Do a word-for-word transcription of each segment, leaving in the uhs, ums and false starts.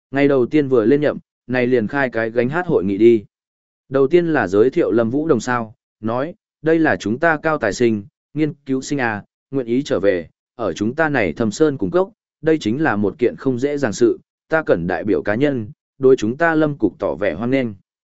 Ngày đầu tiên vừa lên nhậm, này liền khai cái gánh hát hội nghị đi. Đầu tiên là giới thiệu Lâm Vũ Đồng sao, nói, đây là chúng ta cao tài sinh, nghiên cứu sinh à, nguyện ý trở về, ở chúng ta này thâm sơn cùng cốc, đây chính là một kiện không dễ dàng sự, ta cần đại biểu cá nhân, đối chúng ta Lâm Cục tỏ vẻ hoan nghênh.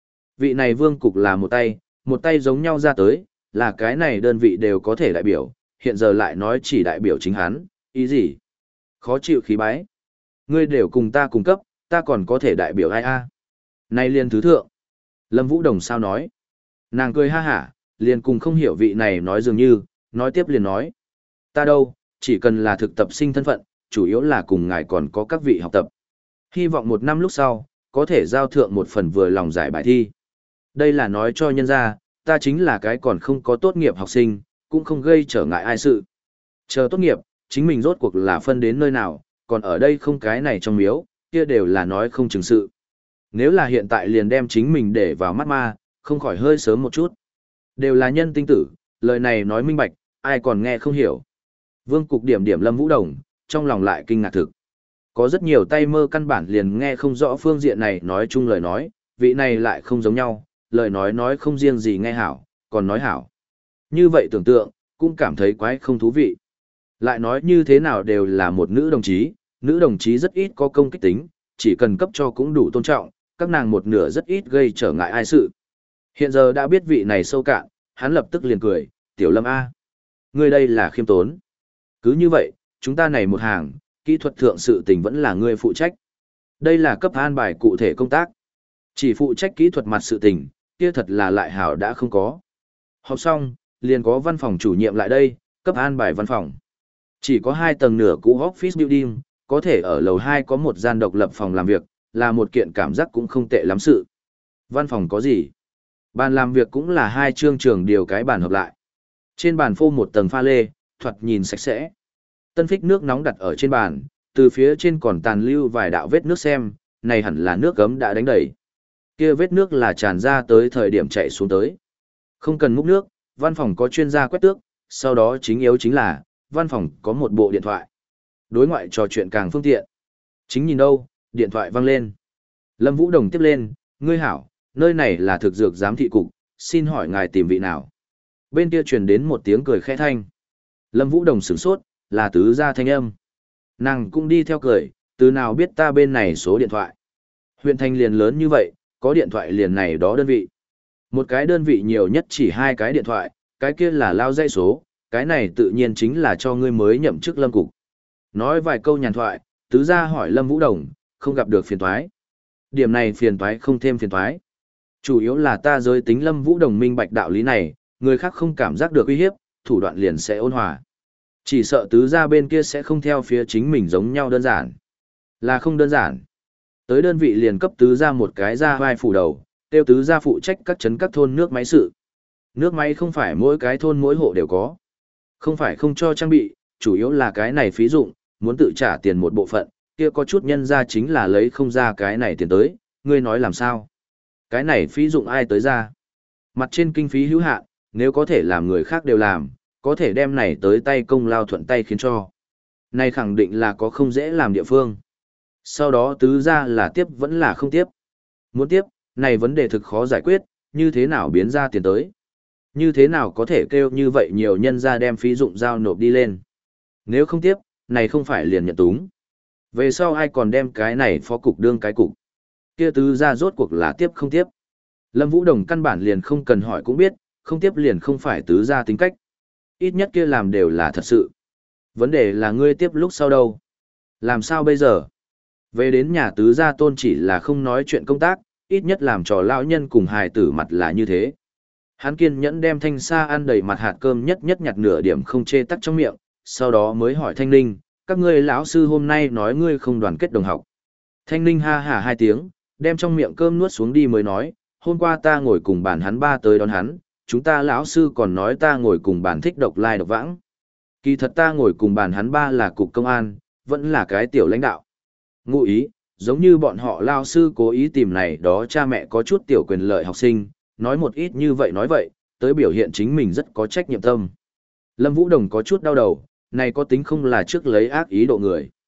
Vị này Vương Cục là một tay, một tay giống nhau ra tới, là cái này đơn vị đều có thể đại biểu, hiện giờ lại nói chỉ đại biểu chính hắn, ý gì? Khó chịu khí bái. Ngươi đều cùng ta cùng cấp, ta còn có thể đại biểu ai a? Nay liền thứ thượng. Lâm Vũ Đồng sao nói? Nàng cười ha hả, liền cùng không hiểu vị này nói dường như, nói tiếp liền nói. Ta đâu, chỉ cần là thực tập sinh thân phận, chủ yếu là cùng ngài còn có các vị học tập. Hy vọng một năm lúc sau, có thể giao thượng một phần vừa lòng giải bài thi. Đây là nói cho nhân ra, ta chính là cái còn không có tốt nghiệp học sinh, cũng không gây trở ngại ai sự. Chờ tốt nghiệp, chính mình rốt cuộc là phân đến nơi nào, còn ở đây không cái này trong miếu, kia đều là nói không chừng sự. Nếu là hiện tại liền đem chính mình để vào mắt ma, không khỏi hơi sớm một chút. Đều là nhân tinh tử, lời này nói minh bạch, ai còn nghe không hiểu. Vương Cục điểm điểm Lâm Vũ Đồng, trong lòng lại kinh ngạc thực. Có rất nhiều tay mơ căn bản liền nghe không rõ phương diện này nói chung lời nói, vị này lại không giống nhau, lời nói nói không riêng gì nghe hảo, còn nói hảo. Như vậy tưởng tượng, cũng cảm thấy quái không thú vị. Lại nói như thế nào đều là một nữ đồng chí, nữ đồng chí rất ít có công kích tính, chỉ cần cấp cho cũng đủ tôn trọng, các nàng một nửa rất ít gây trở ngại ai sự. Hiện giờ đã biết vị này sâu cạn, hắn lập tức liền cười, Tiểu Lâm A. Ngươi đây là khiêm tốn. Cứ như vậy, chúng ta này một hàng, kỹ thuật thượng sự tình vẫn là ngươi phụ trách. Đây là cấp an bài cụ thể công tác. Chỉ phụ trách kỹ thuật mặt sự tình, kia thật là lại hảo đã không có. Học xong, liền có văn phòng chủ nhiệm lại đây, cấp an bài văn phòng. Chỉ có hai tầng nửa cũ office building, có thể ở lầu hai có một gian độc lập phòng làm việc, là một kiện cảm giác cũng không tệ lắm sự. Văn phòng có gì? Bàn làm việc cũng là hai chương trường điều cái bàn hợp lại. Trên bàn phô một tầng pha lê, thoạt nhìn sạch sẽ. Tân phích nước nóng đặt ở trên bàn, từ phía trên còn tàn lưu vài đạo vết nước xem, này hẳn là nước gấm đã đánh đầy. Kia vết nước là tràn ra tới thời điểm chạy xuống tới. Không cần múc nước, văn phòng có chuyên gia quét tước, sau đó chính yếu chính là, văn phòng có một bộ điện thoại. Đối ngoại trò chuyện càng phương tiện. Chính nhìn đâu, điện thoại vang lên. Lâm Vũ Đồng tiếp lên, ngươi hảo, nơi này là thực dược giám thị cục, xin hỏi ngài tìm vị nào. Bên kia truyền đến một tiếng cười khẽ thanh. Lâm Vũ Đồng sửng sốt, là tứ gia thanh âm. Nàng cũng đi theo cười, từ nào biết ta bên này số điện thoại. Huyện thành liền lớn như vậy, có điện thoại liền này đó đơn vị. Một cái đơn vị nhiều nhất chỉ hai cái điện thoại, cái kia là lao dây số, cái này tự nhiên chính là cho ngươi mới nhậm chức Lâm Cục. Nói vài câu nhàn thoại, tứ gia hỏi Lâm Vũ Đồng, không gặp được phiền toái. Điểm này phiền toái không thêm phiền toái. Chủ yếu là ta giới tính Lâm Vũ Đồng minh bạch đạo lý này, người khác không cảm giác được uy hiếp, thủ đoạn liền sẽ ôn hòa. Chỉ sợ tứ gia bên kia sẽ không theo phía chính mình giống nhau đơn giản. Là không đơn giản. Tới đơn vị liền cấp tứ gia một cái ra vai phủ đầu, tiêu tứ gia phụ trách các trấn các thôn nước máy sự. Nước máy không phải mỗi cái thôn mỗi hộ đều có. Không phải không cho trang bị, chủ yếu là cái này phí dụng, muốn tự trả tiền một bộ phận, kia có chút nhân ra chính là lấy không ra cái này tiền tới, ngươi nói làm sao? Cái này phí dụng ai tới ra? Mặt trên kinh phí hữu hạn, nếu có thể làm người khác đều làm, có thể đem này tới tay công lao thuận tay khiến cho. Này khẳng định là có không dễ làm địa phương. Sau đó tứ ra là tiếp vẫn là không tiếp. Muốn tiếp, này vấn đề thực khó giải quyết, như thế nào biến ra tiền tới? Như thế nào có thể kêu như vậy nhiều nhân ra đem phí dụng giao nộp đi lên? Nếu không tiếp, này không phải liền nhận túng. Về sau ai còn đem cái này phó cục đương cái cục? Kia tứ ra rốt cuộc là tiếp không tiếp? Lâm Vũ Đồng căn bản liền không cần hỏi cũng biết, không tiếp liền không phải tứ ra tính cách. Ít nhất kia làm đều là thật sự. Vấn đề là ngươi tiếp lúc sau đâu? Làm sao bây giờ? Về đến nhà tứ gia tôn chỉ là không nói chuyện công tác, ít nhất làm trò lão nhân cùng hài tử mặt là như thế. Hắn kiên nhẫn đem thanh sa ăn đầy mặt hạt cơm nhất nhất nhặt nửa điểm không chê tắc trong miệng, sau đó mới hỏi Thanh Ninh, các ngươi lão sư hôm nay nói ngươi không đoàn kết đồng học. Thanh Ninh ha hả hai tiếng, đem trong miệng cơm nuốt xuống đi mới nói, hôm qua ta ngồi cùng bàn hắn ba tới đón hắn, chúng ta lão sư còn nói ta ngồi cùng bàn thích độc lai độc vãng. Kỳ thật ta ngồi cùng bàn hắn ba là cục công an, vẫn là cái tiểu lãnh đạo. Ngụ ý, giống như bọn họ lao sư cố ý tìm này đó cha mẹ có chút tiểu quyền lợi học sinh, nói một ít như vậy nói vậy, tới biểu hiện chính mình rất có trách nhiệm tâm. Lâm Vũ Đồng có chút đau đầu, này có tính không là trước lấy ác ý độ người.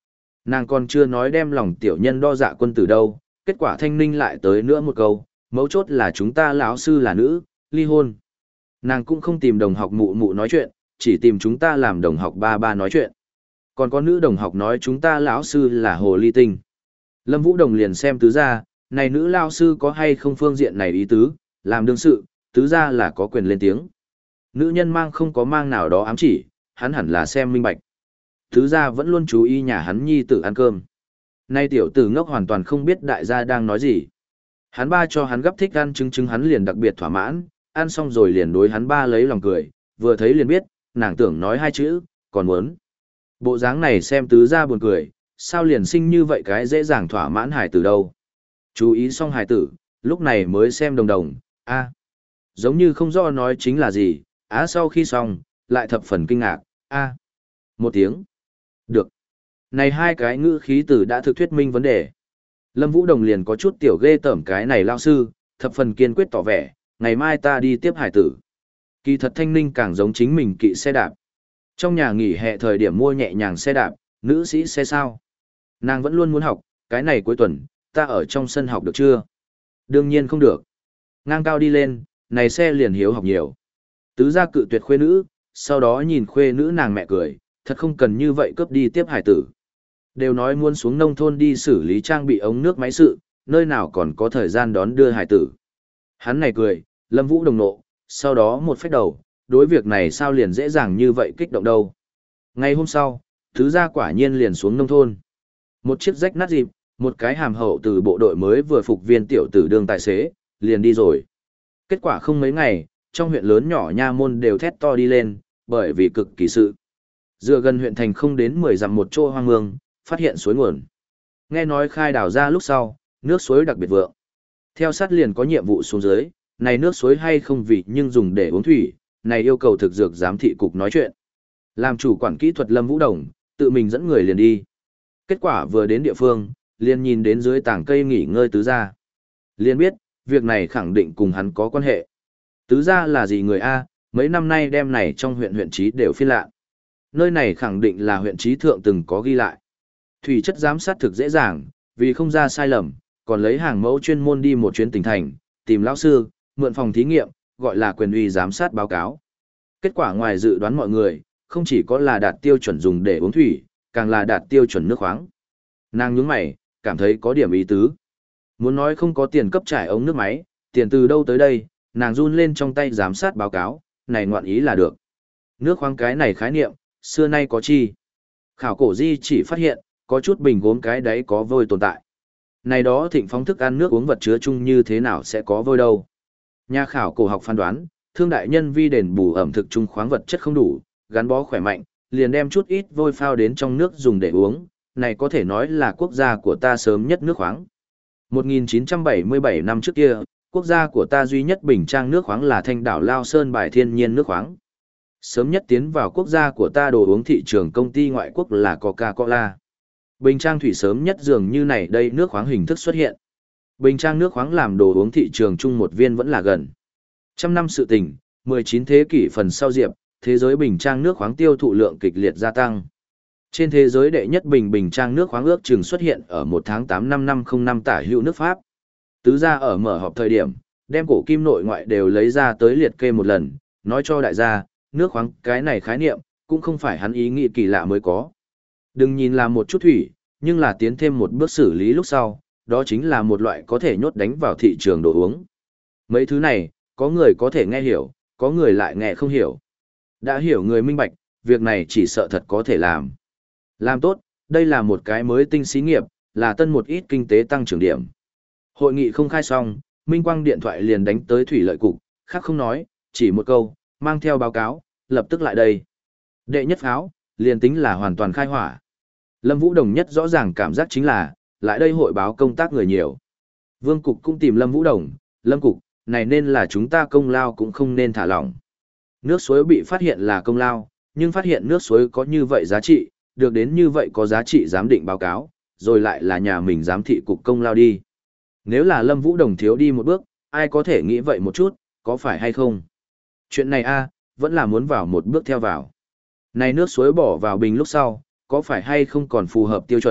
Nàng còn chưa nói đem lòng tiểu nhân đo dạ quân tử đâu, kết quả Thanh Ninh lại tới nữa một câu, mấu chốt là chúng ta lão sư là nữ, ly hôn. Nàng cũng không tìm đồng học mụ mụ nói chuyện, chỉ tìm chúng ta làm đồng học ba ba nói chuyện. Còn có nữ đồng học nói chúng ta lão sư là hồ ly tinh. Lâm Vũ Đồng liền xem tứ gia, này nữ lão sư có hay không phương diện này ý tứ, làm đương sự, tứ gia là có quyền lên tiếng. Nữ nhân mang không có mang nào đó ám chỉ, hắn hẳn là xem minh bạch. Tứ gia vẫn luôn chú ý nhà hắn nhi tử ăn cơm. Nay tiểu tử ngốc hoàn toàn không biết đại gia đang nói gì. Hắn ba cho hắn gấp thích ăn trứng trứng hắn liền đặc biệt thỏa mãn, ăn xong rồi liền đối hắn ba lấy lòng cười, vừa thấy liền biết, nàng tưởng nói hai chữ, còn muốn. Bộ dáng này xem tứ gia buồn cười, sao liền sinh như vậy cái dễ dàng thỏa mãn hài tử đâu. Chú ý xong hài tử, lúc này mới xem đồng đồng, a giống như không rõ nói chính là gì, á sau khi xong, lại thập phần kinh ngạc, a một tiếng. Được. Này hai cái ngữ khí tử đã thực thuyết minh vấn đề. Lâm Vũ Đồng liền có chút tiểu ghê tởm cái này lao sư, thập phần kiên quyết tỏ vẻ, ngày mai ta đi tiếp hải tử. Kỳ thật Thanh Ninh càng giống chính mình kỵ xe đạp. Trong nhà nghỉ hè thời điểm mua nhẹ nhàng xe đạp, nữ sĩ xe sao. Nàng vẫn luôn muốn học, cái này cuối tuần, ta ở trong sân học được chưa? Đương nhiên không được. Ngang cao đi lên, này xe liền hiếu học nhiều. Tứ gia cự tuyệt khuê nữ, sau đó nhìn khuê nữ nàng mẹ cười, thật không cần như vậy cướp đi tiếp hải tử. Đều nói muốn xuống nông thôn đi xử lý trang bị ống nước máy sự, nơi nào còn có thời gian đón đưa hải tử. Hắn này cười, Lâm Vũ Đồng nộ, sau đó một phách đầu, đối việc này sao liền dễ dàng như vậy kích động đâu. Ngày hôm sau, tứ gia quả nhiên liền xuống nông thôn. Một chiếc rách nát dịp, một cái hàm hậu từ bộ đội mới vừa phục viên tiểu tử đương tài xế, liền đi rồi. Kết quả không mấy ngày, trong huyện lớn nhỏ nha môn đều thét to đi lên, bởi vì cực kỳ sự. Dựa gần huyện thành không đến mười dặm một chỗ hoang mương, phát hiện suối nguồn. Nghe nói khai đào ra lúc sau, nước suối đặc biệt vượng. Theo sát liền có nhiệm vụ xuống dưới, này nước suối hay không vị nhưng dùng để uống thủy, này yêu cầu thực dược giám thị cục nói chuyện. Làm chủ quản kỹ thuật Lâm Vũ Đồng, tự mình dẫn người liền đi. Kết quả vừa đến địa phương, liền nhìn đến dưới tảng cây nghỉ ngơi tứ gia. Liền biết, việc này khẳng định cùng hắn có quan hệ. Tứ gia là gì người A, mấy năm nay đem này trong huyện huyện trí đều phiên lạ. Nơi này khẳng định là huyện trí thượng từng có ghi lại. Thủy chất giám sát thực dễ dàng, vì không ra sai lầm, còn lấy hàng mẫu chuyên môn đi một chuyến tỉnh thành, tìm lão sư, mượn phòng thí nghiệm, gọi là quyền uy giám sát báo cáo. Kết quả ngoài dự đoán mọi người, không chỉ có là đạt tiêu chuẩn dùng để uống thủy, càng là đạt tiêu chuẩn nước khoáng. Nàng nhướng mày, cảm thấy có điểm ý tứ. Muốn nói không có tiền cấp trải ống nước máy, tiền từ đâu tới đây, nàng run lên trong tay giám sát báo cáo, này ngoạn ý là được. Nước khoáng cái này khái niệm, xưa nay có chi. Khảo cổ di chỉ phát hiện, có chút bình gốm cái đáy có vôi tồn tại. Này đó thịnh phóng thức ăn nước uống vật chứa chung như thế nào sẽ có vôi đâu. Nhà khảo cổ học phán đoán, thương đại nhân vi đền bù ẩm thực chung khoáng vật chất không đủ, gắn bó khỏe mạnh, liền đem chút ít vôi phao đến trong nước dùng để uống, này có thể nói là quốc gia của ta sớm nhất nước khoáng. một nghìn chín trăm bảy mươi bảy năm trước kia, quốc gia của ta duy nhất bình trang nước khoáng là Thanh đảo Lao Sơn bài thiên nhiên nước khoáng. Sớm nhất tiến vào quốc gia của ta đồ uống thị trường công ty ngoại quốc là Coca-Cola. Bình trang thủy sớm nhất dường như này đây nước khoáng hình thức xuất hiện. Bình trang nước khoáng làm đồ uống thị trường chung một viên vẫn là gần. Trăm năm sự tình, mười chín thế kỷ phần sau diệp, thế giới bình trang nước khoáng tiêu thụ lượng kịch liệt gia tăng. Trên thế giới đệ nhất bình bình trang nước khoáng ước chừng xuất hiện ở một tháng tám năm năm không năm tả hữu nước Pháp. Tứ gia ở mở họp thời điểm, đem cổ kim nội ngoại đều lấy ra tới liệt kê một lần, nói cho đại gia, nước khoáng cái này khái niệm, cũng không phải hắn ý nghĩ kỳ lạ mới có. Đừng nhìn là một chút thủy, nhưng là tiến thêm một bước xử lý lúc sau, đó chính là một loại có thể nhốt đánh vào thị trường đồ uống. Mấy thứ này, có người có thể nghe hiểu, có người lại nghe không hiểu. Đã hiểu người minh bạch, việc này chỉ sợ thật có thể làm. Làm tốt, đây là một cái mới tinh xí nghiệp, là tân một ít kinh tế tăng trưởng điểm. Hội nghị không khai xong, Minh Quang điện thoại liền đánh tới thủy lợi cục, khác không nói, chỉ một câu, mang theo báo cáo, lập tức lại đây. Đệ nhất pháo, liền tính là hoàn toàn khai hỏa. Lâm Vũ Đồng nhất rõ ràng cảm giác chính là, lại đây hội báo công tác người nhiều. Vương Cục cũng tìm Lâm Vũ Đồng, Lâm Cục, này nên là chúng ta công lao cũng không nên thả lỏng. Nước suối bị phát hiện là công lao, nhưng phát hiện nước suối có như vậy giá trị, được đến như vậy có giá trị giám định báo cáo, rồi lại là nhà mình giám thị cục công lao đi. Nếu là Lâm Vũ Đồng thiếu đi một bước, ai có thể nghĩ vậy một chút, có phải hay không? Chuyện này a vẫn là muốn vào một bước theo vào. Này nước suối bỏ vào bình lúc sau, có phải hay không còn phù hợp tiêu chuẩn,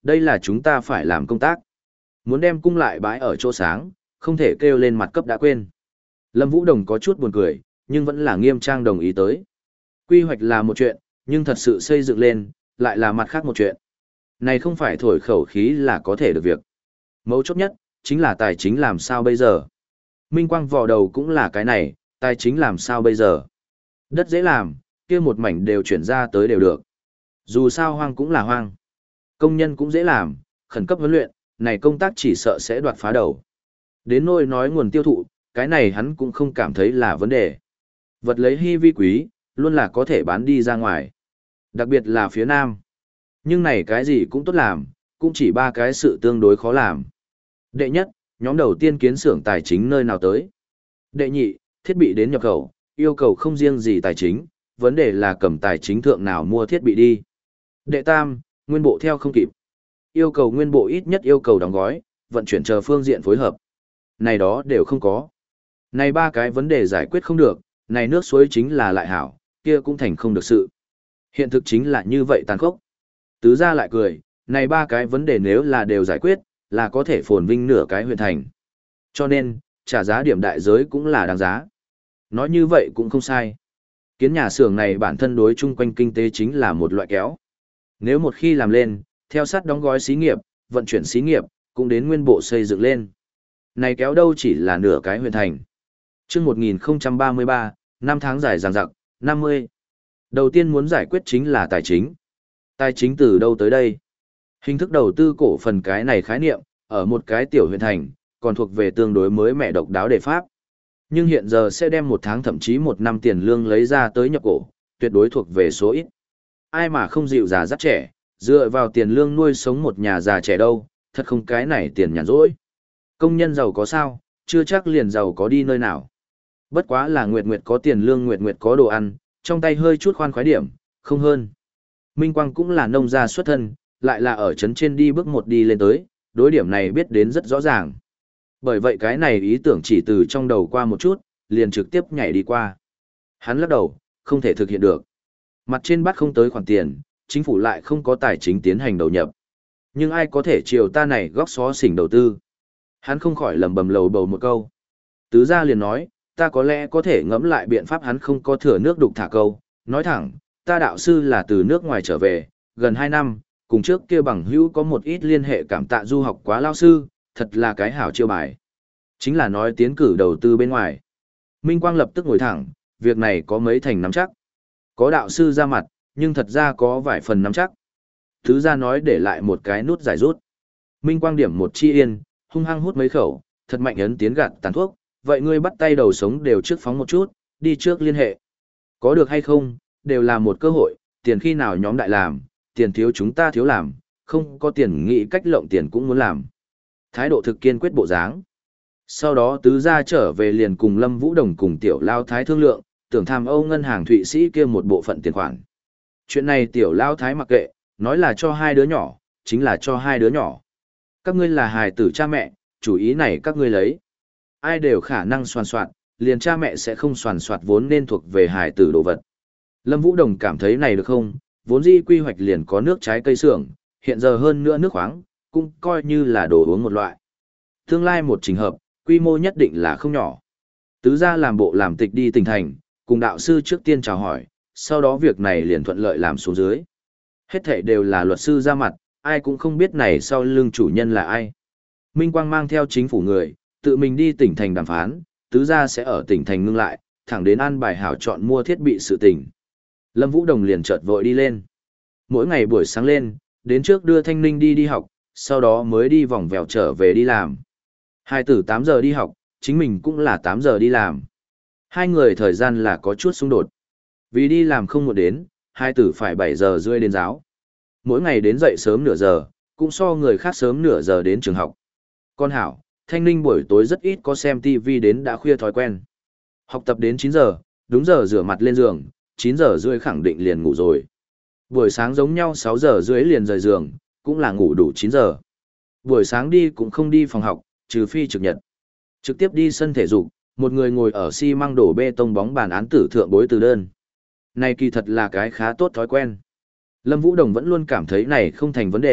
đây là chúng ta phải làm công tác. Muốn đem cung lại bãi ở chỗ sáng, không thể kêu lên mặt cấp đã quên. Lâm Vũ Đồng có chút buồn cười, nhưng vẫn là nghiêm trang đồng ý tới. Quy hoạch là một chuyện, nhưng thật sự xây dựng lên, lại là mặt khác một chuyện. Này không phải thổi khẩu khí là có thể được việc. Mấu chốt nhất, chính là tài chính làm sao bây giờ. Minh Quang vò đầu cũng là cái này, tài chính làm sao bây giờ. Đất dễ làm, kia một mảnh đều chuyển ra tới đều được. Dù sao hoang cũng là hoang. Công nhân cũng dễ làm, khẩn cấp huấn luyện, này công tác chỉ sợ sẽ đoạt phá đầu. Đến nỗi nói nguồn tiêu thụ, cái này hắn cũng không cảm thấy là vấn đề. Vật lấy hy vi quý, luôn là có thể bán đi ra ngoài. Đặc biệt là phía Nam. Nhưng này cái gì cũng tốt làm, cũng chỉ ba cái sự tương đối khó làm. Đệ nhất, nhóm đầu tiên kiến xưởng tài chính nơi nào tới. Đệ nhị, thiết bị đến nhập khẩu, yêu cầu không riêng gì tài chính, vấn đề là cầm tài chính thượng nào mua thiết bị đi. Đệ tam, nguyên bộ theo không kịp. Yêu cầu nguyên bộ ít nhất yêu cầu đóng gói, vận chuyển chờ phương diện phối hợp. Này đó đều không có. Này ba cái vấn đề giải quyết không được, này nước suối chính là lại hảo, kia cũng thành không được sự. Hiện thực chính là như vậy tàn khốc. Tứ gia lại cười, này ba cái vấn đề nếu là đều giải quyết, là có thể phồn vinh nửa cái huyện thành. Cho nên, trả giá điểm đại giới cũng là đáng giá. Nói như vậy cũng không sai. Kiến nhà xưởng này bản thân đối chung quanh kinh tế chính là một loại kéo. Nếu một khi làm lên, theo sát đóng gói xí nghiệp, vận chuyển xí nghiệp, cũng đến nguyên bộ xây dựng lên. Này kéo đâu chỉ là nửa cái huyện thành. Trước một nghìn không trăm ba mươi ba, năm tháng dài dằng dặc, năm mươi. Đầu tiên muốn giải quyết chính là tài chính. Tài chính từ đâu tới đây? Hình thức đầu tư cổ phần cái này khái niệm, ở một cái tiểu huyện thành, còn thuộc về tương đối mới mẻ độc đáo đề pháp. Nhưng hiện giờ sẽ đem một tháng thậm chí một năm tiền lương lấy ra tới nhập cổ, tuyệt đối thuộc về số ít. Ai mà không dịu già dắt trẻ, dựa vào tiền lương nuôi sống một nhà già trẻ đâu, thật không cái này tiền nhàn rỗi. Công nhân giàu có sao, chưa chắc liền giàu có đi nơi nào. Bất quá là Nguyệt Nguyệt có tiền lương, Nguyệt Nguyệt có đồ ăn, trong tay hơi chút khoan khoái điểm, không hơn. Minh Quang cũng là nông gia xuất thân, lại là ở trấn trên đi bước một đi lên tới, đối điểm này biết đến rất rõ ràng. Bởi vậy cái này ý tưởng chỉ từ trong đầu qua một chút, liền trực tiếp nhảy đi qua. Hắn lắc đầu, không thể thực hiện được. Mặt trên bắt không tới khoản tiền, chính phủ lại không có tài chính tiến hành đầu nhập. Nhưng ai có thể chiều ta này góc xó xỉnh đầu tư? Hắn không khỏi lầm bầm lầu bầu một câu. Tứ gia liền nói, ta có lẽ có thể ngẫm lại biện pháp. Hắn không có thừa nước đục thả câu, nói thẳng, ta đạo sư là từ nước ngoài trở về, gần hai năm, cùng trước kia bằng hữu có một ít liên hệ, cảm tạ du học quá lao sư, thật là cái hảo chiêu bài. Chính là nói tiến cử đầu tư bên ngoài. Minh Quang lập tức ngồi thẳng, việc này có mấy thành nắm chắc. Có đạo sư ra mặt, nhưng thật ra có vài phần nắm chắc. Thứ gia nói để lại một cái nút giải rút. Minh Quang điểm một chi yên, hung hăng hút mấy khẩu, thật mạnh ấn tiến gạt tàn thuốc. Vậy ngươi bắt tay đầu sống đều trước phóng một chút, đi trước liên hệ. Có được hay không, đều là một cơ hội, tiền khi nào nhóm đại làm, tiền thiếu chúng ta thiếu làm, không có tiền nghĩ cách lộng tiền cũng muốn làm. Thái độ thực kiên quyết bộ dáng. Sau đó tứ gia trở về liền cùng Lâm Vũ Đồng cùng tiểu lao thái thương lượng, tưởng tham Âu ngân hàng Thụy Sĩ kia một bộ phận tiền khoản. Chuyện này tiểu lao thái mặc kệ, nói là cho hai đứa nhỏ, chính là cho hai đứa nhỏ. Các ngươi là hài tử cha mẹ, chủ ý này các ngươi lấy. Ai đều khả năng soàn soạt, liền cha mẹ sẽ không soàn soạt vốn nên thuộc về hài tử đồ vật. Lâm Vũ Đồng cảm thấy này được không, vốn dĩ quy hoạch liền có nước trái cây xưởng, hiện giờ hơn nữa nước khoáng, cũng coi như là đồ uống một loại. Tương lai một trình hợp, quy mô nhất định là không nhỏ. Tứ gia làm bộ làm tịch đi tỉnh thành, cùng đạo sư trước tiên chào hỏi, sau đó việc này liền thuận lợi làm xuống dưới. Hết thảy đều là luật sư ra mặt, ai cũng không biết này sau lưng chủ nhân là ai. Minh Quang mang theo chính phủ người, tự mình đi tỉnh thành đàm phán, tứ gia sẽ ở tỉnh thành ngưng lại, thẳng đến an bài hảo chọn mua thiết bị sự tình. Lâm Vũ Đồng liền chợt vội đi lên. Mỗi ngày buổi sáng lên, đến trước đưa Thanh Ninh đi đi học, sau đó mới đi vòng vèo trở về đi làm. Hai tử tám giờ đi học, chính mình cũng là tám giờ đi làm. Hai người thời gian là có chút xung đột. Vì đi làm không muộn đến, hai tử phải bảy giờ rưỡi đến giáo. Mỗi ngày đến dậy sớm nửa giờ, cũng so người khác sớm nửa giờ đến trường học. Con hảo, Thanh Ninh buổi tối rất ít có xem ti vi đến đã khuya thói quen. Học tập đến chín giờ, đúng giờ rửa mặt lên giường, chín giờ rưỡi khẳng định liền ngủ rồi. Buổi sáng giống nhau sáu giờ rưỡi liền rời giường, cũng là ngủ đủ chín giờ. Buổi sáng đi cũng không đi phòng học, trừ phi trực nhật. Trực tiếp đi sân thể dục, một người ngồi ở xi măng đổ bê tông bóng bàn án tử thượng bối từ đơn. Này kỳ thật là cái khá tốt thói quen. Lâm Vũ Đồng vẫn luôn cảm thấy này không thành vấn đề,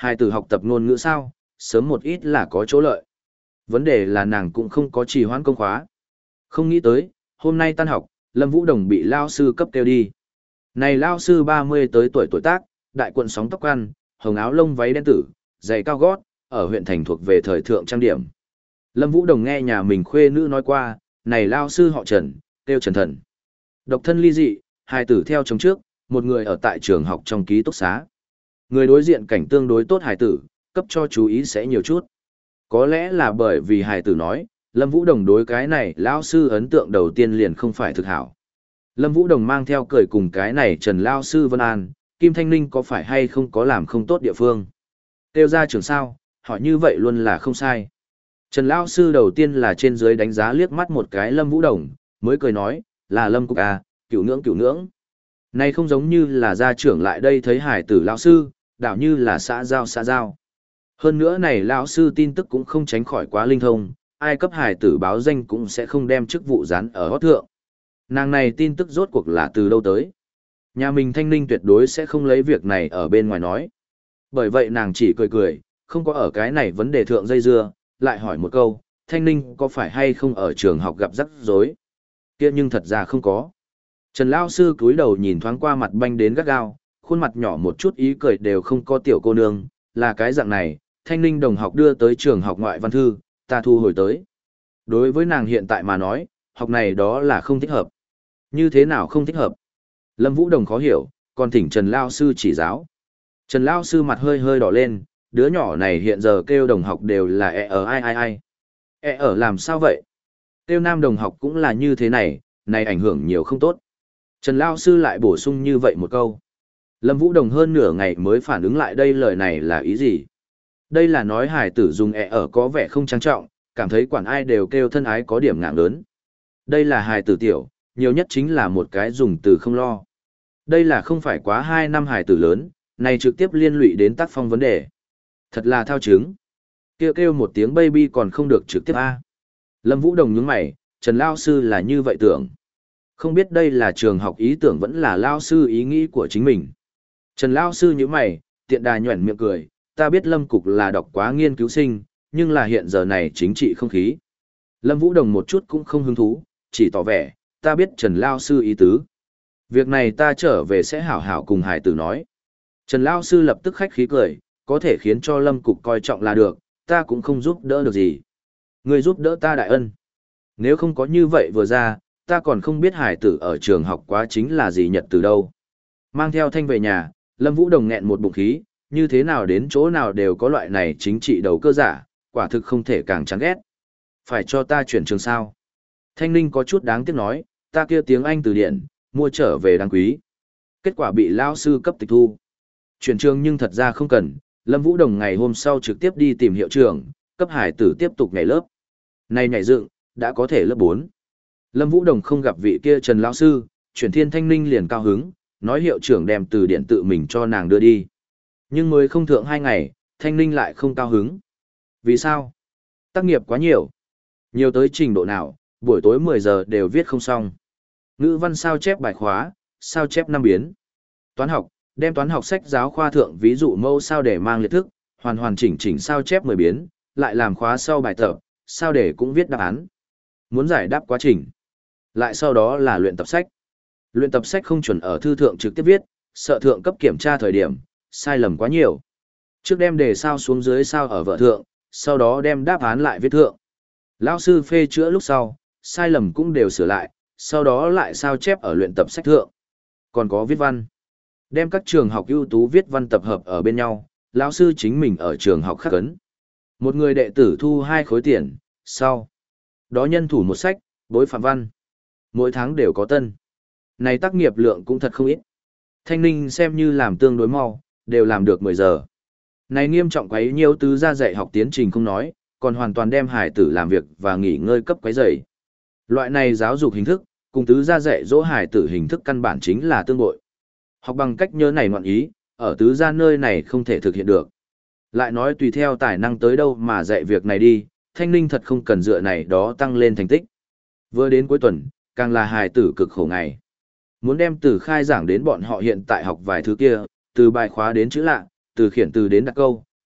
Hài tử học tập ngôn ngữ sao, sớm một ít là có chỗ lợi. Vấn đề là nàng cũng không có trì hoãn công khóa. Không nghĩ tới, hôm nay tan học, Lâm Vũ Đồng bị lao sư cấp kêu đi. Này lao sư ba mươi tới tuổi tuổi tác, đại cuộn sóng tóc ăn, hồng áo lông váy đen tử, giày cao gót, ở huyện thành thuộc về thời thượng trang điểm. Lâm Vũ Đồng nghe nhà mình khuê nữ nói qua, này lao sư họ Trần, kêu Trần Thần. Độc thân ly dị, hai tử theo chồng trước, một người ở tại trường học trong ký túc xá. Người đối diện cảnh tương đối tốt hài tử, cấp cho chú ý sẽ nhiều chút. Có lẽ là bởi vì hài tử nói, Lâm Vũ Đồng đối cái này lao sư ấn tượng đầu tiên liền không phải thực hảo. Lâm Vũ Đồng mang theo cười cùng cái này Trần lao sư Vân An, Kim Thanh Ninh có phải hay không có làm không tốt địa phương. Tiêu ra trường sao, hỏi như vậy luôn là không sai. Trần lao sư đầu tiên là trên dưới đánh giá liếc mắt một cái Lâm Vũ Đồng, mới cười nói, là Lâm Cục à, cửu ngưỡng cửu ngưỡng. Này không giống như là gia trưởng lại đây thấy hải tử lao sư, đảo như là xã giao xã giao. Hơn nữa này lão sư tin tức cũng không tránh khỏi quá linh thông, ai cấp hải tử báo danh cũng sẽ không đem chức vụ dán ở hót thượng. Nàng này tin tức rốt cuộc là từ đâu tới. Nhà mình Thanh Ninh tuyệt đối sẽ không lấy việc này ở bên ngoài nói. Bởi vậy nàng chỉ cười cười, không có ở cái này vấn đề thượng dây dưa, lại hỏi một câu, Thanh Ninh có phải hay không ở trường học gặp rắc rối? Kia nhưng thật ra không có. Trần lão sư cúi đầu nhìn thoáng qua mặt banh đến gắt gao, khuôn mặt nhỏ một chút ý cười đều không có tiểu cô nương, là cái dạng này, Thanh Ninh đồng học đưa tới trường học ngoại văn thư, ta thu hồi tới. Đối với nàng hiện tại mà nói, học này đó là không thích hợp. Như thế nào không thích hợp? Lâm Vũ Đồng khó hiểu, còn thỉnh Trần lão sư chỉ giáo. Trần lão sư mặt hơi hơi đỏ lên, đứa nhỏ này hiện giờ kêu đồng học đều là e ở ai ai ai. E ở làm sao vậy? Kêu nam đồng học cũng là như thế này, này ảnh hưởng nhiều không tốt. Trần lão sư lại bổ sung như vậy một câu. Lâm Vũ Đồng hơn nửa ngày mới phản ứng lại đây lời này là ý gì. Đây là nói hải tử dùng e ở có vẻ không trang trọng, cảm thấy quản ai đều kêu thân ái có điểm ngạng lớn. Đây là hải tử tiểu, nhiều nhất chính là một cái dùng từ không lo. Đây là không phải quá hai năm hải tử lớn, này trực tiếp liên lụy đến tác phong vấn đề. Thật là thao chứng. Kêu kêu một tiếng baby còn không được trực tiếp a. Lâm Vũ Đồng nhướng mày, Trần lão sư là như vậy tưởng. Không biết đây là trường học ý tưởng vẫn là lão sư ý nghĩ của chính mình. Trần lão sư nhướng mày, tiện đà nhuẩn miệng cười, ta biết Lâm Cục là đọc quá nghiên cứu sinh, nhưng là hiện giờ này chính trị không khí. Lâm Vũ Đồng một chút cũng không hứng thú, chỉ tỏ vẻ, ta biết Trần lão sư ý tứ. Việc này ta trở về sẽ hảo hảo cùng hải tử nói. Trần lão sư lập tức khách khí cười, có thể khiến cho Lâm Cục coi trọng là được, ta cũng không giúp đỡ được gì. Người giúp đỡ ta đại ân. Nếu không có như vậy vừa ra, ta còn không biết hải tử ở trường học quá chính là gì nhật từ đâu. Mang theo Thanh về nhà, Lâm Vũ Đồng nghẹn một bụng khí, như thế nào đến chỗ nào đều có loại này chính trị đầu cơ giả, quả thực không thể càng chán ghét. Phải cho ta chuyển trường sao? Thanh Ninh có chút đáng tiếc nói, ta kia tiếng Anh từ điển, mua trở về đáng quý. Kết quả bị lao sư cấp tịch thu. Chuyển trường nhưng thật ra không cần, Lâm Vũ Đồng ngày hôm sau trực tiếp đi tìm hiệu trưởng, cấp hải tử tiếp tục nhảy lớp. Này nhảy dựng, đã có thể lớp bốn. Lâm Vũ Đồng không gặp vị kia Trần lão sư, chuyển thiên Thanh Ninh liền cao hứng, nói hiệu trưởng đem từ điển tự mình cho nàng đưa đi. Nhưng mới không thượng hai ngày, Thanh Ninh lại không cao hứng. Vì sao? Tác nghiệp quá nhiều. Nhiều tới trình độ nào, buổi tối mười giờ đều viết không xong. Ngữ văn sao chép bài khóa, sao chép năm biến. Toán học, đem toán học sách giáo khoa thượng ví dụ mẫu sao để mang liệt thức, hoàn hoàn chỉnh chỉnh sao chép mười biến, lại làm khóa sau bài tập, sao để cũng viết đáp án. Muốn giải đáp quá trình. Lại sau đó là luyện tập sách. Luyện tập sách không chuẩn ở thư thượng trực tiếp viết, sợ thượng cấp kiểm tra thời điểm, sai lầm quá nhiều. Trước đem đề sao xuống dưới sao ở vợ thượng, sau đó đem đáp án lại viết thượng. Lão sư phê chữa lúc sau, sai lầm cũng đều sửa lại, sau đó lại sao chép ở luyện tập sách thượng. Còn có viết văn. Đem các trường học ưu tú viết văn tập hợp ở bên nhau, lão sư chính mình ở trường học khắc ấn. Một người đệ tử thu hai khối tiền, sau đó nhân thủ một sách, bối phạm văn. Mỗi tháng đều có tân. Này tác nghiệp lượng cũng thật không ít. Thanh Ninh xem như làm tương đối mau, đều làm được mười giờ. Này nghiêm trọng quấy nhiều tứ gia dạy học tiến trình không nói, còn hoàn toàn đem hải tử làm việc và nghỉ ngơi cấp quấy rầy. Loại này giáo dục hình thức, cùng tứ gia dạy dỗ hải tử hình thức căn bản chính là tương bội. Học bằng cách nhớ này ngoạn ý, ở tứ gia nơi này không thể thực hiện được. Lại nói tùy theo tài năng tới đâu mà dạy việc này đi, Thanh Ninh thật không cần dựa này đó tăng lên thành tích. Vừa đến cuối tuần, càng là hài tử cực khổ ngày. Muốn đem từ khai giảng đến bọn họ hiện tại học vài thứ kia, từ bài khóa đến chữ lạ, từ khiển từ đến đặt câu,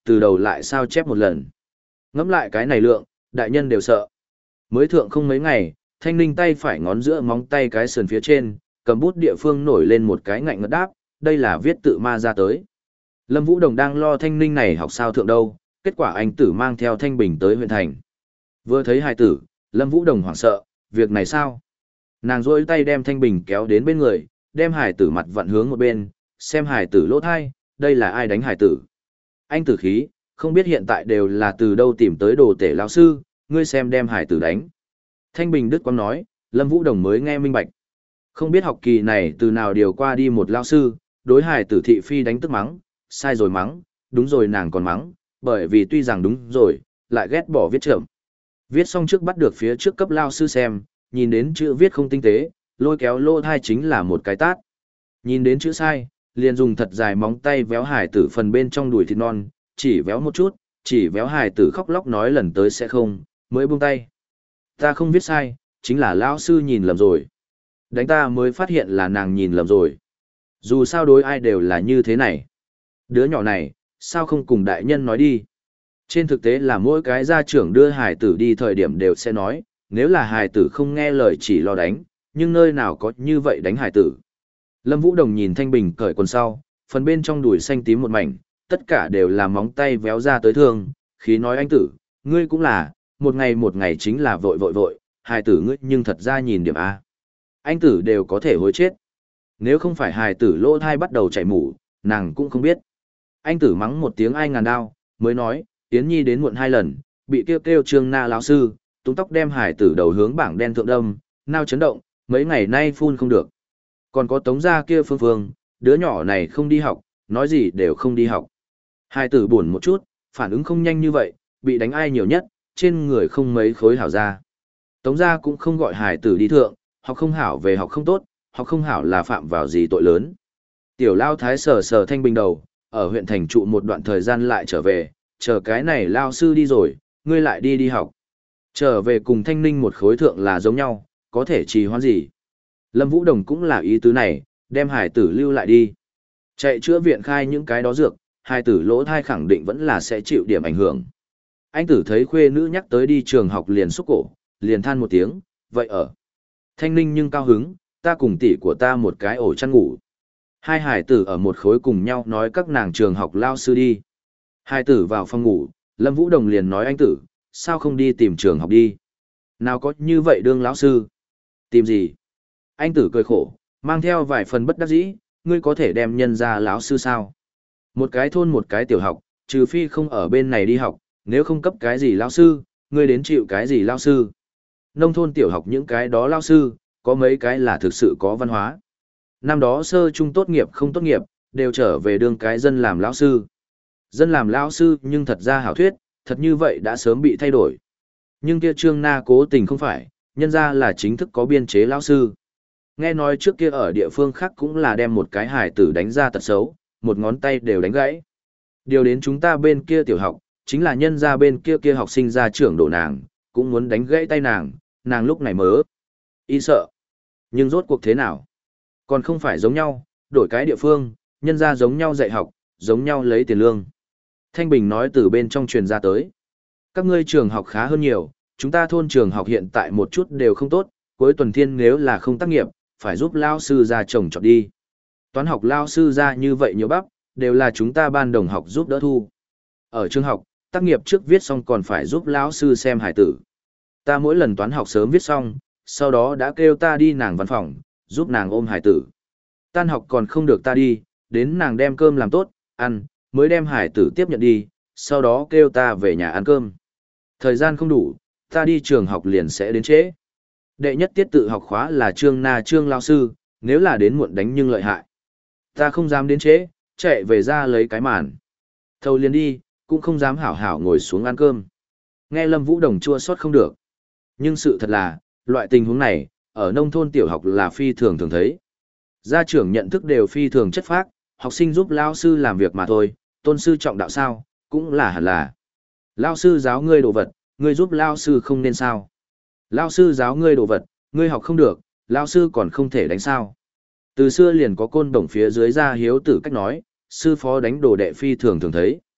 từ đầu lại sao chép một lần. Ngẫm lại cái này lượng, đại nhân đều sợ. Mới thượng không mấy ngày, Thanh Ninh tay phải ngón giữa móng tay cái sườn phía trên, cầm bút địa phương nổi lên một cái ngạnh ngật đáp, đây là viết tự ma ra tới. Lâm Vũ Đồng đang lo Thanh Ninh này học sao thượng đâu, kết quả anh tử mang theo Thanh Bình tới huyện thành. Vừa thấy hài tử, Lâm Vũ Đồng hoảng sợ, việc này sao? Nàng rôi tay đem Thanh Bình kéo đến bên người, đem hài tử mặt vặn hướng một bên, xem hài tử lỗ thai, đây là ai đánh hài tử. Anh tử khí, không biết hiện tại đều là từ đâu tìm tới đồ tể lão sư, ngươi xem đem hài tử đánh. Thanh Bình Đức Quang nói, Lâm Vũ Đồng mới nghe minh bạch. Không biết học kỳ này từ nào điều qua đi một lão sư, đối hài tử thị phi đánh tức mắng, sai rồi mắng, đúng rồi nàng còn mắng, bởi vì tuy rằng đúng rồi, lại ghét bỏ viết chậm. Viết xong trước bắt được phía trước cấp lao sư xem, nhìn đến chữ viết không tinh tế, lôi kéo lô thai chính là một cái tát. Nhìn đến chữ sai, liền dùng thật dài móng tay véo hài tử phần bên trong đùi thịt non, chỉ véo một chút, chỉ véo hài tử khóc lóc nói lần tới sẽ không, mới buông tay. Ta không viết sai, chính là lão sư nhìn lầm rồi. Đánh ta mới phát hiện là nàng nhìn lầm rồi. Dù sao đối ai đều là như thế này. Đứa nhỏ này, sao không cùng đại nhân nói đi. Trên thực tế là mỗi cái gia trưởng đưa hài tử đi thời điểm đều sẽ nói, nếu là hài tử không nghe lời chỉ lo đánh, nhưng nơi nào có như vậy đánh hài tử. Lâm Vũ Đồng nhìn Thanh Bình cởi quần sau, phần bên trong đùi xanh tím một mảnh, tất cả đều là móng tay véo ra tới thương, khí nói anh tử, ngươi cũng là, một ngày một ngày chính là vội vội vội, hài tử ngươi nhưng thật ra nhìn điểm A. Anh tử đều có thể hối chết. Nếu không phải hài tử lỗ thai bắt đầu chảy mủ, nàng cũng không biết. Anh tử mắng một tiếng ai ngàn đao, mới nói, Yến Nhi đến muộn hai lần, bị kêu kêu Trương Na lão sư, túm tóc đem hài tử đầu hướng bảng đen thượng đâm, nao chấn động, mấy ngày nay phun không được. Còn có Tống gia kia Phương Phương, đứa nhỏ này không đi học, nói gì đều không đi học. Hài tử buồn một chút, phản ứng không nhanh như vậy, bị đánh ai nhiều nhất, trên người không mấy khối hảo ra. Tống gia cũng không gọi hài tử đi thượng, học không hảo về học không tốt, học không hảo là phạm vào gì tội lớn. Tiểu Lao Thái sờ sờ Thanh Bình đầu, ở huyện thành trụ một đoạn thời gian lại trở về, chờ cái này Lao sư đi rồi, ngươi lại đi đi học. Trở về cùng Thanh Ninh một khối thượng là giống nhau, có thể trì hoãn gì. Lâm Vũ Đồng cũng là ý tứ này, đem hải tử lưu lại đi. Chạy chữa viện khai những cái đó dược, hải tử lỗ thai khẳng định vẫn là sẽ chịu điểm ảnh hưởng. Anh tử thấy khuê nữ nhắc tới đi trường học liền xúc cổ, liền than một tiếng, vậy ở. Thanh Ninh nhưng cao hứng, ta cùng tỷ của ta một cái ổ chăn ngủ. Hai hải tử ở một khối cùng nhau nói các nàng trường học lao sư đi. Hải tử vào phòng ngủ, Lâm Vũ Đồng liền nói anh tử, sao không đi tìm trường học đi? Nào có như vậy đương lão sư? Tìm gì? Anh tử cười khổ, mang theo vài phần bất đắc dĩ, ngươi có thể đem nhân ra lão sư sao? Một cái thôn một cái tiểu học, trừ phi không ở bên này đi học, nếu không cấp cái gì lão sư, ngươi đến chịu cái gì lão sư? Nông thôn tiểu học những cái đó lão sư, có mấy cái là thực sự có văn hóa. Năm đó sơ trung tốt nghiệp không tốt nghiệp, đều trở về đương cái dân làm lão sư. Dân làm lão sư nhưng thật ra hảo thuyết, thật như vậy đã sớm bị thay đổi. Nhưng kia Trương Na cố tình không phải, nhân ra là chính thức có biên chế lão sư. Nghe nói trước kia ở địa phương khác cũng là đem một cái hải tử đánh ra tật xấu, một ngón tay đều đánh gãy. Điều đến chúng ta bên kia tiểu học, chính là nhân ra bên kia kia học sinh ra trưởng đổ nàng, cũng muốn đánh gãy tay nàng, nàng lúc này mớ. Y sợ. Nhưng rốt cuộc thế nào? Còn không phải giống nhau, đổi cái địa phương, nhân ra giống nhau dạy học, giống nhau lấy tiền lương. Thanh Bình nói từ bên trong truyền ra tới. Các ngươi trường học khá hơn nhiều, chúng ta thôn trường học hiện tại một chút đều không tốt, cuối tuần thiên nếu là không tác nghiệp, phải giúp lao sư ra trồng trọt đi. Toán học lao sư ra như vậy nhiều bắp, đều là chúng ta ban đồng học giúp đỡ thu. Ở trường học, tác nghiệp trước viết xong còn phải giúp lão sư xem hải tử. Ta mỗi lần toán học sớm viết xong, sau đó đã kêu ta đi nàng văn phòng, giúp nàng ôm hải tử. Tan học còn không được ta đi, đến nàng đem cơm làm tốt, ăn, mới đem hải tử tiếp nhận đi, sau đó kêu ta về nhà ăn cơm. Thời gian không đủ, ta đi trường học liền sẽ đến trễ. Đệ nhất tiết tự học khóa là Trương Na Trương lao sư, nếu là đến muộn đánh nhưng lợi hại. Ta không dám đến trễ, chạy về ra lấy cái màn. Thâu liền đi, cũng không dám hảo hảo ngồi xuống ăn cơm. Nghe Lâm Vũ Đồng chua xót không được. Nhưng sự thật là, loại tình huống này, ở nông thôn tiểu học là phi thường thường thấy. Gia trưởng nhận thức đều phi thường chất phác, học sinh giúp lao sư làm việc mà thôi, tôn sư trọng đạo sao, cũng là hẳn là. Lao sư giáo ngươi đồ vật, ngươi giúp lao sư không nên sao. Lao sư giáo ngươi đồ vật, ngươi học không được, lao sư còn không thể đánh sao. Từ xưa liền có côn đồng phía dưới ra hiếu tử cách nói, sư phó đánh đồ đệ phi thường thường thấy.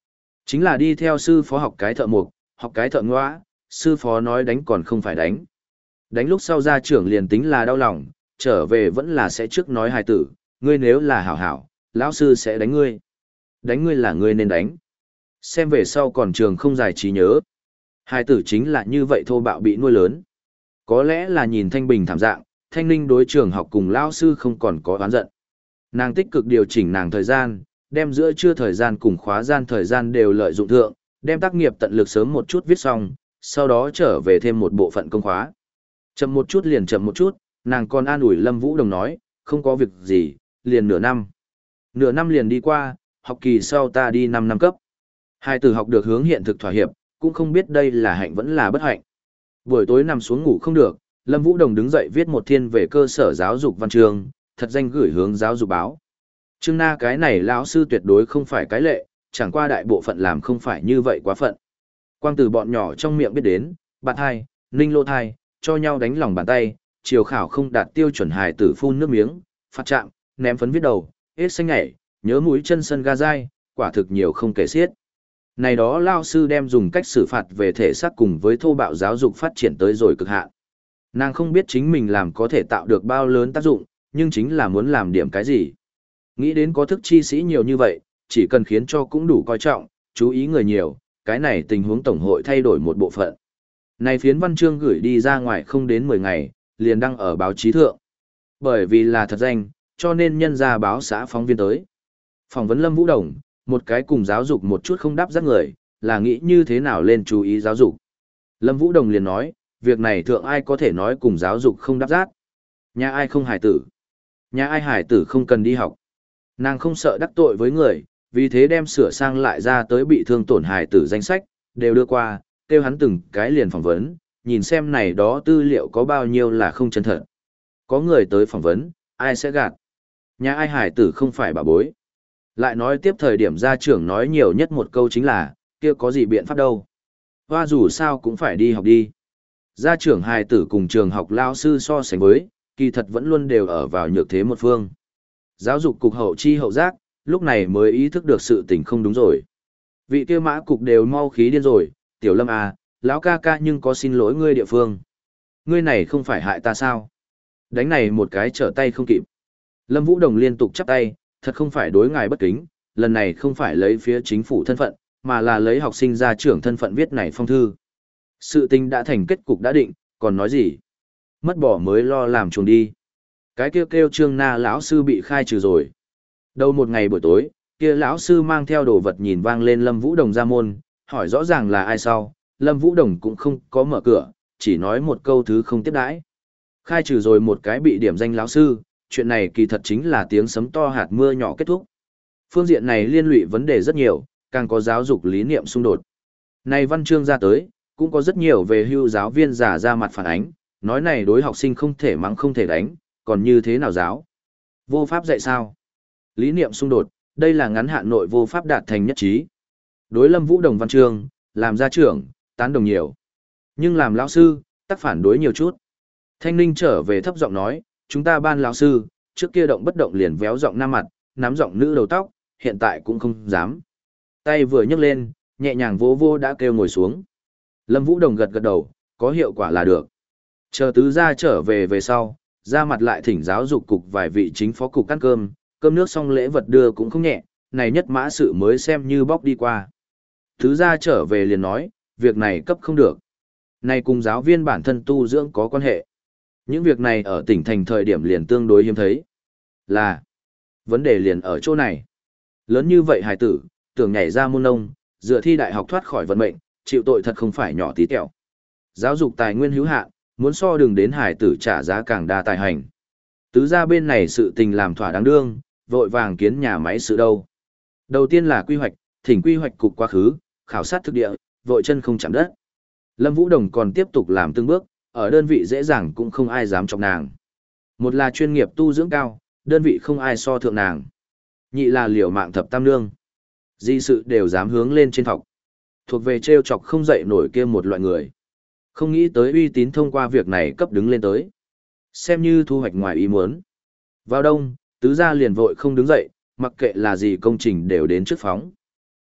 Chính là đi theo sư phó học cái thợ mộc, học cái thợ ngõa, sư phó nói đánh còn không phải đánh. Đánh lúc sau ra trưởng liền tính là đau lòng, trở về vẫn là sẽ trước nói hài tử, ngươi nếu là hảo hảo, lão sư sẽ đánh ngươi. Đánh ngươi là ngươi nên đánh. Xem về sau còn trường không giải trí nhớ. Hài tử chính là như vậy thô bạo bị nuôi lớn. Có lẽ là nhìn Thanh Bình thảm dạng, Thanh Ninh đối trường học cùng lão sư không còn có oán giận. Nàng tích cực điều chỉnh nàng thời gian, đem giữa trưa thời gian cùng khóa gian thời gian đều lợi dụng thượng, đem tác nghiệp tận lực sớm một chút viết xong, sau đó trở về thêm một bộ phận công khóa. Chậm một chút liền chậm một chút, nàng còn an ủi Lâm Vũ Đồng nói, không có việc gì, liền nửa năm. Nửa năm liền đi qua, học kỳ sau ta đi năm năm cấp. Hai tử học được hướng hiện thực thỏa hiệp, cũng không biết đây là hạnh vẫn là bất hạnh. Buổi tối nằm xuống ngủ không được, Lâm Vũ Đồng đứng dậy viết một thiên về cơ sở giáo dục văn chương, thật danh gửi hướng giáo dục báo. Trương Na cái này lão sư tuyệt đối không phải cái lệ, chẳng qua đại bộ phận làm không phải như vậy quá phận. Quang từ bọn nhỏ trong miệng biết đến, bạn hai, ninh lô thai, cho nhau đánh lòng bàn tay, chiều khảo không đạt tiêu chuẩn hài tử phun nước miếng, phạt chạm, ném phấn viết đầu, hết xanh nhảy, nhớ mũi chân sân ga dai, quả thực nhiều không kể xiết. Này đó lao sư đem dùng cách xử phạt về thể xác cùng với thô bạo giáo dục phát triển tới rồi cực hạn. Nàng không biết chính mình làm có thể tạo được bao lớn tác dụng, nhưng chính là muốn làm điểm cái gì. Nghĩ đến có thức chi sĩ nhiều như vậy, chỉ cần khiến cho cũng đủ coi trọng, chú ý người nhiều, cái này tình huống tổng hội thay đổi một bộ phận. Này phiến văn chương gửi đi ra ngoài không đến mười ngày, liền đăng ở báo chí thượng. Bởi vì là thật danh, cho nên nhân ra báo xã phóng viên tới. Phỏng vấn Lâm Vũ Đồng, một cái cùng giáo dục một chút không đáp giác người, là nghĩ như thế nào lên chú ý giáo dục. Lâm Vũ Đồng liền nói, việc này thượng ai có thể nói cùng giáo dục không đáp giác. Nhà ai không hài tử. Nhà ai hài tử không cần đi học. Nàng không sợ đắc tội với người, vì thế đem sửa sang lại ra tới bị thương tổn hài tử danh sách, đều đưa qua, kêu hắn từng cái liền phỏng vấn, nhìn xem này đó tư liệu có bao nhiêu là không chân thật. Có người tới phỏng vấn, ai sẽ gạt. Nhà ai hài tử không phải bà bối. Lại nói tiếp thời điểm gia trưởng nói nhiều nhất một câu chính là, kia có gì biện pháp đâu. Hoa dù sao cũng phải đi học đi. Gia trưởng hài tử cùng trường học lao sư so sánh với, kỳ thật vẫn luôn đều ở vào nhược thế một phương. Giáo dục cục hậu chi hậu giác, lúc này mới ý thức được sự tình không đúng rồi. Vị kia mã cục đều mau khí điên rồi, tiểu Lâm à, lão ca ca nhưng có xin lỗi ngươi địa phương. Ngươi này không phải hại ta sao? Đánh này một cái trở tay không kịp. Lâm Vũ Đồng liên tục chắp tay, thật không phải đối ngài bất kính, lần này không phải lấy phía chính phủ thân phận, mà là lấy học sinh gia trưởng thân phận viết này phong thư. Sự tình đã thành kết cục đã định, còn nói gì? Mất bỏ mới lo làm chuồng đi. Cái kêu kêu Trương Na lão sư bị khai trừ rồi. Đầu một ngày buổi tối, kia lão sư mang theo đồ vật nhìn vang lên Lâm Vũ Đồng ra môn, hỏi rõ ràng là ai sau, Lâm Vũ Đồng cũng không có mở cửa, chỉ nói một câu thứ không tiếp đãi. Khai trừ rồi một cái bị điểm danh lão sư, chuyện này kỳ thật chính là tiếng sấm to hạt mưa nhỏ kết thúc. Phương diện này liên lụy vấn đề rất nhiều, càng có giáo dục lý niệm xung đột. Này văn chương ra tới, cũng có rất nhiều về hưu giáo viên giả ra mặt phản ánh, nói này đối học sinh không thể mắng không thể đánh, còn như thế nào giáo? Vô pháp dạy sao? Lý niệm xung đột, đây là ngắn hạn nội vô pháp đạt thành nhất trí. Đối Lâm Vũ Đồng văn chương, làm gia trưởng, tán đồng nhiều. Nhưng làm lão sư, tác phản đối nhiều chút. Thanh Ninh trở về thấp giọng nói, chúng ta ban lão sư, trước kia động bất động liền véo giọng nam mặt, nắm giọng nữ đầu tóc, hiện tại cũng không dám. Tay vừa nhấc lên, nhẹ nhàng vỗ vô đã kêu ngồi xuống. Lâm Vũ Đồng gật gật đầu, có hiệu quả là được. Chờ tứ gia trở về về sau, ra mặt lại thỉnh giáo dục cục vài vị chính phó cục ăn cơm, cơm nước xong lễ vật đưa cũng không nhẹ, này nhất mã sự mới xem như bóc đi qua. Tứ gia trở về liền nói, việc này cấp không được. Này cùng giáo viên bản thân tu dưỡng có quan hệ. Những việc này ở tỉnh thành thời điểm liền tương đối hiếm thấy. Là, vấn đề liền ở chỗ này. Lớn như vậy hài tử, tưởng nhảy ra môn nông, dựa thi đại học thoát khỏi vận mệnh, chịu tội thật không phải nhỏ tí tẹo. Giáo dục tài nguyên hữu hạn, muốn so đường đến hài tử trả giá càng đa tài hành. Tứ gia bên này sự tình làm thỏa đáng đương, vội vàng kiến nhà máy sự đâu. Đầu tiên là quy hoạch, thỉnh quy hoạch cục quá khứ, khảo sát thực địa, vội chân không chạm đất. Lâm Vũ Đồng còn tiếp tục làm từng bước, ở đơn vị dễ dàng cũng không ai dám chọc nàng. Một là chuyên nghiệp tu dưỡng cao, đơn vị không ai so thượng nàng. Nhị là liều mạng thập tam nương. Di sự đều dám hướng lên trên thọc. Thuộc về trêu chọc không dậy nổi kia một loại người. Không nghĩ tới uy tín thông qua việc này cấp đứng lên tới. Xem như thu hoạch ngoài ý muốn. Vào đông, tứ gia liền vội không đứng dậy, mặc kệ là gì công trình đều đến trước phóng.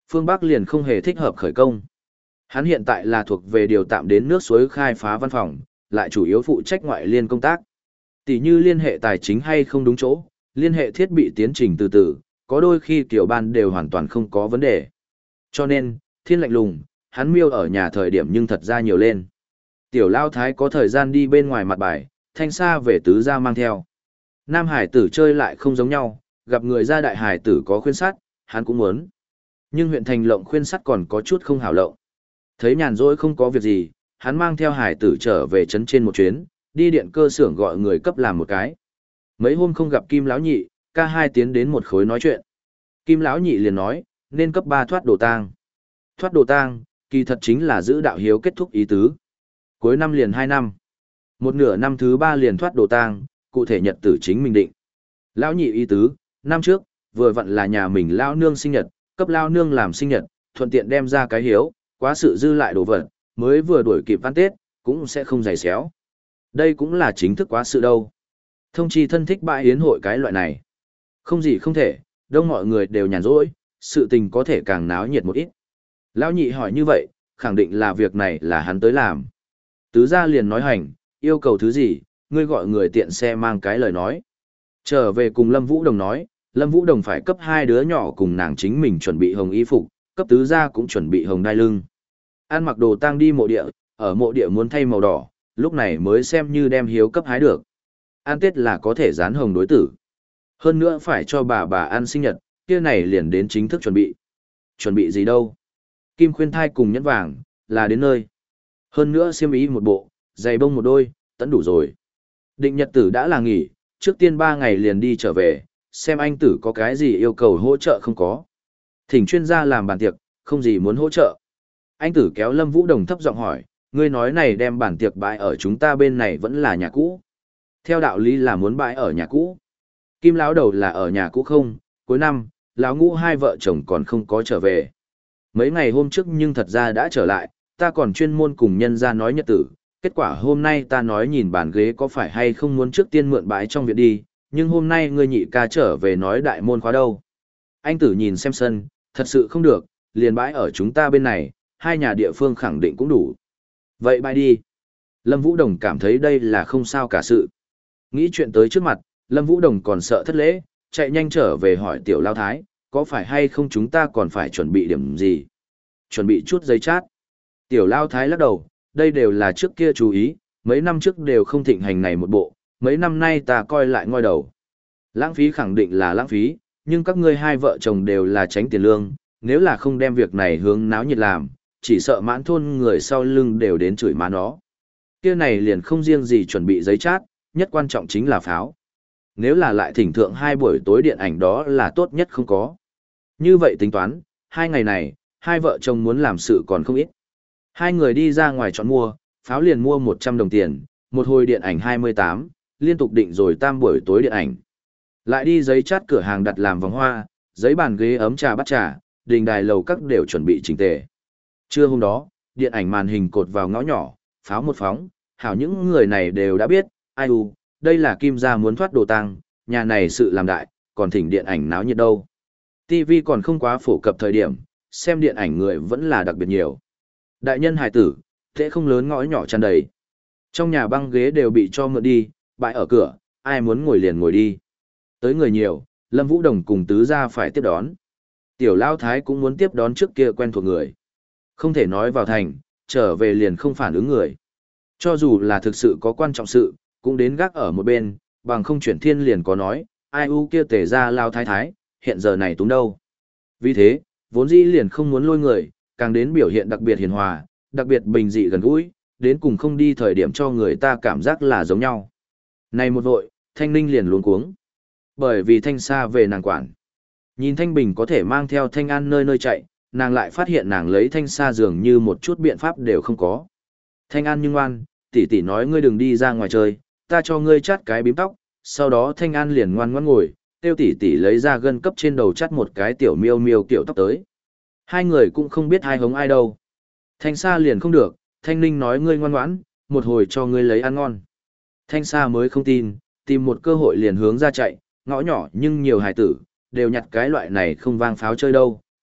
Phương Bắc liền không hề thích hợp khởi công. Hắn hiện tại là thuộc về điều tạm đến nước suối khai phá văn phòng, lại chủ yếu phụ trách ngoại liên công tác. Tỷ như liên hệ tài chính hay không đúng chỗ, liên hệ thiết bị tiến trình từ từ, có đôi khi kiểu ban đều hoàn toàn không có vấn đề. Cho nên, thiên lạnh lùng, hắn miêu ở nhà thời điểm nhưng thật ra nhiều lên. Tiểu Lao Thái có thời gian đi bên ngoài mặt bài, Thanh Sa về tứ gia mang theo. Nam hải tử chơi lại không giống nhau, gặp người ra đại hải tử có khuyên sắt, hắn cũng muốn. Nhưng huyện thành lộng khuyên sắt còn có chút không hảo lộng. Thấy nhàn rỗi không có việc gì, hắn mang theo hải tử trở về trấn trên một chuyến, đi điện cơ xưởng gọi người cấp làm một cái. Mấy hôm không gặp Kim Lão Nhị, ca hai tiến đến một khối nói chuyện. Kim Lão Nhị liền nói, nên cấp ba thoát đồ tang. Thoát đồ tang, kỳ thật chính là giữ đạo hiếu kết thúc ý tứ. Cuối năm liền hai năm. Một nửa năm thứ ba liền thoát đồ tang, cụ thể nhật tử chính mình định. Lão Nhị ý tứ, năm trước, vừa vặn là nhà mình Lão Nương sinh nhật, cấp Lão Nương làm sinh nhật, thuận tiện đem ra cái hiếu, quá sự dư lại đồ vật, mới vừa đuổi kịp ăn Tết, cũng sẽ không dày xéo. Đây cũng là chính thức quá sự đâu. Thông chi thân thích bãi yến hội cái loại này. Không gì không thể, đông mọi người đều nhàn rỗi, sự tình có thể càng náo nhiệt một ít. Lão Nhị hỏi như vậy, khẳng định là việc này là hắn tới làm. Tứ gia liền nói hành, yêu cầu thứ gì, ngươi gọi người tiện xe mang cái lời nói. Trở về cùng Lâm Vũ Đồng nói, Lâm Vũ Đồng phải cấp hai đứa nhỏ cùng nàng chính mình chuẩn bị hồng y phục, cấp tứ gia cũng chuẩn bị hồng đai lưng. Ăn mặc đồ tang đi mộ địa, ở mộ địa muốn thay màu đỏ, lúc này mới xem như đem hiếu cấp hái được. Ăn Tết là có thể dán hồng đối tử. Hơn nữa phải cho bà bà ăn sinh nhật, kia này liền đến chính thức chuẩn bị. Chuẩn bị gì đâu? Kim khuyên thai cùng nhẫn vàng, là đến nơi. Hơn nữa xiêm y một bộ, giày bông một đôi, tẫn đủ rồi. Định nhật tử đã là nghỉ, trước tiên ba ngày liền đi trở về, xem anh tử có cái gì yêu cầu hỗ trợ không có. Thỉnh chuyên gia làm bàn tiệc, không gì muốn hỗ trợ. Anh tử kéo Lâm Vũ Đồng thấp giọng hỏi, ngươi nói này đem bàn tiệc bãi ở chúng ta bên này vẫn là nhà cũ. Theo đạo lý là muốn bãi ở nhà cũ. Kim lão đầu là ở nhà cũ không, cuối năm, lão Ngũ hai vợ chồng còn không có trở về. Mấy ngày hôm trước nhưng thật ra đã trở lại, ta còn chuyên môn cùng nhân ra nói nhật tử, kết quả hôm nay ta nói nhìn bàn ghế có phải hay không muốn trước tiên mượn bãi trong viện đi, nhưng hôm nay ngươi nhị ca trở về nói đại môn khóa đâu. Anh tử nhìn xem sân, thật sự không được, liền bãi ở chúng ta bên này, hai nhà địa phương khẳng định cũng đủ. Vậy bãi đi. Lâm Vũ Đồng cảm thấy đây là không sao cả sự. Nghĩ chuyện tới trước mặt, Lâm Vũ Đồng còn sợ thất lễ, chạy nhanh trở về hỏi tiểu Lao Thái, có phải hay không chúng ta còn phải chuẩn bị điểm gì? Chuẩn bị chút giấy chát. Tiểu Lao Thái lắc đầu, đây đều là trước kia chú ý, mấy năm trước đều không thịnh hành này một bộ, mấy năm nay ta coi lại ngoi đầu. Lãng phí khẳng định là lãng phí, nhưng các ngươi hai vợ chồng đều là tránh tiền lương, nếu là không đem việc này hướng náo nhiệt làm, chỉ sợ mãn thôn người sau lưng đều đến chửi má nó. Kia này liền không riêng gì chuẩn bị giấy chát, nhất quan trọng chính là pháo. Nếu là lại thỉnh thượng hai buổi tối điện ảnh đó là tốt nhất không có. Như vậy tính toán, hai ngày này, hai vợ chồng muốn làm sự còn không ít. Hai người đi ra ngoài chọn mua, pháo liền mua một trăm đồng tiền, một hồi điện ảnh hai mươi tám, liên tục định rồi tam buổi tối điện ảnh. Lại đi giấy chát cửa hàng đặt làm vòng hoa, giấy bàn ghế ấm trà bát trà, đình đài lầu các đều chuẩn bị chỉnh tề. Trưa hôm đó, điện ảnh màn hình cột vào ngõ nhỏ, pháo một phóng, hảo những người này đều đã biết, ai u, đây là Kim gia muốn thoát đồ tang, nhà này sự làm đại, còn thỉnh điện ảnh náo nhiệt đâu. ti vi còn không quá phổ cập thời điểm, xem điện ảnh người vẫn là đặc biệt nhiều. Đại nhân hài tử, thế không lớn ngõ nhỏ tràn đầy. Trong nhà băng ghế đều bị cho mượn đi, bãi ở cửa, ai muốn ngồi liền ngồi đi. Tới người nhiều, Lâm Vũ Đồng cùng tứ gia phải tiếp đón. Tiểu Lao Thái cũng muốn tiếp đón trước kia quen thuộc người. Không thể nói vào thành, trở về liền không phản ứng người. Cho dù là thực sự có quan trọng sự, cũng đến gác ở một bên, bằng không chuyển thiên liền có nói, ai u kia tể ra Lao Thái Thái, hiện giờ này túng đâu. Vì thế, vốn dĩ liền không muốn lôi người, càng đến biểu hiện đặc biệt hiền hòa, đặc biệt bình dị gần gũi, đến cùng không đi thời điểm cho người ta cảm giác là giống nhau. Này một vội, Thanh Ninh liền luống cuống. Bởi vì Thanh Sa về nàng quản. Nhìn Thanh Bình có thể mang theo Thanh An nơi nơi chạy, nàng lại phát hiện nàng lấy Thanh Sa dường như một chút biện pháp đều không có. Thanh An nhưng ngoan, tỷ tỷ nói ngươi đừng đi ra ngoài chơi, ta cho ngươi chát cái bím tóc, sau đó Thanh An liền ngoan ngoãn ngồi, tiêu tỷ tỷ lấy ra gân cấp trên đầu chát một cái tiểu miêu miêu kiểu tóc tới. Hai người cũng không biết hai hống ai đâu. Thanh Sa liền không được, Thanh Ninh nói ngươi ngoan ngoãn, một hồi cho ngươi lấy ăn ngon. Thanh Sa mới không tin, tìm một cơ hội liền hướng ra chạy, ngõ nhỏ nhưng nhiều hài tử, đều nhặt cái loại này không vang pháo chơi đâu,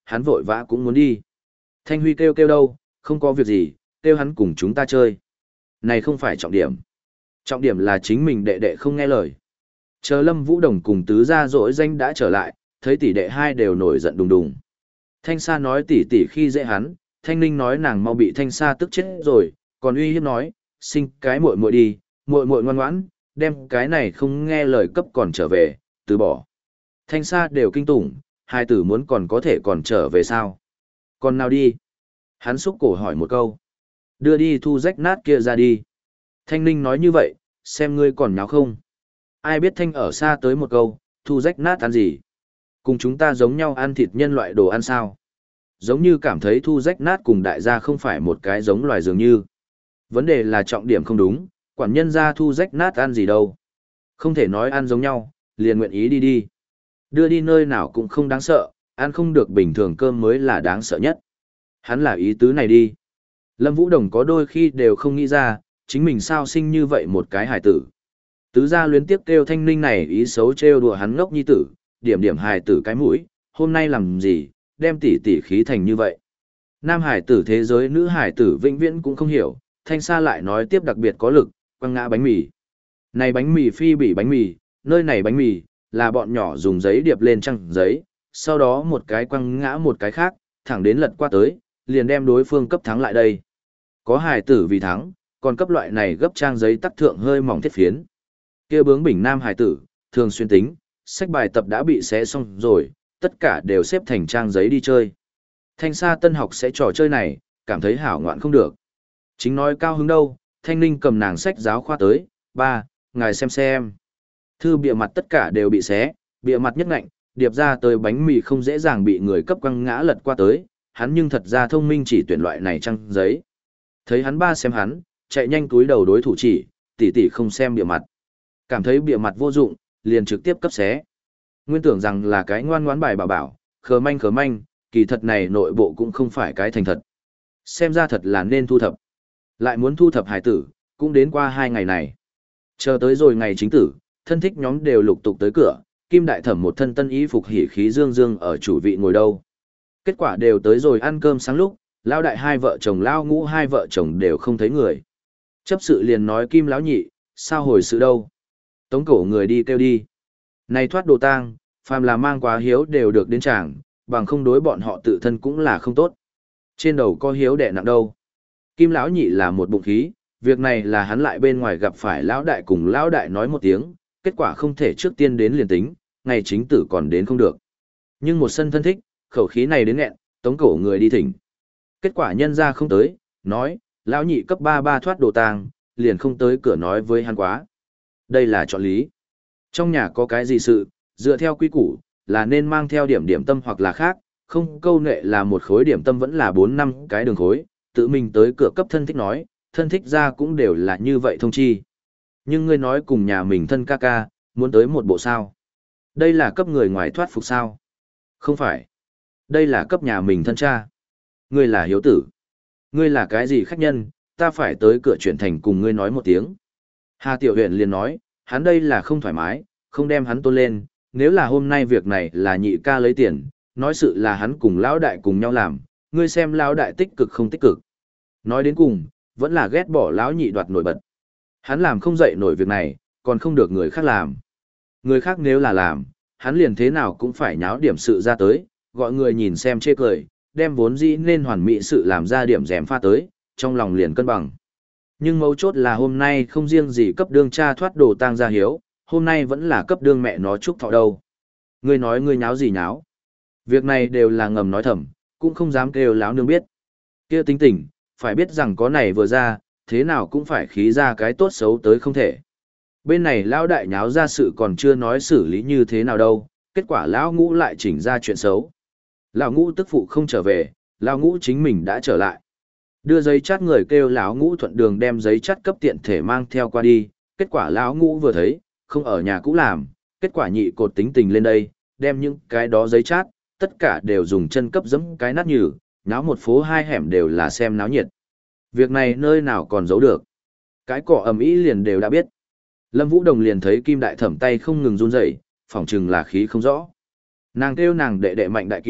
hắn vội vã cũng muốn đi. Thanh Huy kêu kêu đâu, không có việc gì, kêu hắn cùng chúng ta chơi. Này không phải trọng điểm. Trọng điểm là chính mình đệ đệ không nghe lời. Chờ Lâm Vũ Đồng cùng tứ gia dỗi danh đã trở lại, thấy tỷ đệ hai đều nổi giận đùng đùng. Thanh Sa nói tỷ tỷ khi dễ hắn, Thanh Ninh nói nàng mau bị Thanh Sa tức chết rồi, còn uy hiếp nói, sinh cái muội muội đi, muội muội ngoan ngoãn, đem cái này không nghe lời cấp còn trở về, từ bỏ. Thanh Sa đều kinh tủng, hai tử muốn còn có thể còn trở về sao? Còn nào đi? Hắn xúc cổ hỏi một câu. Đưa đi thu rách nát kia ra đi. Thanh Ninh nói như vậy, xem ngươi còn nháo không? Ai biết Thanh ở xa tới một câu, thu rách nát ăn gì? Cùng chúng ta giống nhau ăn thịt nhân loại đồ ăn sao? Giống như cảm thấy thu rách nát cùng đại gia không phải một cái giống loài dường như. Vấn đề là trọng điểm không đúng, quản nhân gia thu rách nát ăn gì đâu. Không thể nói ăn giống nhau, liền nguyện ý đi đi. Đưa đi nơi nào cũng không đáng sợ, ăn không được bình thường cơm mới là đáng sợ nhất. Hắn là ý tứ này đi. Lâm Vũ Đồng có đôi khi đều không nghĩ ra, chính mình sao sinh như vậy một cái hài tử. Tứ gia luyến tiếp kêu Thanh Ninh này ý xấu trêu đùa hắn ngốc nhi tử, điểm điểm hài tử cái mũi, hôm nay làm gì, đem tỷ tỷ khí thành như vậy. Nam hải tử thế giới nữ hải tử vĩnh viễn cũng không hiểu, Thanh Sa lại nói tiếp đặc biệt có lực, quăng ngã bánh mì. Này bánh mì phi bỉ bánh mì, nơi này bánh mì, là bọn nhỏ dùng giấy điệp lên trang giấy, sau đó một cái quăng ngã một cái khác, thẳng đến lật qua tới, liền đem đối phương cấp thắng lại đây. Có hải tử vì thắng, còn cấp loại này gấp trang giấy tắc thượng hơi mỏng thiết phiến. Kia bướng bỉnh nam hải tử, thường xuyên tính, sách bài tập đã bị xé xong rồi, tất cả đều xếp thành trang giấy đi chơi. Thanh Sa tân học sẽ trò chơi này, cảm thấy hảo ngoạn không được. Chính nói cao hứng đâu, Thanh Ninh cầm nàng sách giáo khoa tới, ba, ngài xem xem. Thư bìa mặt tất cả đều bị xé, bìa mặt nhất ngạnh, điệp ra tới bánh mì không dễ dàng bị người cấp quăng ngã lật qua tới, hắn nhưng thật ra thông minh chỉ tuyển loại này trang giấy. Thấy hắn ba xem hắn, chạy nhanh túi đầu đối thủ chỉ, tỷ tỷ không xem bìa mặt. Cảm thấy bìa mặt vô dụng, liền trực tiếp cấp xé. Nguyên tưởng rằng là cái ngoan ngoãn bài bảo bảo, khờ manh khờ manh, kỳ thật này nội bộ cũng không phải cái thành thật. Xem ra thật là nên thu thập. Lại muốn thu thập hải tử, cũng đến qua hai ngày này. Chờ tới rồi ngày chính tử, thân thích nhóm đều lục tục tới cửa, Kim Đại Thẩm một thân tân y phục hỉ khí dương dương ở chủ vị ngồi đâu. Kết quả đều tới rồi ăn cơm sáng lúc, Lão đại hai vợ chồng Lão ngũ hai vợ chồng đều không thấy người. Chấp sự liền nói Kim Lão nhị, sao hồi sự đâu? Tống cổ người đi kêu đi. Này thoát đồ tang, phàm là mang quá hiếu đều được đến tràng, bằng không đối bọn họ tự thân cũng là không tốt. Trên đầu có hiếu đẻ nặng đâu. Kim Lão nhị là một bụng khí, việc này là hắn lại bên ngoài gặp phải Lão đại cùng Lão đại nói một tiếng, kết quả không thể trước tiên đến liền tính, ngày chính tử còn đến không được. Nhưng một sân thân thích, khẩu khí này đến nghẹn, tống cổ người đi thỉnh. Kết quả nhân ra không tới, nói, Lão nhị cấp ba ba thoát đồ tang, liền không tới cửa nói với hắn quá. Đây là chọn lý. Trong nhà có cái gì sự, dựa theo quy củ, là nên mang theo điểm điểm tâm hoặc là khác, không câu nệ là một khối điểm tâm vẫn là bốn năm cái đường khối, tự mình tới cửa cấp thân thích nói, thân thích ra cũng đều là như vậy thông chi. Nhưng ngươi nói cùng nhà mình thân ca ca, muốn tới một bộ sao. Đây là cấp người ngoài thoát phục sao. Không phải. Đây là cấp nhà mình thân cha. Ngươi là hiếu tử. Ngươi là cái gì khách nhân, ta phải tới cửa chuyển thành cùng ngươi nói một tiếng. Hà Tiểu Huyền liền nói, hắn đây là không thoải mái, không đem hắn tôn lên, nếu là hôm nay việc này là nhị ca lấy tiền, nói sự là hắn cùng lão đại cùng nhau làm, ngươi xem lão đại tích cực không tích cực. Nói đến cùng, vẫn là ghét bỏ lão nhị đoạt nổi bật. Hắn làm không dậy nổi việc này, còn không được người khác làm. Người khác nếu là làm, hắn liền thế nào cũng phải nháo điểm sự ra tới, gọi người nhìn xem chê cười, đem vốn dĩ nên hoàn mỹ sự làm ra điểm rèm pha tới, trong lòng liền cân bằng. Nhưng mấu chốt là hôm nay không riêng gì cấp đương cha thoát đồ tang ra hiếu, hôm nay vẫn là cấp đương mẹ nó chúc thọ đâu. Ngươi nói ngươi nháo gì nháo? Việc này đều là ngầm nói thầm, cũng không dám kêu láo nương biết. Kia tính tình, phải biết rằng có này vừa ra, thế nào cũng phải khí ra cái tốt xấu tới không thể. Bên này lão đại nháo ra sự còn chưa nói xử lý như thế nào đâu, kết quả lão ngũ lại chỉnh ra chuyện xấu. Lão ngũ tức phụ không trở về, lão ngũ chính mình đã trở lại. Đưa giấy chát người kêu lão ngũ thuận đường đem giấy chát cấp tiện thể mang theo qua đi, kết quả lão ngũ vừa thấy, không ở nhà cũ làm, kết quả nhị cột tính tình lên đây, đem những cái đó giấy chát, tất cả đều dùng chân cấp giẫm cái nát nhừ, náo một phố hai hẻm đều là xem náo nhiệt. Việc này nơi nào còn giấu được. Cái cỏ ầm ĩ liền đều đã biết. Lâm Vũ Đồng liền thấy Kim Đại Thẩm tay không ngừng run rẩy, phỏng chừng là khí không rõ. Nàng kêu nàng đệ đệ mạnh đại cứu,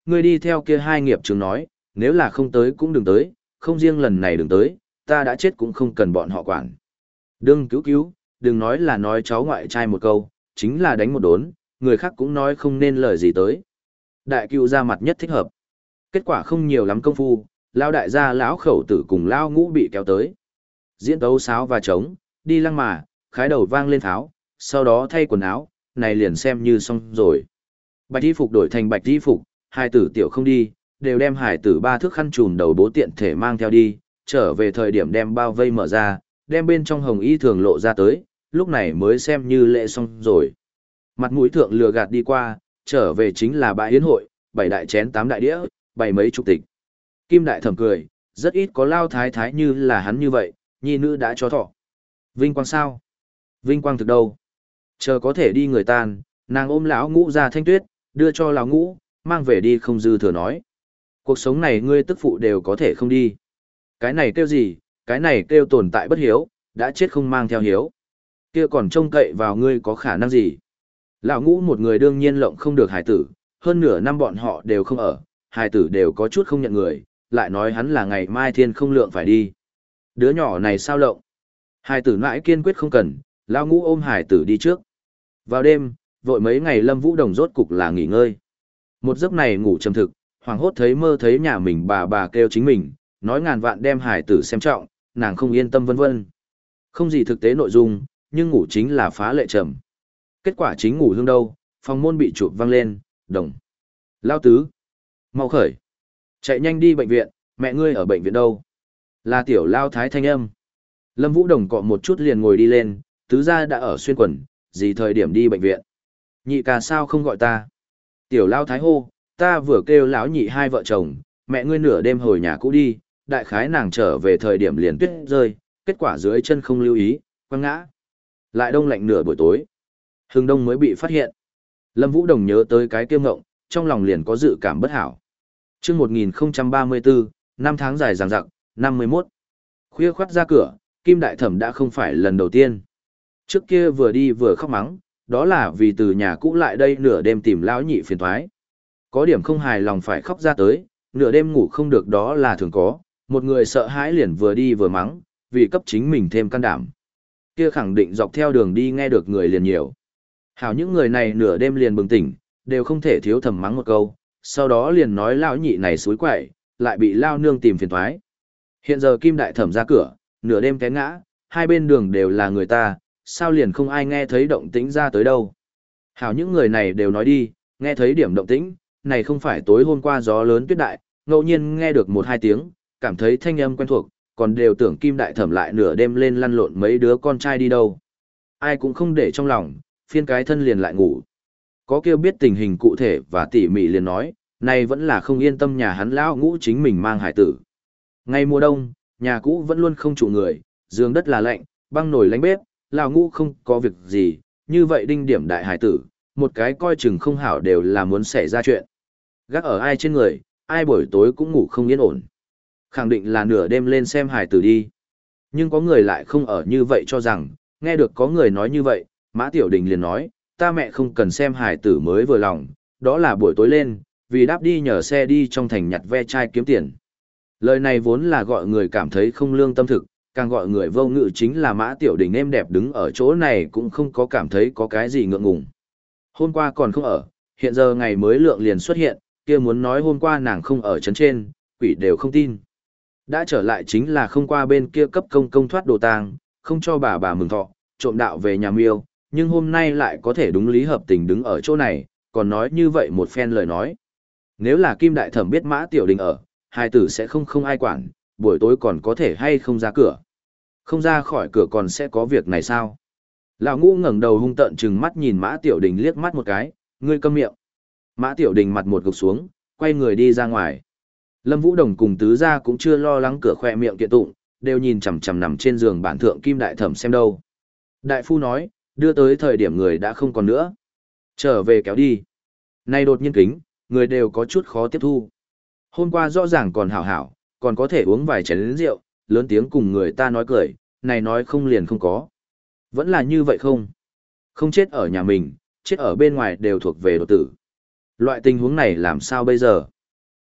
ngươi đi theo kia hai nghiệp chứng nói, nếu là không tới cũng đừng tới, không riêng lần này đừng tới, ta đã chết cũng không cần bọn họ quản. Đừng cứu cứu, đừng nói là nói cháu ngoại trai một câu, chính là đánh một đốn, người khác cũng nói không nên lời gì tới. Đại cựu ra mặt nhất thích hợp. Kết quả không nhiều lắm công phu, lao đại gia lão khẩu tử cùng lao ngũ bị kéo tới. Diễn tấu sáo và trống, đi lăng mà, khái đầu vang lên tháo, sau đó thay quần áo, này liền xem như xong rồi. Bạch y phục đổi thành bạch y phục, hai tử tiểu không đi, đều đem hải tử ba thước khăn trùm đầu bố tiện thể mang theo đi, trở về thời điểm đem bao vây mở ra, đem bên trong hồng y thường lộ ra tới, lúc này mới xem như lễ xong rồi. Mặt mũi thượng lừa gạt đi qua, trở về chính là bãi yến hội, bảy đại chén tám đại đĩa, bảy mấy chục tịch. Kim đại thẩm cười, rất ít có lao thái thái như là hắn như vậy, nhi nữ đã cho thọ. Vinh quang sao? Vinh quang thực đâu? Chờ có thể đi người tan, nàng ôm lão ngũ ra thanh tuyết, đưa cho lão ngũ, mang về đi không dư thừa nói. Cuộc sống này ngươi tức phụ đều có thể không đi. Cái này kêu gì? Cái này kêu tồn tại bất hiếu, đã chết không mang theo hiếu. Kia còn trông cậy vào ngươi có khả năng gì? Lão ngũ một người đương nhiên lộng không được hải tử, hơn nửa năm bọn họ đều không ở, hải tử đều có chút không nhận người, lại nói hắn là ngày mai thiên không lượng phải đi. Đứa nhỏ này sao lộng? Hải tử mãi kiên quyết không cần, lão ngũ ôm hải tử đi trước. Vào đêm, vội mấy ngày Lâm Vũ Đồng rốt cục là nghỉ ngơi. Một giấc này ngủ trầm thực, hoàng hốt thấy mơ thấy nhà mình bà bà kêu chính mình, nói ngàn vạn đem hải tử xem trọng, nàng không yên tâm vân vân. Không gì thực tế nội dung, nhưng ngủ chính là phá lệ trầm. Kết quả chính ngủ hương đâu, phòng môn bị chụp văng lên, đồng. Lao tứ. Mau khởi. Chạy nhanh đi bệnh viện, mẹ ngươi ở bệnh viện đâu? Là tiểu lao thái thanh âm. Lâm Vũ Đồng cọ một chút liền ngồi đi lên, tứ gia đã ở xuyên quần, gì thời điểm đi bệnh viện. Nhị ca sao không gọi ta? Tiểu lao thái hô, ta vừa kêu lão nhị hai vợ chồng, mẹ ngươi nửa đêm hồi nhà cũ đi, đại khái nàng trở về thời điểm liền tuyết rơi, kết quả dưới chân không lưu ý, quăng ngã. Lại đông lạnh nửa buổi tối. Hưng đông mới bị phát hiện. Lâm Vũ Đồng nhớ tới cái kiêm ngộng, trong lòng liền có dự cảm bất hảo. Trước một nghìn không trăm ba mươi tư, năm tháng dài dằng dặc, năm mươi mốt. Khuya khoắt ra cửa, Kim Đại Thẩm đã không phải lần đầu tiên. Trước kia vừa đi vừa khóc mắng, đó là vì từ nhà cũ lại đây nửa đêm tìm lão nhị phiền toái. Có điểm không hài lòng phải khóc ra tới, nửa đêm ngủ không được đó là thường có, một người sợ hãi liền vừa đi vừa mắng, vì cấp chính mình thêm can đảm. Kia khẳng định dọc theo đường đi nghe được người liền nhiều. Hảo những người này nửa đêm liền bừng tỉnh, đều không thể thiếu thầm mắng một câu, sau đó liền nói lão nhị này xúi quậy, lại bị lao nương tìm phiền toái. Hiện giờ Kim Đại Thẩm ra cửa, nửa đêm té ngã, hai bên đường đều là người ta, sao liền không ai nghe thấy động tĩnh ra tới đâu. Hảo những người này đều nói đi, nghe thấy điểm động tĩnh, này không phải tối hôm qua gió lớn tuyết đại, ngẫu nhiên nghe được một hai tiếng, cảm thấy thanh âm quen thuộc, còn đều tưởng Kim Đại Thẩm lại nửa đêm lên lăn lộn mấy đứa con trai đi đâu. Ai cũng không để trong lòng, phiên cái thân liền lại ngủ. Có kêu biết tình hình cụ thể và tỉ mỉ liền nói, này vẫn là không yên tâm nhà hắn lão ngũ chính mình mang hải tử. Ngay mùa đông, nhà cũ vẫn luôn không trụ người, giường đất là lạnh, băng nồi lánh bếp, lão ngũ không có việc gì, như vậy đinh điểm đại hải tử, một cái coi chừng không hảo đều là muốn xảy ra chuyện. Gác ở ai trên người, ai buổi tối cũng ngủ không yên ổn. Khẳng định là nửa đêm lên xem hải tử đi. Nhưng có người lại không ở như vậy cho rằng, nghe được có người nói như vậy, Mã Tiểu Đình liền nói, ta mẹ không cần xem hải tử mới vừa lòng, đó là buổi tối lên, vì đáp đi nhờ xe đi trong thành nhặt ve chai kiếm tiền. Lời này vốn là gọi người cảm thấy không lương tâm thực, càng gọi người vô ngự chính là Mã Tiểu Đình êm đẹp đứng ở chỗ này cũng không có cảm thấy có cái gì ngượng ngùng. Hôm qua còn không ở, hiện giờ ngày mới lượng liền xuất hiện, kia muốn nói hôm qua nàng không ở trấn trên, quỷ đều không tin. Đã trở lại chính là không qua bên kia cấp công công thoát đồ tang, không cho bà bà mừng thọ, trộm đạo về nhà miêu, nhưng hôm nay lại có thể đúng lý hợp tình đứng ở chỗ này, còn nói như vậy một phen lời nói. Nếu là Kim Đại Thẩm biết Mã Tiểu Đình ở, hai tử sẽ không không ai quản, buổi tối còn có thể hay không ra cửa. Không ra khỏi cửa còn sẽ có việc này sao? Lão ngũ ngẩng đầu hung tợn trừng mắt nhìn Mã Tiểu Đình liếc mắt một cái, ngươi câm miệng. Mã Tiểu Đình mặt một gục xuống, quay người đi ra ngoài. Lâm Vũ Đồng cùng tứ gia cũng chưa lo lắng cửa khoe miệng kiện tụng, đều nhìn chằm chằm nằm trên giường bản thượng Kim Đại Thẩm xem đâu. Đại phu nói, đưa tới thời điểm người đã không còn nữa. Trở về kéo đi. Nay đột nhiên kính, người đều có chút khó tiếp thu. Hôm qua rõ ràng còn hảo hảo, còn có thể uống vài chén rượu, lớn tiếng cùng người ta nói cười, này nói không liền không có. Vẫn là như vậy không? Không chết ở nhà mình, chết ở bên ngoài đều thuộc về đột tử. Loại tình huống này làm sao bây giờ?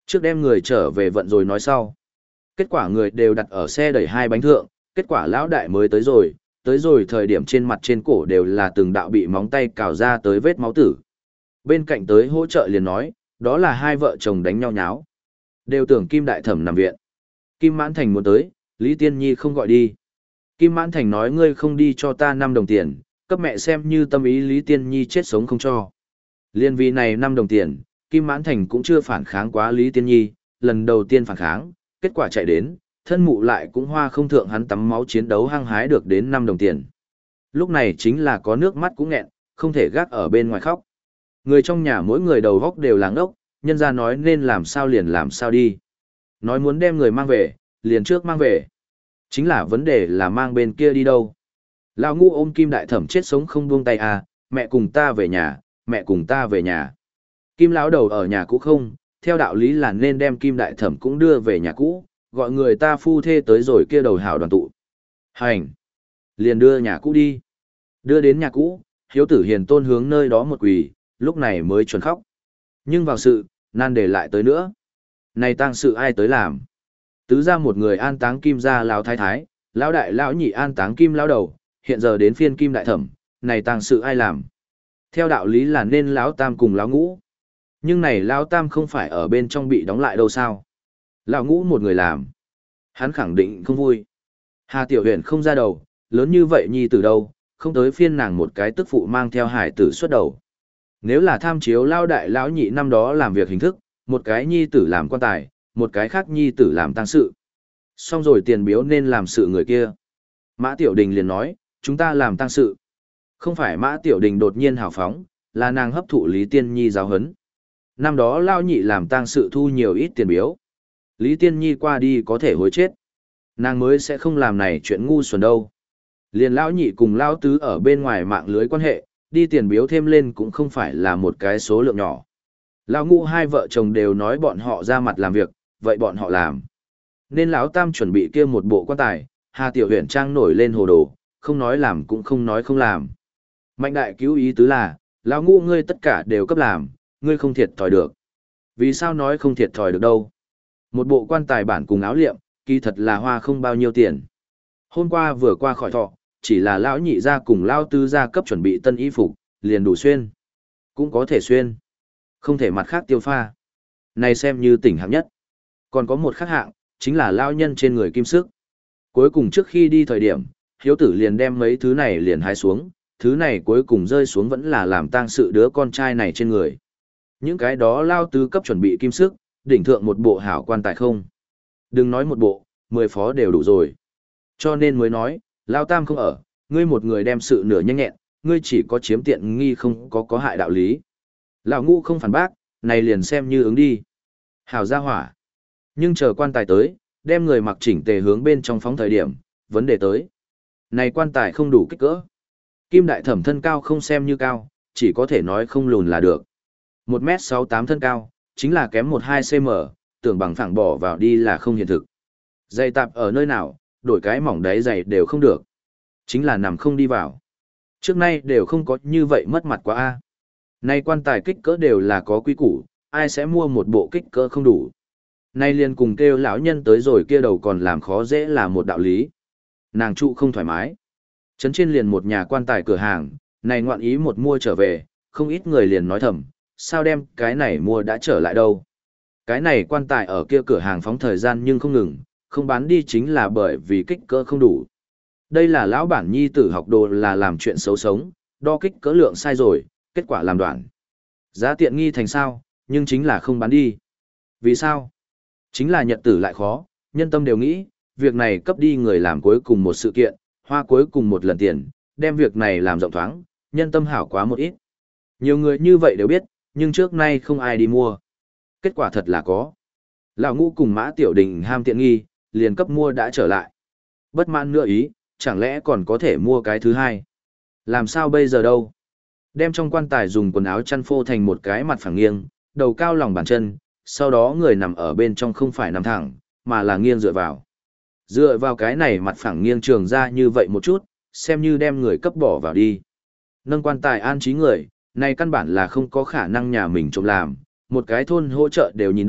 Trước đem người trở về vận rồi nói sau. Kết quả người đều đặt ở xe đẩy hai bánh thượng, kết quả lão đại mới tới rồi, tới rồi thời điểm trên mặt trên cổ đều là từng đạo bị móng tay cào ra tới vết máu tử. Bên cạnh tới hỗ trợ liền nói, đó là hai vợ chồng đánh nhau nháo. Đều tưởng Kim Đại Thẩm nằm viện. Kim Mãn Thành muốn tới, Lý Tiên Nhi không gọi đi. Kim Mãn Thành nói ngươi không đi cho ta năm đồng tiền, cấp mẹ xem như tâm ý Lý Tiên Nhi chết sống không cho. Liên vì này năm đồng tiền, Kim Mãn Thành cũng chưa phản kháng quá Lý Tiên Nhi, lần đầu tiên phản kháng, kết quả chạy đến, thân mụ lại cũng hoa không thượng hắn tắm máu chiến đấu hăng hái được đến năm đồng tiền. Lúc này chính là có nước mắt cũng nghẹn, không thể gác ở bên ngoài khóc. Người trong nhà mỗi người đầu góc đều làng ốc, nhân ra nói nên làm sao liền làm sao đi. Nói muốn đem người mang về, liền trước mang về. Chính là vấn đề là mang bên kia đi đâu. Lão Ngũ ôm Kim Đại Thẩm chết sống không buông tay à, mẹ cùng ta về nhà, mẹ cùng ta về nhà. Kim lão đầu ở nhà cũ không, theo đạo lý là nên đem Kim Đại Thẩm cũng đưa về nhà cũ, gọi người ta phu thê tới rồi kia đầu hảo đoàn tụ. Hành! Liền đưa nhà cũ đi. Đưa đến nhà cũ, hiếu tử hiền tôn hướng nơi đó một quỳ, lúc này mới chuẩn khóc. Nhưng vào sự, nan để lại tới nữa. Này tang sự ai tới làm? Tứ ra một người an táng Kim gia lão thái thái, lão đại lão nhị an táng Kim lão đầu, hiện giờ đến phiên Kim Đại Thẩm, này tang sự ai làm? Theo đạo lý là nên lão tam cùng lão ngũ. Nhưng này lão tam không phải ở bên trong bị đóng lại đâu sao? Lão ngũ một người làm. Hắn khẳng định không vui. Hà Tiểu Huyền không ra đầu, lớn như vậy nhi từ đâu, không tới phiên nàng một cái tức phụ mang theo hải tử xuất đầu. Nếu là tham chiếu lao đại lão nhị năm đó làm việc hình thức, một cái nhi tử làm quan tài, một cái khác nhi tử làm tang sự. Xong rồi tiền biếu nên làm sự người kia. Mã Tiểu Đình liền nói, chúng ta làm tang sự. Không phải Mã Tiểu Đình đột nhiên hào phóng, là nàng hấp thụ Lý Tiên Nhi giáo huấn. Năm đó lao nhị làm tang sự thu nhiều ít tiền biếu. Lý Tiên Nhi qua đi có thể hối chết. Nàng mới sẽ không làm này chuyện ngu xuẩn đâu. Liền lão nhị cùng lão tứ ở bên ngoài mạng lưới quan hệ, đi tiền biếu thêm lên cũng không phải là một cái số lượng nhỏ. Lão ngũ hai vợ chồng đều nói bọn họ ra mặt làm việc, vậy bọn họ làm. Nên lão tam chuẩn bị kia một bộ quan tài, Hà Tiểu Huyền trang nổi lên hồ đồ, không nói làm cũng không nói không làm. Mạnh đại cứu ý tứ là, lão ngũ ngươi tất cả đều cấp làm, ngươi không thiệt thòi được. Vì sao nói không thiệt thòi được đâu? Một bộ quan tài bản cùng áo liệm, kỳ thật là hoa không bao nhiêu tiền. Hôm qua vừa qua khỏi thọ, chỉ là lão nhị gia cùng lão tứ gia cấp chuẩn bị tân y phục, liền đủ xuyên. Cũng có thể xuyên. Không thể mặt khác tiêu pha. Này xem như tỉnh hạng nhất. Còn có một khác hạng, chính là lão nhân trên người kim sức. Cuối cùng trước khi đi thời điểm, hiếu tử liền đem mấy thứ này liền hái xuống, thứ này cuối cùng rơi xuống vẫn là làm tang sự đứa con trai này trên người. Những cái đó lão tứ cấp chuẩn bị kim sức, đỉnh thượng một bộ hảo quan tài không. Đừng nói một bộ, mười phó đều đủ rồi. Cho nên mới nói, Lao Tam không ở, ngươi một người đem sự nửa nhanh nhẹn, ngươi chỉ có chiếm tiện nghi không có có hại đạo lý. Lão Ngũ không phản bác, này liền xem như ứng đi. Hảo ra hỏa. Nhưng chờ quan tài tới, đem người mặc chỉnh tề hướng bên trong phóng thời điểm, vấn đề tới. Này quan tài không đủ kích cỡ. Kim Đại Thẩm thân cao không xem như cao, chỉ có thể nói không lùn là được. một mét sáu tám thân cao, chính là kém một hai xăng ti mét, tưởng bằng phẳng bỏ vào đi là không hiện thực. Dày tạp ở nơi nào, đổi cái mỏng đáy dày đều không được. Chính là nằm không đi vào. Trước nay đều không có như vậy mất mặt quá a. Nay quan tài kích cỡ đều là có quy củ, ai sẽ mua một bộ kích cỡ không đủ. Nay liền cùng kêu lão nhân tới rồi kia đầu còn làm khó dễ là một đạo lý. Nàng trụ không thoải mái. Trấn trên liền một nhà quan tài cửa hàng, này ngoạn ý một mua trở về, không ít người liền nói thầm, sao đem cái này mua đã trở lại đâu. Cái này quan tài ở kia cửa hàng phóng thời gian nhưng không ngừng, không bán đi chính là bởi vì kích cỡ không đủ. Đây là lão bản nhi tử học đồ là làm chuyện xấu sống, đo kích cỡ lượng sai rồi, kết quả làm đoạn. Giá tiện nghi thành sao, nhưng chính là không bán đi. Vì sao? Chính là nhật tử lại khó, nhân tâm đều nghĩ, việc này cấp đi người làm cuối cùng một sự kiện, hoa cuối cùng một lần tiền, đem việc này làm rộng thoáng, nhân tâm hảo quá một ít. Nhiều người như vậy đều biết, nhưng trước nay không ai đi mua. Kết quả thật là có. Lão Ngũ cùng Mã Tiểu Đình ham tiện nghi, liền cấp mua đã trở lại. Bất mãn nữa ý, chẳng lẽ còn có thể mua cái thứ hai? Làm sao bây giờ đâu? Đem trong quan tài dùng quần áo chăn phô thành một cái mặt phẳng nghiêng, đầu cao lòng bàn chân, sau đó người nằm ở bên trong không phải nằm thẳng, mà là nghiêng dựa vào. Dựa vào cái này mặt phẳng nghiêng trường ra như vậy một chút, xem như đem người cấp bỏ vào đi. Nâng quan tài an trí người, này căn bản là không có khả năng nhà mình trộm làm, một cái thôn hỗ trợ đều nhìn đâu,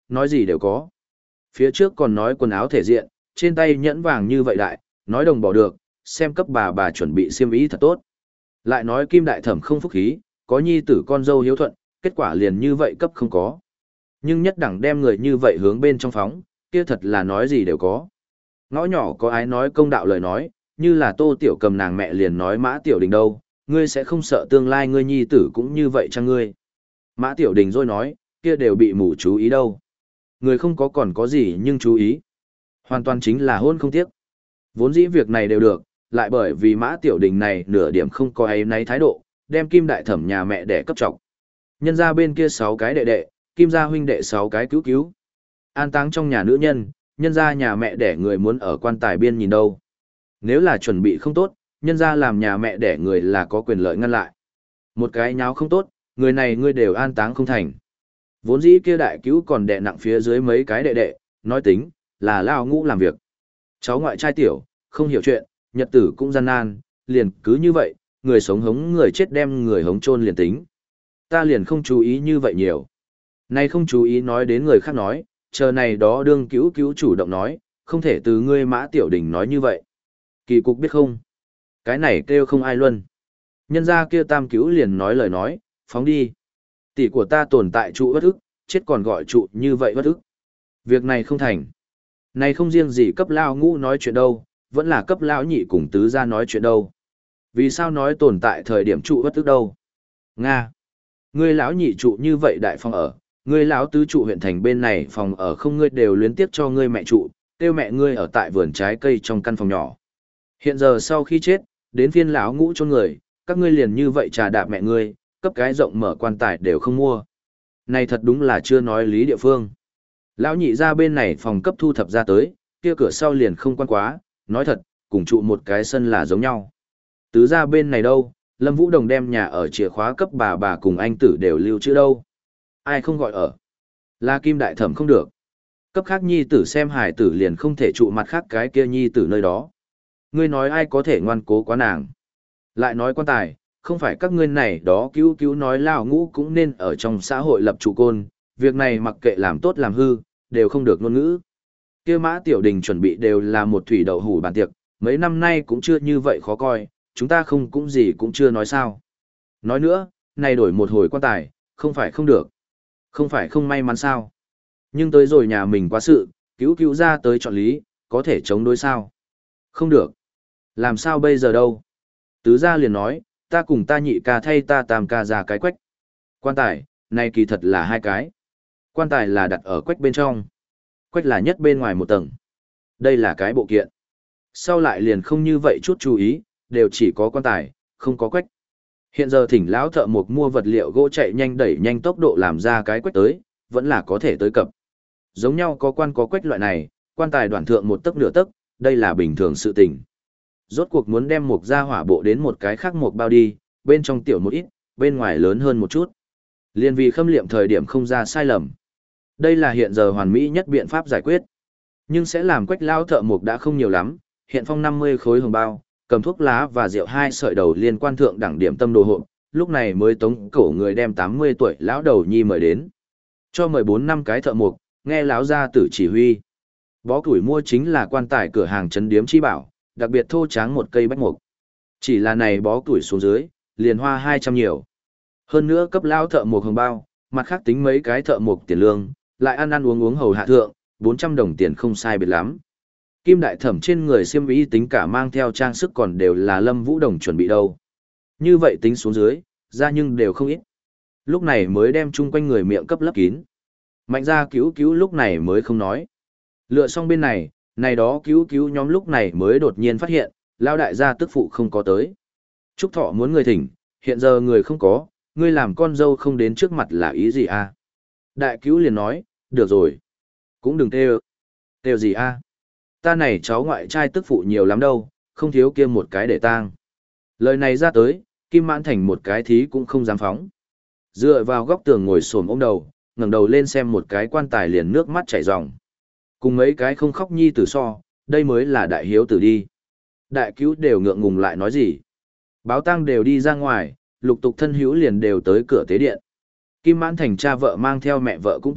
nói gì đều có. Phía trước còn nói quần áo thể diện, trên tay nhẫn vàng như vậy đại, nói đồng bỏ được, xem cấp bà bà chuẩn bị xiêm y thật tốt. Lại nói Kim Đại Thẩm không phúc khí, có nhi tử con dâu hiếu thuận, kết quả liền như vậy cấp không có. Nhưng nhất đẳng đem người như vậy hướng bên trong phóng, kia thật là nói gì đều có. Ngõ nhỏ có ai nói công đạo lời nói, như là Tô Tiểu Cầm nàng mẹ liền nói Mã Tiểu Đình đâu, ngươi sẽ không sợ tương lai ngươi nhi tử cũng như vậy chăng ngươi. Mã Tiểu Đình rồi nói, kia đều bị mù chú ý đâu. Người không có còn có gì nhưng chú ý. Hoàn toàn chính là hôn không tiếc. Vốn dĩ việc này đều được, lại bởi vì Mã Tiểu Đình này nửa điểm không có ấy nấy thái độ, đem Kim Đại Thẩm nhà mẹ đẻ cấp trọng. Nhân ra bên kia sáu cái đệ đệ, Kim gia huynh đệ sáu cái cứu cứu. An táng trong nhà nữ nhân, nhân ra nhà mẹ đẻ người muốn ở quan tài biên nhìn đâu. Nếu là chuẩn bị không tốt, nhân ra làm nhà mẹ đẻ người là có quyền lợi ngăn lại. Một cái nháo không tốt, người này ngươi đều an táng không thành. Vốn dĩ kia đại cứu còn đè nặng phía dưới mấy cái đệ đệ, nói tính, là lao ngũ làm việc. Cháu ngoại trai tiểu, không hiểu chuyện, nhật tử cũng gian nan, liền cứ như vậy, người sống hống người chết đem người hống chôn liền tính. Ta liền không chú ý như vậy nhiều. Nay không chú ý nói đến người khác nói, chờ này đó đương cứu cứu chủ động nói, không thể từ ngươi Mã Tiểu Đình nói như vậy. Kỳ cục biết không? Cái này kêu không ai luân. Nhân ra kia tam cứu liền nói lời nói, phóng đi. Tỷ của ta tồn tại trụ bất ức, chết còn gọi trụ như vậy bất ức. Việc này không thành. Này không riêng gì cấp lao ngũ nói chuyện đâu, vẫn là cấp lão nhị cùng tứ gia nói chuyện đâu. Vì sao nói tồn tại thời điểm trụ bất ức đâu? Nga. Ngươi lão nhị trụ như vậy đại phòng ở, ngươi lão tứ trụ huyện thành bên này phòng ở không ngươi đều luyến tiếp cho ngươi mẹ trụ, kêu mẹ ngươi ở tại vườn trái cây trong căn phòng nhỏ. Hiện giờ sau khi chết, đến phiên lão ngũ chôn người, các ngươi liền như vậy trà đạp mẹ ngươi, cấp cái rộng mở quan tài đều không mua. Này thật đúng là chưa nói lý địa phương. Lão nhị ra bên này phòng cấp thu thập ra tới, kia cửa sau liền không quan quá, nói thật, cùng trụ một cái sân là giống nhau. Tứ ra bên này đâu, Lâm Vũ Đồng đem nhà ở chìa khóa cấp bà bà cùng anh tử đều lưu trữ đâu. Ai không gọi ở? Là Kim Đại Thẩm không được. Cấp khác nhi tử xem hài tử liền không thể trụ mặt khác cái kia nhi tử nơi đó. Ngươi nói ai có thể ngoan cố quá nàng. Lại nói quan tài, không phải các ngươi này đó cứu cứu nói lao ngũ cũng nên ở trong xã hội lập trụ côn, việc này mặc kệ làm tốt làm hư, đều không được ngôn ngữ. Kia Mã Tiểu Đình chuẩn bị đều là một thủy đậu hủ bàn tiệc, mấy năm nay cũng chưa như vậy khó coi, chúng ta không cũng gì cũng chưa nói sao. Nói nữa, này đổi một hồi quan tài, không phải không được. Không phải không may mắn sao. Nhưng tới rồi nhà mình quá sự, cứu cứu ra tới chọn lý, có thể chống đối sao. Không được. Làm sao bây giờ đâu. Tứ gia liền nói, ta cùng ta nhị ca thay ta tam ca ra cái quách. Quan tài, này kỳ thật là hai cái. Quan tài là đặt ở quách bên trong. Quách là nhất bên ngoài một tầng. Đây là cái bộ kiện. Sau lại liền không như vậy chút chú ý, đều chỉ có quan tài, không có quách. Hiện giờ thỉnh lão thợ mộc mua vật liệu gỗ chạy nhanh đẩy nhanh tốc độ làm ra cái quách tới, vẫn là có thể tới cập. Giống nhau có quan có quách loại này, quan tài đoạn thượng một tấc nửa tấc, đây là bình thường sự tình. Rốt cuộc muốn đem mộc ra hỏa bộ đến một cái khác mộc bao đi, bên trong tiểu một ít, bên ngoài lớn hơn một chút. Liên vì khâm liệm thời điểm không ra sai lầm. Đây là hiện giờ hoàn mỹ nhất biện pháp giải quyết. Nhưng sẽ làm quách lao thợ mộc đã không nhiều lắm, hiện phong năm mươi khối hồng bao, cầm thuốc lá và rượu hai sợi đầu liên quan thượng đẳng điểm tâm đồ hộp, lúc này mới tống cổ người đem tám mươi tuổi lão đầu nhi mời đến. Cho mười bốn năm cái thợ mộc, nghe lão gia tử chỉ huy. Bó củi mua chính là quan tài cửa hàng trấn điếm chi bảo, đặc biệt thô tráng một cây bách mộc. Chỉ là này bó củi xuống dưới, liền hoa hai trăm nhiều. Hơn nữa cấp lao thợ mộc hồng bao, mặt khác tính mấy cái thợ mộc tiền lương, lại ăn ăn uống uống hầu hạ thượng, bốn trăm đồng tiền không sai biệt lắm. Kim Đại Thẩm trên người xiêm y tính cả mang theo trang sức còn đều là Lâm Vũ Đồng chuẩn bị đâu. Như vậy tính xuống dưới, ra nhưng đều không ít. Lúc này mới đem chung quanh người miệng cấp lấp kín. Mạnh ra cứu cứu lúc này mới không nói. Lựa xong bên này, này đó cứu cứu nhóm lúc này mới đột nhiên phát hiện, lao đại gia tức phụ không có tới. Trúc Thọ muốn người thỉnh, hiện giờ người không có, ngươi làm con dâu không đến trước mặt là ý gì à? Đại cứu liền nói, được rồi. Cũng đừng têu. Têu gì à? Ta này cháu ngoại trai tức phụ nhiều lắm đâu, không thiếu kia một cái để tang. Lời này ra tới, Kim Mãn Thành một cái thí cũng không dám phóng. Dựa vào góc tường ngồi xổm ôm đầu, ngẩng đầu lên xem một cái quan tài liền nước mắt chảy ròng. Cùng mấy cái không khóc nhi tử so, đây mới là đại hiếu tử đi. Đại cứu đều ngượng ngùng lại nói gì. Báo tang đều đi ra ngoài, lục tục thân hữu liền đều tới cửa tế điện. Kim Mãn Thành cha vợ mang theo mẹ vợ cũng tới,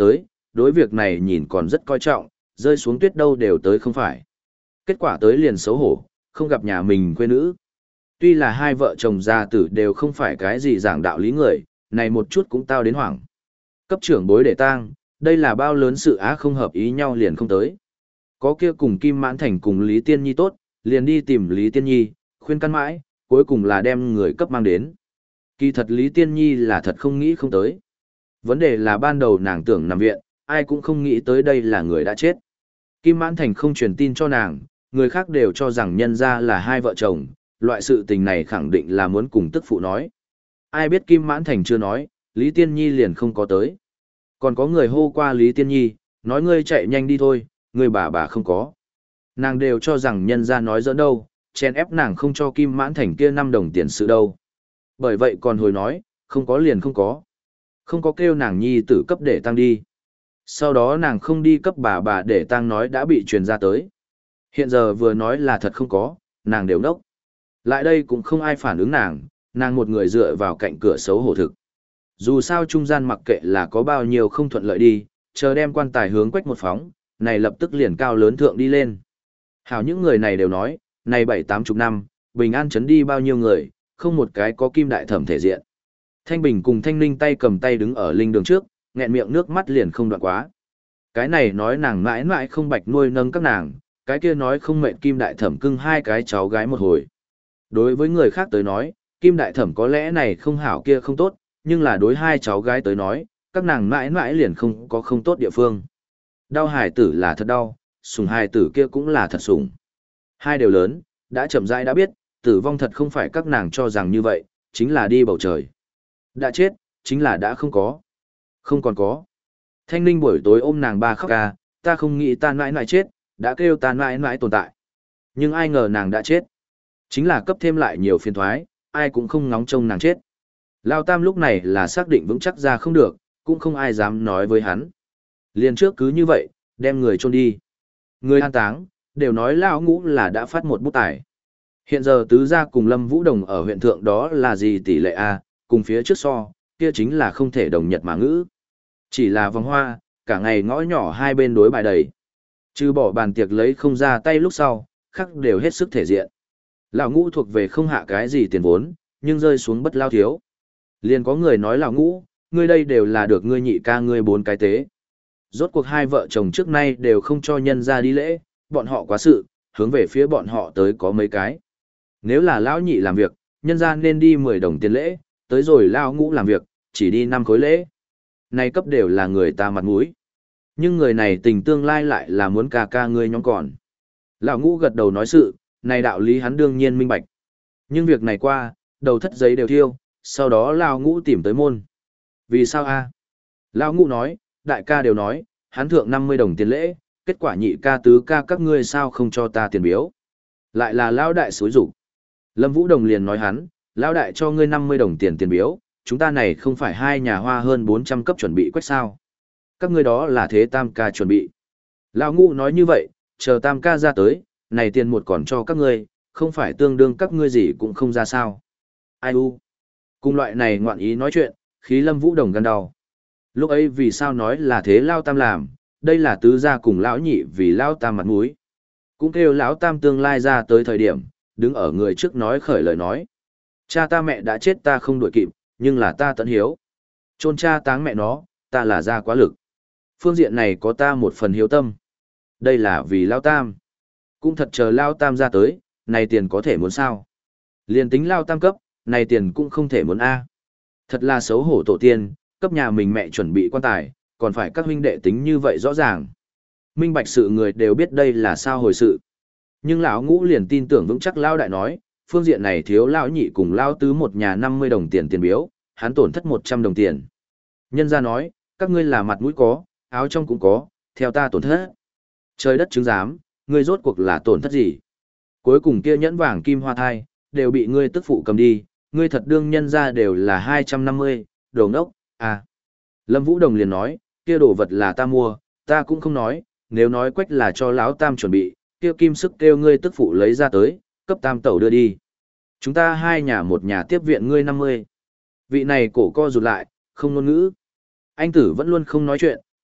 đối việc này nhìn còn rất coi trọng, rơi xuống tuyết đâu đều tới không phải. Kết quả tới liền xấu hổ, không gặp nhà mình quê nữ. Tuy là hai vợ chồng già tử đều không phải cái gì giảng đạo lý người, này một chút cũng tao đến hoảng. Cấp trưởng bối để tang, đây là bao lớn sự á không hợp ý nhau liền không tới. Có kia cùng Kim Mãn Thành cùng Lý Tiên Nhi tốt, liền đi tìm Lý Tiên Nhi, khuyên căn mãi, cuối cùng là đem người cấp mang đến. Kỳ thật Lý Tiên Nhi là thật không nghĩ không tới. Vấn đề là ban đầu nàng tưởng nằm viện, ai cũng không nghĩ tới đây là người đã chết. Kim Mãn Thành không truyền tin cho nàng, người khác đều cho rằng nhân ra là hai vợ chồng, loại sự tình này khẳng định là muốn cùng tức phụ nói. Ai biết Kim Mãn Thành chưa nói, Lý Tiên Nhi liền không có tới. Còn có người hô qua Lý Tiên Nhi, nói ngươi chạy nhanh đi thôi, người bà bà không có. Nàng đều cho rằng nhân ra nói giỡn đâu, chen ép nàng không cho Kim Mãn Thành kia năm đồng tiền sự đâu. Bởi vậy còn hồi nói, không có liền không có. Không có kêu nàng nhi tử cấp để tăng đi. Sau đó nàng không đi cấp bà bà để tăng nói đã bị truyền ra tới. Hiện giờ vừa nói là thật không có, nàng đều đốc. Lại đây cũng không ai phản ứng nàng, nàng một người dựa vào cạnh cửa xấu hổ thực. Dù sao trung gian mặc kệ là có bao nhiêu không thuận lợi đi, chờ đem quan tài hướng quách một phóng, này lập tức liền cao lớn thượng đi lên. Hảo những người này đều nói, này bảy tám chục năm, bình an chấn đi bao nhiêu người, không một cái có kim đại thẩm thể diện. Thanh Bình cùng Thanh Ninh tay cầm tay đứng ở linh đường trước, nghẹn miệng nước mắt liền không đoạn quá. Cái này nói nàng mãi mãi không bạch nuôi nâng các nàng, cái kia nói không mệnh kim đại thẩm cưng hai cái cháu gái một hồi. Đối với người khác tới nói, kim đại thẩm có lẽ này không hảo kia không tốt, nhưng là đối hai cháu gái tới nói, các nàng mãi mãi liền không có không tốt địa phương. Đau hài tử là thật đau, sủng hài tử kia cũng là thật sủng. Hai đều lớn, đã chậm rãi đã biết, tử vong thật không phải các nàng cho rằng như vậy, chính là đi bầu trời. Đã chết, chính là đã không có. Không còn có. Thanh Ninh buổi tối ôm nàng ba khóc ca, ta không nghĩ ta mãi mãi chết, đã kêu ta mãi mãi tồn tại. Nhưng ai ngờ nàng đã chết. Chính là cấp thêm lại nhiều phiền thoái, ai cũng không ngóng trông nàng chết. Lao Tam lúc này là xác định vững chắc ra không được, cũng không ai dám nói với hắn. Liền trước cứ như vậy, đem người chôn đi. Người an táng, đều nói Lao Ngũ là đã phát một bút tài. Hiện giờ tứ gia cùng Lâm Vũ Đồng ở huyện thượng đó là gì tỷ lệ A, cùng phía trước so, kia chính là không thể đồng nhật mà ngữ. Chỉ là vòng hoa, cả ngày ngõ nhỏ hai bên đối bài đầy. Trừ bỏ bàn tiệc lấy không ra tay lúc sau, khắc đều hết sức thể diện. Lão Ngũ thuộc về không hạ cái gì tiền vốn, nhưng rơi xuống bất lao thiếu. Liền có người nói Lão Ngũ, ngươi đây đều là được ngươi nhị ca ngươi bốn cái tế. Rốt cuộc hai vợ chồng trước nay đều không cho nhân ra đi lễ, bọn họ quá sự, hướng về phía bọn họ tới có mấy cái. Nếu là Lão nhị làm việc, nhân ra nên đi mười đồng tiền lễ, tới rồi Lão Ngũ làm việc, chỉ đi năm khối lễ. Này cấp đều là người ta mặt mũi. Nhưng người này tình tương lai lại là muốn ca ca ngươi nhóm còn. Lão Ngũ gật đầu nói sự, này đạo lý hắn đương nhiên minh bạch. Nhưng việc này qua, đầu thất giấy đều thiêu, sau đó Lão Ngũ tìm tới môn. Vì sao a? Lão Ngũ nói, đại ca đều nói, hắn thượng năm mươi đồng tiền lễ, kết quả nhị ca tứ ca các ngươi sao không cho ta tiền biếu. Lại là Lão đại xúi rủ. Lâm Vũ Đồng liền nói hắn, Lão đại cho ngươi năm mươi đồng tiền tiền biếu, chúng ta này không phải hai nhà hoa hơn bốn trăm cấp chuẩn bị quách sao. Các ngươi đó là thế tam ca chuẩn bị. Lão Ngũ nói như vậy, chờ tam ca ra tới, này tiền một còn cho các ngươi, không phải tương đương các ngươi gì cũng không ra sao. Ai u. Cùng loại này ngoạn ý nói chuyện, khí Lâm Vũ Đồng gan đau. Lúc ấy vì sao nói là thế Lao Tam làm, đây là tứ gia cùng lão nhị vì Lao Tam mặt mũi. Cũng kêu lão Tam tương lai ra tới thời điểm, đứng ở người trước nói khởi lời nói. Cha ta mẹ đã chết ta không đuổi kịp, nhưng là ta tận hiếu. Chôn cha táng mẹ nó, ta là ra quá lực. Phương diện này có ta một phần hiếu tâm. Đây là vì Lao Tam. Cũng thật chờ Lao Tam ra tới, này tiền có thể muốn sao. Liền tính Lao Tam cấp, này tiền cũng không thể muốn A. Thật là xấu hổ tổ tiên, cấp nhà mình mẹ chuẩn bị quan tài, còn phải các huynh đệ tính như vậy rõ ràng. Minh bạch sự người đều biết đây là sao hồi sự. Nhưng lão Ngũ liền tin tưởng vững chắc Lao đại nói, phương diện này thiếu Lão nhị cùng Lao tứ một nhà năm mươi đồng tiền tiền biếu, hắn tổn thất một trăm đồng tiền. Nhân gia nói, các ngươi là mặt mũi có, áo trong cũng có, theo ta tổn thất. Trời đất chứng giám, ngươi rốt cuộc là tổn thất gì? Cuối cùng kia nhẫn vàng kim hoa thai, đều bị ngươi tức phụ cầm đi, ngươi thật đương nhân ra đều là hai trăm năm mươi, đồ ngốc, à. Lâm Vũ Đồng liền nói, kia đồ vật là ta mua, ta cũng không nói, nếu nói quách là cho lão Tam chuẩn bị, kia kim sức kêu ngươi tức phụ lấy ra tới, cấp Tam tẩu đưa đi. Chúng ta hai nhà một nhà tiếp viện ngươi năm mươi. Vị này cổ co rụt lại, không ngôn ngữ. Anh tử vẫn luôn không nói chuyện,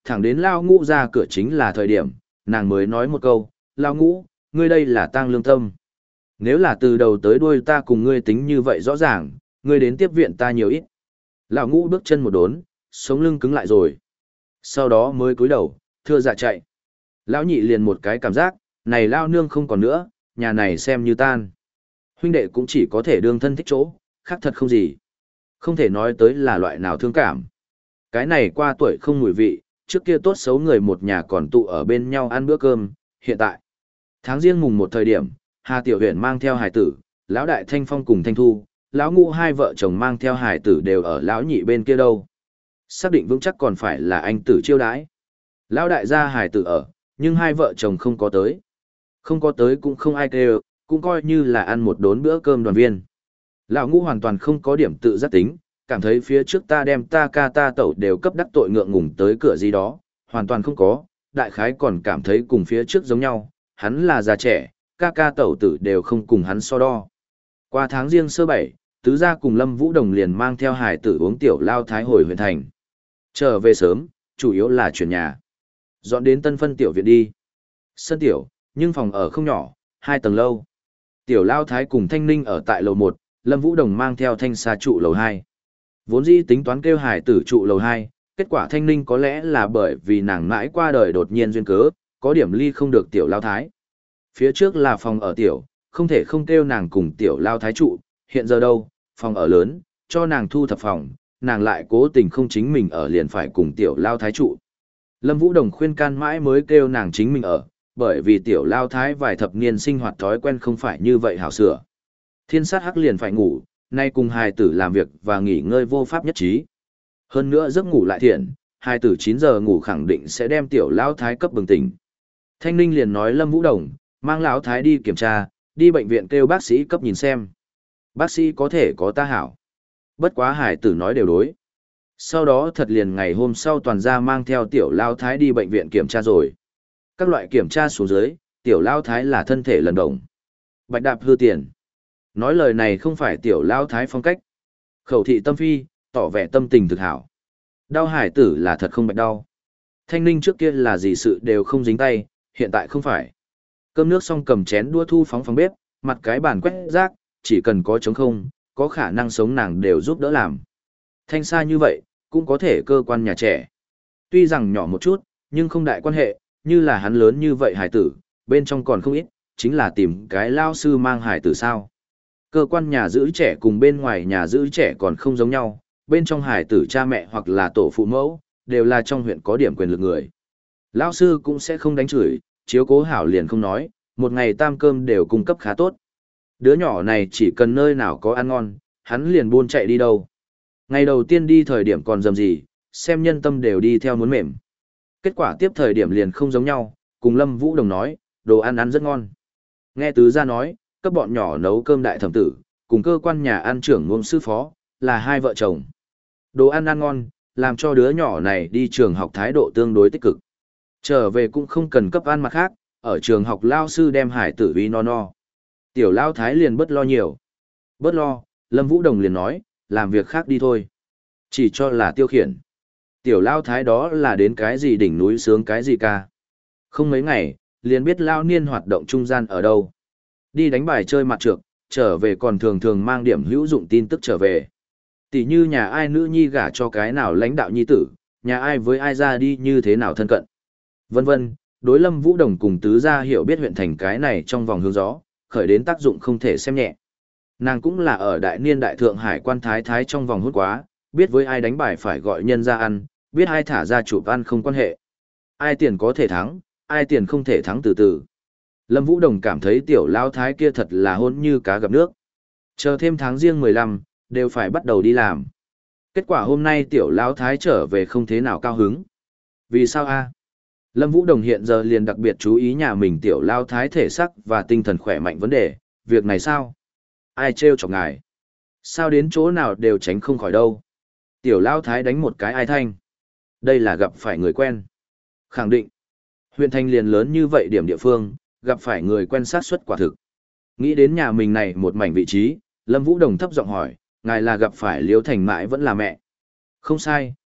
thẳng đến Lao Ngũ ra cửa chính là thời điểm, nàng mới nói một câu, Lao Ngũ, ngươi đây là tang lương tâm. Nếu là từ đầu tới đuôi ta cùng ngươi tính như vậy rõ ràng, ngươi đến tiếp viện ta nhiều ít. Lão Ngũ bước chân một đốn, sống lưng cứng lại rồi. Sau đó mới cúi đầu, thưa dạ chạy. Lão nhị liền một cái cảm giác, này Lao nương không còn nữa, nhà này xem như tan. Huynh đệ cũng chỉ có thể đương thân thích chỗ, khác thật không gì. Không thể nói tới là loại nào thương cảm. Cái này qua tuổi không mùi vị, trước kia tốt xấu người một nhà còn tụ ở bên nhau ăn bữa cơm, hiện tại. Tháng riêng mùng một thời điểm, Hà Tiểu Huyền mang theo hải tử, lão đại Thanh Phong cùng Thanh Thu, lão Ngũ hai vợ chồng mang theo hải tử đều ở lão nhị bên kia đâu. Xác định vững chắc còn phải là anh tử chiêu đãi. Lão đại gia hải tử ở, nhưng hai vợ chồng không có tới. Không có tới cũng không ai kêu, cũng coi như là ăn một đốn bữa cơm đoàn viên. Lão Ngũ hoàn toàn không có điểm tự giác tính, cảm thấy phía trước ta đem ta ca ta tẩu đều cấp đắc tội ngượng ngùng tới cửa gì đó, hoàn toàn không có, đại khái còn cảm thấy cùng phía trước giống nhau, hắn là già trẻ, ca ca tẩu tử đều không cùng hắn so đo. Qua tháng riêng sơ bảy, tứ gia cùng Lâm Vũ Đồng liền mang theo hải tử uống tiểu lao thái hồi huyện thành. Trở về sớm, chủ yếu là chuyển nhà. Dọn đến tân phân tiểu viện đi. Sân tiểu, nhưng phòng ở không nhỏ, hai tầng lâu. Tiểu lao thái cùng Thanh Ninh ở tại lầu một, Lâm Vũ Đồng mang theo Thanh Sa trụ lầu hai. Vốn dĩ tính toán kêu hải tử trụ lầu hai, kết quả Thanh Ninh có lẽ là bởi vì nàng mãi qua đời đột nhiên duyên cớ, có điểm ly không được tiểu lao thái. Phía trước là phòng ở tiểu, không thể không kêu nàng cùng tiểu lao thái trụ, hiện giờ đâu, phòng ở lớn, cho nàng thu thập phòng, nàng lại cố tình không chính mình ở liền phải cùng tiểu lao thái trụ. Lâm Vũ Đồng khuyên can mãi mới kêu nàng chính mình ở, bởi vì tiểu lao thái vài thập niên sinh hoạt thói quen không phải như vậy hảo sửa. Thiên sát hắc liền phải ngủ, nay cùng hài tử làm việc và nghỉ ngơi vô pháp nhất trí. Hơn nữa giấc ngủ lại thiện, hài tử chín giờ ngủ khẳng định sẽ đem tiểu lao thái cấp bừng tỉnh. Thanh Ninh liền nói Lâm Vũ Đồng, mang lão thái đi kiểm tra, đi bệnh viện kêu bác sĩ cấp nhìn xem. Bác sĩ có thể có ta hảo. Bất quá hải tử nói đều đối. Sau đó thật liền ngày hôm sau toàn gia mang theo tiểu lao thái đi bệnh viện kiểm tra rồi. Các loại kiểm tra xuống dưới, tiểu lao thái là thân thể lần đồng. Bạch đạp hư tiền. Nói lời này không phải tiểu lao thái phong cách. Khẩu thị tâm phi, tỏ vẻ tâm tình thực hảo. Đau hải tử là thật không bạch đau. Thanh Ninh trước kia là gì sự đều không dính tay, hiện tại không phải. Cơm nước xong cầm chén đua thu phóng phòng bếp, mặt cái bàn quét rác, chỉ cần có trống không, có khả năng sống nàng đều giúp đỡ làm. Thanh Sa như vậy, cũng có thể cơ quan nhà trẻ. Tuy rằng nhỏ một chút, nhưng không đại quan hệ, như là hắn lớn như vậy hải tử, bên trong còn không ít, chính là tìm cái lao sư mang hải tử sao. Cơ quan nhà giữ trẻ cùng bên ngoài nhà giữ trẻ còn không giống nhau, bên trong hải tử cha mẹ hoặc là tổ phụ mẫu, đều là trong huyện có điểm quyền lực người. Lao sư cũng sẽ không đánh chửi, chiếu cố hảo liền không nói, một ngày tam cơm đều cung cấp khá tốt. Đứa nhỏ này chỉ cần nơi nào có ăn ngon, hắn liền buôn chạy đi đâu. Ngày đầu tiên đi thời điểm còn dầm gì, xem nhân tâm đều đi theo muốn mềm. Kết quả tiếp thời điểm liền không giống nhau, cùng Lâm Vũ Đồng nói, đồ ăn ăn rất ngon. Nghe tứ gia nói, các bọn nhỏ nấu cơm đại thẩm tử, cùng cơ quan nhà ăn trưởng ngôn sư phó, là hai vợ chồng. Đồ ăn ăn ngon, làm cho đứa nhỏ này đi trường học thái độ tương đối tích cực. Trở về cũng không cần cấp ăn mặt khác, ở trường học lao sư đem hải tử uy no no. Tiểu lao thái liền bớt lo nhiều. Bớt lo, Lâm Vũ Đồng liền nói, làm việc khác đi thôi. Chỉ cho là tiêu khiển. Tiểu lao thái đó là đến cái gì đỉnh núi sướng cái gì ca. Không mấy ngày, liền biết lao niên hoạt động trung gian ở đâu. Đi đánh bài chơi mặt trược, trở về còn thường thường mang điểm hữu dụng tin tức trở về. Tỷ như nhà ai nữ nhi gả cho cái nào lãnh đạo nhi tử, nhà ai với ai ra đi như thế nào thân cận. Vân vân, đối Lâm Vũ Đồng cùng tứ gia hiểu biết huyện thành cái này trong vòng hướng gió, khởi đến tác dụng không thể xem nhẹ. Nàng cũng là ở đại niên đại thượng hải quan thái thái trong vòng hút quá, biết với ai đánh bài phải gọi nhân ra ăn, biết ai thả ra chụp ăn không quan hệ. Ai tiền có thể thắng, ai tiền không thể thắng từ từ. Lâm Vũ Đồng cảm thấy tiểu lao thái kia thật là hôn như cá gặp nước. Chờ thêm tháng riêng mười lăm, đều phải bắt đầu đi làm. Kết quả hôm nay tiểu lao thái trở về không thế nào cao hứng. Vì sao a? Lâm Vũ Đồng hiện giờ liền đặc biệt chú ý nhà mình tiểu lao thái thể sắc và tinh thần khỏe mạnh vấn đề, việc này sao? Ai trêu chọc ngài? Sao đến chỗ nào đều tránh không khỏi đâu? Tiểu lao thái đánh một cái ai thanh. Đây là gặp phải người quen. Khẳng định. Huyện thành liền lớn như vậy điểm địa phương, gặp phải người quen sát suất quả thực. Nghĩ đến nhà mình này một mảnh vị trí, Lâm Vũ Đồng thấp giọng hỏi, ngài là gặp phải Liễu Thành Mãi vẫn là mẹ? Không sai,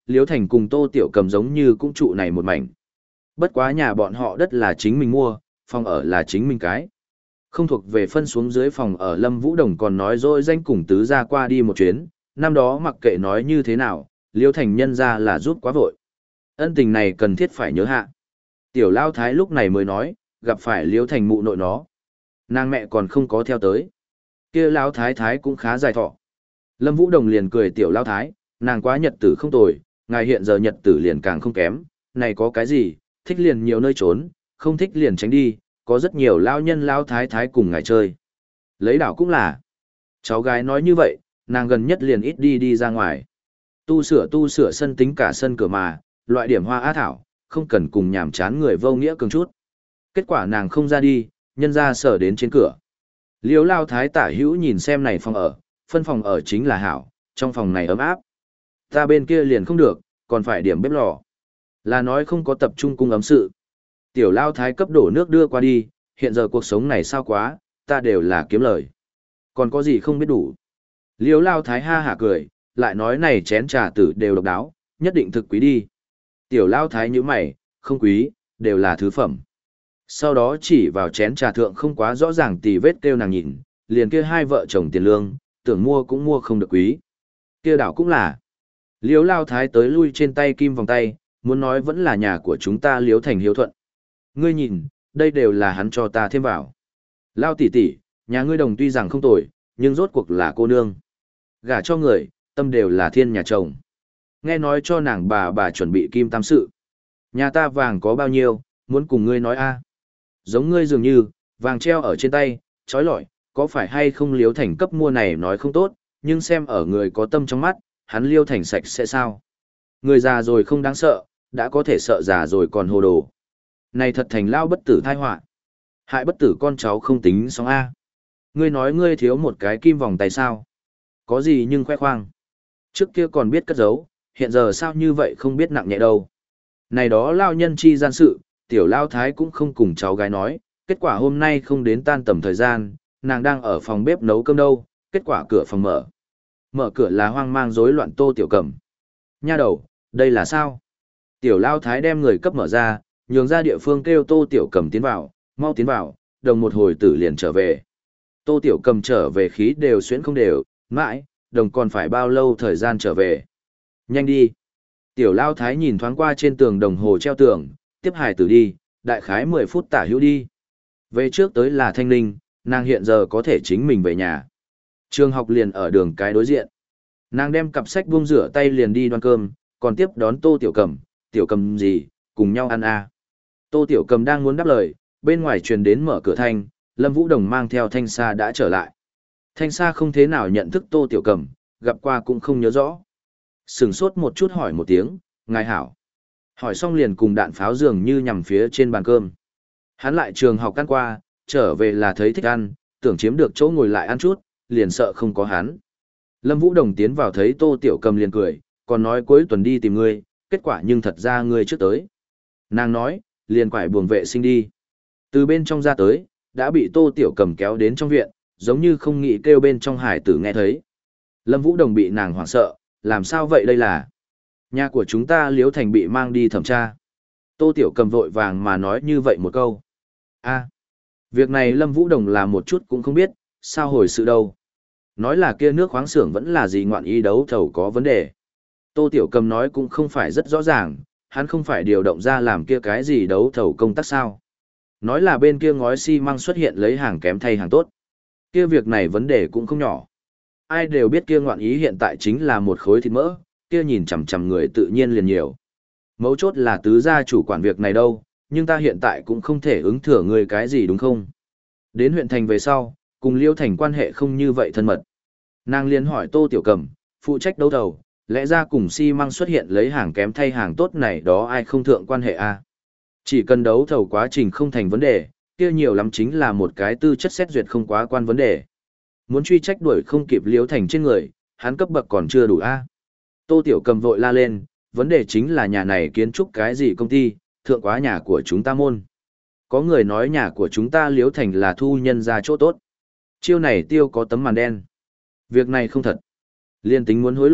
Liễu Thành cùng Tô Tiểu Cầm giống như cũng trụ này một mảnh. Bất quá nhà bọn họ đất là chính mình mua, phòng ở là chính mình cái. Không thuộc về phân xuống dưới phòng ở Lâm Vũ Đồng còn nói dối danh cùng tứ ra qua đi một chuyến, năm đó mặc kệ nói như thế nào, Liễu Thành nhân ra là rút quá vội. Ân tình này cần thiết phải nhớ hạ. Tiểu Lao Thái lúc này mới nói, gặp phải Liễu Thành mụ nội nó. Nàng mẹ còn không có theo tới. Kia Lao Thái Thái cũng khá dài thọ. Lâm Vũ Đồng liền cười Tiểu Lao Thái, nàng quá nhật tử không tồi, ngài hiện giờ nhật tử liền càng không kém, này có cái gì, thích liền nhiều nơi trốn, không thích liền tránh đi, có rất nhiều lao nhân lao thái thái cùng ngài chơi. Lấy đảo cũng là. Cháu gái nói như vậy, nàng gần nhất liền ít đi đi ra ngoài. Tu sửa tu sửa sân tính cả sân cửa mà, loại điểm hoa á thảo, không cần cùng nhảm chán người vô nghĩa cường chút. Kết quả nàng không ra đi, nhân ra sở đến trên cửa. Liếu lao thái tả hữu nhìn xem này phòng ở, phân phòng ở chính là hảo, trong phòng này ấm áp. Ta bên kia liền không được, còn phải điểm bếp lò. Là nói không có tập trung cung ấm sự. Tiểu lao thái cấp đổ nước đưa qua đi, hiện giờ cuộc sống này sao quá, ta đều là kiếm lời. Còn có gì không biết đủ. Liếu lao thái ha hả cười, lại nói này chén trà tử đều độc đáo, nhất định thực quý đi. Tiểu lao thái như mày, không quý, đều là thứ phẩm. Sau đó chỉ vào chén trà thượng không quá rõ ràng tì vết kêu nàng nhìn, liền kia hai vợ chồng tiền lương, tưởng mua cũng mua không được quý. Kia đảo cũng là. Liếu lao thái tới lui trên tay kim vòng tay, muốn nói vẫn là nhà của chúng ta Liếu Thành hiếu thuận. Ngươi nhìn, đây đều là hắn cho ta thêm vào. Lao tỷ tỷ, nhà ngươi đồng tuy rằng không tồi, nhưng rốt cuộc là cô nương. Gả cho người, tâm đều là thiên nhà chồng. Nghe nói cho nàng bà bà chuẩn bị kim tam sự. Nhà ta vàng có bao nhiêu, muốn cùng ngươi nói a? Giống ngươi dường như, vàng treo ở trên tay, trói lọi, có phải hay không Liếu Thành cấp mua này nói không tốt, nhưng xem ở người có tâm trong mắt, hắn Liêu Thành sạch sẽ sao? Người già rồi không đáng sợ, đã có thể sợ già rồi còn hồ đồ. Này thật thành lao bất tử thai họa. Hại bất tử con cháu không tính xong A. Ngươi nói ngươi thiếu một cái kim vòng tay sao? Có gì nhưng khoe khoang. Trước kia còn biết cất giấu, hiện giờ sao như vậy không biết nặng nhẹ đâu. Này đó lao nhân chi gian sự, tiểu lao thái cũng không cùng cháu gái nói, kết quả hôm nay không đến tan tầm thời gian, nàng đang ở phòng bếp nấu cơm đâu, kết quả cửa phòng mở. Mở cửa là hoang mang rối loạn Tô Tiểu Cầm. Nha đầu, đây là sao? Tiểu lao thái đem người cấp mở ra, nhường ra địa phương kêu Tô Tiểu Cầm tiến vào, mau tiến vào, đồng một hồi tử liền trở về. Tô Tiểu Cầm trở về khí đều xuyến không đều, mãi, đồng còn phải bao lâu thời gian trở về. Nhanh đi. Tiểu lao thái nhìn thoáng qua trên tường đồng hồ treo tường, tiếp hài tử đi, đại khái mười phút tả hữu đi. Về trước tới là Thanh Ninh, nàng hiện giờ có thể chính mình về nhà. Trường học liền ở đường cái đối diện. Nàng đem cặp sách buông rửa tay liền đi đoan cơm, còn tiếp đón Tô Tiểu Cầm, Tiểu Cầm gì, cùng nhau ăn à. Tô Tiểu Cầm đang muốn đáp lời, bên ngoài truyền đến mở cửa thanh, Lâm Vũ Đồng mang theo Thanh Sa đã trở lại. Thanh Sa không thế nào nhận thức Tô Tiểu Cầm, gặp qua cũng không nhớ rõ. Sửng sốt một chút hỏi một tiếng, ngài hảo. Hỏi xong liền cùng đạn pháo dường như nhằm phía trên bàn cơm. Hắn lại trường học ăn qua, trở về là thấy thích ăn, tưởng chiếm được chỗ ngồi lại ăn chút, liền sợ không có hắn. Lâm Vũ Đồng tiến vào thấy Tô Tiểu Cầm liền cười, còn nói cuối tuần đi tìm ngươi, kết quả nhưng thật ra ngươi trước tới. Nàng nói, liền quải buồng vệ sinh đi. Từ bên trong ra tới, đã bị Tô Tiểu Cầm kéo đến trong viện, giống như không nghĩ kêu bên trong hải tử nghe thấy. Lâm Vũ Đồng bị nàng hoảng sợ, làm sao vậy đây là? Nhà của chúng ta Liếu Thành bị mang đi thẩm tra. Tô Tiểu Cầm vội vàng mà nói như vậy một câu. A, việc này Lâm Vũ Đồng là một chút cũng không biết, sao hồi sự đâu. Nói là kia nước khoáng xưởng vẫn là gì ngoạn ý đấu thầu có vấn đề. Tô Tiểu Cầm nói cũng không phải rất rõ ràng, hắn không phải điều động ra làm kia cái gì đấu thầu công tác sao. Nói là bên kia ngói xi măng xuất hiện lấy hàng kém thay hàng tốt. Kia việc này vấn đề cũng không nhỏ. Ai đều biết kia ngoạn ý hiện tại chính là một khối thịt mỡ, kia nhìn chằm chằm người tự nhiên liền nhiều. Mấu chốt là tứ gia chủ quản việc này đâu, nhưng ta hiện tại cũng không thể ứng thừa người cái gì đúng không? Đến huyện thành về sau, cùng Liêu Thành quan hệ không như vậy thân mật. Nàng liền hỏi Tô Tiểu Cầm, phụ trách đấu thầu, lẽ ra cùng xi măng xuất hiện lấy hàng kém thay hàng tốt này đó ai không thượng quan hệ a? À? Chỉ cần đấu thầu quá trình không thành vấn đề, kia nhiều lắm chính là một cái tư chất xét duyệt không quá quan vấn đề. Muốn truy trách đuổi không kịp Liêu Thành trên người, hắn cấp bậc còn chưa đủ a. À? Tô Tiểu Cầm vội la lên, vấn đề chính là nhà này kiến trúc cái gì công ty, thượng quá nhà của chúng ta môn. Có người nói nhà của chúng ta Liếu Thành là thu nhân ra chỗ tốt. Chiêu này tiêu có tấm màn đen. Việc này không thật. Liên tính muốn hối lộ,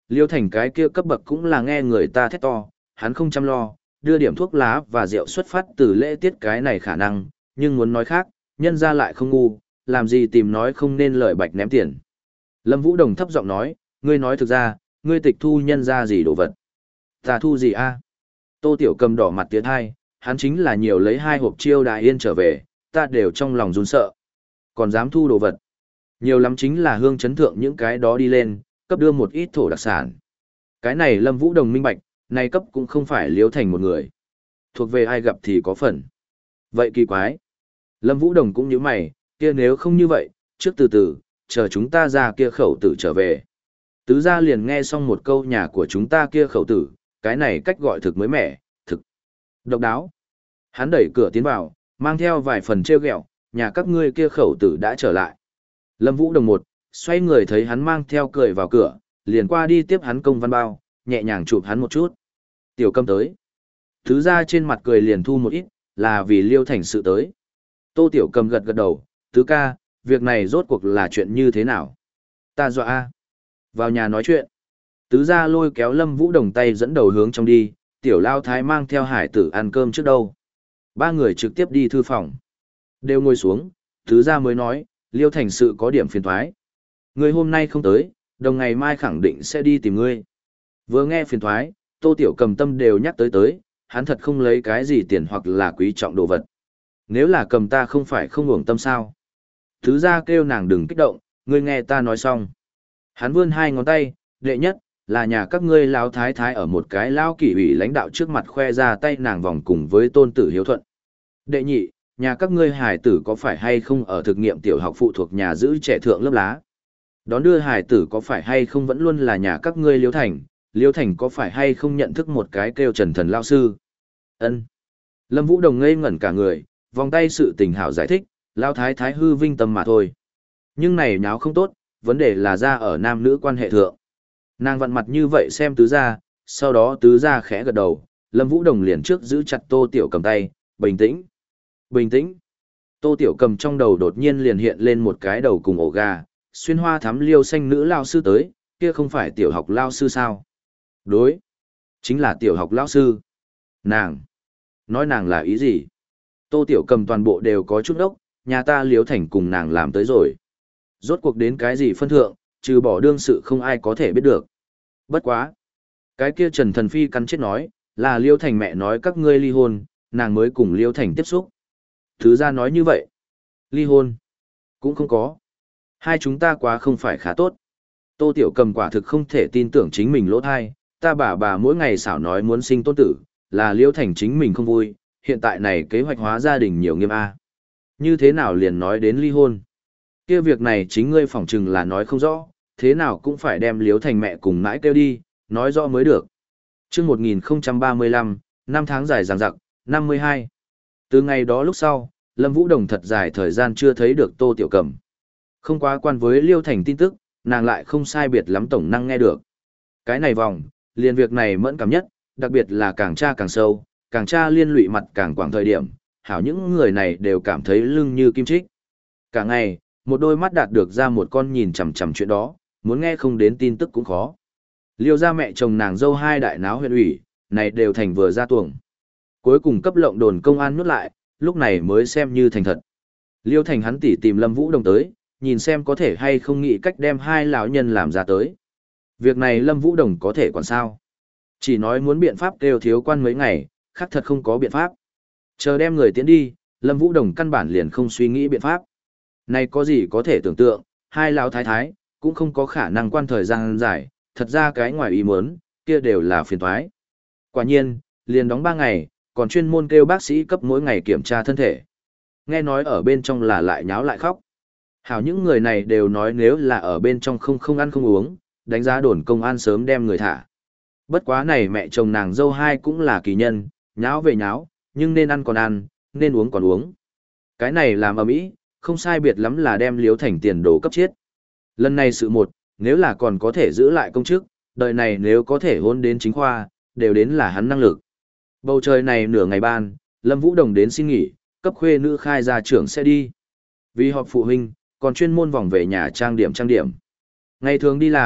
Liêu Thành cái kia cấp bậc cũng là nghe người ta thét to, hắn không chăm lo, đưa điểm thuốc lá và rượu xuất phát từ lễ tiết cái này khả năng, nhưng muốn nói khác, nhân ra lại không ngu, làm gì tìm nói không nên lời bạch ném tiền. Lâm Vũ Đồng thấp giọng nói, ngươi nói thực ra, ngươi tịch thu nhân ra gì đồ vật? Ta thu gì a? Tô Tiểu Cầm đỏ mặt tiến hai, hắn chính là nhiều lấy hai hộp chiêu đại yên trở về, ta đều trong lòng run sợ. Còn dám thu đồ vật. Nhiều lắm chính là hương chấn thượng những cái đó đi lên, cấp đưa một ít thổ đặc sản. Cái này Lâm Vũ Đồng minh bạch, này cấp cũng không phải Liêu Thành một người. Thuộc về ai gặp thì có phần. Vậy kỳ quái. Lâm Vũ Đồng cũng như mày, kia nếu không như vậy, trước từ từ, chờ chúng ta ra kia khẩu tử trở về. Tứ gia liền nghe xong một câu nhà của chúng ta kia khẩu tử, cái này cách gọi thực mới mẻ, thực độc đáo. Hắn đẩy cửa tiến vào, mang theo vài phần trêu ghẹo, nhà các ngươi kia khẩu tử đã trở lại. Lâm Vũ Đồng một, xoay người thấy hắn mang theo cười vào cửa, liền qua đi tiếp hắn công văn bao, nhẹ nhàng chụp hắn một chút. Tiểu Cầm tới. Tứ gia trên mặt cười liền thu một ít, là vì Liêu Thành sự tới. Tô Tiểu Cầm gật gật đầu, tứ ca, việc này rốt cuộc là chuyện như thế nào? Ta dọa a. Vào nhà nói chuyện. Tứ gia lôi kéo Lâm Vũ Đồng tay dẫn đầu hướng trong đi, tiểu lao thái mang theo hải tử ăn cơm trước đâu. Ba người trực tiếp đi thư phòng. Đều ngồi xuống, tứ gia mới nói, Liêu Thành sự có điểm phiền thoái. Ngươi hôm nay không tới, đồng ngày mai khẳng định sẽ đi tìm ngươi. Vừa nghe phiền thoái, Tô Tiểu Cầm tâm đều nhắc tới tới, hắn thật không lấy cái gì tiền hoặc là quý trọng đồ vật. Nếu là cầm ta không phải không uổng tâm sao. Tứ gia kêu nàng đừng kích động, ngươi nghe ta nói xong. Hắn vươn hai ngón tay, đệ nhất, là nhà các ngươi lão thái thái ở một cái lão kỷ ủy lãnh đạo trước mặt khoe ra tay nàng vòng cùng với tôn tử hiếu thuận. Đệ nhị, nhà các ngươi hài tử có phải hay không ở thực nghiệm tiểu học phụ thuộc nhà giữ trẻ thượng lớp lá. Đón đưa hài tử có phải hay không vẫn luôn là nhà các ngươi Liêu Thành, Liêu Thành có phải hay không nhận thức một cái kêu Trần Thần lao sư. Ân. Lâm Vũ Đồng ngây ngẩn cả người, vòng tay sự tình hảo giải thích, lão thái thái hư vinh tâm mà thôi. Nhưng này nháo không tốt, vấn đề là ra ở nam nữ quan hệ thượng. Nàng vặn mặt như vậy xem tứ gia, sau đó tứ gia khẽ gật đầu, Lâm Vũ Đồng liền trước giữ chặt Tô Tiểu Cầm tay, bình tĩnh, bình tĩnh. Tô Tiểu Cầm trong đầu đột nhiên liền hiện lên một cái đầu cùng ổ gà, xuyên hoa thắm liêu xanh nữ lao sư tới, kia không phải tiểu học lao sư sao? Đối, chính là tiểu học lao sư. Nàng, nói nàng là ý gì? Tô Tiểu Cầm toàn bộ đều có chút ốc, nhà ta Liếu Thành cùng nàng làm tới rồi. Rốt cuộc đến cái gì phân thượng, trừ bỏ đương sự không ai có thể biết được. Bất quá. Cái kia Trần Thần Phi cắn chết nói, là Liêu Thành mẹ nói các ngươi ly hôn, nàng mới cùng Liêu Thành tiếp xúc. Thứ ra nói như vậy. Ly hôn. Cũng không có. Hai chúng ta quá không phải khá tốt. Tô Tiểu Cầm quả thực không thể tin tưởng chính mình lỗ thai, ta bà bà mỗi ngày xảo nói muốn sinh tôn tử, là Liêu Thành chính mình không vui, hiện tại này kế hoạch hóa gia đình nhiều nghiêm a. Như thế nào liền nói đến ly hôn? Kia việc này chính ngươi phỏng chừng là nói không rõ, thế nào cũng phải đem Liếu Thành mẹ cùng mãi kêu đi, nói rõ mới được. Chương một nghìn không trăm ba mươi lăm, năm tháng dài dằng dặc, năm mươi hai. Từ ngày đó lúc sau, Lâm Vũ Đồng thật dài thời gian chưa thấy được Tô Tiểu Cầm. Không quá quan với Liêu Thành tin tức, nàng lại không sai biệt lắm tổng năng nghe được. Cái này vòng, liền việc này mẫn cảm nhất, đặc biệt là càng tra càng sâu, càng tra liên lụy mặt càng quảng thời điểm, hảo những người này đều cảm thấy lưng như kim chích. Cả ngày, một đôi mắt đạt được ra một con nhìn chằm chằm chuyện đó, muốn nghe không đến tin tức cũng khó. Liêu gia mẹ chồng nàng dâu hai đại náo huyện ủy, này đều thành vừa ra tuồng. Cuối cùng cấp lộng đồn công an nuốt lại, lúc này mới xem như thành thật. Liêu Thành hắn tỉ tìm Lâm Vũ Đồng tới, nhìn xem có thể hay không nghĩ cách đem hai lão nhân làm ra tới. Việc này Lâm Vũ Đồng có thể còn sao? Chỉ nói muốn biện pháp kêu thiếu quan mấy ngày, khác thật không có biện pháp. Chờ đem người tiến đi, Lâm Vũ Đồng căn bản liền không suy nghĩ biện pháp. Này có gì có thể tưởng tượng, hai lão thái thái, cũng không có khả năng quan thời gian dài, thật ra cái ngoài ý muốn, kia đều là phiền toái. Quả nhiên, liền đóng ba ngày, còn chuyên môn kêu bác sĩ cấp mỗi ngày kiểm tra thân thể. Nghe nói ở bên trong là lại nháo lại khóc. Hảo những người này đều nói nếu là ở bên trong không không ăn không uống, đánh giá đồn công an sớm đem người thả. Bất quá này mẹ chồng nàng dâu hai cũng là kỳ nhân, nháo về nháo, nhưng nên ăn còn ăn, nên uống còn uống. Cái này làm ầm ĩ, không sai biệt lắm là đem Liếu Thành tiền đồ cấp chết. Lần này sự một, nếu là còn có thể giữ lại công chức, đời này nếu có thể hôn đến chính khoa, đều đến là hắn năng lực. Bầu trời này nửa ngày ban, Lâm Vũ Đồng đến xin nghỉ, cấp khuê nữ khai ra trưởng sẽ đi. Vì họp phụ huynh, còn chuyên môn vòng về nhà trang điểm trang điểm. Ngày thường đi làm,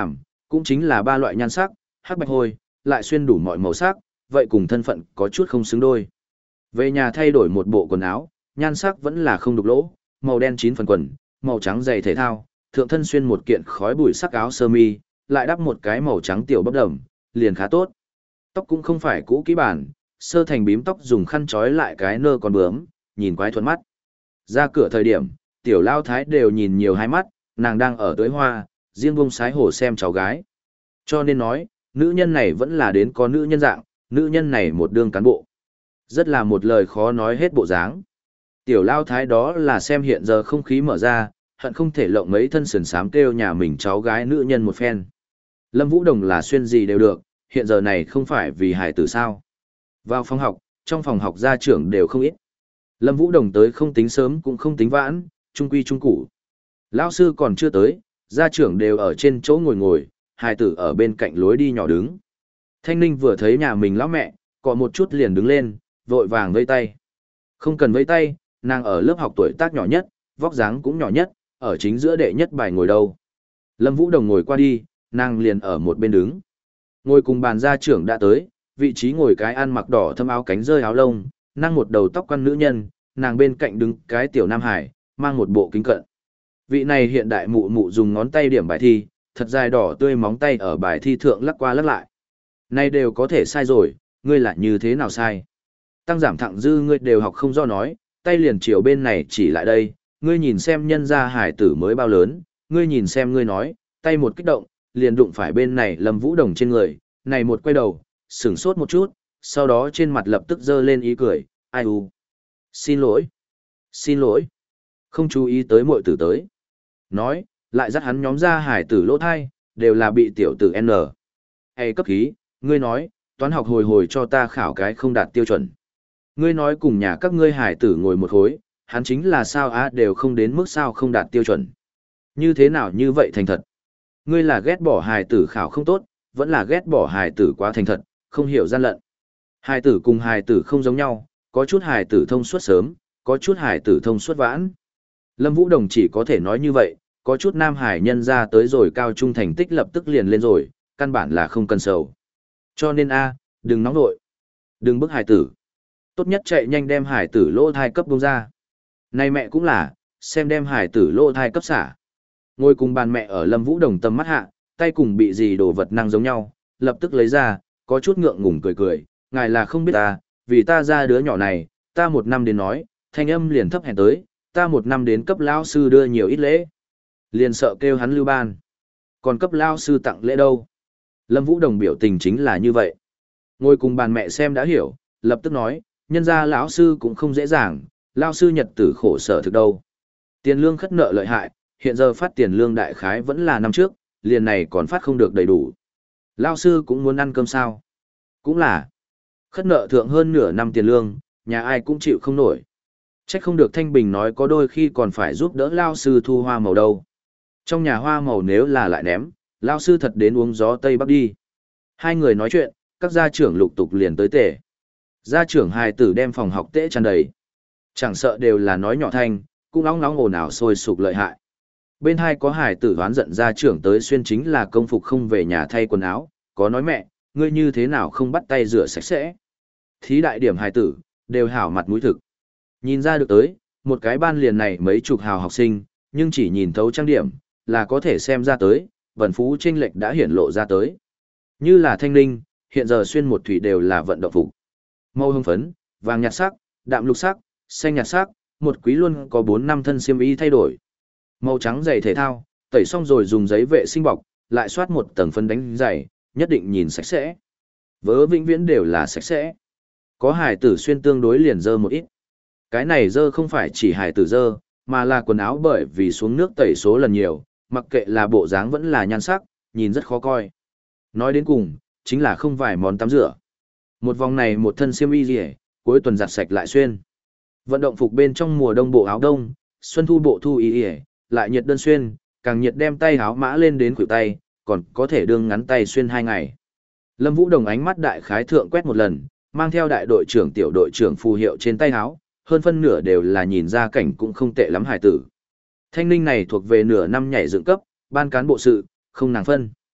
Cũng chính là ba loại nhan sắc, hắc bạch hôi, lại xuyên đủ mọi màu sắc, vậy cùng thân phận có chút không xứng đôi. Về nhà thay đổi một bộ quần áo, nhan sắc vẫn là không đục lỗ, màu đen chín phần quần, màu trắng giày thể thao, thượng thân xuyên một kiện khói bụi sắc áo sơ mi, lại đắp một cái màu trắng tiểu bắp đầm, liền khá tốt. Tóc cũng không phải cũ kỹ bản, sơ thành bím tóc dùng khăn trói lại cái nơ con bướm, nhìn quái thuận mắt. Ra cửa thời điểm, tiểu lao thái đều nhìn nhiều hai mắt, nàng đang ở tới hoa, riêng bông sái hồ xem cháu gái. Cho nên nói, nữ nhân này vẫn là đến có nữ nhân dạng, nữ nhân này một đương cán bộ. Rất là một lời khó nói hết bộ dáng. Tiểu lao thái đó là xem hiện giờ không khí mở ra, hận không thể lộng mấy thân sườn sám kêu nhà mình cháu gái nữ nhân một phen. Lâm Vũ Đồng là xuyên gì đều được, hiện giờ này không phải vì hài tử sao. Vào phòng học, trong phòng học gia trưởng đều không ít. Lâm Vũ Đồng tới không tính sớm cũng không tính vãn, trung quy trung củ. Lão sư còn chưa tới, gia trưởng đều ở trên chỗ ngồi ngồi, hài tử ở bên cạnh lối đi nhỏ đứng. Thanh Ninh vừa thấy nhà mình lão mẹ, cọ một chút liền đứng lên, vội vàng vây tay. Không cần vây tay, nàng ở lớp học tuổi tác nhỏ nhất, vóc dáng cũng nhỏ nhất, ở chính giữa đệ nhất bài ngồi đâu. Lâm Vũ Đồng ngồi qua đi, nàng liền ở một bên đứng. Ngồi cùng bàn gia trưởng đã tới, vị trí ngồi cái ăn mặc đỏ thâm áo cánh rơi áo lông, năng một đầu tóc quăn nữ nhân, nàng bên cạnh đứng cái tiểu nam hải, mang một bộ kính cận. Vị này hiện đại mụ mụ dùng ngón tay điểm bài thi, thật dài đỏ tươi móng tay ở bài thi thượng lắc qua lắc lại. Này đều có thể sai rồi, ngươi lại như thế nào sai? Tăng giảm thẳng dư ngươi đều học không do nói, tay liền chiều bên này chỉ lại đây, ngươi nhìn xem nhân gia hải tử mới bao lớn, ngươi nhìn xem ngươi nói, tay một kích động, liền đụng phải bên này Lâm Vũ Đồng trên người, này một quay đầu, sửng sốt một chút, sau đó trên mặt lập tức dơ lên ý cười, ai u. Xin lỗi, xin lỗi, không chú ý tới muội tử tới. Nói, lại dắt hắn nhóm ra hải tử lỗ thai, đều là bị tiểu tử N. Hay cấp khí, ngươi nói, toán học hồi hồi cho ta khảo cái không đạt tiêu chuẩn. Ngươi nói cùng nhà các ngươi hải tử ngồi một khối, hắn chính là sao á đều không đến mức sao không đạt tiêu chuẩn. Như thế nào như vậy thành thật? Ngươi là ghét bỏ hải tử khảo không tốt, vẫn là ghét bỏ hải tử quá thành thật, không hiểu gian lận. Hải tử cùng hải tử không giống nhau, có chút hải tử thông suốt sớm, có chút hải tử thông suốt vãn. Lâm Vũ Đồng chỉ có thể nói như vậy, có chút nam hải nhân ra tới rồi cao trung thành tích lập tức liền lên rồi, căn bản là không cần sầu. Cho nên a, đừng nóng nội, đừng bức hải tử. Tốt nhất chạy nhanh đem hải tử lỗ thai cấp bông ra. Này mẹ cũng là, xem đem hải tử lỗ thai cấp xả. Ngồi cùng bàn mẹ ở Lâm Vũ Đồng tầm mắt hạ, tay cùng bị gì đồ vật năng giống nhau, lập tức lấy ra, có chút ngượng ngùng cười cười, ngài là không biết ta, vì ta ra đứa nhỏ này, ta một năm đến nói, thanh âm liền thấp hèn tới, ta một năm đến cấp lao sư đưa nhiều ít lễ. Liền sợ kêu hắn lưu ban. Còn cấp lao sư tặng lễ đâu? Lâm Vũ Đồng biểu tình chính là như vậy. Ngồi cùng bàn mẹ xem đã hiểu, lập tức nói, nhân ra lão sư cũng không dễ dàng, lao sư nhật tử khổ sở thực đâu. Tiền lương khất nợ lợi hại, hiện giờ phát tiền lương đại khái vẫn là năm trước, liền này còn phát không được đầy đủ. Lao sư cũng muốn ăn cơm sao? Cũng là. Khất nợ thượng hơn nửa năm tiền lương, nhà ai cũng chịu không nổi. Trách không được Thanh Bình nói có đôi khi còn phải giúp đỡ Lao sư thu hoa màu đâu. Trong nhà hoa màu nếu là lại ném, Lao sư thật đến uống gió Tây Bắc đi. Hai người nói chuyện, các gia trưởng lục tục liền tới tể. Gia trưởng hài tử đem phòng học tễ tràn đầy. Chẳng sợ đều là nói nhỏ thanh, cũng nóng nóng ồn ào sôi sục lợi hại. Bên hai có hài tử đoán giận gia trưởng tới xuyên chính là công phục không về nhà thay quần áo, có nói mẹ, ngươi như thế nào không bắt tay rửa sạch sẽ. Thí đại điểm hài tử, đều hảo mặt mũi thực. Nhìn ra được tới, một cái ban liền này mấy chục hào học sinh, nhưng chỉ nhìn thấu trang điểm, là có thể xem ra tới, vận phú chênh lệch đã hiển lộ ra tới. Như là Thanh Ninh, hiện giờ xuyên một thủy đều là vận động phục. Màu hồng phấn, vàng nhạt sắc, đạm lục sắc, xanh nhạt sắc, một quý luôn có bốn năm thân xiêm y thay đổi. Màu trắng giày thể thao, tẩy xong rồi dùng giấy vệ sinh bọc, lại soát một tầng phấn đánh giày, nhất định nhìn sạch sẽ. Vớ vĩnh viễn đều là sạch sẽ. Có hài tử xuyên tương đối liền dơ một ít. Cái này dơ không phải chỉ hài tử dơ, mà là quần áo bởi vì xuống nước tẩy số lần nhiều, mặc kệ là bộ dáng vẫn là nhan sắc, nhìn rất khó coi. Nói đến cùng, chính là không vài món tắm rửa. Một vòng này một thân xiêm y rỉ, cuối tuần giặt sạch lại xuyên. Vận động phục bên trong mùa đông bộ áo đông, xuân thu bộ thu y rỉ, lại nhiệt đơn xuyên, càng nhiệt đem tay áo mã lên đến khuỷu tay, còn có thể đương ngắn tay xuyên hai ngày. Lâm Vũ Đồng ánh mắt đại khái thượng quét một lần, mang theo đại đội trưởng tiểu đội trưởng phù hiệu trên tay áo, hơn phân nửa đều là nhìn ra cảnh cũng không tệ lắm hài tử. Thanh Ninh này thuộc về nửa năm nhảy dựng cấp, ban cán bộ sự, không nàng phân.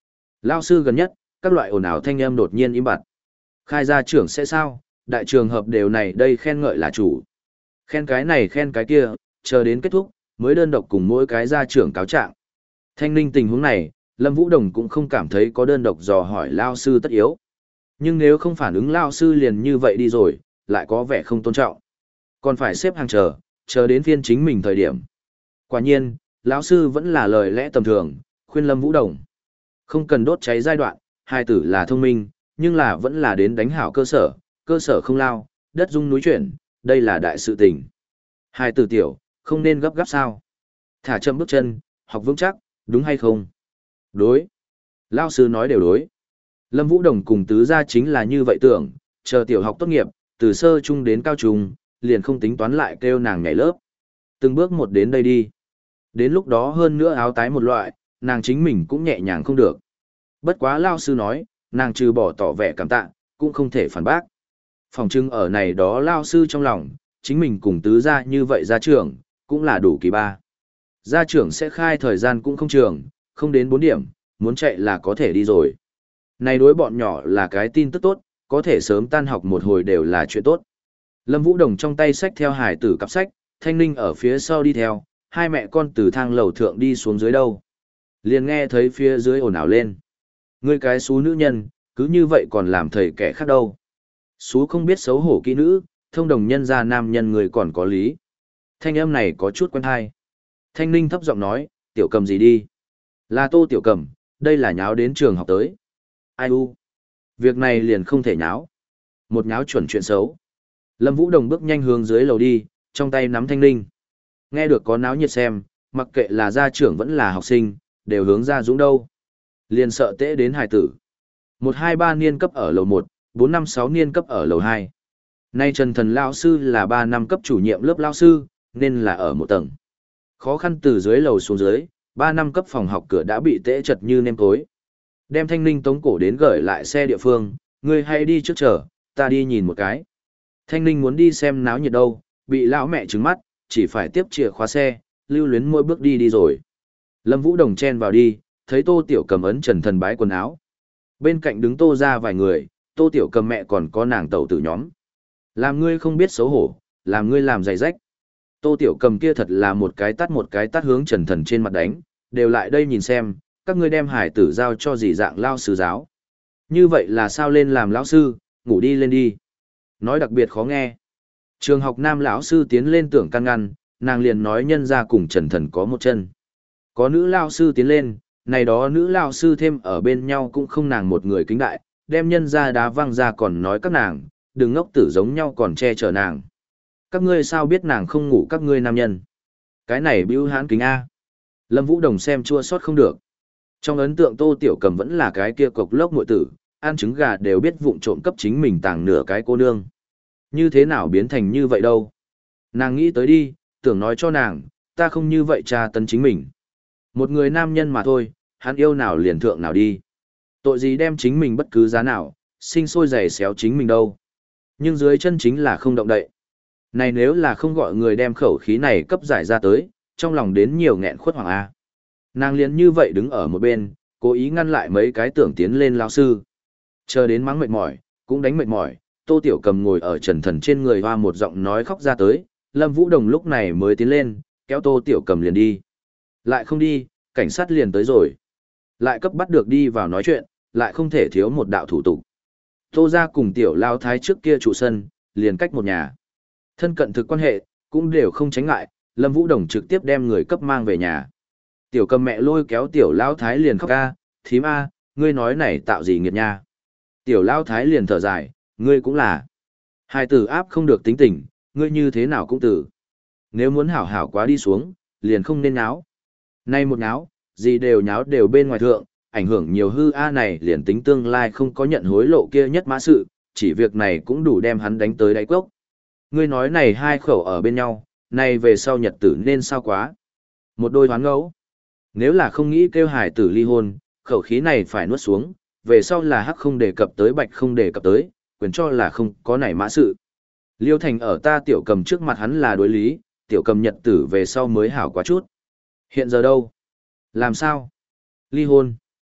Lao sư gần nhất, các loại ồn ào thanh âm đột nhiên im bặt. Khai gia trưởng sẽ sao, đại trường hợp đều này đây khen ngợi là chủ. Khen cái này khen cái kia, chờ đến kết thúc, mới đơn độc cùng mỗi cái gia trưởng cáo trạng. Thanh ninh tình huống này, Lâm Vũ Đồng cũng không cảm thấy có đơn độc dò hỏi Lao sư tất yếu. Nhưng nếu không phản ứng Lao sư liền như vậy đi rồi, lại có vẻ không tôn trọng. Còn phải xếp hàng chờ, chờ đến phiên chính mình thời điểm. Quả nhiên, lão sư vẫn là lời lẽ tầm thường, khuyên Lâm Vũ Đồng. Không cần đốt cháy giai đoạn, hai tử là thông minh, nhưng là vẫn là đến đánh hảo cơ sở, cơ sở không lao, đất rung núi chuyển, đây là đại sự tình. Hai tử tiểu, không nên gấp gáp sao. Thả chậm bước chân, học vững chắc, đúng hay không? Đối. Lão sư nói đều đối. Lâm Vũ Đồng cùng tứ gia chính là như vậy tưởng, chờ tiểu học tốt nghiệp, từ sơ trung đến cao trung, liền không tính toán lại kêu nàng nhảy lớp. Từng bước một đến đây đi. Đến lúc đó hơn nữa áo tái một loại, nàng chính mình cũng nhẹ nhàng không được. Bất quá lao sư nói, nàng trừ bỏ tỏ vẻ cảm tạ, cũng không thể phản bác. Phòng trưng ở này đó lao sư trong lòng, chính mình cùng tứ gia như vậy gia trưởng, cũng là đủ kỳ ba. Gia trưởng sẽ khai thời gian cũng không trường, không đến bốn điểm, muốn chạy là có thể đi rồi. Này đối bọn nhỏ là cái tin tức tốt, có thể sớm tan học một hồi đều là chuyện tốt. Lâm Vũ Đồng trong tay sách theo hải tử cặp sách, Thanh Ninh ở phía sau đi theo, hai mẹ con từ thang lầu thượng đi xuống dưới đâu. Liền nghe thấy phía dưới ồn ào lên. Ngươi cái xú nữ nhân, cứ như vậy còn làm thầy kẻ khác đâu. Xú không biết xấu hổ kỹ nữ, thông đồng nhân gia nam nhân người còn có lý. Thanh âm này có chút quen hay. Thanh Ninh thấp giọng nói, tiểu cầm gì đi. Là Tô tiểu cầm, đây là nháo đến trường học tới. Ai u. Việc này liền không thể nháo. Một nháo chuẩn chuyện xấu. Lâm Vũ Đồng bước nhanh hướng dưới lầu đi, trong tay nắm Thanh Ninh. Nghe được có náo nhiệt xem, mặc kệ là gia trưởng vẫn là học sinh, đều hướng ra dũng đâu. Liền sợ tễ đến hài tử. Một hai ba niên cấp ở lầu một, bốn năm sáu niên cấp ở lầu hai. Nay Trần Thần Lao Sư là ba năm cấp chủ nhiệm lớp Lao Sư, nên là ở một tầng. Khó khăn từ dưới lầu xuống dưới, ba năm cấp phòng học cửa đã bị tễ chật như nêm tối. Đem Thanh Ninh tống cổ đến gửi lại xe địa phương, ngươi hãy đi trước chờ, ta đi nhìn một cái. Thanh Ninh muốn đi xem náo nhiệt đâu, bị lão mẹ trừng mắt, chỉ phải tiếp chìa khóa xe, lưu luyến mỗi bước đi đi rồi. Lâm Vũ Đồng chen vào đi, thấy Tô Tiểu Cầm ấn Trần Thần bái quần áo. Bên cạnh đứng Tô ra vài người, Tô Tiểu Cầm mẹ còn có nàng tẩu tử nhóm. Làm ngươi không biết xấu hổ, làm ngươi làm giày rách. Tô Tiểu Cầm kia thật là một cái tát một cái tát hướng Trần Thần trên mặt đánh, đều lại đây nhìn xem, các ngươi đem hải tử giao cho gì dạng lao sư giáo. Như vậy là sao lên làm lão sư, ngủ đi lên đi. Nói đặc biệt khó nghe. Trường học nam lão sư tiến lên tưởng can ngăn, nàng liền nói nhân ra cùng Trần Thần có một chân. Có nữ lao sư tiến lên, này đó nữ lao sư thêm ở bên nhau cũng không nàng một người kính đại, đem nhân ra đá văng ra còn nói các nàng, đừng ngốc tử giống nhau còn che chở nàng. Các ngươi sao biết nàng không ngủ các ngươi nam nhân. Cái này bưu hãn kính A. Lâm Vũ Đồng xem chua sót không được. Trong ấn tượng Tô Tiểu Cầm vẫn là cái kia cục lốc muội tử, ăn trứng gà đều biết vụng trộm cấp chính mình tàng nửa cái cô nương. Như thế nào biến thành như vậy đâu. Nàng nghĩ tới đi, tưởng nói cho nàng, ta không như vậy tra tấn chính mình. Một người nam nhân mà thôi, hắn yêu nào liền thượng nào đi. Tội gì đem chính mình bất cứ giá nào, sinh sôi giày xéo chính mình đâu. Nhưng dưới chân chính là không động đậy. Này nếu là không gọi người đem khẩu khí này cấp giải ra tới, trong lòng đến nhiều nghẹn khuất hoàng A. Nàng liền như vậy đứng ở một bên, cố ý ngăn lại mấy cái tưởng tiến lên lao sư. Chờ đến mắng mệt mỏi, cũng đánh mệt mỏi, Tô Tiểu Cầm ngồi ở Trần Thần trên người hoa một giọng nói khóc ra tới, Lâm Vũ Đồng lúc này mới tiến lên, kéo Tô Tiểu Cầm liền đi. Lại không đi, cảnh sát liền tới rồi. Lại cấp bắt được đi vào nói chuyện, lại không thể thiếu một đạo thủ tục. Tô ra cùng Tiểu Lao Thái trước kia trụ sân, liền cách một nhà. Thân cận thực quan hệ, cũng đều không tránh ngại, Lâm Vũ Đồng trực tiếp đem người cấp mang về nhà. Tiểu Cầm mẹ lôi kéo Tiểu Lao Thái liền khóc ca, thím a, ngươi nói này tạo gì nghiệt nha. Tiểu Lao Thái liền thở dài, ngươi cũng là. Hai tử áp không được tính tình, ngươi như thế nào cũng tử. Nếu muốn hảo hảo quá đi xuống, liền không nên nháo. Nay một nháo, gì đều nháo đều bên ngoài thượng, ảnh hưởng nhiều hư a này liền tính tương lai không có nhận hối lộ kia nhất mã sự, chỉ việc này cũng đủ đem hắn đánh tới đáy cốc. Ngươi nói này hai khẩu ở bên nhau, này về sau nhật tử nên sao quá. Một đôi hoán ngẫu. Nếu là không nghĩ kêu hải tử ly hôn, khẩu khí này phải nuốt xuống, về sau là hắc không đề cập tới bạch không đề cập tới, quyền cho là không có nảy mã sự. Liêu Thành ở ta Tiểu Cầm trước mặt hắn là đối lý, Tiểu Cầm nhật tử về sau mới hảo quá chút. Hiện giờ đâu? Làm sao? Ly hôn.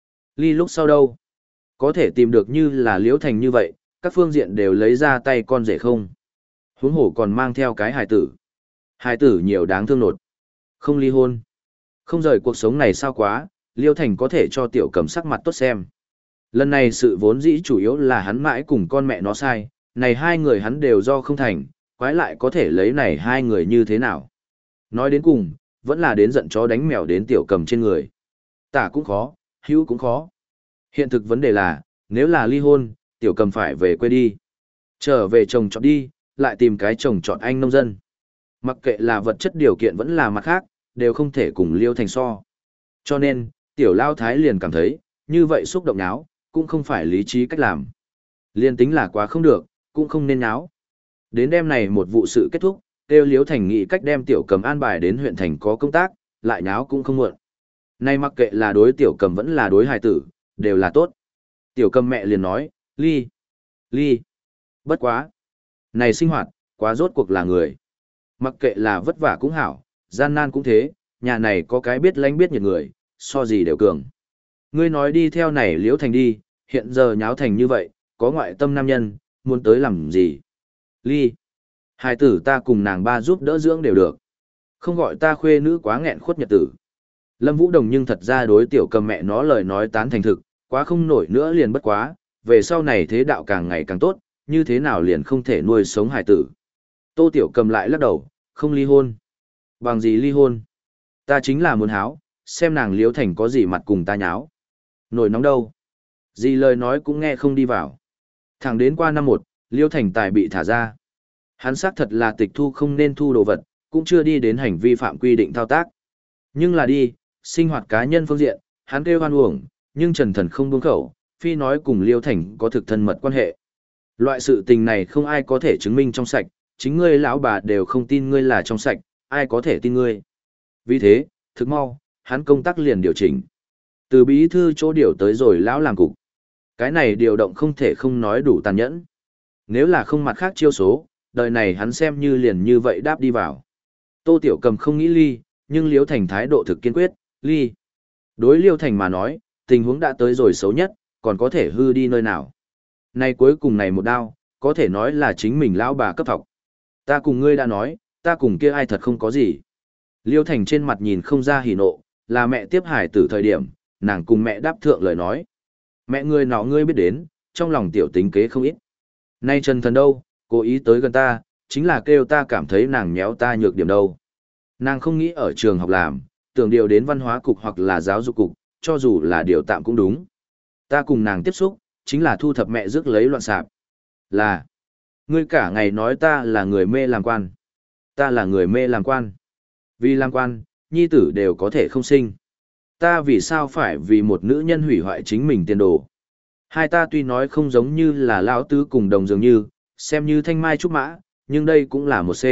Ly lúc sau đâu? Có thể tìm được như là Liễu Thành như vậy, các phương diện đều lấy ra tay con rể không? Huống hồ còn mang theo cái hài tử. Hài tử nhiều đáng thương nột. Không ly hôn. Không rời cuộc sống này sao quá, Liêu Thành có thể cho tiểu cầm sắc mặt tốt xem. Lần này sự vốn dĩ chủ yếu là hắn mãi cùng con mẹ nó sai, này hai người hắn đều do không thành, quái lại có thể lấy này hai người như thế nào. Nói đến cùng, vẫn là đến giận chó đánh mèo đến tiểu cầm trên người. Tả cũng khó, hữu cũng khó. Hiện thực vấn đề là, nếu là ly hôn, tiểu cầm phải về quê đi. Trở về chồng chọn đi, lại tìm cái chồng chọn anh nông dân. Mặc kệ là vật chất điều kiện vẫn là mặt khác, đều không thể cùng Liêu Thành so. Cho nên, tiểu lao thái liền cảm thấy, như vậy xúc động náo, cũng không phải lý trí cách làm. Liên tính là quá không được, cũng không nên náo. Đến đêm này một vụ sự kết thúc, Tiêu Liêu Thành nghĩ cách đem tiểu cầm an bài đến huyện thành có công tác, lại náo cũng không muộn. Nay mặc kệ là đối tiểu cầm vẫn là đối hài tử, đều là tốt. Tiểu cầm mẹ liền nói, ly, ly, bất quá. Này sinh hoạt, quá rốt cuộc là người. Mặc kệ là vất vả cũng hảo, gian nan cũng thế, nhà này có cái biết lánh biết nhiệt người, so gì đều cường. Ngươi nói đi theo này Liễu Thành đi, hiện giờ nháo thành như vậy, có ngoại tâm nam nhân, muốn tới làm gì? Ly, hài tử ta cùng nàng ba giúp đỡ dưỡng đều được. Không gọi ta khuê nữ quá nghẹn khuất nhật tử. Lâm Vũ Đồng nhưng thật ra đối tiểu cầm mẹ nó lời nói tán thành thực, quá không nổi nữa liền bất quá, về sau này thế đạo càng ngày càng tốt, như thế nào liền không thể nuôi sống hài tử. Tô tiểu cầm lại lắc đầu, không ly hôn. Bằng gì ly hôn? Ta chính là muốn háo, xem nàng Liễu Thành có gì mặt cùng ta nháo. Nổi nóng đâu? Gì lời nói cũng nghe không đi vào. Thẳng đến qua năm một, Liễu Thành tài bị thả ra. Hắn xác thật là tịch thu không nên thu đồ vật, cũng chưa đi đến hành vi phạm quy định thao tác. Nhưng là đi, sinh hoạt cá nhân phương diện, hắn kêu hoan uổng, nhưng Trần Thần không buông khẩu, phi nói cùng Liễu Thành có thực thân mật quan hệ. Loại sự tình này không ai có thể chứng minh trong sạch, chính ngươi lão bà đều không tin ngươi là trong sạch, ai có thể tin ngươi. Vì thế, thực mau, hắn công tác liền điều chỉnh. Từ bí thư chỗ điều tới rồi lão làm cục. Cái này điều động không thể không nói đủ tàn nhẫn. Nếu là không mặt khác chiêu số, đời này hắn xem như liền như vậy đáp đi vào. Tô Tiểu Cầm không nghĩ ly, nhưng Liễu Thành thái độ thực kiên quyết, ly. Đối Liễu Thành mà nói, tình huống đã tới rồi xấu nhất, còn có thể hư đi nơi nào. Nay cuối cùng này một đao, có thể nói là chính mình lão bà cấp thọc. Ta cùng ngươi đã nói, ta cùng kia ai thật không có gì. Liêu Thành trên mặt nhìn không ra hỉ nộ, là mẹ tiếp hải tử thời điểm, nàng cùng mẹ đáp thượng lời nói. Mẹ ngươi nọ ngươi biết đến, trong lòng tiểu tính kế không ít. Nay Trần Thần đâu, cố ý tới gần ta, chính là kêu ta cảm thấy nàng nhéo ta nhược điểm đâu. Nàng không nghĩ ở trường học làm, tưởng điều đến văn hóa cục hoặc là giáo dục cục, cho dù là điều tạm cũng đúng. Ta cùng nàng tiếp xúc, chính là thu thập mẹ rước lấy loạn sạp. Là, ngươi cả ngày nói ta là người mê làm quan. Ta là người mê làm quan. Vì làm quan, nhi tử đều có thể không sinh. Ta vì sao phải vì một nữ nhân hủy hoại chính mình tiền đồ. Hai ta tuy nói không giống như là lão tứ cùng đồng dường như, xem như thanh mai trúc mã, nhưng đây cũng là một C.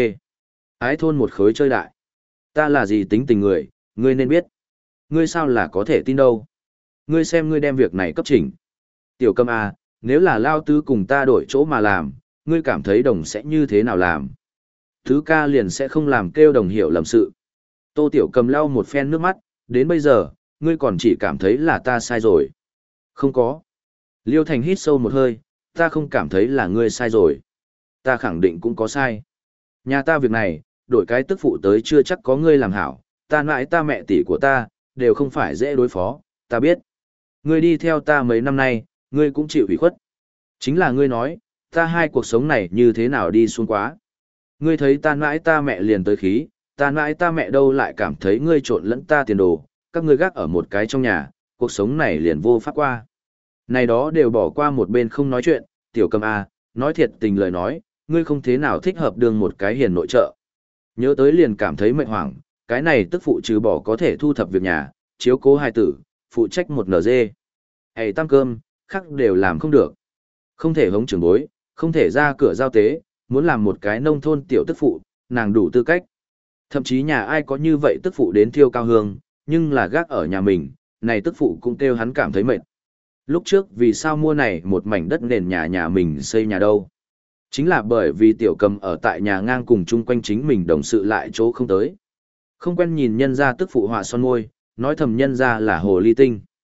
Ái thôn một khối chơi đại. Ta là gì tính tình người, ngươi nên biết. Ngươi sao là có thể tin đâu. Ngươi xem ngươi đem việc này cấp chỉnh. Tiểu Cầm à, nếu là lao tứ cùng ta đổi chỗ mà làm, ngươi cảm thấy đồng sẽ như thế nào làm? Thứ ca liền sẽ không làm kêu đồng hiểu lầm sự. Tô Tiểu Cầm lau một phen nước mắt, đến bây giờ, ngươi còn chỉ cảm thấy là ta sai rồi. Không có. Liêu Thành hít sâu một hơi, ta không cảm thấy là ngươi sai rồi. Ta khẳng định cũng có sai. Nhà ta việc này, đổi cái tức phụ tới chưa chắc có ngươi làm hảo, ta nãi ta mẹ tỷ của ta, đều không phải dễ đối phó, ta biết. Ngươi đi theo ta mấy năm nay, ngươi cũng chịu ủy khuất. Chính là ngươi nói, ta hai cuộc sống này như thế nào đi xuống quá. Ngươi thấy ta nãi ta mẹ liền tới khí, ta nãi ta mẹ đâu lại cảm thấy ngươi trộn lẫn ta tiền đồ, các ngươi gác ở một cái trong nhà, cuộc sống này liền vô pháp qua. Này đó đều bỏ qua một bên không nói chuyện, Tiểu Cầm à, nói thiệt tình lời nói, ngươi không thế nào thích hợp đương một cái hiền nội trợ. Nhớ tới liền cảm thấy mệt hoảng, cái này tức phụ trừ bỏ có thể thu thập việc nhà, chiếu cố hài tử, phụ trách một nở dê. Hay tăng cơm, khác đều làm không được. Không thể hống trưởng bối, không thể ra cửa giao tế, muốn làm một cái nông thôn tiểu tức phụ, nàng đủ tư cách. Thậm chí nhà ai có như vậy tức phụ đến thiêu cao hương, nhưng là gác ở nhà mình, này tức phụ cũng kêu hắn cảm thấy mệt. Lúc trước vì sao mua này một mảnh đất nền nhà nhà mình xây nhà đâu? Chính là bởi vì Tiểu Cầm ở tại nhà ngang cùng chung quanh chính mình đồng sự lại chỗ không tới. Không quen nhìn nhân ra tức phụ họa son môi, nói thầm nhân ra là hồ ly tinh.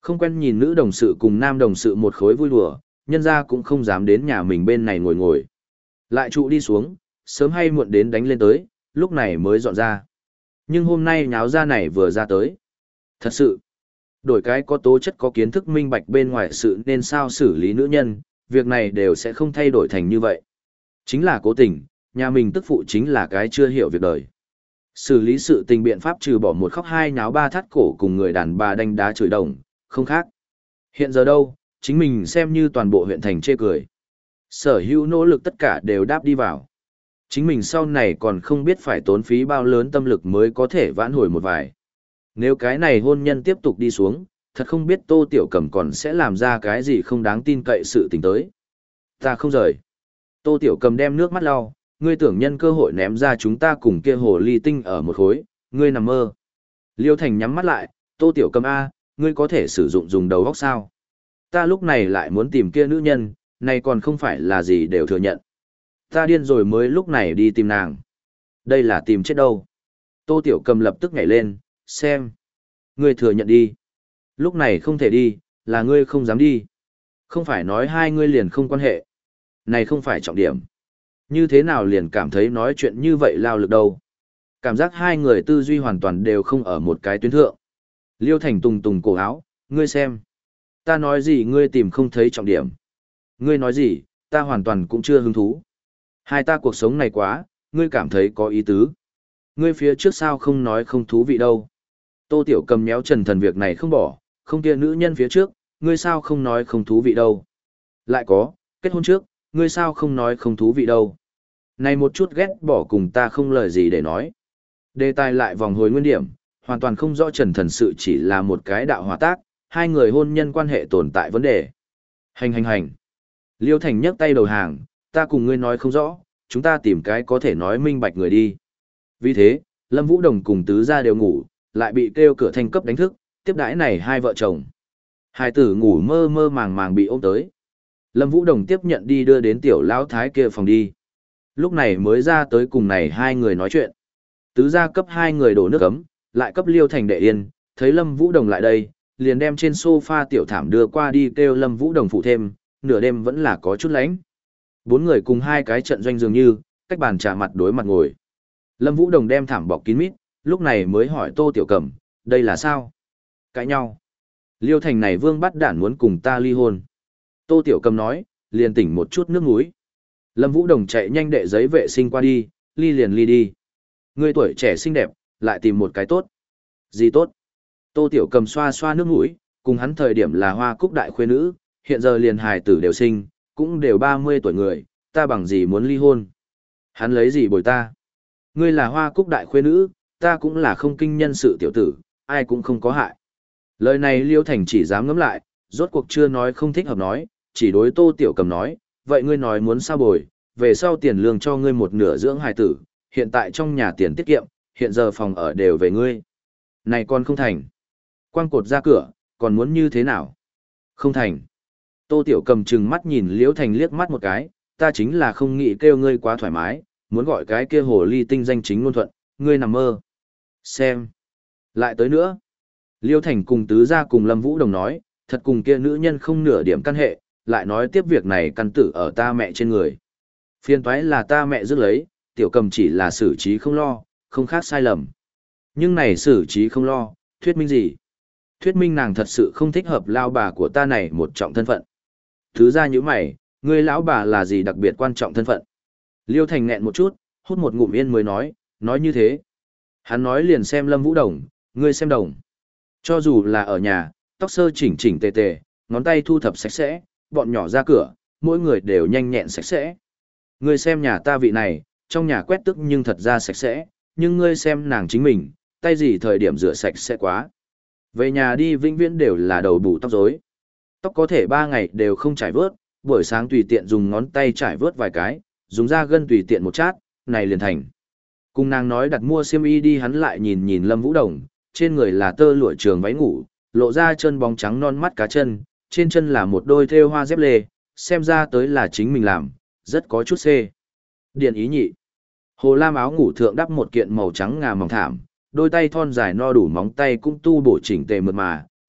Không quen nhìn nữ đồng sự cùng nam đồng sự một khối vui đùa, nhân ra cũng không dám đến nhà mình bên này ngồi ngồi. Lại trụ đi xuống, sớm hay muộn đến đánh lên tới, lúc này mới dọn ra. Nhưng hôm nay nháo ra này vừa ra tới. Thật sự, đổi cái có tố chất có kiến thức minh bạch bên ngoài sự nên sao xử lý nữ nhân, việc này đều sẽ không thay đổi thành như vậy. Chính là cố tình, nhà mình tức phụ chính là cái chưa hiểu việc đời. Xử lý sự tình biện pháp trừ bỏ một khóc hai nháo ba thắt cổ cùng người đàn bà đánh đá chửi đồng, không khác. Hiện giờ đâu, chính mình xem như toàn bộ huyện thành chê cười. Sở hữu nỗ lực tất cả đều đáp đi vào. Chính mình sau này còn không biết phải tốn phí bao lớn tâm lực mới có thể vãn hồi một vài. Nếu cái này hôn nhân tiếp tục đi xuống, thật không biết Tô Tiểu Cẩm còn sẽ làm ra cái gì không đáng tin cậy sự tình tới. Ta không rời. Tô Tiểu Cẩm đem nước mắt lau, ngươi tưởng nhân cơ hội ném ra chúng ta cùng kia hồ ly tinh ở một khối, ngươi nằm mơ. Liêu Thành nhắm mắt lại, Tô Tiểu Cẩm A, ngươi có thể sử dụng dùng đầu óc sao? Ta lúc này lại muốn tìm kia nữ nhân, này còn không phải là gì đều thừa nhận. Ta điên rồi mới lúc này đi tìm nàng. Đây là tìm chết đâu. Tô Tiểu Cầm lập tức nhảy lên, xem. Ngươi thừa nhận đi. Lúc này không thể đi, là ngươi không dám đi. Không phải nói hai ngươi liền không quan hệ. Này không phải trọng điểm. Như thế nào liền cảm thấy nói chuyện như vậy lao lực đâu. Cảm giác hai người tư duy hoàn toàn đều không ở một cái tuyến thượng. Liêu Thành tùng tùng cổ áo, ngươi xem. Ta nói gì ngươi tìm không thấy trọng điểm. Ngươi nói gì, ta hoàn toàn cũng chưa hứng thú. Hai ta cuộc sống này quá, ngươi cảm thấy có ý tứ. Ngươi phía trước sao không nói không thú vị đâu. Tô Tiểu Cầm méo Trần Thần việc này không bỏ, không kia nữ nhân phía trước, ngươi sao không nói không thú vị đâu. Lại có, kết hôn trước, ngươi sao không nói không thú vị đâu. Này một chút ghét bỏ cùng ta không lời gì để nói. Đề tài lại vòng hồi nguyên điểm, hoàn toàn không rõ Trần Thần sự chỉ là một cái đạo hòa tác, hai người hôn nhân quan hệ tồn tại vấn đề. Hành hành hành. Liêu Thành nhấc tay đầu hàng, ta cùng ngươi nói không rõ, chúng ta tìm cái có thể nói minh bạch người đi. Vì thế, Lâm Vũ Đồng cùng tứ gia đều ngủ, lại bị kêu cửa thanh cấp đánh thức, tiếp đãi này hai vợ chồng. Hai tử ngủ mơ mơ màng màng bị ôm tới. Lâm Vũ Đồng tiếp nhận đi đưa đến tiểu lão thái kia phòng đi. Lúc này mới ra tới cùng này hai người nói chuyện. Tứ gia cấp hai người đổ nước ấm, lại cấp Liêu Thành đệ yên, thấy Lâm Vũ Đồng lại đây, liền đem trên sofa tiểu thảm đưa qua đi kêu Lâm Vũ Đồng phụ thêm, nửa đêm vẫn là có chút lạnh. Bốn người cùng hai cái trận doanh dường như, cách bàn trà mặt đối mặt ngồi. Lâm Vũ Đồng đem thảm bọc kín mít, lúc này mới hỏi Tô Tiểu Cẩm, đây là sao? Cãi nhau. Liêu Thành này vương bắt đản muốn cùng ta ly hôn. Tô Tiểu Cẩm nói, liền tỉnh một chút nước mũi. Lâm Vũ Đồng chạy nhanh đệ giấy vệ sinh qua đi, ly liền ly đi. Người tuổi trẻ xinh đẹp, lại tìm một cái tốt. Gì tốt? Tô Tiểu Cẩm xoa xoa nước mũi, cùng hắn thời điểm là hoa cúc đại khuê nữ, hiện giờ liền hài tử đều sinh, cũng đều ba mươi tuổi người, ta bằng gì muốn ly hôn. Hắn lấy gì bồi ta? Ngươi là hoa cúc đại khuê nữ, ta cũng là không kinh nhân sự tiểu tử, ai cũng không có hại. Lời này Liêu Thành chỉ dám ngẫm lại, rốt cuộc chưa nói không thích hợp nói, chỉ đối Tô Tiểu Cầm nói, vậy ngươi nói muốn sao bồi, về sau tiền lương cho ngươi một nửa dưỡng hài tử, hiện tại trong nhà tiền tiết kiệm, hiện giờ phòng ở đều về ngươi. Này còn không thành. Quang cột ra cửa, còn muốn như thế nào? Không thành. Tô Tiểu Cầm chừng mắt nhìn Liễu Thành liếc mắt một cái, ta chính là không nghĩ kêu ngươi quá thoải mái, muốn gọi cái kia hồ ly tinh danh chính ngôn thuận, ngươi nằm mơ. Xem. Lại tới nữa. Liêu Thành cùng tứ gia cùng Lâm Vũ Đồng nói, thật cùng kia nữ nhân không nửa điểm căn hệ, lại nói tiếp việc này căn tử ở ta mẹ trên người. Phiên toái là ta mẹ dứt lấy, Tiểu Cầm chỉ là xử trí không lo, không khác sai lầm. Nhưng này xử trí không lo, thuyết minh gì? Thuyết minh nàng thật sự không thích hợp lao bà của ta này một trọng thân phận. Thứ ra như mày, ngươi lão bà là gì đặc biệt quan trọng thân phận? Liêu Thành nghẹn một chút, hút một ngụm yên mới nói, nói như thế. Hắn nói liền xem Lâm Vũ Đồng, ngươi xem đồng. Cho dù là ở nhà, tóc sơ chỉnh chỉnh tề tề, ngón tay thu thập sạch sẽ, bọn nhỏ ra cửa, mỗi người đều nhanh nhẹn sạch sẽ. Ngươi xem nhà ta vị này, trong nhà quét tức nhưng thật ra sạch sẽ, nhưng ngươi xem nàng chính mình, tay gì thời điểm rửa sạch sẽ quá. Về nhà đi vĩnh viễn đều là đầu bù tóc rối. Tóc có thể ba ngày đều không trải vớt, buổi sáng tùy tiện dùng ngón tay trải vớt vài cái, dùng da gân tùy tiện một chát, này liền thành. Cùng nàng nói đặt mua xiêm y đi hắn lại nhìn nhìn Lâm Vũ Đồng, trên người là tơ lụa trường váy ngủ, lộ ra chân bóng trắng non mắt cá chân, trên chân là một đôi thêu hoa dép lê, xem ra tới là chính mình làm, rất có chút xê. Điện ý nhị. Hồ lam áo ngủ thượng đắp một kiện màu trắng ngà mỏng thảm, đôi tay thon dài no đủ móng tay cũng tu bổ chỉnh tề mượt mà,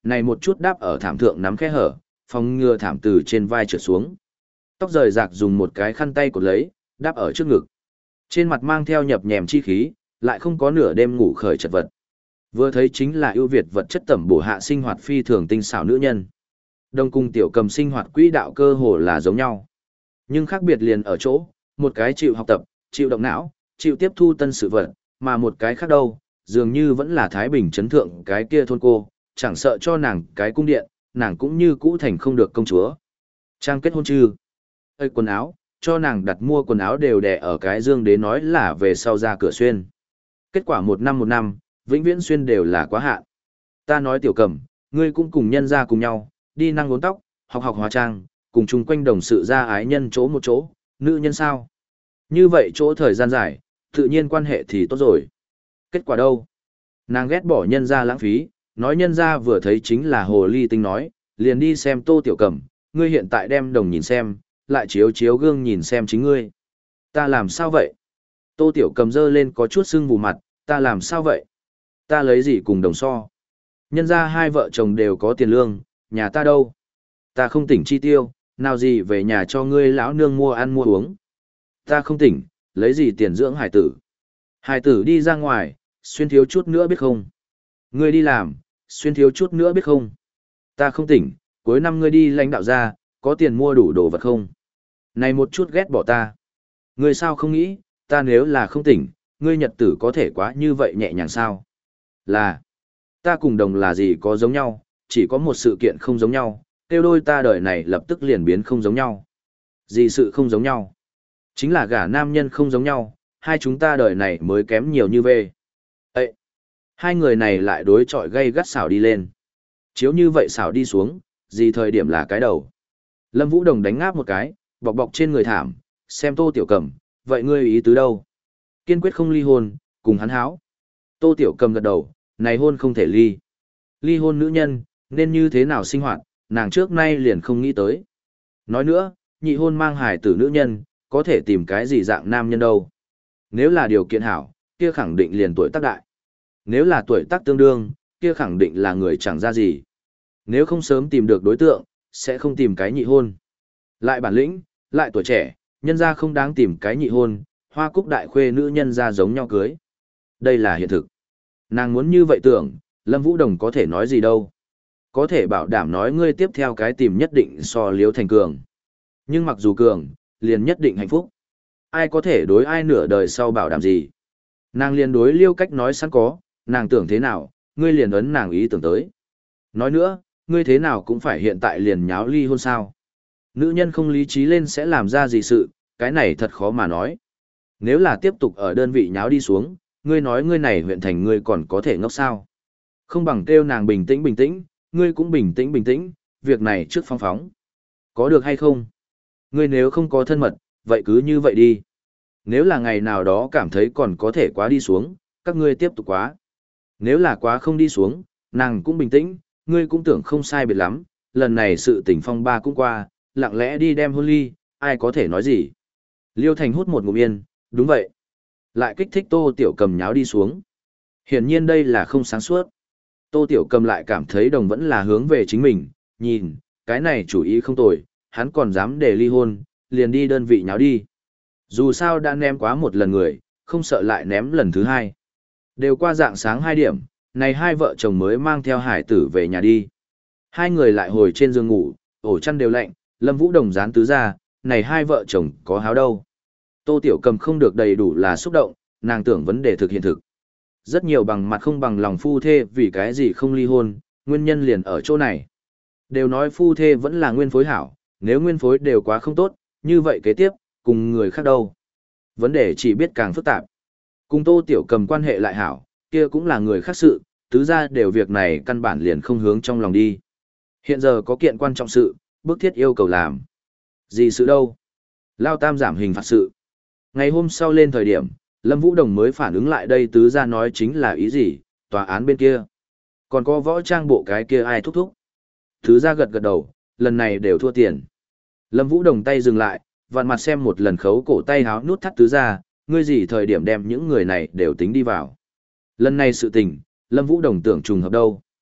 này một chút đáp ở thảm thượng nắm khe hở, phòng ngừa thảm từ trên vai trượt xuống. Tóc rời rạc dùng một cái khăn tay cột lấy, đáp ở trước ngực. Trên mặt mang theo nhập nhèm chi khí, lại không có nửa đêm ngủ khởi chật vật. Vừa thấy chính là ưu việt vật chất tẩm bổ hạ sinh hoạt phi thường tinh xảo nữ nhân. Đông cung tiểu cầm sinh hoạt quỹ đạo cơ hồ là giống nhau. Nhưng khác biệt liền ở chỗ, một cái chịu học tập, chịu động não, chịu tiếp thu tân sự vật, mà một cái khác đâu, dường như vẫn là Thái Bình chấn thượng cái kia thôn cô, chẳng sợ cho nàng cái cung điện, nàng cũng như cũ thành không được công chúa. Trang kết hôn chư. Ê quần áo, cho nàng đặt mua quần áo đều đè ở cái dương đế nói là về sau ra cửa xuyên. Kết quả một năm một năm, vĩnh viễn xuyên đều là quá hạn. Ta nói tiểu cầm, ngươi cũng cùng nhân ra cùng nhau, đi năng uốn tóc, học học hóa trang, cùng chung quanh đồng sự ra ái nhân chỗ một chỗ, nữ nhân sao? Như vậy chỗ thời gian dài, tự nhiên quan hệ thì tốt rồi. Kết quả đâu? Nàng ghét bỏ nhân ra lãng phí, nói nhân ra vừa thấy chính là hồ ly tinh nói, liền đi xem Tô Tiểu Cẩm, ngươi hiện tại đem đồng nhìn xem, lại chiếu chiếu gương nhìn xem chính ngươi. Ta làm sao vậy? Tô Tiểu Cẩm dơ lên có chút sưng vù mặt, ta làm sao vậy? Ta lấy gì cùng đồng so? Nhân ra hai vợ chồng đều có tiền lương, nhà ta đâu? Ta không tỉnh chi tiêu, nào gì về nhà cho ngươi lão nương mua ăn mua uống. Ta không tỉnh, lấy gì tiền dưỡng hải tử. Hải tử đi ra ngoài, xuyên thiếu chút nữa biết không? Ngươi đi làm, xuyên thiếu chút nữa biết không? Ta không tỉnh, cuối năm ngươi đi lãnh đạo ra, có tiền mua đủ đồ vật không? Này một chút ghét bỏ ta. Ngươi sao không nghĩ, ta nếu là không tỉnh, ngươi nhật tử có thể quá như vậy nhẹ nhàng sao? Là, ta cùng đồng là gì có giống nhau, chỉ có một sự kiện không giống nhau, tiêu đôi ta đời này lập tức liền biến không giống nhau. Gì sự không giống nhau? Chính là gả nam nhân không giống nhau, hai chúng ta đời này mới kém nhiều như về. Ê! Hai người này lại đối chọi gây gắt xảo đi lên. Chiếu như vậy xảo đi xuống, gì thời điểm là cái đầu. Lâm Vũ Đồng đánh ngáp một cái, bọc bọc trên người thảm, xem Tô Tiểu Cầm, vậy ngươi ý tứ đâu? Kiên quyết không ly hôn, cùng hắn háo. Tô Tiểu Cầm gật đầu, này hôn không thể ly. Ly hôn nữ nhân, nên như thế nào sinh hoạt, nàng trước nay liền không nghĩ tới. Nói nữa, nhị hôn mang hài tử nữ nhân, có thể tìm cái gì dạng nam nhân đâu. Nếu là điều kiện hảo, kia khẳng định liền tuổi tác đại. Nếu là tuổi tác tương đương, kia khẳng định là người chẳng ra gì. Nếu không sớm tìm được đối tượng, sẽ không tìm cái nhị hôn. Lại bản lĩnh, lại tuổi trẻ, nhân ra không đáng tìm cái nhị hôn, hoa cúc đại khuê nữ nhân ra giống nhau cưới. Đây là hiện thực. Nàng muốn như vậy tưởng, Lâm Vũ Đồng có thể nói gì đâu. Có thể bảo đảm nói ngươi tiếp theo cái tìm nhất định so Liễu Thành cường. Nhưng mặc dù cường, liền nhất định hạnh phúc. Ai có thể đối ai nửa đời sau bảo đảm gì. Nàng liền đối Liêu cách nói sẵn có, nàng tưởng thế nào, ngươi liền ấn nàng ý tưởng tới. Nói nữa, ngươi thế nào cũng phải hiện tại liền nháo ly hôn sao. Nữ nhân không lý trí lên sẽ làm ra gì sự, cái này thật khó mà nói. Nếu là tiếp tục ở đơn vị nháo đi xuống, ngươi nói ngươi này huyện thành ngươi còn có thể ngốc sao. Không bằng kêu nàng bình tĩnh bình tĩnh, ngươi cũng bình tĩnh bình tĩnh, việc này trước phong phóng. Có được hay không? Ngươi nếu không có thân mật, vậy cứ như vậy đi. Nếu là ngày nào đó cảm thấy còn có thể quá đi xuống, các ngươi tiếp tục quá. Nếu là quá không đi xuống, nàng cũng bình tĩnh, ngươi cũng tưởng không sai biệt lắm, lần này sự tình phong ba cũng qua, lặng lẽ đi đem hôn ly, ai có thể nói gì. Liêu Thành hút một ngụm yên, đúng vậy. Lại kích thích Tô Tiểu Cầm nháo đi xuống. Hiển nhiên đây là không sáng suốt. Tô Tiểu Cầm lại cảm thấy đồng vẫn là hướng về chính mình, nhìn, cái này chủ ý không tồi, hắn còn dám để ly hôn, liền đi đơn vị nháo đi. Dù sao đã ném quá một lần người, không sợ lại ném lần thứ hai. Đều qua dạng sáng hai điểm, này hai vợ chồng mới mang theo hải tử về nhà đi. Hai người lại hồi trên giường ngủ, ổ chăn đều lạnh, Lâm Vũ Đồng dán tứ ra, này hai vợ chồng có háo đâu. Tô Tiểu Cầm không được đầy đủ là xúc động, nàng tưởng vấn đề thực hiện thực. Rất nhiều bằng mặt không bằng lòng phu thê vì cái gì không ly hôn, nguyên nhân liền ở chỗ này. Đều nói phu thê vẫn là nguyên phối hảo, nếu nguyên phối đều quá không tốt, như vậy kế tiếp, cùng người khác đâu. Vấn đề chỉ biết càng phức tạp. Cùng Tô Tiểu Cầm quan hệ lại hảo, kia cũng là người khác sự, tứ ra đều việc này căn bản liền không hướng trong lòng đi. Hiện giờ có kiện quan trọng sự, bức thiết yêu cầu làm. Gì sự đâu? Lao tam giảm hình phạt sự. Ngày hôm sau lên thời điểm, Lâm Vũ Đồng mới phản ứng lại đây tứ ra nói chính là ý gì, tòa án bên kia. Còn có võ trang bộ cái kia ai thúc thúc. Tứ ra gật gật đầu, lần này đều thua tiền. Lâm Vũ Đồng tay dừng lại, vặn mặt xem một lần khấu cổ tay háo nút thắt tứ ra, ngươi gì thời điểm đem những người này đều tính đi vào. Lần này sự tình, Lâm Vũ Đồng tưởng trùng hợp đâu.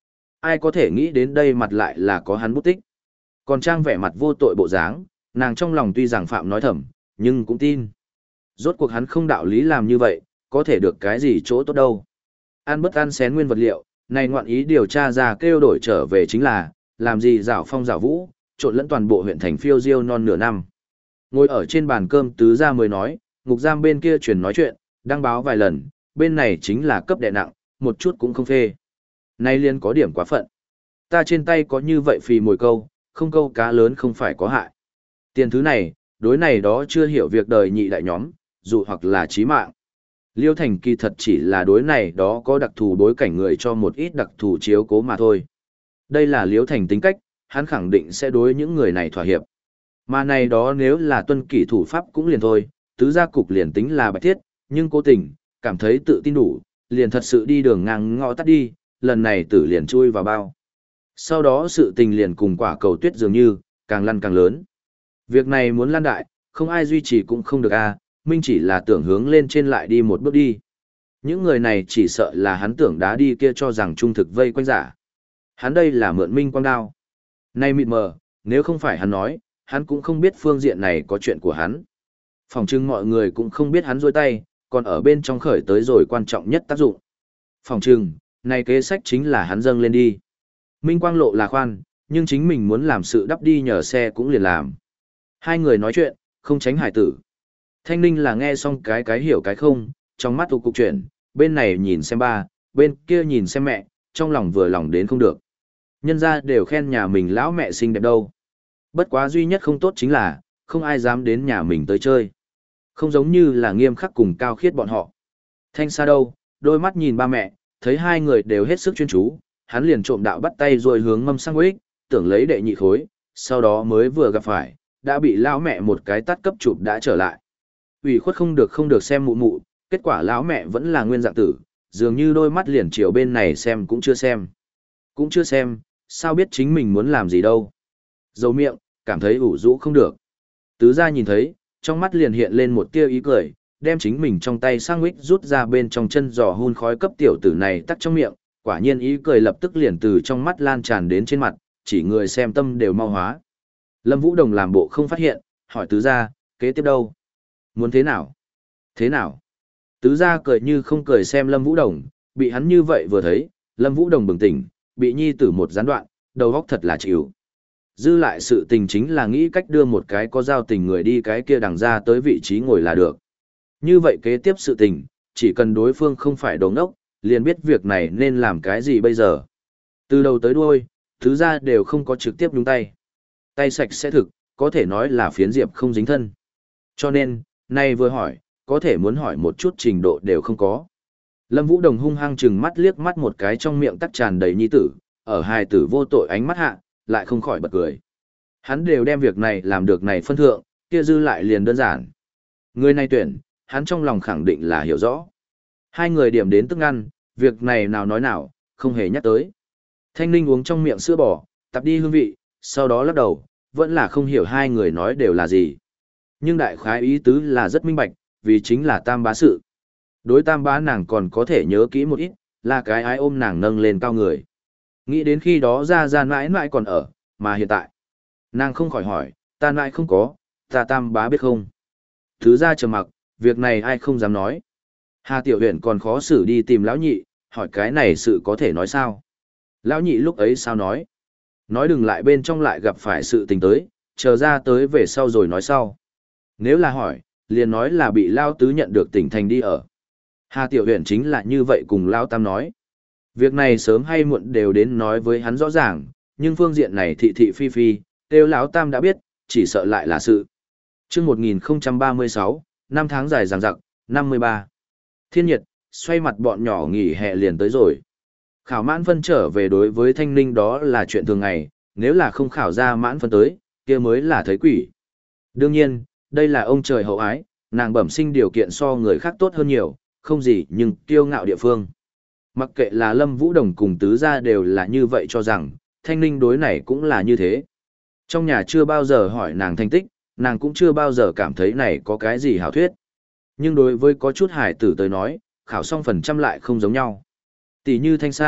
ai có thể nghĩ đến đây mặt lại là có hắn bút tích. Còn Trang vẻ mặt vô tội bộ dáng, nàng trong lòng tuy rằng Phạm nói thầm, nhưng cũng tin. Rốt cuộc hắn không đạo lý làm như vậy, có thể được cái gì chỗ tốt đâu. Ăn bất ăn xén nguyên vật liệu, này ngoạn ý điều tra ra kêu đổi trở về chính là, làm gì rảo phong rảo vũ, trộn lẫn toàn bộ huyện thành phiêu diêu non nửa năm. Ngồi ở trên bàn cơm tứ gia mới nói, ngục giam bên kia truyền nói chuyện, đăng báo vài lần, bên này chính là cấp đè nặng, một chút cũng không phê. Nay liên có điểm quá phận. Ta trên tay có như vậy phì mồi câu, không câu cá lớn không phải có hại. Tiền thứ này, đối này đó chưa hiểu việc đời nhị đại nhóm, dù hoặc là chí mạng. Liêu Thành kỳ thật chỉ là đối này đó có đặc thù bối cảnh người cho một ít đặc thù chiếu cố mà thôi. Đây là Liêu Thành tính cách, hắn khẳng định sẽ đối những người này thỏa hiệp. Mà này đó nếu là tuân kỷ thủ pháp cũng liền thôi, tứ gia cục liền tính là bạch thiết, nhưng cố tình, cảm thấy tự tin đủ, liền thật sự đi đường ngang ngõ tắt đi, lần này tử liền chui vào bao. Sau đó sự tình liền cùng quả cầu tuyết dường như, càng lăn càng lớn. Việc này muốn lan đại, không ai duy trì cũng không được a, Minh chỉ là tưởng hướng lên trên lại đi một bước đi. Những người này chỉ sợ là hắn tưởng đá đi kia cho rằng trung thực vây quanh giả. Hắn đây là mượn Minh quang đao. Nay mịt mờ, nếu không phải hắn nói, hắn cũng không biết phương diện này có chuyện của hắn. Phòng trưng mọi người cũng không biết hắn rôi tay, còn ở bên trong khởi tới rồi quan trọng nhất tác dụng. Phòng trưng, này kế sách chính là hắn dâng lên đi. Minh quang lộ là khoan, nhưng chính mình muốn làm sự đắp đi nhờ xe cũng liền làm. Hai người nói chuyện, không tránh hải tử. Thanh Ninh là nghe xong cái cái hiểu cái không, trong mắt tụ cục chuyển, bên này nhìn xem ba, bên kia nhìn xem mẹ, trong lòng vừa lòng đến không được. Nhân ra đều khen nhà mình lão mẹ xinh đẹp đâu. Bất quá duy nhất không tốt chính là, không ai dám đến nhà mình tới chơi. Không giống như là nghiêm khắc cùng cao khiết bọn họ. Thanh xa đâu, đôi mắt nhìn ba mẹ, thấy hai người đều hết sức chuyên chú, hắn liền trộm đạo bắt tay rồi hướng mâm sang quýt, tưởng lấy đệ nhị khối, sau đó mới vừa gặp phải, đã bị lão mẹ một cái tát cấp chụp đã trở lại. Ủy khuất không được không được xem mụ mụ, kết quả lão mẹ vẫn là nguyên dạng tử, dường như đôi mắt liền chiều bên này xem cũng chưa xem. Cũng chưa xem, sao biết chính mình muốn làm gì đâu. Dầu miệng, cảm thấy ủ rũ không được. Tứ gia nhìn thấy, trong mắt liền hiện lên một tia ý cười, đem chính mình trong tay sang quýt rút ra bên trong chân giò hun khói cấp tiểu tử này tắt trong miệng, quả nhiên ý cười lập tức liền từ trong mắt lan tràn đến trên mặt, chỉ người xem tâm đều mau hóa. Lâm Vũ Đồng làm bộ không phát hiện, hỏi tứ gia, kế tiếp đâu? Muốn thế nào? Thế nào? Tứ gia cười như không cười xem Lâm Vũ Đồng, bị hắn như vậy vừa thấy, Lâm Vũ Đồng bừng tỉnh, bị nhi tử một gián đoạn, đầu óc thật là chịu. Dư lại sự tình chính là nghĩ cách đưa một cái có giao tình người đi cái kia đằng ra tới vị trí ngồi là được. Như vậy kế tiếp sự tình, chỉ cần đối phương không phải đồ ngốc, liền biết việc này nên làm cái gì bây giờ. Từ đầu tới đuôi, tứ gia đều không có trực tiếp nhúng tay. Tay sạch sẽ thực, có thể nói là phiến diệp không dính thân. Cho nên, nay vừa hỏi, có thể muốn hỏi một chút trình độ đều không có. Lâm Vũ Đồng hung hăng chừng mắt liếc mắt một cái trong miệng tắc tràn đầy nhi tử, ở hài tử vô tội ánh mắt hạ, lại không khỏi bật cười. Hắn đều đem việc này làm được này phân thượng, kia dư lại liền đơn giản. Người này tuyển, hắn trong lòng khẳng định là hiểu rõ. Hai người điểm đến tức ăn, việc này nào nói nào, không hề nhắc tới. Thanh Ninh uống trong miệng sữa bò, tập đi hương vị, sau đó lắc đầu, vẫn là không hiểu hai người nói đều là gì. Nhưng đại khái ý tứ là rất minh bạch, vì chính là tam bá sự. Đối tam bá nàng còn có thể nhớ kỹ một ít, là cái ai ôm nàng nâng lên cao người. Nghĩ đến khi đó ra ra mãi mãi còn ở, mà hiện tại. Nàng không khỏi hỏi, ta mãi không có, ta tam bá biết không. Thứ ra trầm mặc, việc này ai không dám nói. Hà Tiểu Huyền còn khó xử đi tìm lão nhị, hỏi cái này sự có thể nói sao. Lão nhị lúc ấy sao nói. Nói đừng lại bên trong lại gặp phải sự tình tới, chờ ra tới về sau rồi nói sau. Nếu là hỏi, liền nói là bị Lao Tứ nhận được tỉnh thành đi ở. Hà Tiểu Huyền chính là như vậy cùng Lao Tam nói. Việc này sớm hay muộn đều đến nói với hắn rõ ràng, nhưng phương diện này thị thị phi phi, đều Lão Tam đã biết, chỉ sợ lại là sự. Chương một nghìn không trăm ba mươi sáu, năm tháng dài dằng dặc, năm mươi ba. Thiên nhiệt, xoay mặt bọn nhỏ nghỉ hè liền tới rồi. Khảo mãn phân trở về đối với Thanh Ninh đó là chuyện thường ngày, nếu là không khảo ra mãn phân tới, kia mới là thấy quỷ. Đương nhiên, đây là ông trời hậu ái, nàng bẩm sinh điều kiện so người khác tốt hơn nhiều, không gì nhưng kiêu ngạo địa phương. Mặc kệ là Lâm Vũ Đồng cùng tứ gia đều là như vậy cho rằng, Thanh Ninh đối này cũng là như thế. Trong nhà chưa bao giờ hỏi nàng thành tích, nàng cũng chưa bao giờ cảm thấy này có cái gì hảo thuyết. Nhưng đối với có chút hải tử tới nói, khảo xong phần trăm lại không giống nhau. Tỷ như Thanh Sa,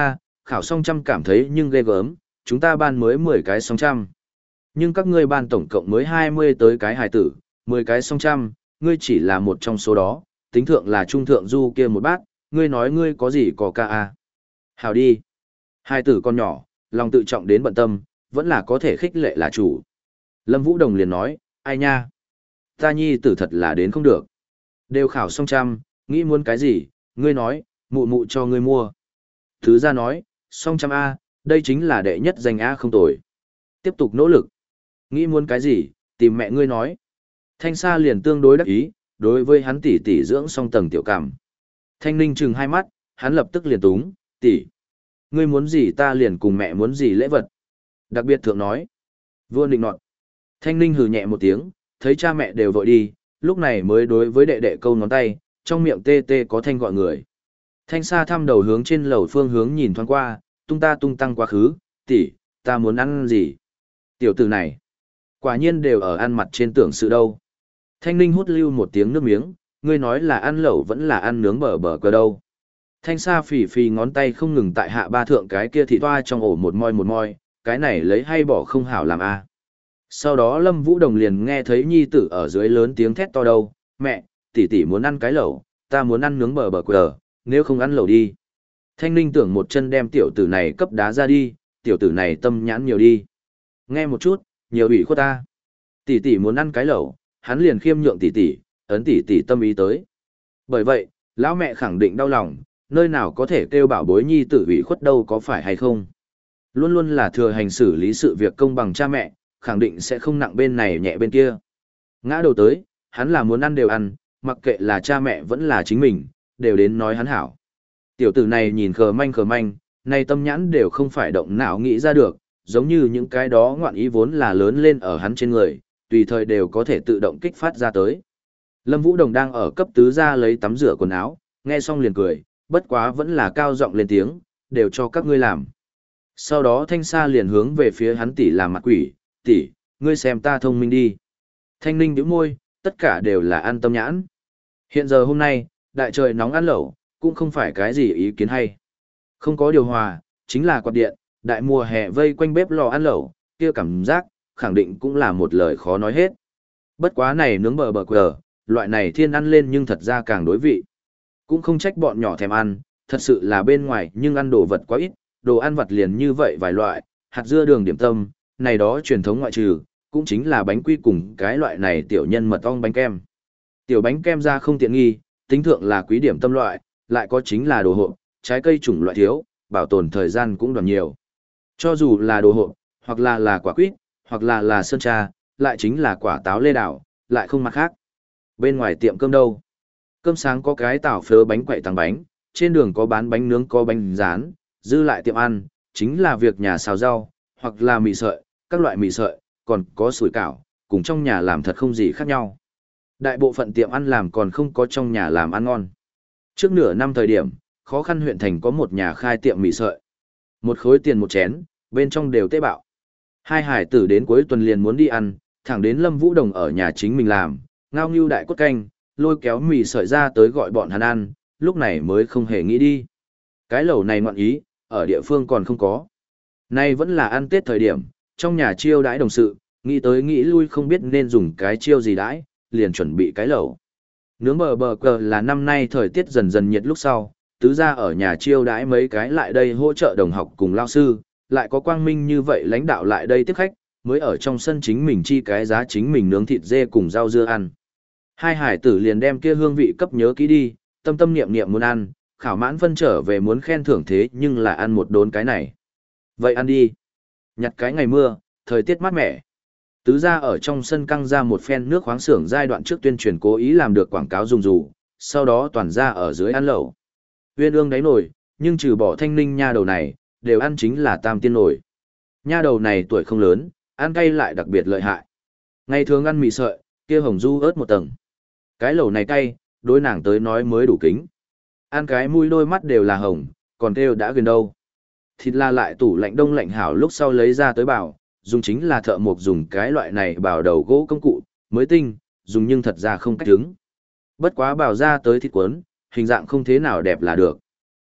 khảo xong trăm cảm thấy nhưng ghê gớm, chúng ta ban mới mười cái xong trăm. Nhưng các ngươi ban tổng cộng mới hai mươi tới cái hài tử, mười cái xong trăm, ngươi chỉ là một trong số đó, tính thượng là trung thượng du kia một bát, ngươi nói ngươi có gì có ca à. Hào đi. Hài tử con nhỏ, lòng tự trọng đến bận tâm, vẫn là có thể khích lệ là chủ. Lâm Vũ Đồng liền nói, ai nha? Ta nhi tử thật là đến không được. Đều khảo xong trăm, nghĩ muốn cái gì, ngươi nói, mụ mụ cho ngươi mua. Thứ ra nói, xong trăm A, đây chính là đệ nhất danh A không tồi. Tiếp tục nỗ lực. Nghĩ muốn cái gì, tìm mẹ ngươi nói. Thanh Sa liền tương đối đắc ý, đối với hắn tỷ tỷ dưỡng song tầng tiểu cảm. Thanh Ninh chừng hai mắt, hắn lập tức liền túng, tỷ. Ngươi muốn gì ta liền cùng mẹ muốn gì lễ vật. Đặc biệt thượng nói. Vua định nọt. Thanh Ninh hừ nhẹ một tiếng, thấy cha mẹ đều vội đi, lúc này mới đối với đệ đệ câu ngón tay, trong miệng tê tê có thanh gọi người. Thanh Sa thăm đầu hướng trên lầu phương hướng nhìn thoáng qua, tung ta tung tăng quá khứ, tỷ, ta muốn ăn gì? Tiểu tử này, quả nhiên đều ở ăn mặt trên tưởng sự đâu. Thanh Ninh hút lưu một tiếng nước miếng, ngươi nói là ăn lẩu vẫn là ăn nướng bờ bờ cờ đâu. Thanh Sa phì phì ngón tay không ngừng tại hạ ba thượng cái kia thị toa trong ổ một moi một moi, cái này lấy hay bỏ không hảo làm a. Sau đó Lâm Vũ Đồng liền nghe thấy nhi tử ở dưới lớn tiếng thét to đâu, mẹ, tỷ tỷ muốn ăn cái lẩu, ta muốn ăn nướng bờ bờ cờ, nếu không ăn lẩu đi. Thanh Ninh tưởng một chân đem tiểu tử này cấp đá ra đi, tiểu tử này tâm nhãn nhiều đi. Nghe một chút, nhiều ủy khuất ta. Tỷ tỷ muốn ăn cái lẩu, hắn liền khiêm nhượng tỷ tỷ, ấn tỷ tỷ tâm ý tới. Bởi vậy, lão mẹ khẳng định đau lòng, nơi nào có thể kêu bảo bối nhi tử ủy khuất đâu có phải hay không. Luôn luôn là thừa hành xử lý sự việc công bằng cha mẹ, khẳng định sẽ không nặng bên này nhẹ bên kia. Ngã đầu tới, hắn là muốn ăn đều ăn, mặc kệ là cha mẹ vẫn là chính mình, đều đến nói hắn hảo. Tiểu tử này nhìn khờ manh khờ manh, nay tâm nhãn đều không phải động não nghĩ ra được, giống như những cái đó ngoạn ý vốn là lớn lên ở hắn trên người, tùy thời đều có thể tự động kích phát ra tới. Lâm Vũ Đồng đang ở cấp tứ ra lấy tắm rửa quần áo, nghe xong liền cười, bất quá vẫn là cao giọng lên tiếng, đều cho các ngươi làm. Sau đó Thanh Sa liền hướng về phía hắn tỷ làm mặt quỷ, tỷ, ngươi xem ta thông minh đi. Thanh Ninh nhíu môi, tất cả đều là ăn tâm nhãn. Hiện giờ hôm nay, đại trời nóng ăn lẩu, cũng không phải cái gì ý kiến hay. Không có điều hòa, chính là quạt điện, đại mùa hè vây quanh bếp lò ăn lẩu, kia cảm giác, khẳng định cũng là một lời khó nói hết. Bất quá này nướng bờ bờ quờ, loại này thiên ăn lên nhưng thật ra càng đối vị. Cũng không trách bọn nhỏ thèm ăn, thật sự là bên ngoài nhưng ăn đồ vật quá ít, đồ ăn vặt liền như vậy vài loại, hạt dưa đường điểm tâm, này đó truyền thống ngoại trừ, cũng chính là bánh quy cùng cái loại này tiểu nhân mật ong bánh kem. Tiểu bánh kem ra không tiện nghi, tính thượng là quý điểm tâm loại, lại có chính là đồ hộp, trái cây chủng loại thiếu, bảo tồn thời gian cũng đoàn nhiều. Cho dù là đồ hộp, hoặc là là quả quýt, hoặc là là sơn tra, lại chính là quả táo lê đảo, lại không mặt khác. Bên ngoài tiệm cơm đâu? Cơm sáng có cái tảo phớ bánh quậy tăng bánh, trên đường có bán bánh nướng có bánh rán, dư lại tiệm ăn, chính là việc nhà xào rau, hoặc là mì sợi, các loại mì sợi, còn có sủi cảo, cùng trong nhà làm thật không gì khác nhau. Đại bộ phận tiệm ăn làm còn không có trong nhà làm ăn ngon. Trước nửa năm thời điểm, khó khăn huyện thành có một nhà khai tiệm mì sợi. Một khối tiền một chén, bên trong đều tế bạo. Hai hải tử đến cuối tuần liền muốn đi ăn, thẳng đến Lâm Vũ Đồng ở nhà chính mình làm, ngao ngưu đại cốt canh, lôi kéo mì sợi ra tới gọi bọn hắn ăn, lúc này mới không hề nghĩ đi. Cái lẩu này ngoạn ý, ở địa phương còn không có. Nay vẫn là ăn Tết thời điểm, trong nhà chiêu đãi đồng sự, nghĩ tới nghĩ lui không biết nên dùng cái chiêu gì đãi, liền chuẩn bị cái lẩu. Nướng bờ bờ cờ là năm nay thời tiết dần dần nhiệt lúc sau, tứ ra ở nhà chiêu đãi mấy cái lại đây hỗ trợ đồng học cùng lao sư, lại có quang minh như vậy lãnh đạo lại đây tiếp khách, mới ở trong sân chính mình chi cái giá chính mình nướng thịt dê cùng rau dưa ăn. Hai hải tử liền đem kia hương vị cấp nhớ kỹ đi, tâm tâm niệm niệm muốn ăn, khảo mãn phân trở về muốn khen thưởng thế nhưng là ăn một đốn cái này. Vậy ăn đi. Nhặt cái ngày mưa, thời tiết mát mẻ. Tứ ra ở trong sân căng ra một phen nước khoáng xưởng giai đoạn trước tuyên truyền cố ý làm được quảng cáo dùng dù, sau đó toàn ra ở dưới ăn lẩu. Uyên ương đáy nổi, nhưng trừ bỏ Thanh Ninh nha đầu này, đều ăn chính là tam tiên nổi. Nha đầu này tuổi không lớn, ăn cay lại đặc biệt lợi hại. Ngày thường ăn mì sợi, kia hồng du ớt một tầng. Cái lẩu này cay, đối nàng tới nói mới đủ kính. Ăn cái mũi đôi mắt đều là hồng, còn kêu đã gần đâu. Thịt la lại tủ lạnh đông lạnh hảo lúc sau lấy ra tới bảo, dùng chính là thợ mộc dùng cái loại này bảo đầu gỗ công cụ, mới tinh, dùng nhưng thật ra không cách đứng. Bất quá bảo ra tới thịt cuốn, hình dạng không thế nào đẹp là được.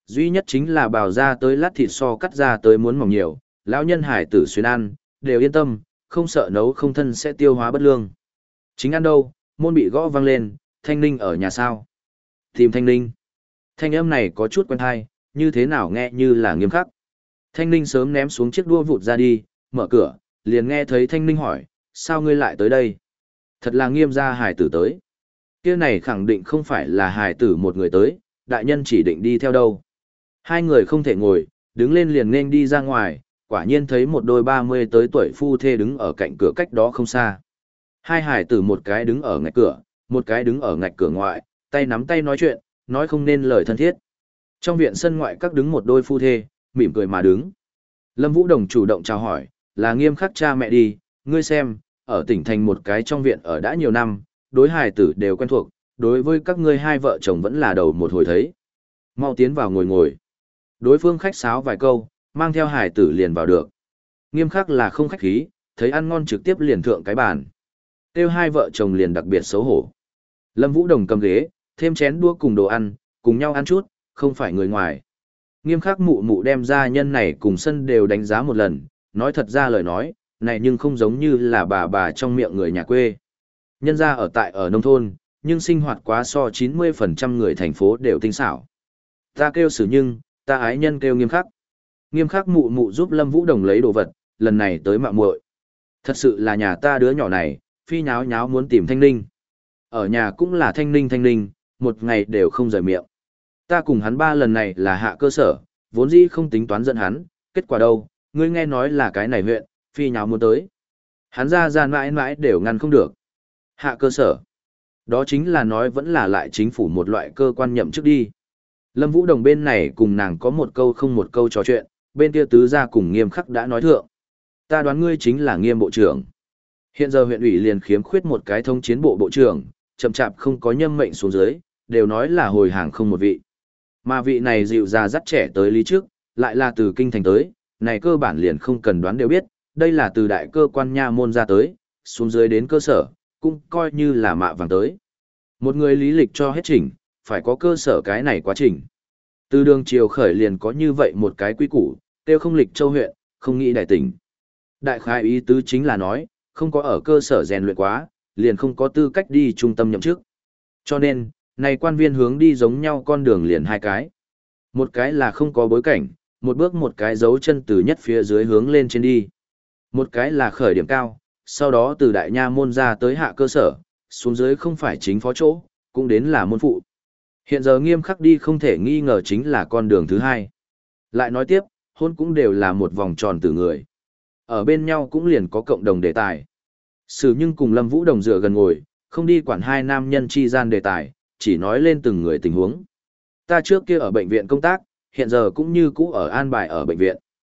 Duy nhất chính là bào ra tới lát thịt so cắt ra tới muốn mỏng nhiều, lão nhân hải tử xuyên ăn, đều yên tâm, không sợ nấu không thân sẽ tiêu hóa bất lương. Chính ăn đâu, môn bị gõ vang lên, Thanh Ninh ở nhà sao? Tìm Thanh Ninh. Thanh âm này có chút quen hay, như thế nào nghe như là nghiêm khắc. Thanh Ninh sớm ném xuống chiếc đũa vụt ra đi, mở cửa, liền nghe thấy Thanh Ninh hỏi, sao ngươi lại tới đây? Thật là Nghiêm gia hải tử tới. Kia này khẳng định không phải là hải tử một người tới, đại nhân chỉ định đi theo đâu. Hai người không thể ngồi, đứng lên liền nên đi ra ngoài, quả nhiên thấy một đôi ba mươi tới tuổi phu thê đứng ở cạnh cửa cách đó không xa. Hai hải tử một cái đứng ở ngạch cửa, một cái đứng ở ngạch cửa ngoại, tay nắm tay nói chuyện, nói không nên lời thân thiết. Trong viện sân ngoại các đứng một đôi phu thê, mỉm cười mà đứng. Lâm Vũ Đồng chủ động chào hỏi, là Nghiêm khắc cha mẹ đi, ngươi xem, ở tỉnh thành một cái trong viện ở đã nhiều năm, đối hài tử đều quen thuộc, đối với các ngươi hai vợ chồng vẫn là đầu một hồi thấy. Mau tiến vào ngồi ngồi. Đối phương khách sáo vài câu, mang theo hài tử liền vào được. Nghiêm khắc là không khách khí, thấy ăn ngon trực tiếp liền thượng cái bàn. Kêu hai vợ chồng liền đặc biệt xấu hổ. Lâm Vũ Đồng cầm ghế, thêm chén đũa cùng đồ ăn, cùng nhau ăn chút, không phải người ngoài. Nghiêm khắc mụ mụ đem ra nhân này cùng sân đều đánh giá một lần, nói thật ra lời nói, này nhưng không giống như là bà bà trong miệng người nhà quê. Nhân ra ở tại ở nông thôn, nhưng sinh hoạt quá so chín mươi phần trăm người thành phố đều tinh xảo. Ta kêu xử nhưng, ta ái nhân kêu nghiêm khắc. Nghiêm khắc mụ mụ giúp Lâm Vũ Đồng lấy đồ vật, lần này tới mạo muội. Thật sự là nhà ta đứa nhỏ này, phi nháo nháo muốn tìm Thanh Ninh. Ở nhà cũng là Thanh Ninh Thanh Ninh, một ngày đều không rời miệng. Ta cùng hắn ba lần này là hạ cơ sở, vốn dĩ không tính toán dẫn hắn, kết quả đâu, ngươi nghe nói là cái này huyện, phi nháo muốn tới. Hắn ra ra mãi mãi đều ngăn không được. Hạ cơ sở. Đó chính là nói vẫn là lại chính phủ một loại cơ quan nhậm chức đi. Lâm Vũ Đồng bên này cùng nàng có một câu không một câu trò chuyện, bên kia tứ gia cùng Nghiêm khắc đã nói thượng. Ta đoán ngươi chính là Nghiêm bộ trưởng. Hiện giờ huyện ủy liền khiếm khuyết một cái thông chiến bộ bộ trưởng, chậm chạp không có nhâm mệnh xuống dưới, đều nói là hồi hàng không một vị. Mà vị này dịu già dắt trẻ tới lý trước, lại là từ kinh thành tới, này cơ bản liền không cần đoán đều biết, đây là từ đại cơ quan nha môn ra tới, xuống dưới đến cơ sở, cũng coi như là mạ vàng tới. Một người lý lịch cho hết chỉnh, phải có cơ sở cái này quá trình. Từ đường triều khởi liền có như vậy một cái quy củ, tiêu không lịch châu huyện, không nghĩ đại tỉnh. Đại khái ý tứ chính là nói, không có ở cơ sở rèn luyện quá, liền không có tư cách đi trung tâm nhậm chức. Cho nên, này quan viên hướng đi giống nhau con đường liền hai cái. Một cái là không có bối cảnh, một bước một cái dấu chân từ nhất phía dưới hướng lên trên đi. Một cái là khởi điểm cao, sau đó từ đại nha môn ra tới hạ cơ sở, xuống dưới không phải chính phó chỗ, cũng đến là môn phụ. Hiện giờ Nghiêm khắc đi không thể nghi ngờ chính là con đường thứ hai. Lại nói tiếp, hôn cũng đều là một vòng tròn từ người. Ở bên nhau cũng liền có cộng đồng đề tài. Sử nhưng cùng Lâm Vũ Đồng dựa gần ngồi, không đi quản hai nam nhân chi gian đề tài, chỉ nói lên từng người tình huống. Ta trước kia ở bệnh viện công tác, hiện giờ cũng như cũ ở an bài ở bệnh viện.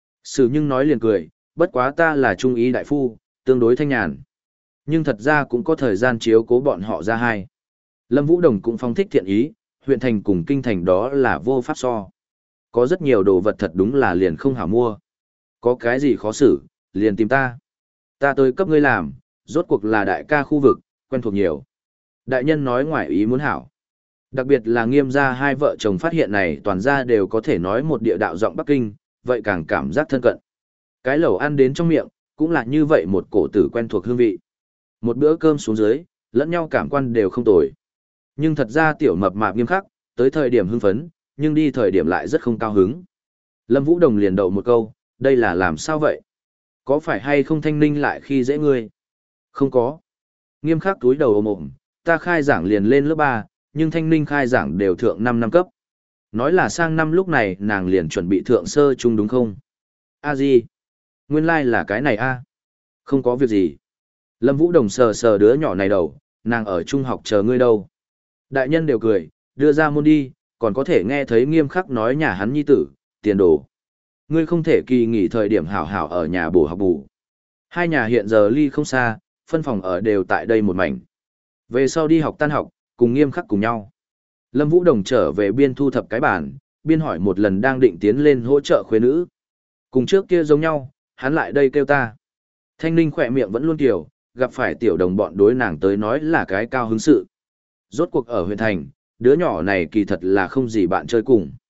Sử nhưng nói liền cười, bất quá ta là trung ý đại phu, tương đối thanh nhàn. Nhưng thật ra cũng có thời gian chiếu cố bọn họ ra hai. Lâm Vũ Đồng cũng phong thích thiện ý, huyện thành cùng kinh thành đó là vô pháp so. Có rất nhiều đồ vật thật đúng là liền không hảo mua. Có cái gì khó xử, liền tìm ta. Ta tới cấp ngươi làm, rốt cuộc là đại ca khu vực, quen thuộc nhiều. Đại nhân nói ngoài ý muốn hảo. Đặc biệt là Nghiêm gia hai vợ chồng phát hiện này toàn ra đều có thể nói một địa đạo giọng Bắc Kinh, vậy càng cảm giác thân cận. Cái lẩu ăn đến trong miệng, cũng là như vậy một cổ tử quen thuộc hương vị. Một bữa cơm xuống dưới, lẫn nhau cảm quan đều không tồi. Nhưng thật ra tiểu mập mạp Nghiêm khắc, tới thời điểm hưng phấn, nhưng đi thời điểm lại rất không cao hứng. Lâm Vũ Đồng liền đậu một câu, đây là làm sao vậy? Có phải hay không Thanh Ninh lại khi dễ ngươi? Không có. Nghiêm khắc túi đầu ôm ôm, ta khai giảng liền lên lớp ba, nhưng Thanh Ninh khai giảng đều thượng năm năm cấp. Nói là sang năm lúc này nàng liền chuẩn bị thượng sơ chung đúng không? A gì? Nguyên lai like là cái này a. Không có việc gì. Lâm Vũ Đồng sờ sờ đứa nhỏ này đầu, nàng ở trung học chờ ngươi đâu. Đại nhân đều cười, đưa ra môn đi, còn có thể nghe thấy Nghiêm khắc nói nhà hắn nhi tử, tiền đồ. Ngươi không thể kỳ nghỉ thời điểm hảo hảo ở nhà bổ học bù. Hai nhà hiện giờ ly không xa, phân phòng ở đều tại đây một mảnh. Về sau đi học tan học, cùng Nghiêm khắc cùng nhau. Lâm Vũ Đồng trở về biên thu thập cái bản, biên hỏi một lần đang định tiến lên hỗ trợ khuê nữ. Cùng trước kia giống nhau, hắn lại đây kêu ta. Thanh Ninh khỏe miệng vẫn luôn kiểu, gặp phải tiểu đồng bọn đối nàng tới nói là cái cao hứng sự. Rốt cuộc ở huyện thành, đứa nhỏ này kỳ thật là không gì bạn chơi cùng.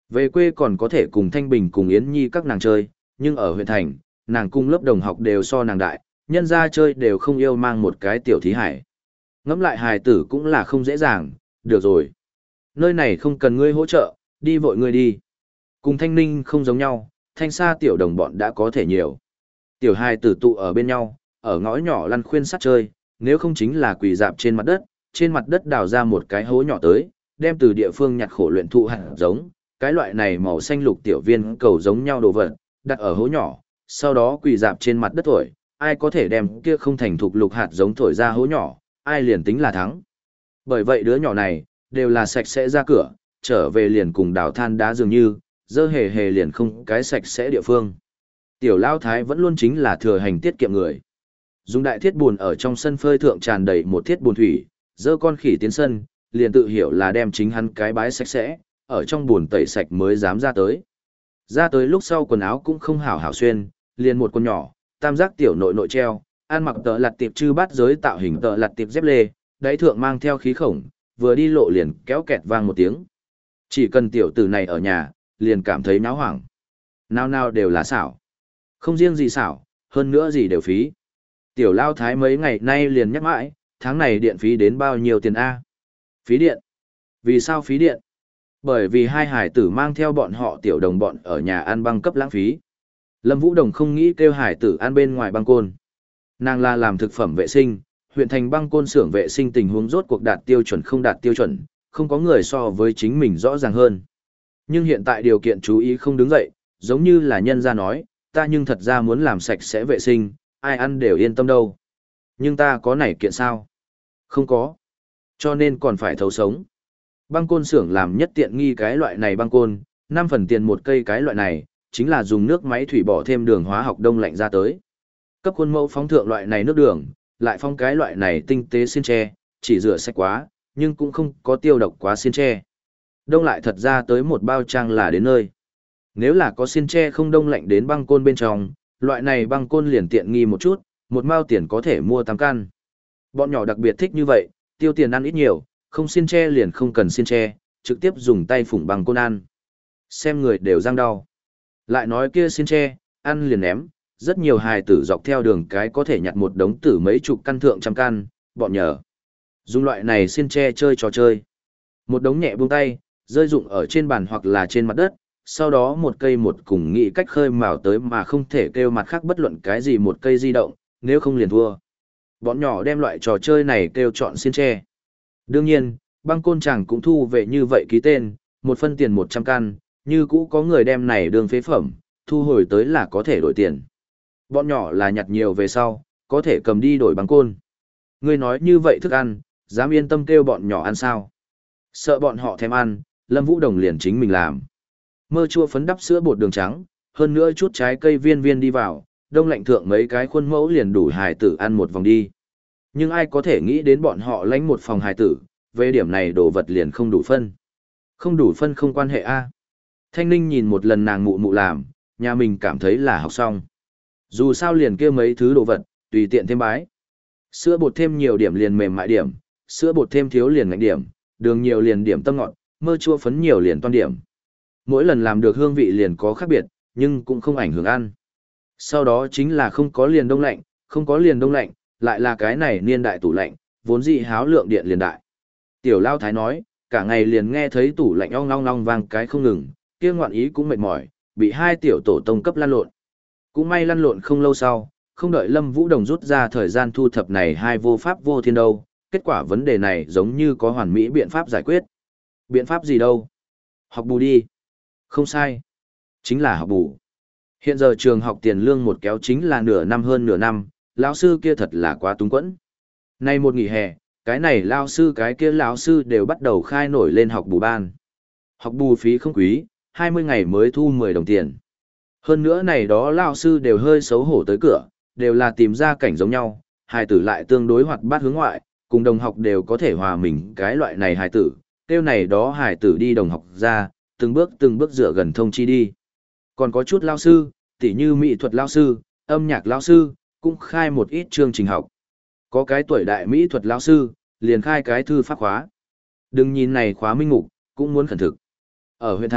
Về quê còn có thể cùng Thanh Bình cùng Yến Nhi các nàng chơi, nhưng ở huyện thành, nàng cùng lớp đồng học đều so nàng đại, nhân ra chơi đều không yêu mang một cái tiểu thí hải. Ngẫm lại hài tử cũng là không dễ dàng, được rồi. Nơi này không cần ngươi hỗ trợ, đi vội ngươi đi. Cùng Thanh Ninh không giống nhau, Thanh Sa tiểu đồng bọn đã có thể nhiều. Tiểu hài tử tụ ở bên nhau, ở ngõ nhỏ lăn khuyên sát chơi, nếu không chính là quỳ dạp trên mặt đất, trên mặt đất đào ra một cái hố nhỏ tới, đem từ địa phương nhặt khổ luyện thụ hạt giống, cái loại này màu xanh lục tiểu viên cầu giống nhau đồ vật, đặt ở hố nhỏ, sau đó quỳ dạp trên mặt đất thổi, ai có thể đem kia không thành thục lục hạt giống thổi ra hố nhỏ, ai liền tính là thắng. Bởi vậy đứa nhỏ này, đều là sạch sẽ ra cửa, trở về liền cùng đào than đá dường như, dơ hề hề liền không cái sạch sẽ địa phương. Tiểu Lao Thái vẫn luôn chính là thừa hành tiết kiệm người. Dùng đại thiết buồn ở trong sân phơi thượng tràn đầy một thiết buồn thủy, dơ con khỉ tiến sân, liền tự hiểu là đem chính hắn cái bái sạch sẽ, ở trong buồn tẩy sạch mới dám ra tới. Ra tới lúc sau quần áo cũng không hảo hảo xuyên, liền một con nhỏ, tam giác tiểu nội nội treo, ăn mặc tợ lặt tiệp chư bát giới tạo hình tợ lặt tiệp dép lê, đáy thượng mang theo khí khổng, vừa đi lộ liền kéo kẹt vang một tiếng. Chỉ cần tiểu tử này ở nhà, liền cảm thấy náo hoảng. Nào nào đều là xảo. Không riêng gì xảo, hơn nữa gì đều phí. Tiểu Lao Thái mấy ngày nay liền nhắc mãi, tháng này điện phí đến bao nhiêu tiền A? Phí điện. Vì sao phí điện? Bởi vì hai hải tử mang theo bọn họ tiểu đồng bọn ở nhà ăn băng cấp lãng phí. Lâm Vũ Đồng không nghĩ kêu hải tử ăn bên ngoài băng côn. Nàng là làm thực phẩm vệ sinh, huyện thành băng côn xưởng vệ sinh tình huống rốt cuộc đạt tiêu chuẩn không đạt tiêu chuẩn, không có người so với chính mình rõ ràng hơn. Nhưng hiện tại điều kiện chú ý không đứng dậy, giống như là nhân gia nói, ta nhưng thật ra muốn làm sạch sẽ vệ sinh, ai ăn đều yên tâm đâu. Nhưng ta có nảy kiện sao? Không có. Cho nên còn phải thấu sống. Băng côn xưởng làm nhất tiện nghi cái loại này băng côn, năm phần tiền một cây cái loại này, chính là dùng nước máy thủy bỏ thêm đường hóa học đông lạnh ra tới. Cấp khuôn mẫu phóng thượng loại này nước đường, lại phong cái loại này tinh tế xiên tre, chỉ rửa sạch quá, nhưng cũng không có tiêu độc quá xiên tre. Đông lại thật ra tới một bao trang là đến nơi. Nếu là có xiên tre không đông lạnh đến băng côn bên trong, loại này băng côn liền tiện nghi một chút, một mao tiền có thể mua tám căn. Bọn nhỏ đặc biệt thích như vậy, tiêu tiền ăn ít nhiều, không xiên tre liền không cần xiên tre, trực tiếp dùng tay phủng băng côn ăn. Xem người đều răng đau. Lại nói kia xiên tre, ăn liền ném, rất nhiều hài tử dọc theo đường cái có thể nhặt một đống tử mấy chục căn thượng trăm căn, bọn nhờ. Dùng loại này xiên tre chơi trò chơi. Một đống nhẹ buông tay, rơi rụng ở trên bàn hoặc là trên mặt đất, sau đó một cây một cùng nghĩ cách khơi mào tới mà không thể kêu mặt khác bất luận cái gì một cây di động, nếu không liền thua. Bọn nhỏ đem loại trò chơi này kêu chọn xiên tre. Đương nhiên, băng côn chẳng cũng thu về như vậy ký tên, một phân tiền một trăm căn, như cũ có người đem này đường phế phẩm, thu hồi tới là có thể đổi tiền. Bọn nhỏ là nhặt nhiều về sau, có thể cầm đi đổi băng côn. Ngươi nói như vậy thức ăn, dám yên tâm kêu bọn nhỏ ăn sao? Sợ bọn họ thèm ăn, Lâm Vũ Đồng liền chính mình làm. Mơ chua phấn đắp sữa bột đường trắng, hơn nữa chút trái cây viên viên đi vào, đông lạnh thượng mấy cái khuôn mẫu liền đủ hài tử ăn một vòng đi. Nhưng ai có thể nghĩ đến bọn họ lánh một phòng hài tử, về điểm này đồ vật liền không đủ phân. Không đủ phân không quan hệ a. Thanh Ninh nhìn một lần nàng mụ mụ làm, nhà mình cảm thấy là học xong. Dù sao liền kia mấy thứ đồ vật, tùy tiện thêm bái. Sữa bột thêm nhiều điểm liền mềm mại điểm, sữa bột thêm thiếu liền ngạnh điểm, đường nhiều liền điểm tâm ngọt, mơ chua phấn nhiều liền toan điểm. Mỗi lần làm được hương vị liền có khác biệt, nhưng cũng không ảnh hưởng ăn. Sau đó chính là không có liền đông lạnh, không có liền đông lạnh, lại là cái này niên đại tủ lạnh, vốn dị háo lượng điện liền đại. Tiểu Lao Thái nói, cả ngày liền nghe thấy tủ lạnh ong ong ong vang cái không ngừng, kia ngoạn ý cũng mệt mỏi, bị hai tiểu tổ tông cấp lăn lộn. Cũng may lăn lộn không lâu sau, không đợi Lâm Vũ Đồng rút ra thời gian thu thập này hai vô pháp vô thiên đâu, kết quả vấn đề này giống như có hoàn mỹ biện pháp giải quyết. Biện pháp gì đâu? Học bù đi. Không sai. Chính là học bù. Hiện giờ trường học tiền lương một kéo chính là nửa năm hơn nửa năm, lão sư kia thật là quá túng quẫn. Nay một nghỉ hè, cái này lão sư cái kia lão sư đều bắt đầu khai nổi lên học bù ban. Học bù phí không quý, hai mươi ngày mới thu mười đồng tiền. Hơn nữa này đó lão sư đều hơi xấu hổ tới cửa, đều là tìm ra cảnh giống nhau, hài tử lại tương đối hoạt bát hướng ngoại, cùng đồng học đều có thể hòa mình cái loại này hài tử, tiêu này đó hài tử đi đồng học ra, từng bước từng bước dựa gần thông chi đi. Còn có chút lão sư, tỉ như mỹ thuật lão sư, âm nhạc lão sư, cũng khai một ít chương trình học. Có cái tuổi đại mỹ thuật lão sư, liền khai cái thư pháp khóa. Đừng nhìn này khóa minh ngục, cũng muốn khẩn thực. Ở huyện thành,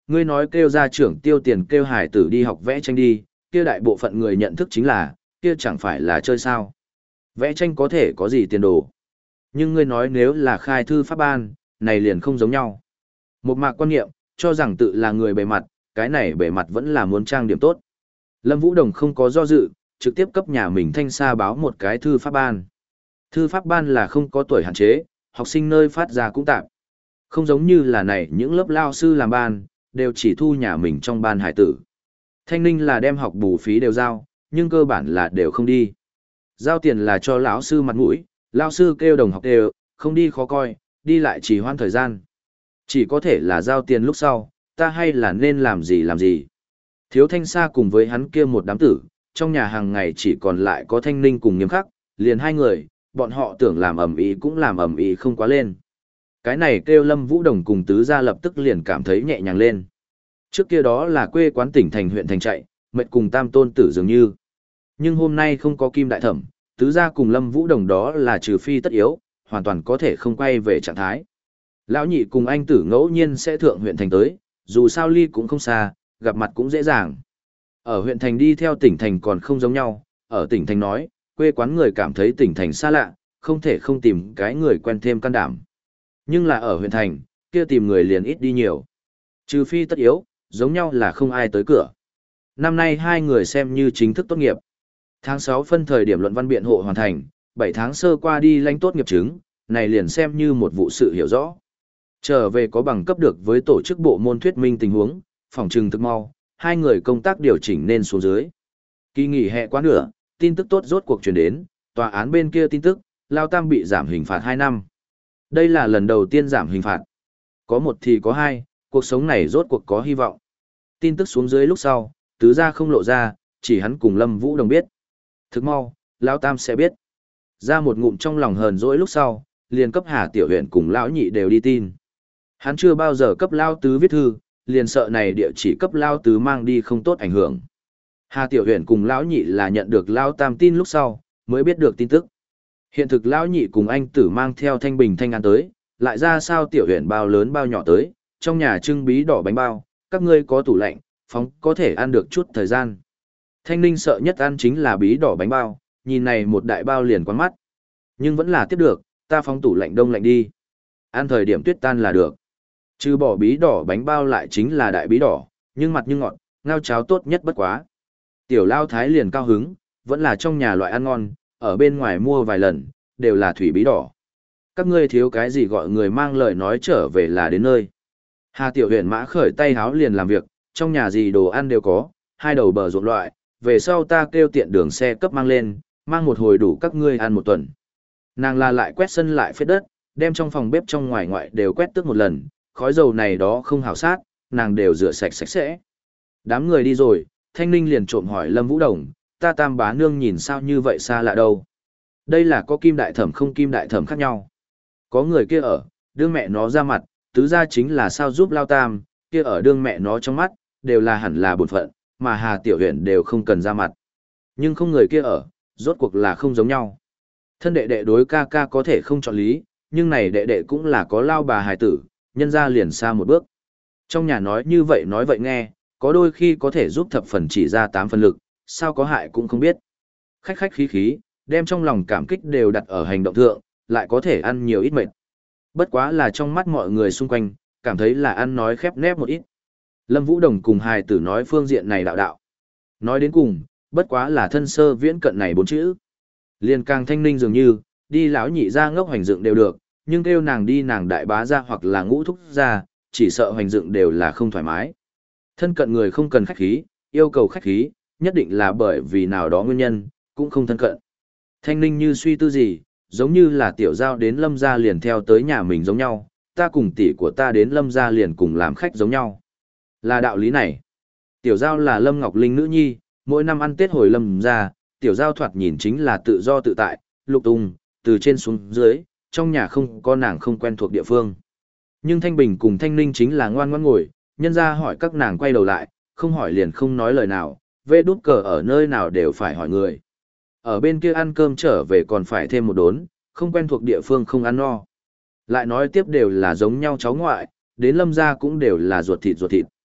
ngươi nói kêu gia trưởng tiêu tiền kêu hải tử đi học vẽ tranh đi, kia đại bộ phận người nhận thức chính là, kia chẳng phải là chơi sao. Vẽ tranh có thể có gì tiền đồ. Nhưng ngươi nói nếu là khai thư pháp ban, này liền không giống nhau. Một mạc quan niệm, cho rằng tự là người bề mặt, cái này bề mặt vẫn là muốn trang điểm tốt. Lâm Vũ Đồng không có do dự, trực tiếp cấp nhà mình thanh xa báo một cái thư pháp ban. Thư pháp ban là không có tuổi hạn chế, học sinh nơi phát ra cũng tạm. Không giống như là này những lớp lao sư làm ban, đều chỉ thu nhà mình trong ban hải tử. Thanh Ninh là đem học bù phí đều giao, nhưng cơ bản là đều không đi. Giao tiền là cho lão sư mặt mũi, lão sư kêu đồng học đều, không đi khó coi, đi lại chỉ hoãn thời gian. Chỉ có thể là giao tiền lúc sau, ta hay là nên làm gì làm gì. Thiếu Thanh Sa cùng với hắn kia một đám tử, trong nhà hàng ngày chỉ còn lại có Thanh Ninh cùng Nghiêm Khắc, liền hai người, bọn họ tưởng làm ầm ĩ cũng làm ầm ĩ không quá lên. Cái này kêu Lâm Vũ Đồng cùng tứ gia lập tức liền cảm thấy nhẹ nhàng lên. Trước kia đó là quê quán tỉnh thành huyện thành chạy, mệt cùng tam tôn tử dường như. Nhưng hôm nay không có Kim Đại Thẩm, tứ gia cùng Lâm Vũ Đồng đó là trừ phi tất yếu, hoàn toàn có thể không quay về trạng thái. Lão nhị cùng anh tử ngẫu nhiên sẽ thượng huyện thành tới, dù sao ly cũng không xa, gặp mặt cũng dễ dàng. Ở huyện thành đi theo tỉnh thành còn không giống nhau, ở tỉnh thành nói, quê quán người cảm thấy tỉnh thành xa lạ, không thể không tìm cái người quen thêm can đảm. Nhưng là ở huyện thành, kia tìm người liền ít đi nhiều. Trừ phi tất yếu, giống nhau là không ai tới cửa. Năm nay hai người xem như chính thức tốt nghiệp. Tháng sáu phân thời điểm luận văn biện hộ hoàn thành, bảy tháng sơ qua đi lãnh tốt nghiệp chứng, này liền xem như một vụ sự hiểu rõ. Trở về có bằng cấp được với tổ chức bộ môn thuyết minh tình huống, phòng trừng thực mau, hai người công tác điều chỉnh nên xuống dưới. Kỳ nghỉ hè quá nửa, tin tức tốt rốt cuộc truyền đến, tòa án bên kia tin tức, Lao Tam bị giảm hình phạt hai năm. Đây là lần đầu tiên giảm hình phạt. Có một thì có hai, cuộc sống này rốt cuộc có hy vọng. Tin tức xuống dưới lúc sau, tứ gia không lộ ra, chỉ hắn cùng Lâm Vũ Đồng biết. Thực mau, Lão Tam sẽ biết. Ra một ngụm trong lòng hờn dỗi lúc sau, liền cấp Hà Tiểu Huyện cùng Lão Nhị đều đi tin. Hắn chưa bao giờ cấp Lao Tứ viết thư, liền sợ này địa chỉ cấp Lao Tứ mang đi không tốt ảnh hưởng. Hà Tiểu Huyện cùng Lão Nhị là nhận được Lao Tam tin lúc sau, mới biết được tin tức. Hiện thực Lão Nhị cùng anh tử mang theo thanh bình thanh an tới, lại ra sao Tiểu Huyện bao lớn bao nhỏ tới, trong nhà trưng bí đỏ bánh bao, các ngươi có tủ lạnh, phóng có thể ăn được chút thời gian. Thanh Ninh sợ nhất ăn chính là bí đỏ bánh bao, nhìn này một đại bao liền quán mắt. Nhưng vẫn là tiếp được, ta phóng tủ lạnh đông lạnh đi. Ăn thời điểm tuyết tan là được. Trừ bỏ bí đỏ bánh bao lại chính là đại bí đỏ, nhưng mặt như ngọt, ngao cháo tốt nhất bất quá. Tiểu Lao Thái liền cao hứng, vẫn là trong nhà loại ăn ngon, ở bên ngoài mua vài lần, đều là thủy bí đỏ. Các ngươi thiếu cái gì gọi người mang lời nói trở về là đến nơi. Hà Tiểu Huyền mã khởi tay háo liền làm việc, trong nhà gì đồ ăn đều có, hai đầu bờ ruộng loại, về sau ta kêu tiện đường xe cấp mang lên, mang một hồi đủ các ngươi ăn một tuần. Nàng là lại quét sân lại phết đất, đem trong phòng bếp trong ngoài ngoại đều quét tước một lần, khói dầu này đó không hảo sát, nàng đều rửa sạch sạch sẽ. Đám người đi rồi, Thanh Ninh liền trộm hỏi Lâm Vũ Đồng, ta Tam bá nương nhìn sao như vậy xa lạ đâu. Đây là có Kim Đại Thẩm không Kim Đại Thẩm khác nhau. Có người kia ở, đương mẹ nó ra mặt, tứ gia chính là sao giúp Lao Tam, kia ở đương mẹ nó trong mắt, đều là hẳn là bổn phận, mà Hà Tiểu Huyền đều không cần ra mặt. Nhưng không người kia ở, rốt cuộc là không giống nhau. Thân đệ đệ đối ca ca có thể không chọn lý, nhưng này đệ đệ cũng là có lao bà hài tử, nhân ra liền xa một bước. Trong nhà nói như vậy nói vậy nghe, có đôi khi có thể giúp thập phần chỉ ra tám phần lực, sao có hại cũng không biết. Khách khách khí khí, đem trong lòng cảm kích đều đặt ở hành động thượng, lại có thể ăn nhiều ít mệt. Bất quá là trong mắt mọi người xung quanh, cảm thấy là ăn nói khép nép một ít. Lâm Vũ Đồng cùng hài tử nói phương diện này đạo đạo. Nói đến cùng, bất quá là thân sơ viễn cận này bốn chữ. Liên càng Thanh Ninh dường như, đi lão nhị ra ngốc hoành dựng đều được, nhưng kêu nàng đi nàng đại bá ra hoặc là ngũ thúc ra, chỉ sợ hoành dựng đều là không thoải mái. Thân cận người không cần khách khí, yêu cầu khách khí, nhất định là bởi vì nào đó nguyên nhân, cũng không thân cận. Thanh Ninh như suy tư gì, giống như là tiểu giao đến Lâm gia liền theo tới nhà mình giống nhau, ta cùng tỷ của ta đến Lâm gia liền cùng làm khách giống nhau. Là đạo lý này. Tiểu giao là Lâm Ngọc Linh nữ nhi, mỗi năm ăn Tết hồi Lâm gia, tiểu giao thoạt nhìn chính là tự do tự tại, lục tung, từ trên xuống dưới, trong nhà không có nàng không quen thuộc địa phương. Nhưng Thanh Bình cùng Thanh Ninh chính là ngoan ngoãn ngồi, nhân ra hỏi các nàng quay đầu lại, không hỏi liền không nói lời nào, vê đút cờ ở nơi nào đều phải hỏi người. Ở bên kia ăn cơm trở về còn phải thêm một đốn, không quen thuộc địa phương không ăn no. Lại nói tiếp đều là giống nhau cháu ngoại, đến Lâm gia cũng đều là ruột thịt ruột thịt.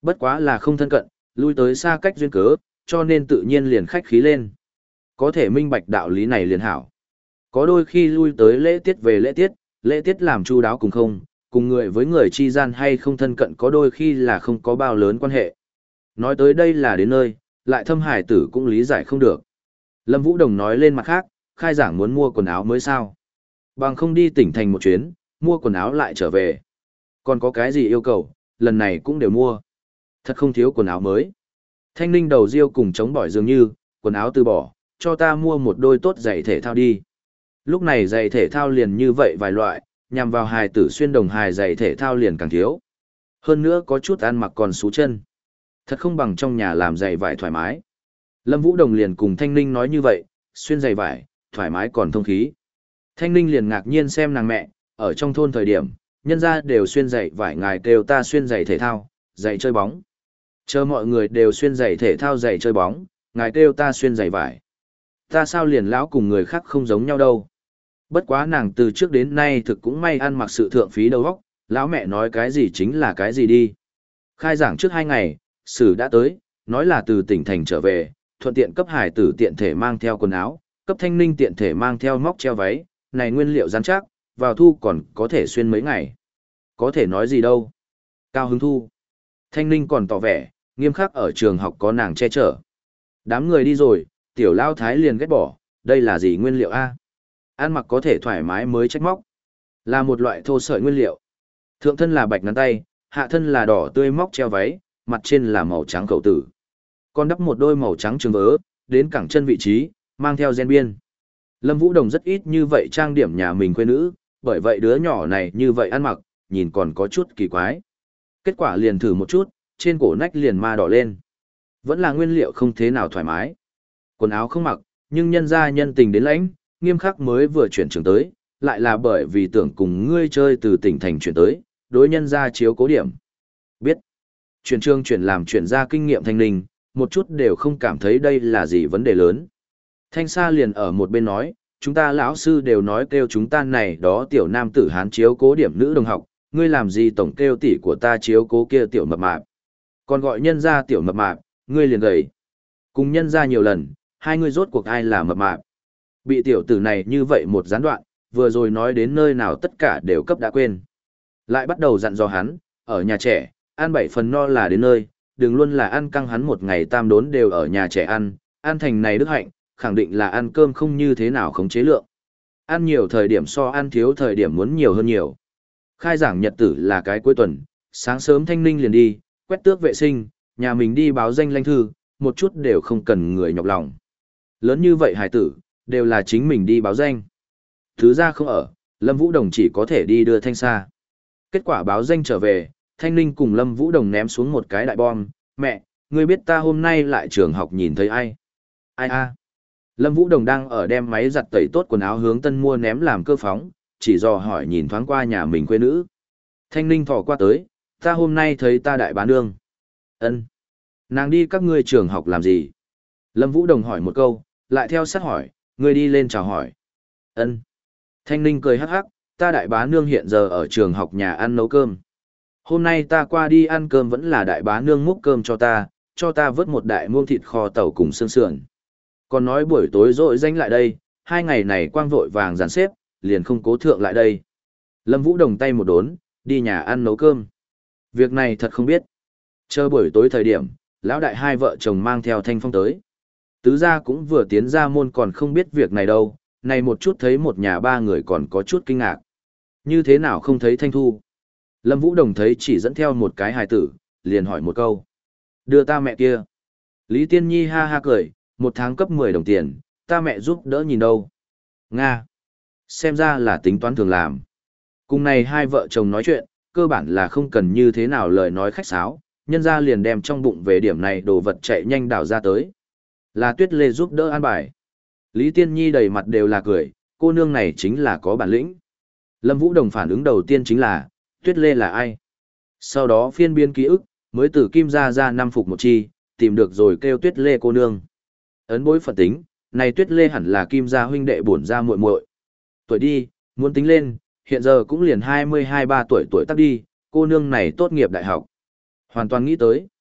Bất quá là không thân cận, lui tới xa cách duyên cớ, cho nên tự nhiên liền khách khí lên. Có thể minh bạch đạo lý này liền hảo. Có đôi khi lui tới lễ tiết về lễ tiết, lễ tiết làm chu đáo cùng không, cùng người với người chi gian hay không thân cận có đôi khi là không có bao lớn quan hệ. Nói tới đây là đến nơi, lại thâm hải tử cũng lý giải không được. Lâm Vũ Đồng nói lên mặt khác, khai giảng muốn mua quần áo mới sao. Bằng không đi tỉnh thành một chuyến, mua quần áo lại trở về. Còn có cái gì yêu cầu, lần này cũng đều mua. Thật không thiếu quần áo mới. Thanh Ninh đầu riêu cùng chống bỏi dường như, quần áo từ bỏ, cho ta mua một đôi tốt giày thể thao đi. Lúc này giày thể thao liền như vậy vài loại, nhằm vào hài tử xuyên đồng hài giày thể thao liền càng thiếu. Hơn nữa có chút ăn mặc còn xú chân. Thật không bằng trong nhà làm giày vải thoải mái. Lâm Vũ Đồng liền cùng Thanh Ninh nói như vậy, xuyên giày vải, thoải mái còn thông khí. Thanh Ninh liền ngạc nhiên xem nàng mẹ, ở trong thôn thời điểm, nhân ra đều xuyên giày vải, ngài kêu ta xuyên giày thể thao, giày chơi bóng. Chờ mọi người đều xuyên giày thể thao giày chơi bóng, ngài kêu ta xuyên giày vải. Ta sao liền lão cùng người khác không giống nhau đâu. Bất quá nàng từ trước đến nay thực cũng may ăn mặc sự thượng phí đầu óc, lão mẹ nói cái gì chính là cái gì đi. Khai giảng trước hai ngày, Sử đã tới, nói là từ tỉnh thành trở về, thuận tiện cấp hải tử tiện thể mang theo quần áo, cấp Thanh Ninh tiện thể mang theo móc treo váy, này nguyên liệu rắn chắc, vào thu còn có thể xuyên mấy ngày. Có thể nói gì đâu. Cao hứng thu. Thanh Ninh còn tỏ vẻ, nghiêm khắc ở trường học có nàng che chở. Đám người đi rồi, tiểu lao thái liền ghét bỏ, đây là gì nguyên liệu a? Ăn mặc có thể thoải mái mới trách móc. Là một loại thô sợi nguyên liệu. Thượng thân là bạch ngắn tay, hạ thân là đỏ tươi móc treo váy, mặt trên là màu trắng khẩu tử. Còn đắp một đôi màu trắng trường vớ, đến cẳng chân vị trí, mang theo gen biên. Lâm Vũ Đồng rất ít như vậy trang điểm nhà mình quê nữ, bởi vậy đứa nhỏ này như vậy ăn mặc, nhìn còn có chút kỳ quái. Kết quả liền thử một chút, trên cổ nách liền ma đỏ lên. Vẫn là nguyên liệu không thế nào thoải mái. Quần áo không mặc, nhưng nhân ra nhân tình đến lãnh, nghiêm khắc mới vừa chuyển trường tới, lại là bởi vì tưởng cùng ngươi chơi từ tỉnh thành chuyển tới, đối nhân ra chiếu cố điểm. Biết, chuyển trường chuyển làm chuyển ra kinh nghiệm Thanh Ninh, một chút đều không cảm thấy đây là gì vấn đề lớn. Thanh Sa liền ở một bên nói, chúng ta lão sư đều nói kêu chúng ta này đó tiểu nam tử hán chiếu cố điểm nữ đồng học, ngươi làm gì tổng kêu tỷ của ta chiếu cố kia tiểu mập mạp. Còn gọi nhân ra tiểu mập mạp, ngươi liền gầy. Cùng nhân ra nhiều lần, hai ngươi rốt cuộc ai là mập mạp. Bị tiểu tử này như vậy một gián đoạn, vừa rồi nói đến nơi nào tất cả đều cấp đã quên. Lại bắt đầu dặn dò hắn, ở nhà trẻ, ăn bảy phần no là đến nơi, đừng luôn là ăn căng hắn một ngày tam đốn đều ở nhà trẻ ăn, ăn thành này đức hạnh, khẳng định là ăn cơm không như thế nào khống chế lượng. Ăn nhiều thời điểm so ăn thiếu thời điểm muốn nhiều hơn nhiều. Khai giảng nhật tử là cái cuối tuần, sáng sớm Thanh Ninh liền đi, quét tước vệ sinh, nhà mình đi báo danh lãnh thư, một chút đều không cần người nhọc lòng. Lớn như vậy hải tử, đều là chính mình đi báo danh. Thứ ra không ở, Lâm Vũ Đồng chỉ có thể đi đưa Thanh Sa. Kết quả báo danh trở về, Thanh Ninh cùng Lâm Vũ Đồng ném xuống một cái đại bom. Mẹ, ngươi biết ta hôm nay lại trường học nhìn thấy ai? Ai a? Lâm Vũ Đồng đang ở đem máy giặt tẩy tốt quần áo hướng tân mua ném làm cơ phóng, chỉ dò hỏi nhìn thoáng qua nhà mình quê nữ. Thanh Ninh thò qua tới, ta hôm nay thấy ta đại bá nương. Ân. Nàng đi các ngươi trường học làm gì? Lâm Vũ Đồng hỏi một câu, lại theo sát hỏi, ngươi đi lên chào hỏi. Ân. Thanh Ninh cười hắc hắc, ta đại bá nương hiện giờ ở trường học nhà ăn nấu cơm. Hôm nay ta qua đi ăn cơm vẫn là đại bá nương múc cơm cho ta, cho ta vớt một đại muông thịt kho tàu cùng xương sườn. Còn nói buổi tối rỗi danh lại đây, hai ngày này quang vội vàng dàn xếp, liền không cố thượng lại đây. Lâm Vũ Đồng tay một đốn, đi nhà ăn nấu cơm. Việc này thật không biết. Chờ buổi tối thời điểm, lão đại hai vợ chồng mang theo Thanh Phong tới. Tứ gia cũng vừa tiến ra môn còn không biết việc này đâu, này một chút thấy một nhà ba người còn có chút kinh ngạc. Như thế nào không thấy Thanh Thu? Lâm Vũ Đồng thấy chỉ dẫn theo một cái hài tử, liền hỏi một câu. Đưa ta mẹ kia. Lý Tiên Nhi ha ha cười, một tháng cấp mười đồng tiền, ta mẹ giúp đỡ nhìn đâu. Nga. Xem ra là tính toán thường làm. Cùng này hai vợ chồng nói chuyện, cơ bản là không cần như thế nào lời nói khách sáo, nhân ra liền đem trong bụng về điểm này đồ vật chạy nhanh đảo ra tới. Là Tuyết Lê giúp đỡ an bài. Lý Tiên Nhi đầy mặt đều là cười, cô nương này chính là có bản lĩnh. Lâm Vũ Đồng phản ứng đầu tiên chính là, Tuyết Lê là ai? Sau đó phiên biên ký ức, mới từ Kim ra ra năm phục một chi, tìm được rồi kêu Tuyết Lê cô nương. Ấn bối phận tính, này Tuyết Lê hẳn là Kim gia huynh đệ bổn ra muội muội. Tuổi đi, muốn tính lên, hiện giờ cũng liền hai mươi hai ba tuổi tuổi tác đi, cô nương này tốt nghiệp đại học. Hoàn toàn nghĩ tới.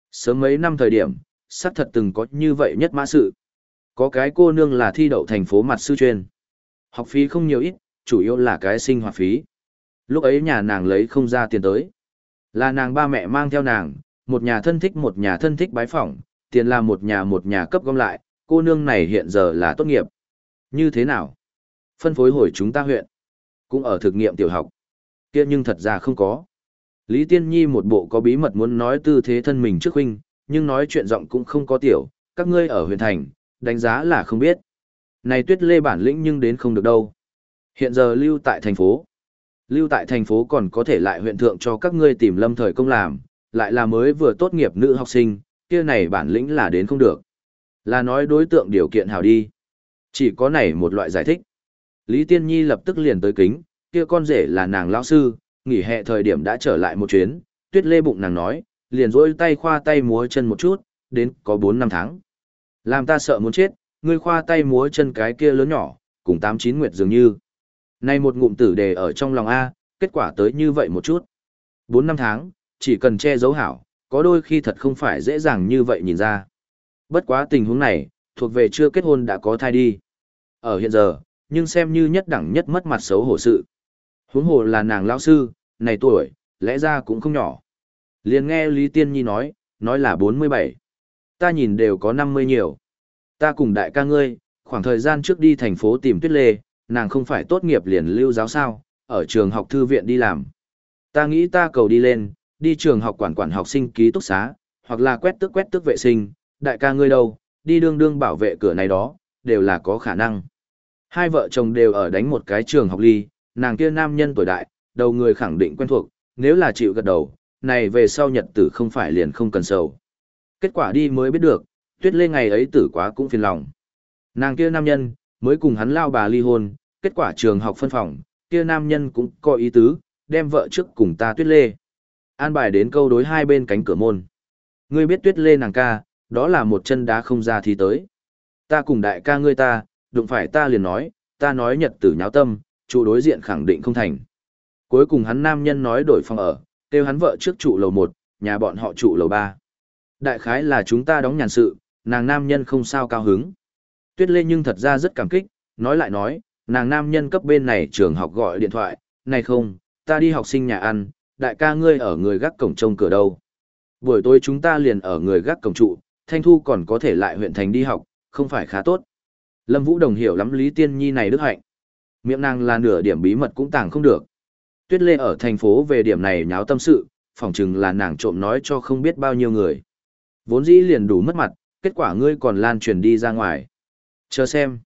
Sớm mấy năm thời điểm, xác thật từng có như vậy nhất mã sự. Có cái cô nương là thi đậu thành phố mặt sư chuyên. Học phí không nhiều ít, chủ yếu là cái sinh hoạt phí. Lúc ấy nhà nàng lấy không ra tiền tới. Là nàng ba mẹ mang theo nàng, một nhà thân thích một nhà thân thích bái phỏng, tiền là một nhà một nhà cấp gom lại, cô nương này hiện giờ là tốt nghiệp. Như thế nào? Phân phối hồi chúng ta huyện. Cũng ở thực nghiệm tiểu học. Kia nhưng thật ra không có. Lý Tiên Nhi một bộ có bí mật muốn nói tư thế thân mình trước huynh, nhưng nói chuyện giọng cũng không có tiểu, các ngươi ở huyện thành, đánh giá là không biết. Này Tuyết Lê bản lĩnh nhưng đến không được đâu. Hiện giờ lưu tại thành phố. Lưu tại thành phố còn có thể lại huyện thượng cho các ngươi tìm lâm thời công làm, lại là mới vừa tốt nghiệp nữ học sinh, kia này bản lĩnh là đến không được. Là nói đối tượng điều kiện hảo đi. Chỉ có này một loại giải thích. Lý Tiên Nhi lập tức liền tới kính, kia con rể là nàng lão sư, nghỉ hè thời điểm đã trở lại một chuyến, Tuyết Lê bụng nàng nói, liền rỗi tay khoa tay múa chân một chút, đến có bốn năm tháng. Làm ta sợ muốn chết, ngươi khoa tay múa chân cái kia lớn nhỏ, cùng tám chín nguyệt dường như. Này một ngụm tử đề ở trong lòng A, kết quả tới như vậy một chút. Bốn năm tháng, chỉ cần che giấu hảo, có đôi khi thật không phải dễ dàng như vậy nhìn ra. Bất quá tình huống này, thuộc về chưa kết hôn đã có thai đi. Ở hiện giờ, nhưng xem như nhất đẳng nhất mất mặt xấu hổ sự. Huống hồ là nàng lão sư, này tuổi, lẽ ra cũng không nhỏ. Liền nghe Lý Tiên Nhi nói, nói là bốn mươi bảy. Ta nhìn đều có năm mươi nhiều. Ta cùng đại ca ngươi, khoảng thời gian trước đi thành phố tìm Tuyết Lê, nàng không phải tốt nghiệp liền lưu giáo sao, ở trường học thư viện đi làm. Ta nghĩ ta cầu đi lên, đi trường học quản quản học sinh ký túc xá, hoặc là quét tước quét tước vệ sinh, đại ca ngươi đâu, đi đương đương bảo vệ cửa này đó, đều là có khả năng. Hai vợ chồng đều ở đánh một cái trường học ly, nàng kia nam nhân tuổi đại, đầu người khẳng định quen thuộc, nếu là chịu gật đầu, này về sau nhật tử không phải liền không cần sầu. Kết quả đi mới biết được, Tuyết Lê ngày ấy tử quá cũng phiền lòng. Nàng kia nam nhân, mới cùng hắn lao bà ly hôn, kết quả trường học phân phòng, kia nam nhân cũng có ý tứ, đem vợ trước cùng ta Tuyết Lê. An bài đến câu đối hai bên cánh cửa môn. Ngươi biết Tuyết Lê nàng ca, đó là một chân đá không ra thì tới. Ta cùng đại ca ngươi ta, đụng phải ta liền nói, ta nói nhật tử nháo tâm, trụ đối diện khẳng định không thành. Cuối cùng hắn nam nhân nói đổi phòng ở, kêu hắn vợ trước trụ lầu một, nhà bọn họ trụ lầu ba. Đại khái là chúng ta đóng nhàn sự, nàng nam nhân không sao cao hứng. Tuyết Lê nhưng thật ra rất cảm kích, nói lại nói, nàng nam nhân cấp bên này trường học gọi điện thoại, này không, ta đi học sinh nhà ăn, đại ca ngươi ở người gác cổng trông cửa đâu. Buổi tối chúng ta liền ở người gác cổng trụ, Thanh Thu còn có thể lại huyện thành đi học, không phải khá tốt. Lâm Vũ Đồng hiểu lắm Lý Tiên Nhi này đức hạnh. Miệng nàng là nửa điểm bí mật cũng tàng không được. Tuyết Lê ở thành phố về điểm này nháo tâm sự, phỏng chừng là nàng trộm nói cho không biết bao nhiêu người. Vốn dĩ liền đủ mất mặt, kết quả ngươi còn lan truyền đi ra ngoài. Chờ xem.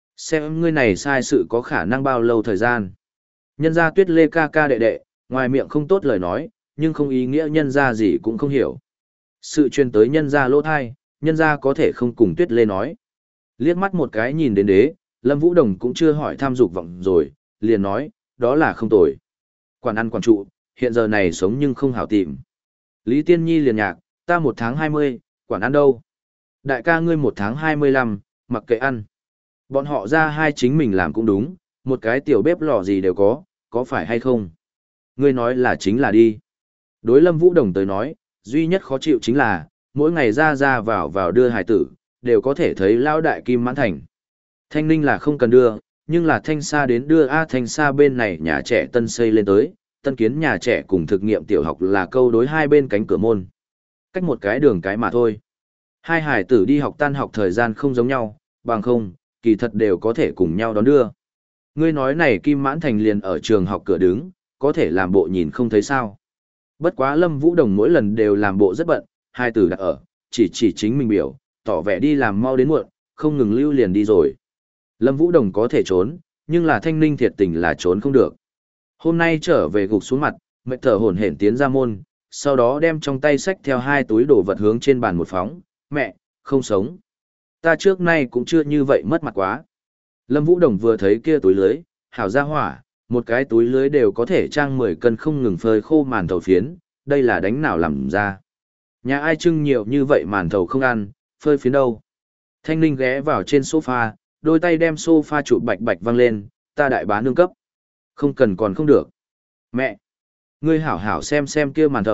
Xem ngươi này sai sự có khả năng bao lâu thời gian. Nhân ra Tuyết Lê ca ca đệ đệ, ngoài miệng không tốt lời nói, nhưng không ý nghĩa nhân ra gì cũng không hiểu. Sự truyền tới nhân ra lỗ thai, nhân ra có thể không cùng Tuyết Lê nói. Liếc mắt một cái nhìn đến đế, Lâm Vũ Đồng cũng chưa hỏi tham dục vọng rồi, liền nói, đó là không tồi. Quản ăn quản trụ, hiện giờ này sống nhưng không hảo tìm. Lý Tiên Nhi liền nhạc, ta một tháng hai mươi, quản ăn đâu? Đại ca ngươi một tháng hai mươi lăm, mặc kệ ăn. Bọn họ ra hai chính mình làm cũng đúng, một cái tiểu bếp lò gì đều có, có phải hay không? Ngươi nói là chính là đi. Đối Lâm Vũ Đồng tới nói, duy nhất khó chịu chính là, mỗi ngày ra ra vào vào đưa hải tử, đều có thể thấy lao đại kim mãn thành. Thanh Ninh là không cần đưa, nhưng là Thanh Sa đến đưa A Thanh Sa bên này nhà trẻ tân xây lên tới, tân kiến nhà trẻ cùng thực nghiệm tiểu học là câu đối hai bên cánh cửa môn. Cách một cái đường cái mà thôi. Hai hải tử đi học tan học thời gian không giống nhau, bằng không, kỳ thật đều có thể cùng nhau đón đưa. Ngươi nói này Kim Mãn Thành liền ở trường học cửa đứng, có thể làm bộ nhìn không thấy sao. Bất quá Lâm Vũ Đồng mỗi lần đều làm bộ rất bận, hai tử đặt ở, chỉ chỉ chính mình biểu, tỏ vẻ đi làm mau đến muộn, không ngừng lưu liền đi rồi. Lâm Vũ Đồng có thể trốn, nhưng là Thanh Ninh thiệt tình là trốn không được. Hôm nay trở về gục xuống mặt, mệt thở hổn hển tiến ra môn, sau đó đem trong tay xách theo hai túi đồ vật hướng trên bàn một phóng, mẹ, không sống. Ta trước nay cũng chưa như vậy mất mặt quá. Lâm Vũ Đồng vừa thấy kia túi lưới, hảo ra hỏa, một cái túi lưới đều có thể trang mười cân không ngừng phơi khô màn thầu phiến, đây là đánh nào làm ra. Nhà ai trưng nhiều như vậy màn thầu không ăn, phơi phiến đâu. Thanh Ninh ghé vào trên sofa, đôi tay đem sofa trụ bạch bạch văng lên, ta đại bá nương cấp. Không cần còn không được. Mẹ! Ngươi hảo hảo xem xem kia màn thầu,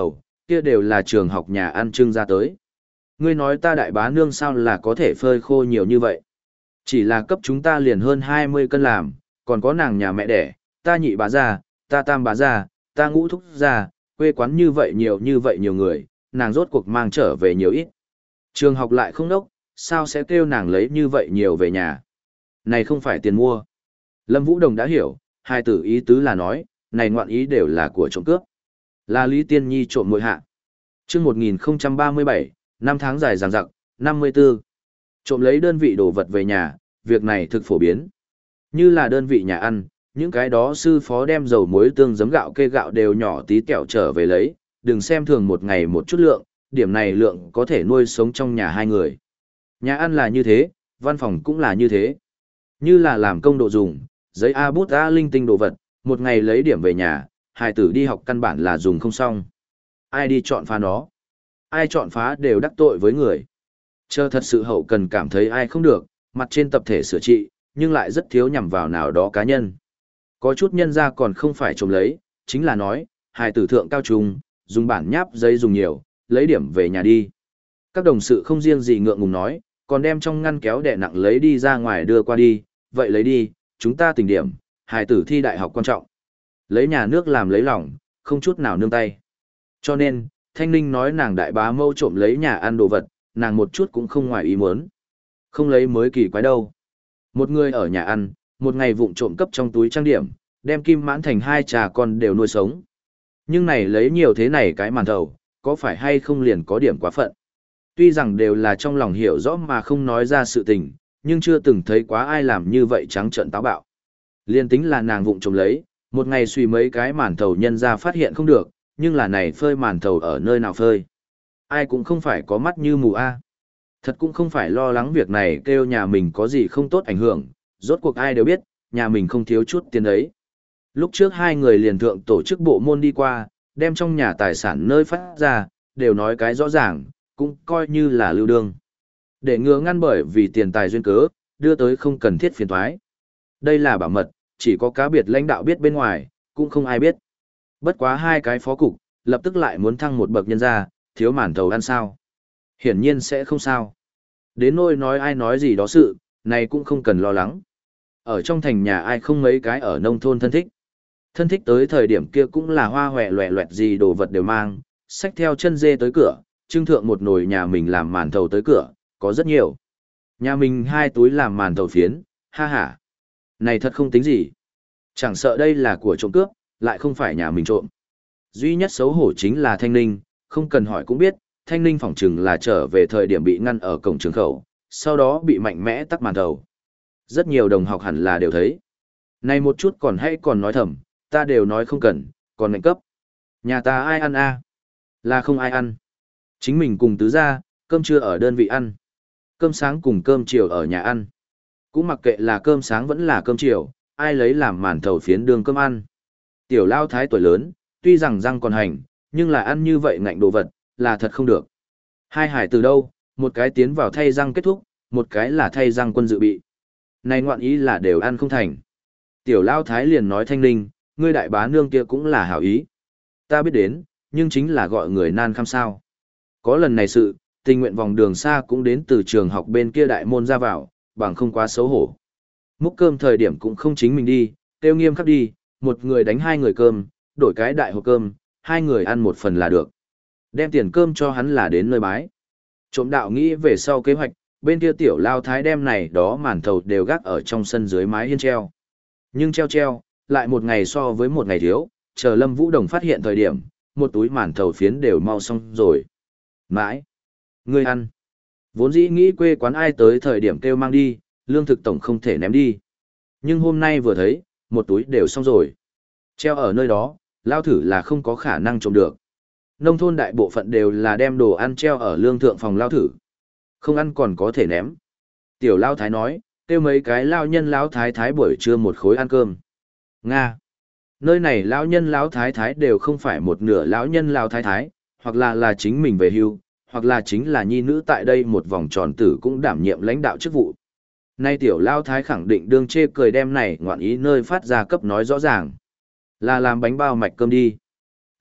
kia đều là trường học nhà ăn trưng ra tới. Ngươi nói ta đại bá nương sao là có thể phơi khô nhiều như vậy? Chỉ là cấp chúng ta liền hơn hai mươi cân làm, còn có nàng nhà mẹ đẻ, ta nhị bá già, ta tam bá già, ta ngũ thúc già, quê quán như vậy nhiều như vậy nhiều người, nàng rốt cuộc mang trở về nhiều ít. Trường học lại không đốc, sao sẽ kêu nàng lấy như vậy nhiều về nhà? Này không phải tiền mua. Lâm Vũ Đồng đã hiểu, hai tử ý tứ là nói, này ngoạn ý đều là của trộm cướp. Là Lý Tiên Nhi trộm mội hạ. chương một nghìn không trăm ba mươi bảy, năm tháng dài dằng dặc, năm mươi tư. Trộm lấy đơn vị đồ vật về nhà, việc này thực phổ biến. Như là đơn vị nhà ăn, những cái đó sư phó đem dầu muối tương giấm gạo kê gạo đều nhỏ tí tẹo trở về lấy, đừng xem thường một ngày một chút lượng, điểm này lượng có thể nuôi sống trong nhà hai người. Nhà ăn là như thế, văn phòng cũng là như thế. Như là làm công độ dùng, giấy A bút A linh tinh đồ vật, một ngày lấy điểm về nhà, hài tử đi học căn bản là dùng không xong. Ai đi chọn phá nó? Ai chọn phá đều đắc tội với người. Chờ thật sự hậu cần cảm thấy ai không được, mặt trên tập thể sửa trị, nhưng lại rất thiếu nhằm vào nào đó cá nhân. Có chút nhân ra còn không phải trộm lấy, chính là nói, hài tử thượng cao trung, dùng bản nháp giấy dùng nhiều, lấy điểm về nhà đi. Các đồng sự không riêng gì ngượng ngùng nói, còn đem trong ngăn kéo đè nặng lấy đi ra ngoài đưa qua đi, vậy lấy đi, chúng ta tỉnh điểm, hài tử thi đại học quan trọng. Lấy nhà nước làm lấy lòng, không chút nào nương tay. Cho nên, Thanh Ninh nói nàng đại bá mâu trộm lấy nhà ăn đồ vật, nàng một chút cũng không ngoài ý muốn. Không lấy mới kỳ quái đâu. Một người ở nhà ăn, một ngày vụng trộm cấp trong túi trang điểm, đem kim mãn thành hai trà con đều nuôi sống. Nhưng này lấy nhiều thế này cái màn thầu, có phải hay không liền có điểm quá phận. Tuy rằng đều là trong lòng hiểu rõ mà không nói ra sự tình, nhưng chưa từng thấy quá ai làm như vậy trắng trợn táo bạo. Liên tính là nàng vụng trộm lấy, một ngày suy mấy cái màn thầu nhân ra phát hiện không được, nhưng là này phơi màn thầu ở nơi nào phơi. Ai cũng không phải có mắt như mù a. Thật cũng không phải lo lắng việc này kêu nhà mình có gì không tốt ảnh hưởng, rốt cuộc ai đều biết, nhà mình không thiếu chút tiền ấy. Lúc trước hai người liền thượng tổ chức bộ môn đi qua, đem trong nhà tài sản nơi phát ra, đều nói cái rõ ràng, cũng coi như là lưu đương. Để ngừa ngăn bởi vì tiền tài duyên cớ, đưa tới không cần thiết phiền toái. Đây là bảo mật, chỉ có cá biệt lãnh đạo biết bên ngoài, cũng không ai biết. Bất quá hai cái phó cục, lập tức lại muốn thăng một bậc nhân ra, thiếu màn thầu ăn sao. Hiển nhiên sẽ không sao. Đến nỗi nói ai nói gì đó sự, này cũng không cần lo lắng. Ở trong thành nhà ai không mấy cái ở nông thôn thân thích. Thân thích tới thời điểm kia cũng là hoa hòe loẹ loẹt gì đồ vật đều mang, xách theo chân dê tới cửa, trưng thượng một nồi nhà mình làm màn thầu tới cửa, có rất nhiều. Nhà mình hai túi làm màn thầu phiến, ha ha. Này thật không tính gì. Chẳng sợ đây là của trộm cướp, lại không phải nhà mình trộm. Duy nhất xấu hổ chính là Thanh Ninh, không cần hỏi cũng biết, Thanh Ninh phỏng chừng là trở về thời điểm bị ngăn ở cổng trường khẩu, sau đó bị mạnh mẽ tắc màn thầu. Rất nhiều đồng học hẳn là đều thấy. Này một chút còn hay còn nói thầm, ta đều nói không cần, còn ngạnh cấp. Nhà ta ai ăn a? Là không ai ăn. Chính mình cùng tứ gia, cơm trưa ở đơn vị ăn. Cơm sáng cùng cơm chiều ở nhà ăn. Cũng mặc kệ là cơm sáng vẫn là cơm chiều, ai lấy làm màn thầu phiến đường cơm ăn. Tiểu lao thái tuổi lớn, tuy rằng răng còn hành, nhưng là ăn như vậy ngạnh đồ vật, là thật không được. Hai hải từ đâu, một cái tiến vào thay răng kết thúc, một cái là thay răng quân dự bị. Này ngoạn ý là đều ăn không thành. Tiểu lao thái liền nói Thanh Ninh, ngươi đại bá nương kia cũng là hảo ý. Ta biết đến, nhưng chính là gọi người nan khăm sao. Có lần này sự, tình nguyện vòng đường xa cũng đến từ trường học bên kia đại môn ra vào, bằng không quá xấu hổ. Múc cơm thời điểm cũng không chính mình đi, tiêu nghiêm khắc đi, một người đánh hai người cơm, đổi cái đại hộp cơm, hai người ăn một phần là được. Đem tiền cơm cho hắn là đến nơi bái. Trộm đạo nghĩ về sau kế hoạch, bên kia tiểu lao thái đem này đó màn thầu đều gác ở trong sân dưới mái hiên treo. Nhưng treo treo, lại một ngày so với một ngày thiếu, chờ Lâm Vũ Đồng phát hiện thời điểm, một túi màn thầu phiến đều mau xong rồi. Mãi. Ngươi ăn. Vốn dĩ nghĩ quê quán ai tới thời điểm kêu mang đi, lương thực tổng không thể ném đi. Nhưng hôm nay vừa thấy, một túi đều xong rồi. Treo ở nơi đó, lao thử là không có khả năng trộm được. Nông thôn đại bộ phận đều là đem đồ ăn treo ở lương thượng phòng lao thử. Không ăn còn có thể ném. Tiểu lao thái nói, kêu mấy cái lao nhân lao thái thái buổi trưa một khối ăn cơm. Nga. Nơi này lão nhân lão thái thái đều không phải một nửa lão nhân lão thái thái, hoặc là là chính mình về hưu, hoặc là chính là nhi nữ tại đây một vòng tròn tử cũng đảm nhiệm lãnh đạo chức vụ. Nay tiểu lão thái khẳng định đương chê cười đem này ngoạn ý nơi phát ra cấp nói rõ ràng. Là làm bánh bao mạch cơm đi.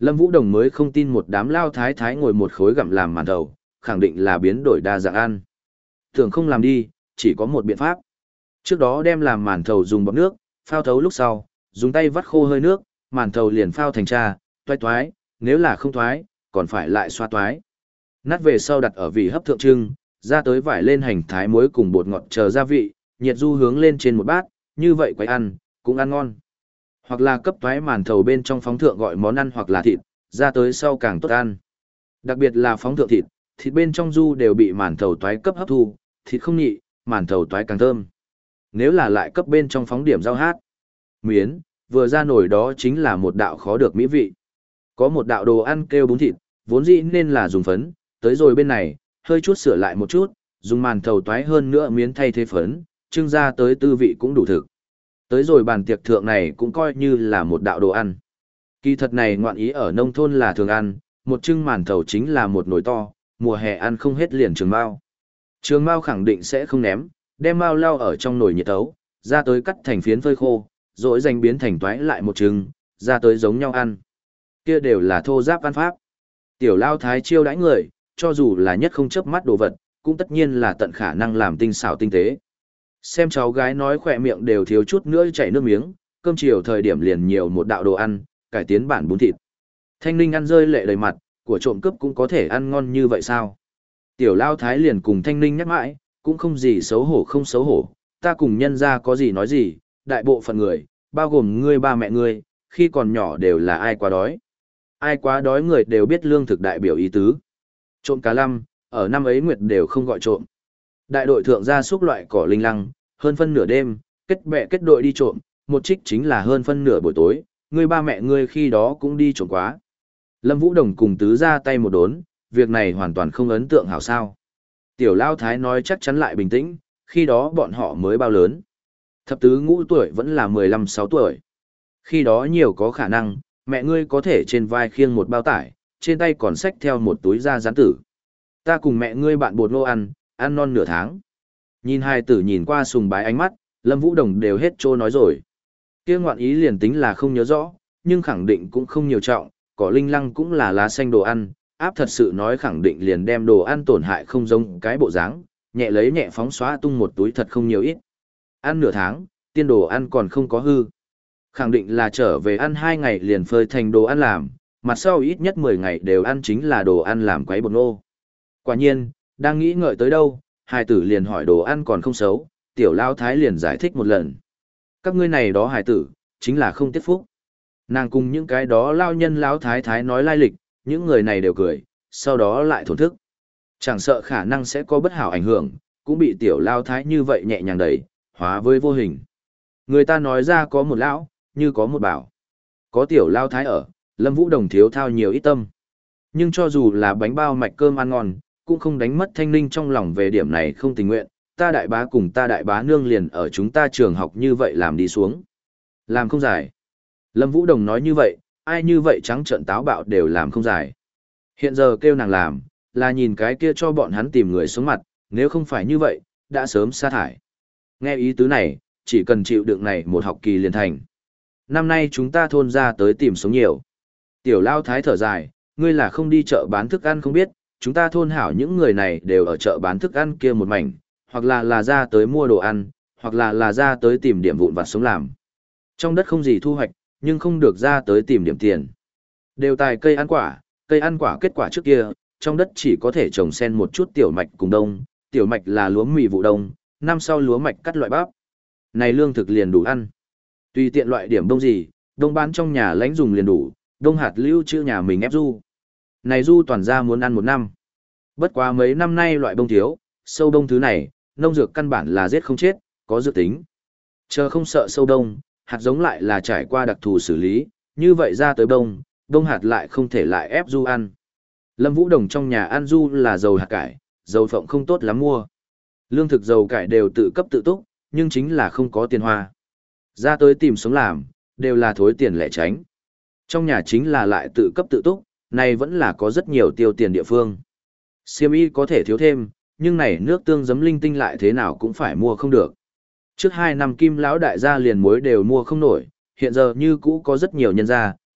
Lâm Vũ Đồng mới không tin một đám lao thái thái ngồi một khối gặm làm màn thầu, khẳng định là biến đổi đa dạng ăn. Thường không làm đi, chỉ có một biện pháp. Trước đó đem làm màn thầu dùng bọt nước, phao thấu lúc sau, dùng tay vắt khô hơi nước, màn thầu liền phao thành trà, toái toái, nếu là không toái, còn phải lại xoa toái. Nát về sau đặt ở vị hấp thượng trưng, ra tới vải lên hành thái muối cùng bột ngọt chờ gia vị, nhiệt du hướng lên trên một bát, như vậy quay ăn, cũng ăn ngon. Hoặc là cấp toái màn thầu bên trong phóng thượng gọi món ăn hoặc là thịt, ra tới sau càng tốt ăn. Đặc biệt là phóng thượng thịt, thịt bên trong du đều bị màn thầu toái cấp hấp thu, thịt không nhị, màn thầu toái càng thơm. Nếu là lại cấp bên trong phóng điểm rau hát, miến, vừa ra nổi đó chính là một đạo khó được mỹ vị. Có một đạo đồ ăn kêu bún thịt, vốn dĩ nên là dùng phấn, tới rồi bên này, hơi chút sửa lại một chút, dùng màn thầu toái hơn nữa miến thay thế phấn, trưng ra tới tư vị cũng đủ thực. Tới rồi bàn tiệc thượng này cũng coi như là một đạo đồ ăn. Kỳ thật này ngoạn ý ở nông thôn là thường ăn, một trưng màn thầu chính là một nồi to, mùa hè ăn không hết liền trường mao. Trường mao khẳng định sẽ không ném, đem mao lao ở trong nồi nhiệt tấu, ra tới cắt thành phiến phơi khô, rồi dành biến thành toái lại một trưng, ra tới giống nhau ăn. Kia đều là thô giáp ăn pháp. Tiểu lao thái chiêu đãi người, cho dù là nhất không chớp mắt đồ vật, cũng tất nhiên là tận khả năng làm tinh xảo tinh tế. Xem cháu gái nói khỏe miệng đều thiếu chút nữa chảy nước miếng, cơm chiều thời điểm liền nhiều một đạo đồ ăn, cải tiến bản bún thịt. Thanh Ninh ăn rơi lệ đầy mặt, của trộm cướp cũng có thể ăn ngon như vậy sao? Tiểu lao thái liền cùng Thanh Ninh nhắc mãi, cũng không gì xấu hổ không xấu hổ, ta cùng nhân ra có gì nói gì, đại bộ phận người, bao gồm ngươi ba mẹ ngươi, khi còn nhỏ đều là ai quá đói. Ai quá đói người đều biết lương thực đại biểu ý tứ. Trộm cá lăm, ở năm ấy nguyệt đều không gọi trộm. Đại đội thượng gia súc loại cỏ linh lăng, hơn phân nửa đêm, kết bè kết đội đi trộm, một trích chính là hơn phân nửa buổi tối, ngươi ba mẹ ngươi khi đó cũng đi trộm quá. Lâm Vũ Đồng cùng tứ ra tay một đốn, việc này hoàn toàn không ấn tượng hảo sao. Tiểu Lao Thái nói chắc chắn lại bình tĩnh, khi đó bọn họ mới bao lớn. Thập tứ ngũ tuổi vẫn là mười lăm sáu tuổi. Khi đó nhiều có khả năng, mẹ ngươi có thể trên vai khiêng một bao tải, trên tay còn xách theo một túi da rán tử. Ta cùng mẹ ngươi bạn bột ngô ăn, ăn non nửa tháng. Nhìn hai tử nhìn qua sùng bái ánh mắt, Lâm Vũ Đồng đều hết trô nói rồi. Kia ngoạn ý liền tính là không nhớ rõ, nhưng khẳng định cũng không nhiều trọng, cỏ linh lăng cũng là lá xanh đồ ăn, áp thật sự nói khẳng định liền đem đồ ăn tổn hại không giống cái bộ dáng, nhẹ lấy nhẹ phóng xóa tung một túi thật không nhiều ít. Ăn nửa tháng, tiên đồ ăn còn không có hư. Khẳng định là trở về ăn hai ngày liền phơi thành đồ ăn làm, mặt sau ít nhất mười ngày đều ăn chính là đồ ăn làm quấy bột ngô. Quả nhiên, đang nghĩ ngợi tới đâu, hài tử liền hỏi đồ ăn còn không xấu, tiểu lao thái liền giải thích một lần. Các ngươi này đó hài tử, chính là không tiết phúc. Nàng cùng những cái đó lao nhân lao thái thái nói lai lịch, những người này đều cười, sau đó lại thổn thức. Chẳng sợ khả năng sẽ có bất hảo ảnh hưởng, cũng bị tiểu lao thái như vậy nhẹ nhàng đẩy, hóa với vô hình. Người ta nói ra có một lão, như có một bảo. Có tiểu lao thái ở, Lâm Vũ Đồng thiếu thao nhiều ít tâm. Nhưng cho dù là bánh bao mạch cơm ăn ngon, cũng không đánh mất Thanh Ninh trong lòng về điểm này không tình nguyện, ta đại bá cùng ta đại bá nương liền ở chúng ta trường học như vậy làm đi xuống. Làm không giải. Lâm Vũ Đồng nói như vậy, ai như vậy trắng trợn táo bạo đều làm không giải. Hiện giờ kêu nàng làm, là nhìn cái kia cho bọn hắn tìm người xuống mặt, nếu không phải như vậy, đã sớm sa thải. Nghe ý tứ này, chỉ cần chịu đựng này một học kỳ liền thành. Năm nay chúng ta thôn ra tới tìm sống nhiều. Tiểu Lao Thái thở dài, ngươi là không đi chợ bán thức ăn không biết, chúng ta thôn hảo những người này đều ở chợ bán thức ăn kia một mảnh, hoặc là là ra tới mua đồ ăn, hoặc là là ra tới tìm điểm vụn vặt sống làm. Trong đất không gì thu hoạch, nhưng không được ra tới tìm điểm tiền. Đều tài cây ăn quả, cây ăn quả kết quả trước kia, trong đất chỉ có thể trồng xen một chút tiểu mạch cùng đông, tiểu mạch là lúa mì vụ đông, năm sau lúa mạch cắt loại bắp. Này lương thực liền đủ ăn. Tùy tiện loại điểm đông gì, đông bán trong nhà lãnh dùng liền đủ, đông hạt lưu trữ nhà mình ép du. Này du toàn ra muốn ăn một năm. Bất quá mấy năm nay loại bông thiếu, sâu đông thứ này, nông dược căn bản là giết không chết, có dược tính. Chờ không sợ sâu đông, hạt giống lại là trải qua đặc thù xử lý, như vậy ra tới đông, đông hạt lại không thể lại ép du ăn. Lâm Vũ Đồng trong nhà ăn du là dầu hạt cải, dầu phộng không tốt lắm mua. Lương thực dầu cải đều tự cấp tự túc, nhưng chính là không có tiền hoa. Ra tới tìm sống làm, đều là thối tiền lẻ tránh. Trong nhà chính là lại tự cấp tự túc, này vẫn là có rất nhiều tiêu tiền địa phương. Xiêm y có thể thiếu thêm, nhưng này nước tương giấm linh tinh lại thế nào cũng phải mua không được. Trước hai năm kim lão đại gia liền muối đều mua không nổi, hiện giờ như cũ có rất nhiều nhân gia,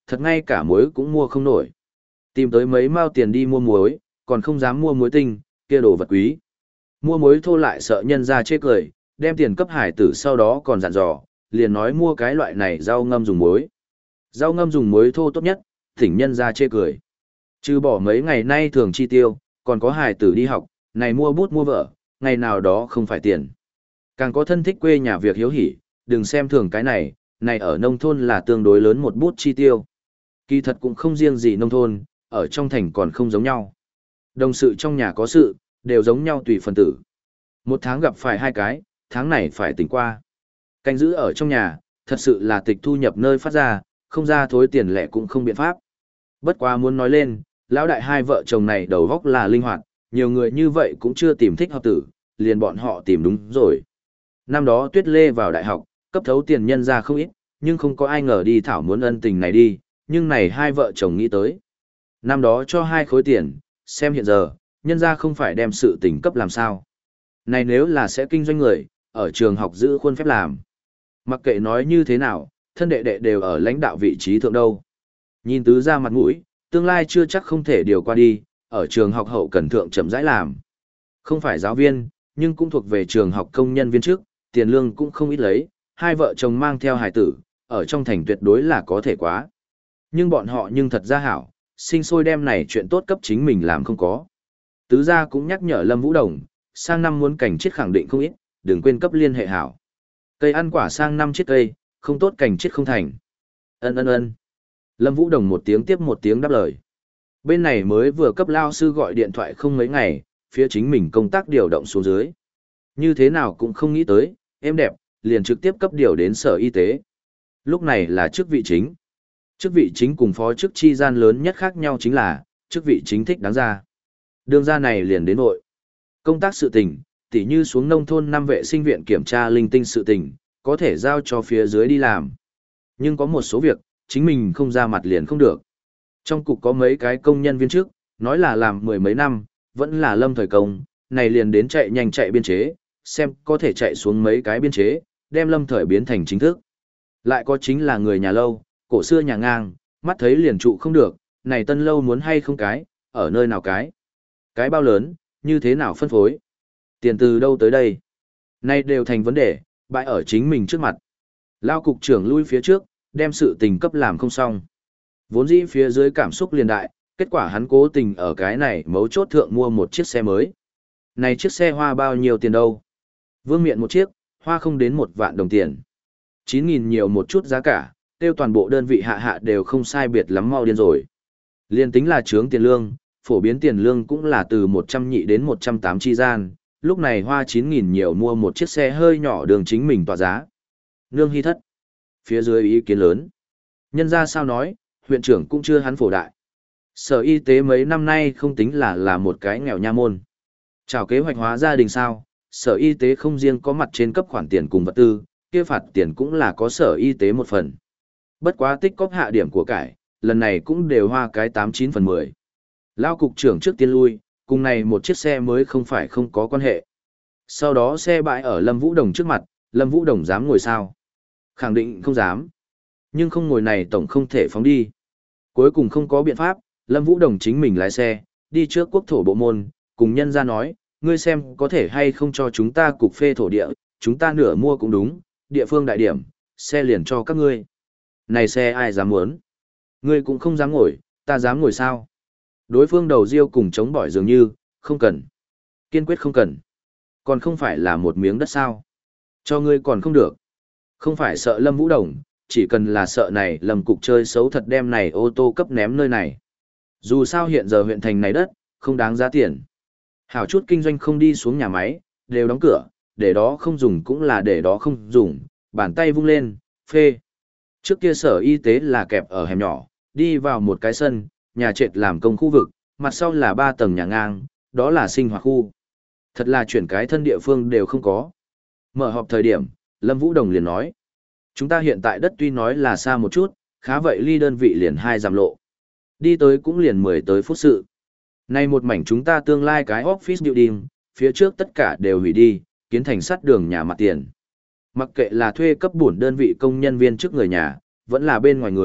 thật ngay cả muối cũng mua không nổi. Tìm tới mấy mao tiền đi mua muối, còn không dám mua muối tinh, kia đồ vật quý. Mua muối thô lại sợ nhân ra chê cười, đem tiền cấp hải tử sau đó còn dặn dò, liền nói mua cái loại này rau ngâm dùng muối. Rau ngâm dùng muối thô tốt nhất, thỉnh nhân ra chê cười. Trừ bỏ mấy ngày nay thường chi tiêu, còn có hải tử đi học, này mua bút mua vợ, ngày nào đó không phải tiền. Càng có thân thích quê nhà việc hiếu hỉ, đừng xem thường cái này, này ở nông thôn là tương đối lớn một bút chi tiêu. Kỳ thật cũng không riêng gì nông thôn, ở trong thành còn không giống nhau. Đồng sự trong nhà có sự, đều giống nhau tùy phần tử. Một tháng gặp phải hai cái, tháng này phải tỉnh qua. Canh giữ ở trong nhà, thật sự là tịch thu nhập nơi phát ra, không ra thối tiền lẻ cũng không biện pháp. Bất quá muốn nói lên, lão đại hai vợ chồng này đầu góc là linh hoạt, nhiều người như vậy cũng chưa tìm thích hợp tử, liền bọn họ tìm đúng rồi. Năm đó Tuyết Lê vào đại học, cấp thấu tiền nhân ra không ít, nhưng không có ai ngờ đi thảo muốn ân tình này đi, nhưng này hai vợ chồng nghĩ tới. Năm đó cho hai khối tiền, xem hiện giờ, nhân ra không phải đem sự tình cấp làm sao. Này nếu là sẽ kinh doanh người, ở trường học giữ khuôn phép làm. Mặc kệ nói như thế nào, thân đệ đệ đều ở lãnh đạo vị trí thượng đâu. Nhìn tứ ra mặt mũi, tương lai chưa chắc không thể điều qua đi, ở trường học hậu cần thượng chậm rãi làm. Không phải giáo viên, nhưng cũng thuộc về trường học công nhân viên trước, tiền lương cũng không ít lấy, hai vợ chồng mang theo hài tử, ở trong thành tuyệt đối là có thể quá. Nhưng bọn họ nhưng thật ra hảo, sinh sôi đem này chuyện tốt cấp chính mình làm không có. Tứ gia cũng nhắc nhở Lâm Vũ Đồng, sang năm muốn cảnh chết khẳng định không ít, đừng quên cấp liên hệ hảo. Cây ăn quả sang năm chiết cây, không tốt cảnh chết không thành. Ân ân ân. Lâm Vũ Đồng một tiếng tiếp một tiếng đáp lời. Bên này mới vừa cấp lao sư gọi điện thoại không mấy ngày, phía chính mình công tác điều động xuống dưới. Như thế nào cũng không nghĩ tới, em đẹp, liền trực tiếp cấp điều đến sở y tế. Lúc này là chức vị chính. Chức vị chính cùng phó chức chi gian lớn nhất khác nhau chính là, chức vị chính thích đáng ra. Đường ra này liền đến nội. Công tác sự tình, tỉ như xuống nông thôn năm vệ sinh viện kiểm tra linh tinh sự tình, có thể giao cho phía dưới đi làm. Nhưng có một số việc, chính mình không ra mặt liền không được. Trong cục có mấy cái công nhân viên trước, nói là làm mười mấy năm, vẫn là lâm thời công, này liền đến chạy nhanh chạy biên chế, xem có thể chạy xuống mấy cái biên chế, đem lâm thời biến thành chính thức. Lại có chính là người nhà lâu, cổ xưa nhà ngang, mắt thấy liền trụ không được, này tân lâu muốn hay không cái, ở nơi nào cái. Cái bao lớn, như thế nào phân phối. Tiền từ đâu tới đây. Này đều thành vấn đề, bại ở chính mình trước mặt. Lao cục trưởng lui phía trước, đem sự tình cấp làm không xong. Vốn dĩ phía dưới cảm xúc liền đại, kết quả hắn cố tình ở cái này mấu chốt thượng mua một chiếc xe mới. Này chiếc xe hoa bao nhiêu tiền đâu? Vương miện một chiếc, hoa không đến một vạn đồng tiền. chín nghìn nhiều một chút giá cả, tiêu toàn bộ đơn vị hạ hạ đều không sai biệt lắm mau điên rồi. Liên tính là trướng tiền lương, phổ biến tiền lương cũng là từ một trăm nhị đến một trăm tám chi gian, lúc này hoa chín nghìn nhiều mua một chiếc xe hơi nhỏ đường chính mình tỏa giá. Nương hy thất. Phía dưới ý kiến lớn. Nhân ra sao nói, huyện trưởng cũng chưa hắn phổ đại. Sở y tế mấy năm nay không tính là là một cái nghèo nha môn. Chào kế hoạch hóa gia đình sao, sở y tế không riêng có mặt trên cấp khoản tiền cùng vật tư, kia phạt tiền cũng là có sở y tế một phần. Bất quá tích cóp hạ điểm của cải, lần này cũng đều hoa cái tám chín phần mười. Lao cục trưởng trước tiên lui, cùng này một chiếc xe mới không phải không có quan hệ. Sau đó xe bãi ở Lâm Vũ Đồng trước mặt, Lâm Vũ Đồng dám ngồi sao? Khẳng định không dám. Nhưng không ngồi này tổng không thể phóng đi. Cuối cùng không có biện pháp, Lâm Vũ Đồng chính mình lái xe, đi trước quốc thổ bộ môn, cùng nhân ra nói, ngươi xem có thể hay không cho chúng ta cục phê thổ địa, chúng ta nửa mua cũng đúng, địa phương đại điểm, xe liền cho các ngươi. Này xe ai dám muốn? Ngươi cũng không dám ngồi, ta dám ngồi sao? Đối phương đầu riêu cùng chống bỏi dường như, không cần. Kiên quyết không cần. Còn không phải là một miếng đất sao? Cho ngươi còn không được. Không phải sợ Lâm Vũ Đồng, chỉ cần là sợ này Lâm cục chơi xấu thật đem này ô tô cấp ném nơi này. Dù sao hiện giờ huyện thành này đất, không đáng giá tiền. Hảo chút kinh doanh không đi xuống nhà máy, đều đóng cửa, để đó không dùng cũng là để đó không dùng, bàn tay vung lên, phê. Trước kia sở y tế là kẹp ở hẻm nhỏ, đi vào một cái sân, nhà trệt làm công khu vực, mặt sau là ba tầng nhà ngang, đó là sinh hoạt khu. Thật là chuyển cái thân địa phương đều không có. Mở họp thời điểm, Lâm Vũ Đồng liền nói. Chúng ta hiện tại đất tuy nói là xa một chút, khá vậy ly đơn vị liền hai giảm lộ. Đi tới cũng liền mười tới phút sự. Nay một mảnh chúng ta tương lai cái office building, phía trước tất cả đều hủy đi, kiến thành sắt đường nhà mặt tiền. Mặc kệ là thuê cấp bổn đơn vị công nhân viên trước người nhà, vẫn là bên ngoài người,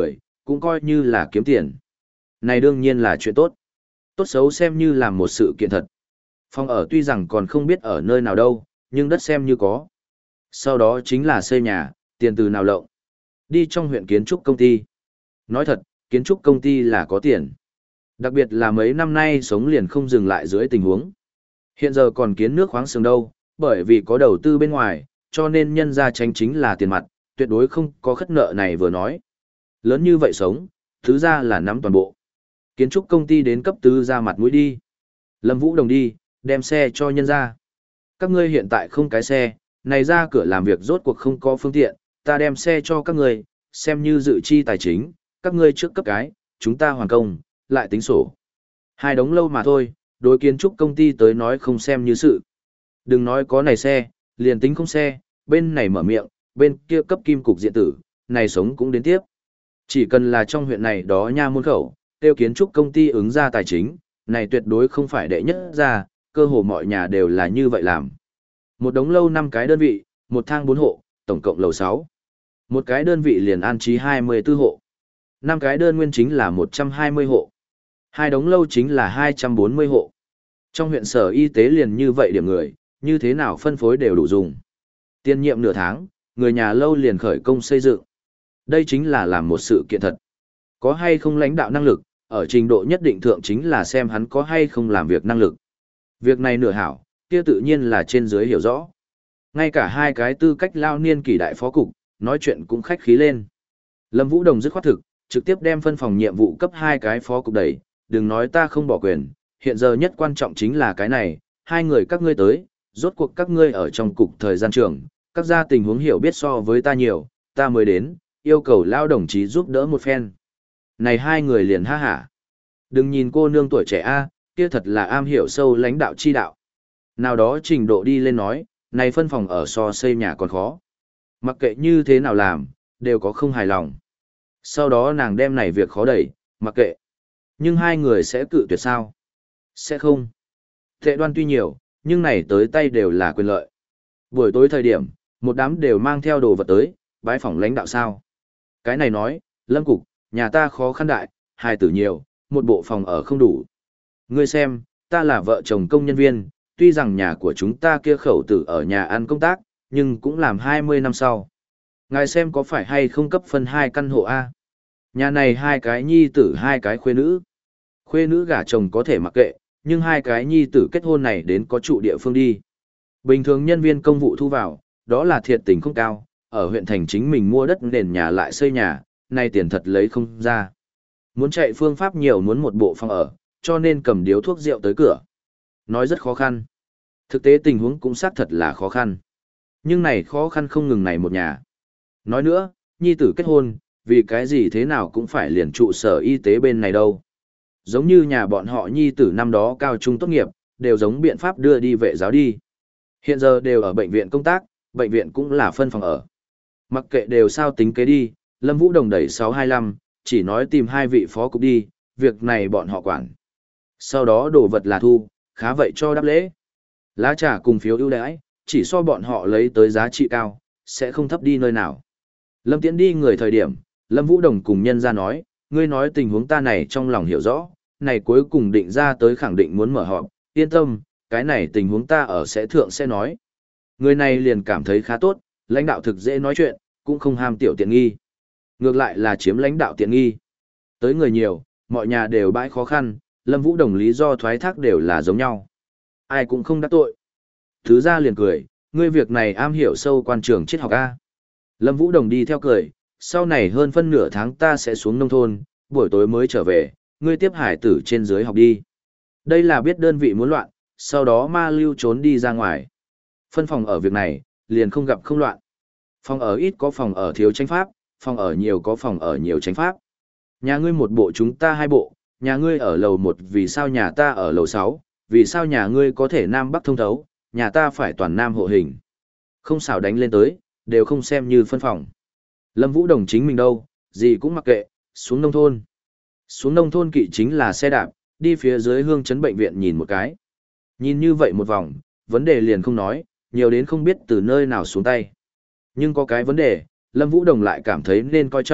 cũng coi như là kiếm tiền. Này đương nhiên là chuyện tốt. Tốt xấu xem như là một sự kiện thật. Phòng ở tuy rằng còn không biết ở nơi nào đâu, nhưng đất xem như có. Sau đó chính là xây nhà, tiền từ nào lộng. Đi trong huyện kiến trúc công ty. Nói thật, kiến trúc công ty là có tiền. Đặc biệt là mấy năm nay sống liền không dừng lại dưới tình huống. Hiện giờ còn kiến nước khoáng sừng đâu, bởi vì có đầu tư bên ngoài, cho nên nhân ra tranh chính là tiền mặt, tuyệt đối không có khất nợ này vừa nói. Lớn như vậy sống, thứ ra là nắm toàn bộ. Kiến trúc công ty đến cấp tứ ra mặt mũi đi. Lâm Vũ Đồng đi, đem xe cho nhân ra. Các ngươi hiện tại không cái xe, này ra cửa làm việc rốt cuộc không có phương tiện, ta đem xe cho các ngươi, xem như dự chi tài chính, các ngươi trước cấp cái, chúng ta hoàn công, lại tính sổ. Hai đống lâu mà thôi, đối kiến trúc công ty tới nói không xem như sự. Đừng nói có này xe, liền tính không xe, bên này mở miệng, bên kia cấp kim cục diện tử, này sống cũng đến tiếp. Chỉ cần là trong huyện này đó nha môn khẩu, tiêu kiến trúc công ty ứng ra tài chính, này tuyệt đối không phải đệ nhất ra, cơ hồ mọi nhà đều là như vậy làm. Một đống lâu năm cái đơn vị, một thang bốn hộ, tổng cộng lầu sáu. Một cái đơn vị liền an trí hai mươi tư hộ. Năm cái đơn nguyên chính là một trăm hai mươi hộ. Hai đống lâu chính là hai trăm bốn mươi hộ. Trong huyện sở y tế liền như vậy điểm người, như thế nào phân phối đều đủ dùng. Tiên nhiệm nửa tháng, người nhà lâu liền khởi công xây dựng. Đây chính là làm một sự kiện thật. Có hay không lãnh đạo năng lực, ở trình độ nhất định thượng chính là xem hắn có hay không làm việc năng lực. Việc này nửa hảo, kia tự nhiên là trên dưới hiểu rõ. Ngay cả hai cái tư cách lao niên kỳ đại phó cục, nói chuyện cũng khách khí lên. Lâm Vũ Đồng dứt khoát thực, trực tiếp đem phân phòng nhiệm vụ cấp hai cái phó cục đẩy, đừng nói ta không bỏ quyền, hiện giờ nhất quan trọng chính là cái này, hai người các ngươi tới, rốt cuộc các ngươi ở trong cục thời gian trường, các gia tình huống hiểu biết so với ta nhiều, ta mới đến, yêu cầu lao đồng chí giúp đỡ một phen. Này hai người liền ha hả. Đừng nhìn cô nương tuổi trẻ a, kia thật là am hiểu sâu lãnh đạo chi đạo. Nào đó trình độ đi lên nói, này phân phòng ở so xây nhà còn khó. Mặc kệ như thế nào làm, đều có không hài lòng. Sau đó nàng đem này việc khó đẩy, mặc kệ. Nhưng hai người sẽ cự tuyệt sao? Sẽ không. Tệ đoan tuy nhiều, nhưng này tới tay đều là quyền lợi. Buổi tối thời điểm, một đám đều mang theo đồ vật tới, bái phỏng lãnh đạo sao. Cái này nói, Lâm Cục, nhà ta khó khăn đại, hài tử nhiều, một bộ phòng ở không đủ. Ngươi xem, ta là vợ chồng công nhân viên, tuy rằng nhà của chúng ta kia khẩu tử ở nhà ăn công tác, nhưng cũng làm hai mươi năm sau. Ngài xem có phải hay không cấp phân hai căn hộ A. Nhà này hai cái nhi tử hai cái khuê nữ. Khuê nữ gả chồng có thể mặc kệ, nhưng hai cái nhi tử kết hôn này đến có trụ địa phương đi. Bình thường nhân viên công vụ thu vào, đó là thiệt tình không cao, ở huyện thành chính mình mua đất nền nhà lại xây nhà, nay tiền thật lấy không ra. Muốn chạy phương pháp nhiều muốn một bộ phòng ở, cho nên cầm điếu thuốc rượu tới cửa. Nói rất khó khăn. Thực tế tình huống cũng xác thật là khó khăn. Nhưng này khó khăn không ngừng này một nhà. Nói nữa, nhi tử kết hôn, vì cái gì thế nào cũng phải liền trụ sở y tế bên này đâu. Giống như nhà bọn họ nhi tử năm đó cao trung tốt nghiệp, đều giống biện pháp đưa đi vệ giáo đi. Hiện giờ đều ở bệnh viện công tác, bệnh viện cũng là phân phòng ở. Mặc kệ đều sao tính kế đi, Lâm Vũ Đồng đẩy sáu hai lăm, chỉ nói tìm hai vị phó cục đi, việc này bọn họ quản. Sau đó đồ vật là thu, khá vậy cho đáp lễ. Lá trà cùng phiếu ưu đãi, chỉ so bọn họ lấy tới giá trị cao, sẽ không thấp đi nơi nào. Lâm Tiễn đi người thời điểm, Lâm Vũ Đồng cùng nhân ra nói, ngươi nói tình huống ta này trong lòng hiểu rõ, này cuối cùng định ra tới khẳng định muốn mở họp, yên tâm, cái này tình huống ta ở sẽ thượng sẽ nói. Người này liền cảm thấy khá tốt, lãnh đạo thực dễ nói chuyện, cũng không ham tiểu tiện nghi. Ngược lại là chiếm lãnh đạo tiện nghi. Tới người nhiều, mọi nhà đều bãi khó khăn, Lâm Vũ Đồng lý do thoái thác đều là giống nhau. Ai cũng không đắc tội. Thứ ra liền cười, ngươi việc này am hiểu sâu quan trường triết học A. Lâm Vũ Đồng đi theo cười, sau này hơn phân nửa tháng ta sẽ xuống nông thôn, buổi tối mới trở về, ngươi tiếp hải tử trên dưới học đi. Đây là biết đơn vị muốn loạn, sau đó ma lưu trốn đi ra ngoài. Phân phòng ở việc này, liền không gặp không loạn. Phòng ở ít có phòng ở thiếu tranh pháp, phòng ở nhiều có phòng ở nhiều tranh pháp. Nhà ngươi một bộ chúng ta hai bộ, nhà ngươi ở lầu một vì sao nhà ta ở lầu sáu, vì sao nhà ngươi có thể nam bắc thông thấu, nhà ta phải toàn nam hộ hình. Không xảo đánh lên tới, đều không xem như phân phòng. Lâm Vũ Đồng chính mình đâu, gì cũng mặc kệ, xuống nông thôn. Xuống nông thôn kỵ chính là xe đạp, đi phía dưới hương trấn bệnh viện nhìn một cái. Nhìn như vậy một vòng, vấn đề liền không nói, nhiều đến không biết từ nơi nào xuống tay. Nhưng có cái vấn đề, Lâm Vũ Đồng lại cảm thấy nên coi trọng,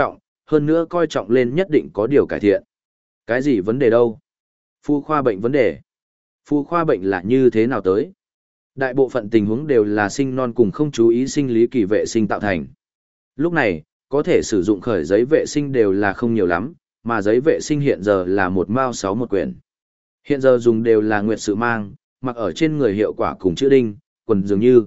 hơn nữa coi trọng lên nhất định có điều cải thiện. Cái gì vấn đề đâu? Phụ khoa bệnh vấn đề. Phụ khoa bệnh là như thế nào tới? Đại bộ phận tình huống đều là sinh non cùng không chú ý sinh lý kỳ vệ sinh tạo thành. Lúc này, có thể sử dụng khởi giấy vệ sinh đều là không nhiều lắm, mà giấy vệ sinh hiện giờ là một mao sáu một quyển. Hiện giờ dùng đều là nguyệt sự mang, mặc ở trên người hiệu quả cùng chữ đinh, quần dường như.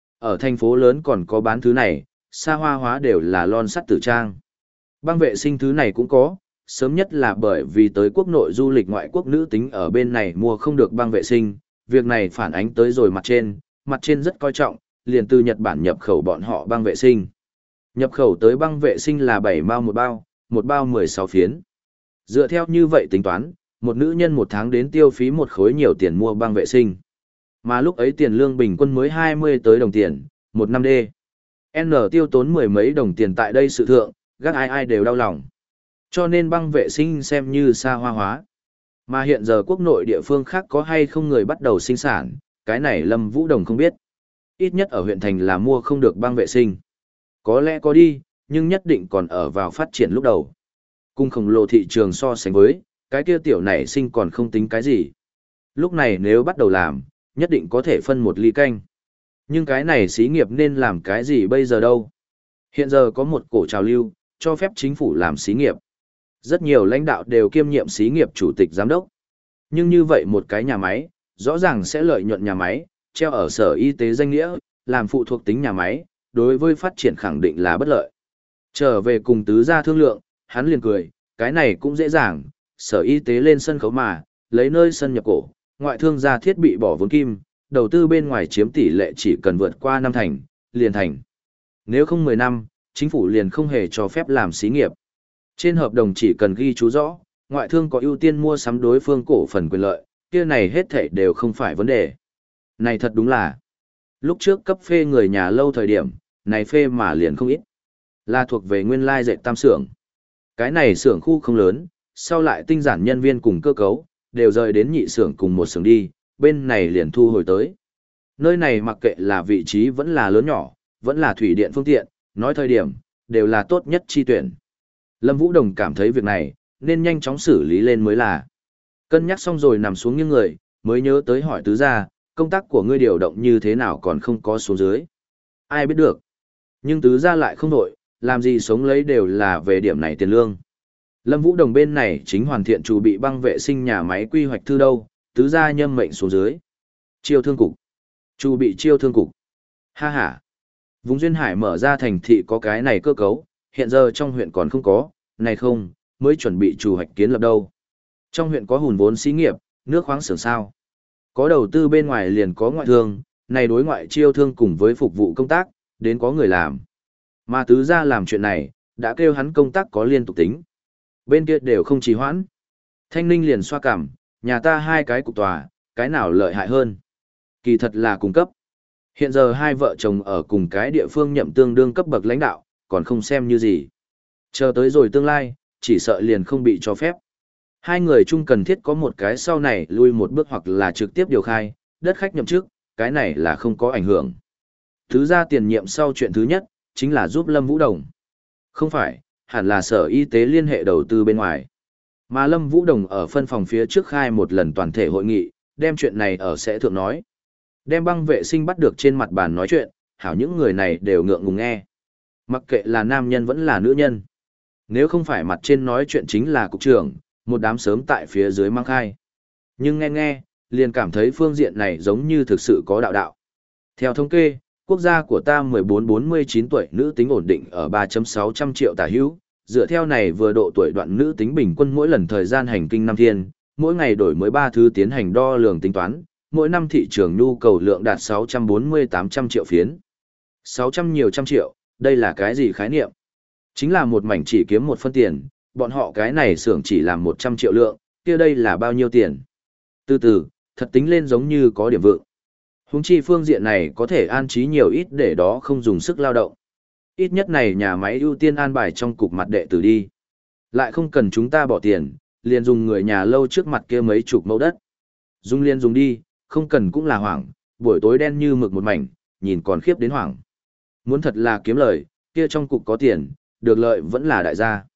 Ở thành phố lớn còn có bán thứ này, xa hoa hóa đều là lon sắt tử trang. Băng vệ sinh thứ này cũng có, sớm nhất là bởi vì tới quốc nội du lịch ngoại quốc nữ tính ở bên này mua không được băng vệ sinh, việc này phản ánh tới rồi mặt trên, mặt trên rất coi trọng, liền từ Nhật Bản nhập khẩu bọn họ băng vệ sinh. Nhập khẩu tới băng vệ sinh là bảy mao một bao, một bao mười sáu phiến. Dựa theo như vậy tính toán, một nữ nhân một tháng đến tiêu phí một khối nhiều tiền mua băng vệ sinh. Mà lúc ấy tiền lương bình quân mới hai mươi tới đồng tiền, một năm đê. N tiêu tốn mười mấy đồng tiền tại đây sự thượng, gác ai ai đều đau lòng. Cho nên băng vệ sinh xem như xa hoa hóa. Mà hiện giờ quốc nội địa phương khác có hay không người bắt đầu sinh sản, cái này Lâm Vũ Đồng không biết. Ít nhất ở huyện thành là mua không được băng vệ sinh. Có lẽ có đi, nhưng nhất định còn ở vào phát triển lúc đầu. Cung khổng lồ thị trường so sánh với, cái kia tiểu này sinh còn không tính cái gì. Lúc này nếu bắt đầu làm, nhất định có thể phân một ly canh. Nhưng cái này xí nghiệp nên làm cái gì bây giờ đâu? Hiện giờ có một cổ trào lưu, cho phép chính phủ làm xí nghiệp. Rất nhiều lãnh đạo đều kiêm nhiệm xí nghiệp chủ tịch giám đốc. Nhưng như vậy một cái nhà máy, rõ ràng sẽ lợi nhuận nhà máy, treo ở sở y tế danh nghĩa, làm phụ thuộc tính nhà máy, đối với phát triển khẳng định là bất lợi. Trở về cùng tứ gia thương lượng, hắn liền cười, cái này cũng dễ dàng, sở y tế lên sân khấu mà, lấy nơi sân nhập cổ, ngoại thương gia thiết bị bỏ vốn kim, đầu tư bên ngoài chiếm tỷ lệ chỉ cần vượt qua năm thành, liền thành. Nếu không mười năm, chính phủ liền không hề cho phép làm xí nghiệp. Trên hợp đồng chỉ cần ghi chú rõ, ngoại thương có ưu tiên mua sắm đối phương cổ phần quyền lợi, kia này hết thảy đều không phải vấn đề. Này thật đúng là, lúc trước cấp phê người nhà lâu thời điểm, này phê mà liền không ít. Là thuộc về nguyên lai dệt tam xưởng. Cái này xưởng khu không lớn, sau lại tinh giản nhân viên cùng cơ cấu, đều rời đến nhị xưởng cùng một xưởng đi, bên này liền thu hồi tới. Nơi này mặc kệ là vị trí vẫn là lớn nhỏ, vẫn là thủy điện phương tiện, nói thời điểm, đều là tốt nhất chi tuyển. Lâm Vũ Đồng cảm thấy việc này, nên nhanh chóng xử lý lên mới là. Cân nhắc xong rồi nằm xuống những người, mới nhớ tới hỏi tứ gia, công tác của ngươi điều động như thế nào còn không có xuống dưới. Ai biết được. Nhưng tứ gia lại không đổi, làm gì sống lấy đều là về điểm này tiền lương. Lâm Vũ Đồng bên này chính hoàn thiện chủ bị băng vệ sinh nhà máy quy hoạch thư đâu, tứ gia nhâm mệnh xuống dưới. Chiêu thương cục. Chủ bị chiêu thương cục. Ha ha. Vùng Duyên Hải mở ra thành thị có cái này cơ cấu, hiện giờ trong huyện còn không có, này không, mới chuẩn bị chủ hoạch kiến lập đâu. Trong huyện có hùn vốn xí nghiệp, nước khoáng xưởng sao. Có đầu tư bên ngoài liền có ngoại thương, này đối ngoại chiêu thương cùng với phục vụ công tác, đến có người làm. Mà tứ gia làm chuyện này, đã kêu hắn công tác có liên tục tính. Bên kia đều không trì hoãn. Thanh Ninh liền xoa cằm, nhà ta hai cái cục tòa, cái nào lợi hại hơn. Kỳ thật là cung cấp. Hiện giờ hai vợ chồng ở cùng cái địa phương nhậm tương đương cấp bậc lãnh đạo, còn không xem như gì. Chờ tới rồi tương lai, chỉ sợ liền không bị cho phép. Hai người chung cần thiết có một cái sau này lui một bước hoặc là trực tiếp điều khai, đất khách nhậm chức, cái này là không có ảnh hưởng. Thứ ra tiền nhiệm sau chuyện thứ nhất, chính là giúp Lâm Vũ Đồng. Không phải, hẳn là sở y tế liên hệ đầu tư bên ngoài. Mà Lâm Vũ Đồng ở phân phòng phía trước khai một lần toàn thể hội nghị, đem chuyện này ở sẽ thượng nói. Đem băng vệ sinh bắt được trên mặt bàn nói chuyện, hảo những người này đều ngượng ngùng nghe. Mặc kệ là nam nhân vẫn là nữ nhân. Nếu không phải mặt trên nói chuyện chính là cục trưởng, một đám sớm tại phía dưới mang khai. Nhưng nghe nghe, liền cảm thấy phương diện này giống như thực sự có đạo đạo. Theo thống kê, quốc gia của ta mười bốn bốn mươi chín tuổi nữ tính ổn định ở ba phẩy sáu trăm triệu tả hữu, dựa theo này vừa độ tuổi đoạn nữ tính bình quân mỗi lần thời gian hành kinh năm thiên, mỗi ngày đổi mới ba thứ tiến hành đo lường tính toán, mỗi năm thị trường nhu cầu lượng đạt sáu trăm bốn mươi tám trăm triệu phiến. sáu trăm nhiều trăm triệu, đây là cái gì khái niệm? Chính là một mảnh chỉ kiếm một phân tiền, bọn họ cái này xưởng chỉ làm một trăm triệu lượng, kia đây là bao nhiêu tiền? Từ từ, thật tính lên giống như có điểm vượng. Huống chi phương diện này có thể an trí nhiều ít để đó không dùng sức lao động. Ít nhất này nhà máy ưu tiên an bài trong cục mặt đệ tử đi. Lại không cần chúng ta bỏ tiền, liền dùng người nhà lâu trước mặt kia mấy chục mẫu đất. Dùng liền dùng đi, không cần cũng là hoảng, buổi tối đen như mực một mảnh, nhìn còn khiếp đến hoảng. Muốn thật là kiếm lời, kia trong cục có tiền, được lợi vẫn là đại gia.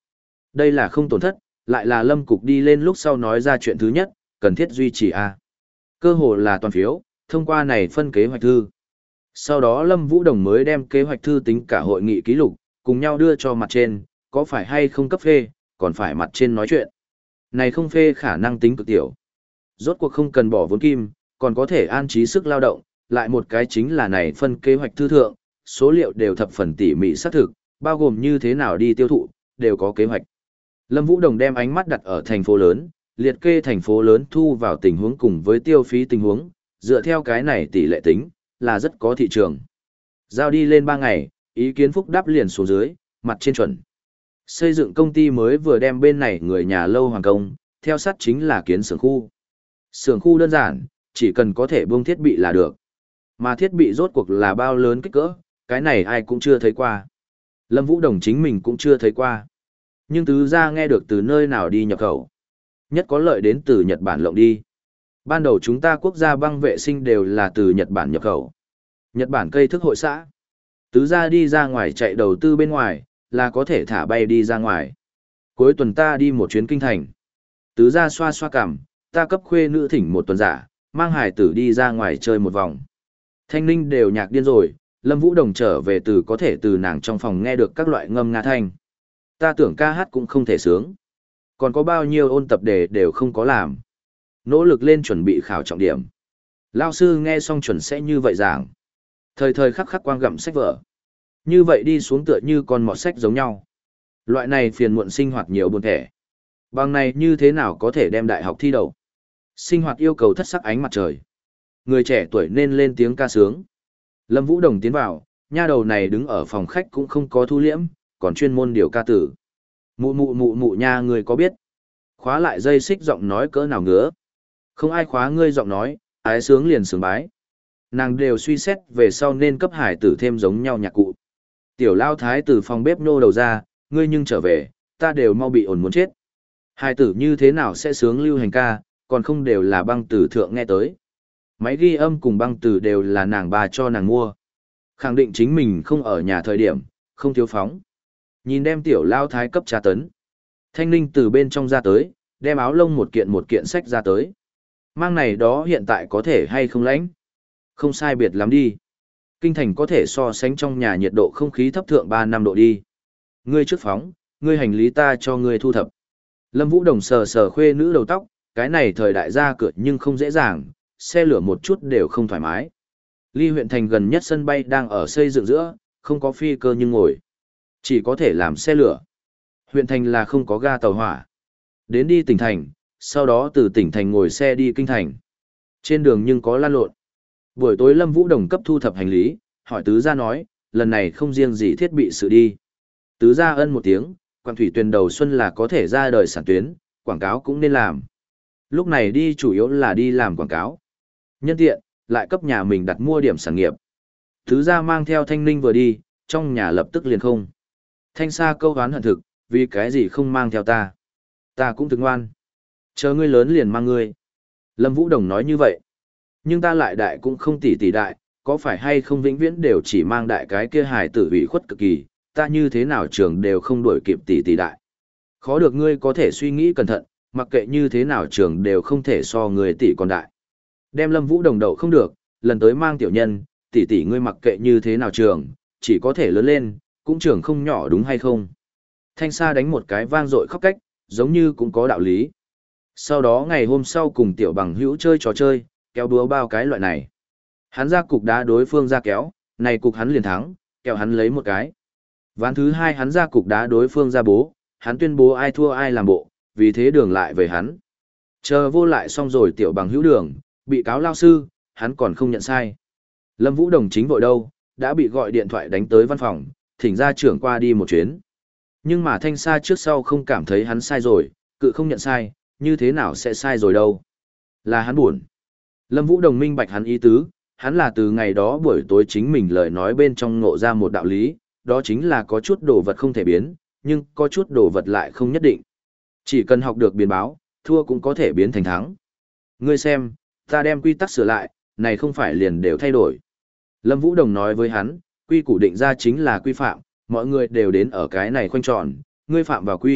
Đây là không tổn thất, lại là Lâm Cục đi lên lúc sau nói ra chuyện thứ nhất, cần thiết duy trì a. Cơ hội là toàn phiếu, thông qua này phân kế hoạch thư. Sau đó Lâm Vũ Đồng mới đem kế hoạch thư tính cả hội nghị ký lục, cùng nhau đưa cho mặt trên, có phải hay không cấp phê, còn phải mặt trên nói chuyện. Này không phê khả năng tính cực tiểu. Rốt cuộc không cần bỏ vốn kim, còn có thể an trí sức lao động, lại một cái chính là này phân kế hoạch thư thượng, số liệu đều thập phần tỉ mỉ xác thực, bao gồm như thế nào đi tiêu thụ, đều có kế hoạch. Lâm Vũ Đồng đem ánh mắt đặt ở thành phố lớn, liệt kê thành phố lớn thu vào tình huống cùng với tiêu phí tình huống, dựa theo cái này tỷ lệ tính, là rất có thị trường. Giao đi lên ba ngày, ý kiến phúc đáp liền xuống dưới, mặt trên chuẩn. Xây dựng công ty mới vừa đem bên này người nhà lâu hoàn công, theo sát chính là kiến xưởng khu. Xưởng khu đơn giản, chỉ cần có thể buông thiết bị là được. Mà thiết bị rốt cuộc là bao lớn kích cỡ, cái này ai cũng chưa thấy qua. Lâm Vũ Đồng chính mình cũng chưa thấy qua. Nhưng tứ gia nghe được từ nơi nào đi nhập khẩu. Nhất có lợi đến từ Nhật Bản lộng đi. Ban đầu chúng ta quốc gia băng vệ sinh đều là từ Nhật Bản nhập khẩu. Nhật Bản cây thức hội xã. Tứ gia đi ra ngoài chạy đầu tư bên ngoài, là có thể thả bay đi ra ngoài. Cuối tuần ta đi một chuyến kinh thành. Tứ gia xoa xoa cằm, ta cấp khuê nữ thỉnh một tuần giả, mang hải tử đi ra ngoài chơi một vòng. Thanh Ninh đều nhạc điên rồi, Lâm Vũ Đồng trở về từ có thể từ nàng trong phòng nghe được các loại ngâm nga thanh. Ta tưởng ca hát cũng không thể sướng. Còn có bao nhiêu ôn tập đề đều không có làm. Nỗ lực lên chuẩn bị khảo trọng điểm. Lao sư nghe xong chuẩn sẽ như vậy giảng. Thời thời khắc khắc quang gặm sách vở. Như vậy đi xuống tựa như con mọt sách giống nhau. Loại này phiền muộn sinh hoạt nhiều buồn thẻ. Bằng này như thế nào có thể đem đại học thi đậu? Sinh hoạt yêu cầu thất sắc ánh mặt trời. Người trẻ tuổi nên lên tiếng ca sướng. Lâm Vũ Đồng tiến vào, nha đầu này đứng ở phòng khách cũng không có thu liễm, còn chuyên môn điều ca tử. Mụ mụ mụ mụ nha, người có biết? Khóa lại dây xích giọng nói cỡ nào ngứa. Không ai khóa ngươi giọng nói, ái sướng liền sướng bái. Nàng đều suy xét về sau nên cấp hải tử thêm giống nhau nhạc cụ. Tiểu lao thái từ phòng bếp nô đầu ra, ngươi nhưng trở về, ta đều mau bị ổn muốn chết. Hải tử như thế nào sẽ sướng lưu hành ca, còn không đều là băng từ thượng nghe tới. Máy ghi âm cùng băng từ đều là nàng bà cho nàng mua. Khẳng định chính mình không ở nhà thời điểm, không thiếu phóng. Nhìn đem tiểu lao thái cấp trà tấn. Thanh Ninh từ bên trong ra tới, đem áo lông một kiện một kiện sách ra tới. Mang này đó hiện tại có thể hay không lãnh? Không sai biệt lắm đi. Kinh thành có thể so sánh trong nhà nhiệt độ không khí thấp thượng ba năm độ đi. Ngươi trước phóng, ngươi hành lý ta cho ngươi thu thập. Lâm Vũ Đồng sờ sờ khuê nữ đầu tóc, cái này thời đại ra cửa nhưng không dễ dàng, xe lửa một chút đều không thoải mái. Ly huyện thành gần nhất sân bay đang ở xây dựng giữa, không có phi cơ nhưng ngồi. Chỉ có thể làm xe lửa. Huyện thành là không có ga tàu hỏa. Đến đi tỉnh thành, sau đó từ tỉnh thành ngồi xe đi kinh thành. Trên đường nhưng có lan lộn. Buổi tối Lâm Vũ Đồng cấp thu thập hành lý, hỏi tứ gia nói, lần này không riêng gì thiết bị sự đi. Tứ gia ân một tiếng, quảng thủy tuyển đầu xuân là có thể ra đời sản tuyến, quảng cáo cũng nên làm. Lúc này đi chủ yếu là đi làm quảng cáo. Nhân tiện, lại cấp nhà mình đặt mua điểm sản nghiệp. Tứ gia mang theo Thanh Ninh vừa đi, trong nhà lập tức liền không. Thanh Sa câu hán hận thực, vì cái gì không mang theo ta. Ta cũng thức ngoan. Chờ ngươi lớn liền mang ngươi. Lâm Vũ Đồng nói như vậy. Nhưng ta lại đại cũng không tỷ tỷ đại, có phải hay không vĩnh viễn đều chỉ mang đại cái kia hài tử ủy khuất cực kỳ, ta như thế nào trường đều không đuổi kịp tỷ tỷ đại. Khó được ngươi có thể suy nghĩ cẩn thận, mặc kệ như thế nào trường đều không thể so người tỷ còn đại. Đem Lâm Vũ Đồng đậu không được, lần tới mang tiểu nhân, tỷ tỷ ngươi mặc kệ như thế nào trường, chỉ có thể lớn lên, cũng trường không nhỏ đúng hay không. Thanh Sa đánh một cái vang dội khóc cách, giống như cũng có đạo lý. Sau đó ngày hôm sau cùng tiểu bằng hữu chơi trò chơi, kéo đúa bao cái loại này. Hắn ra cục đá đối phương ra kéo, này cục hắn liền thắng, kéo hắn lấy một cái. Ván thứ hai hắn ra cục đá đối phương ra bố, hắn tuyên bố ai thua ai làm bộ, vì thế đường lại về hắn. Chờ vô lại xong rồi tiểu bằng hữu đường, bị cáo lao sư, hắn còn không nhận sai. Lâm Vũ Đồng chính vội đâu, đã bị gọi điện thoại đánh tới văn phòng, thỉnh ra trưởng qua đi một chuyến. Nhưng mà Thanh Sa trước sau không cảm thấy hắn sai rồi, cự không nhận sai, như thế nào sẽ sai rồi đâu. Là hắn buồn. Lâm Vũ Đồng minh bạch hắn ý tứ, hắn là từ ngày đó buổi tối chính mình lời nói bên trong ngộ ra một đạo lý, đó chính là có chút đồ vật không thể biến, nhưng có chút đồ vật lại không nhất định. Chỉ cần học được biến báo, thua cũng có thể biến thành thắng. Ngươi xem, ta đem quy tắc sửa lại, này không phải liền đều thay đổi. Lâm Vũ Đồng nói với hắn, quy củ định ra chính là quy phạm, mọi người đều đến ở cái này khoanh tròn, ngươi phạm vào quy,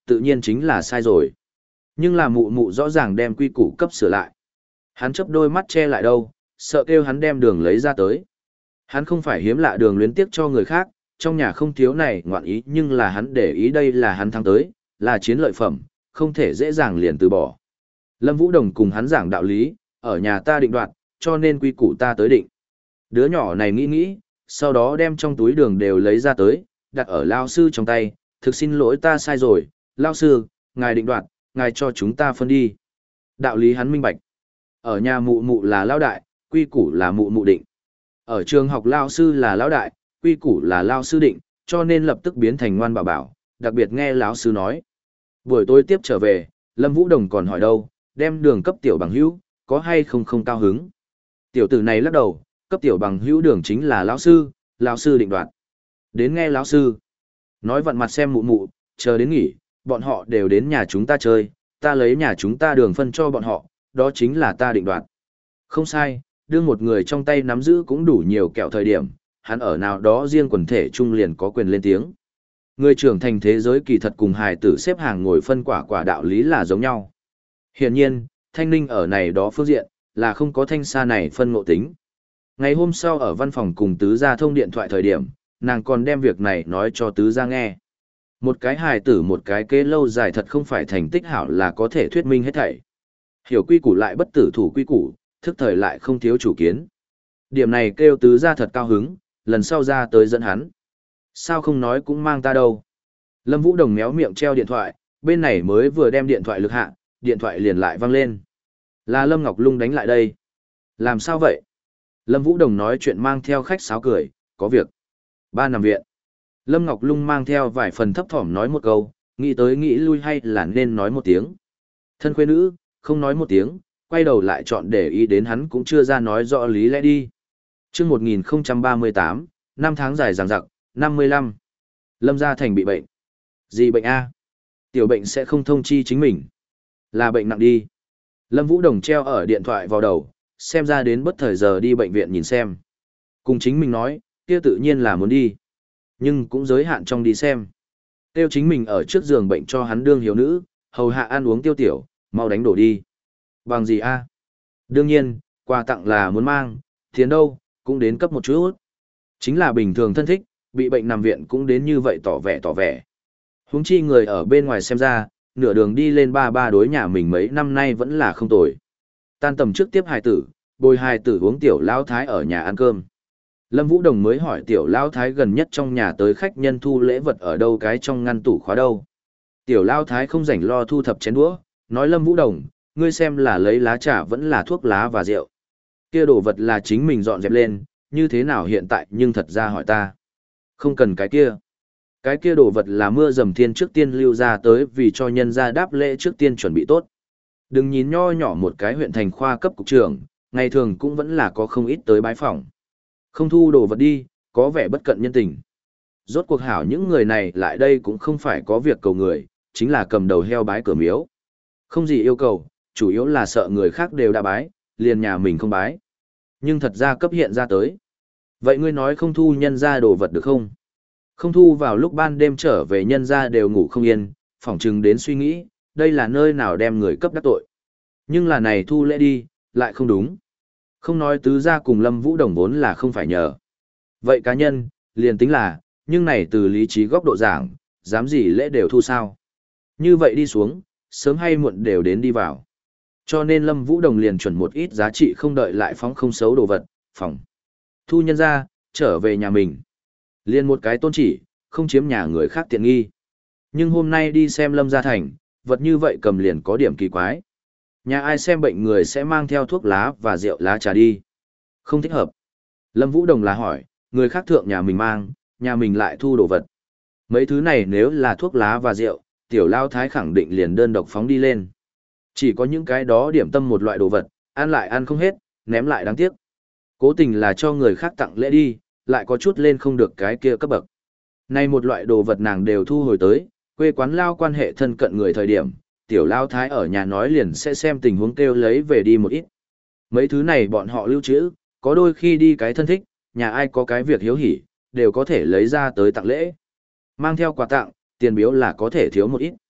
tự nhiên chính là sai rồi. Nhưng là mụ mụ rõ ràng đem quy củ cấp sửa lại. Hắn chấp đôi mắt che lại đâu, sợ kêu hắn đem đường lấy ra tới. Hắn không phải hiếm lạ đường luyến tiếc cho người khác, trong nhà không thiếu này ngoạn ý nhưng là hắn để ý đây là hắn thắng tới, là chiến lợi phẩm, không thể dễ dàng liền từ bỏ. Lâm Vũ Đồng cùng hắn giảng đạo lý, ở nhà ta định đoạt, cho nên quy củ ta tới định. Đứa nhỏ này nghĩ nghĩ, sau đó đem trong túi đường đều lấy ra tới, đặt ở lao sư trong tay, thực xin lỗi ta sai rồi, lao sư, ngài định đoạt, ngài cho chúng ta phân đi. Đạo lý hắn minh bạch. Ở nhà mụ mụ là lao đại, quy củ là mụ mụ định. Ở trường học lao sư là lao đại, quy củ là lao sư định, cho nên lập tức biến thành ngoan bảo bảo, đặc biệt nghe lão sư nói. Buổi tối tiếp trở về, Lâm Vũ Đồng còn hỏi đâu, đem đường cấp tiểu bằng hữu, có hay không không cao hứng. Tiểu tử này lắc đầu, cấp tiểu bằng hữu đường chính là lão sư, lão sư định đoạt. Đến nghe lão sư. Nói vặn mặt xem mụ mụ, chờ đến nghỉ, bọn họ đều đến nhà chúng ta chơi, ta lấy nhà chúng ta đường phân cho bọn họ, đó chính là ta định đoạt. Không sai, đương một người trong tay nắm giữ cũng đủ nhiều kẹo thời điểm, hắn ở nào đó riêng quần thể trung liền có quyền lên tiếng. Người trưởng thành thế giới kỳ thật cùng hài tử xếp hàng ngồi phân quả quả đạo lý là giống nhau. Hiển nhiên, Thanh Ninh ở này đó phương diện, là không có Thanh Sa này phân ngộ tính. Ngày hôm sau ở văn phòng cùng Tứ Gia thông điện thoại thời điểm, nàng còn đem việc này nói cho Tứ Gia nghe. Một cái hài tử một cái kế lâu dài thật không phải thành tích hảo là có thể thuyết minh hết thảy. Hiểu quy củ lại bất tử thủ quy củ, thức thời lại không thiếu chủ kiến. Điểm này kêu Tứ Gia thật cao hứng, lần sau ra tới dẫn hắn. Sao không nói cũng mang ta đâu. Lâm Vũ Đồng méo miệng treo điện thoại, bên này mới vừa đem điện thoại lực hạ, điện thoại liền lại vang lên. Là Lâm Ngọc Lung đánh lại đây. Làm sao vậy? Lâm Vũ Đồng nói chuyện mang theo khách sáo cười, có việc. Ba nằm viện. Lâm Ngọc Lung mang theo vài phần thấp thỏm nói một câu, nghĩ tới nghĩ lui hay là nên nói một tiếng. Thân khuê nữ, không nói một tiếng, quay đầu lại chọn để ý đến hắn cũng chưa ra nói rõ lý lẽ đi. Chương một nghìn không trăm ba mươi tám, năm tháng dài dằng dặc, năm mươi lăm. Lâm Gia Thành bị bệnh. Gì bệnh a? Tiểu bệnh sẽ không thông chi chính mình. Là bệnh nặng đi. Lâm Vũ Đồng treo ở điện thoại vào đầu, xem ra đến bất thời giờ đi bệnh viện nhìn xem. Cùng chính mình nói, kia tự nhiên là muốn đi. Nhưng cũng giới hạn trong đi xem. Tiêu chính mình ở trước giường bệnh cho hắn đương hiếu nữ, hầu hạ ăn uống tiêu tiểu, mau đánh đổ đi. Bằng gì a? Đương nhiên, quà tặng là muốn mang, tiền đâu, cũng đến cấp một chút. Chính là bình thường thân thích, bị bệnh nằm viện cũng đến như vậy tỏ vẻ tỏ vẻ. Huống chi người ở bên ngoài xem ra, nửa đường đi lên ba ba đối nhà mình mấy năm nay vẫn là không tồi. Tan tầm trước tiếp hài tử, bồi hài tử uống tiểu lao thái ở nhà ăn cơm. Lâm Vũ Đồng mới hỏi tiểu lao thái gần nhất trong nhà tới khách nhân thu lễ vật ở đâu cái trong ngăn tủ khóa đâu. Tiểu lao thái không rảnh lo thu thập chén đũa, nói Lâm Vũ Đồng, ngươi xem là lấy lá trà vẫn là thuốc lá và rượu. Kia đồ vật là chính mình dọn dẹp lên, như thế nào hiện tại nhưng thật ra hỏi ta. Không cần cái kia. Cái kia đồ vật là mưa dầm thiên trước tiên lưu ra tới vì cho nhân gia đáp lễ trước tiên chuẩn bị tốt. Đừng nhìn nho nhỏ một cái huyện thành khoa cấp cục trưởng, ngày thường cũng vẫn là có không ít tới bái phỏng. Không thu đồ vật đi, có vẻ bất cận nhân tình. Rốt cuộc hảo những người này lại đây cũng không phải có việc cầu người, chính là cầm đầu heo bái cửa miếu. Không gì yêu cầu, chủ yếu là sợ người khác đều đã bái, liền nhà mình không bái. Nhưng thật ra cấp hiện ra tới. Vậy ngươi nói không thu nhân ra đồ vật được không? Không thu vào lúc ban đêm trở về nhân ra đều ngủ không yên, phỏng chừng đến suy nghĩ, đây là nơi nào đem người cấp đắc tội. Nhưng là này thu lễ đi, lại không đúng. Không nói tứ gia cùng Lâm Vũ Đồng vốn là không phải nhờ. Vậy cá nhân, liền tính là, nhưng này từ lý trí góc độ giảng, dám gì lễ đều thu sao. Như vậy đi xuống, sớm hay muộn đều đến đi vào. Cho nên Lâm Vũ Đồng liền chuẩn một ít giá trị không đợi lại phóng không xấu đồ vật, phòng. Thu nhân ra, trở về nhà mình. Liền một cái tôn chỉ, không chiếm nhà người khác tiện nghi. Nhưng hôm nay đi xem Lâm Gia Thành, vật như vậy cầm liền có điểm kỳ quái. Nhà ai xem bệnh người sẽ mang theo thuốc lá và rượu lá trà đi. Không thích hợp. Lâm Vũ Đồng là hỏi, người khác thượng nhà mình mang, nhà mình lại thu đồ vật. Mấy thứ này nếu là thuốc lá và rượu, tiểu lao thái khẳng định liền đơn độc phóng đi lên. Chỉ có những cái đó điểm tâm một loại đồ vật, ăn lại ăn không hết, ném lại đáng tiếc. Cố tình là cho người khác tặng lễ đi, lại có chút lên không được cái kia cấp bậc. Này một loại đồ vật nàng đều thu hồi tới, quê quán lao quan hệ thân cận người thời điểm, tiểu lao thái ở nhà nói liền sẽ xem tình huống kêu lấy về đi một ít. Mấy thứ này bọn họ lưu trữ, có đôi khi đi cái thân thích, nhà ai có cái việc hiếu hỉ, đều có thể lấy ra tới tặng lễ. Mang theo quà tặng, tiền biếu là có thể thiếu một ít.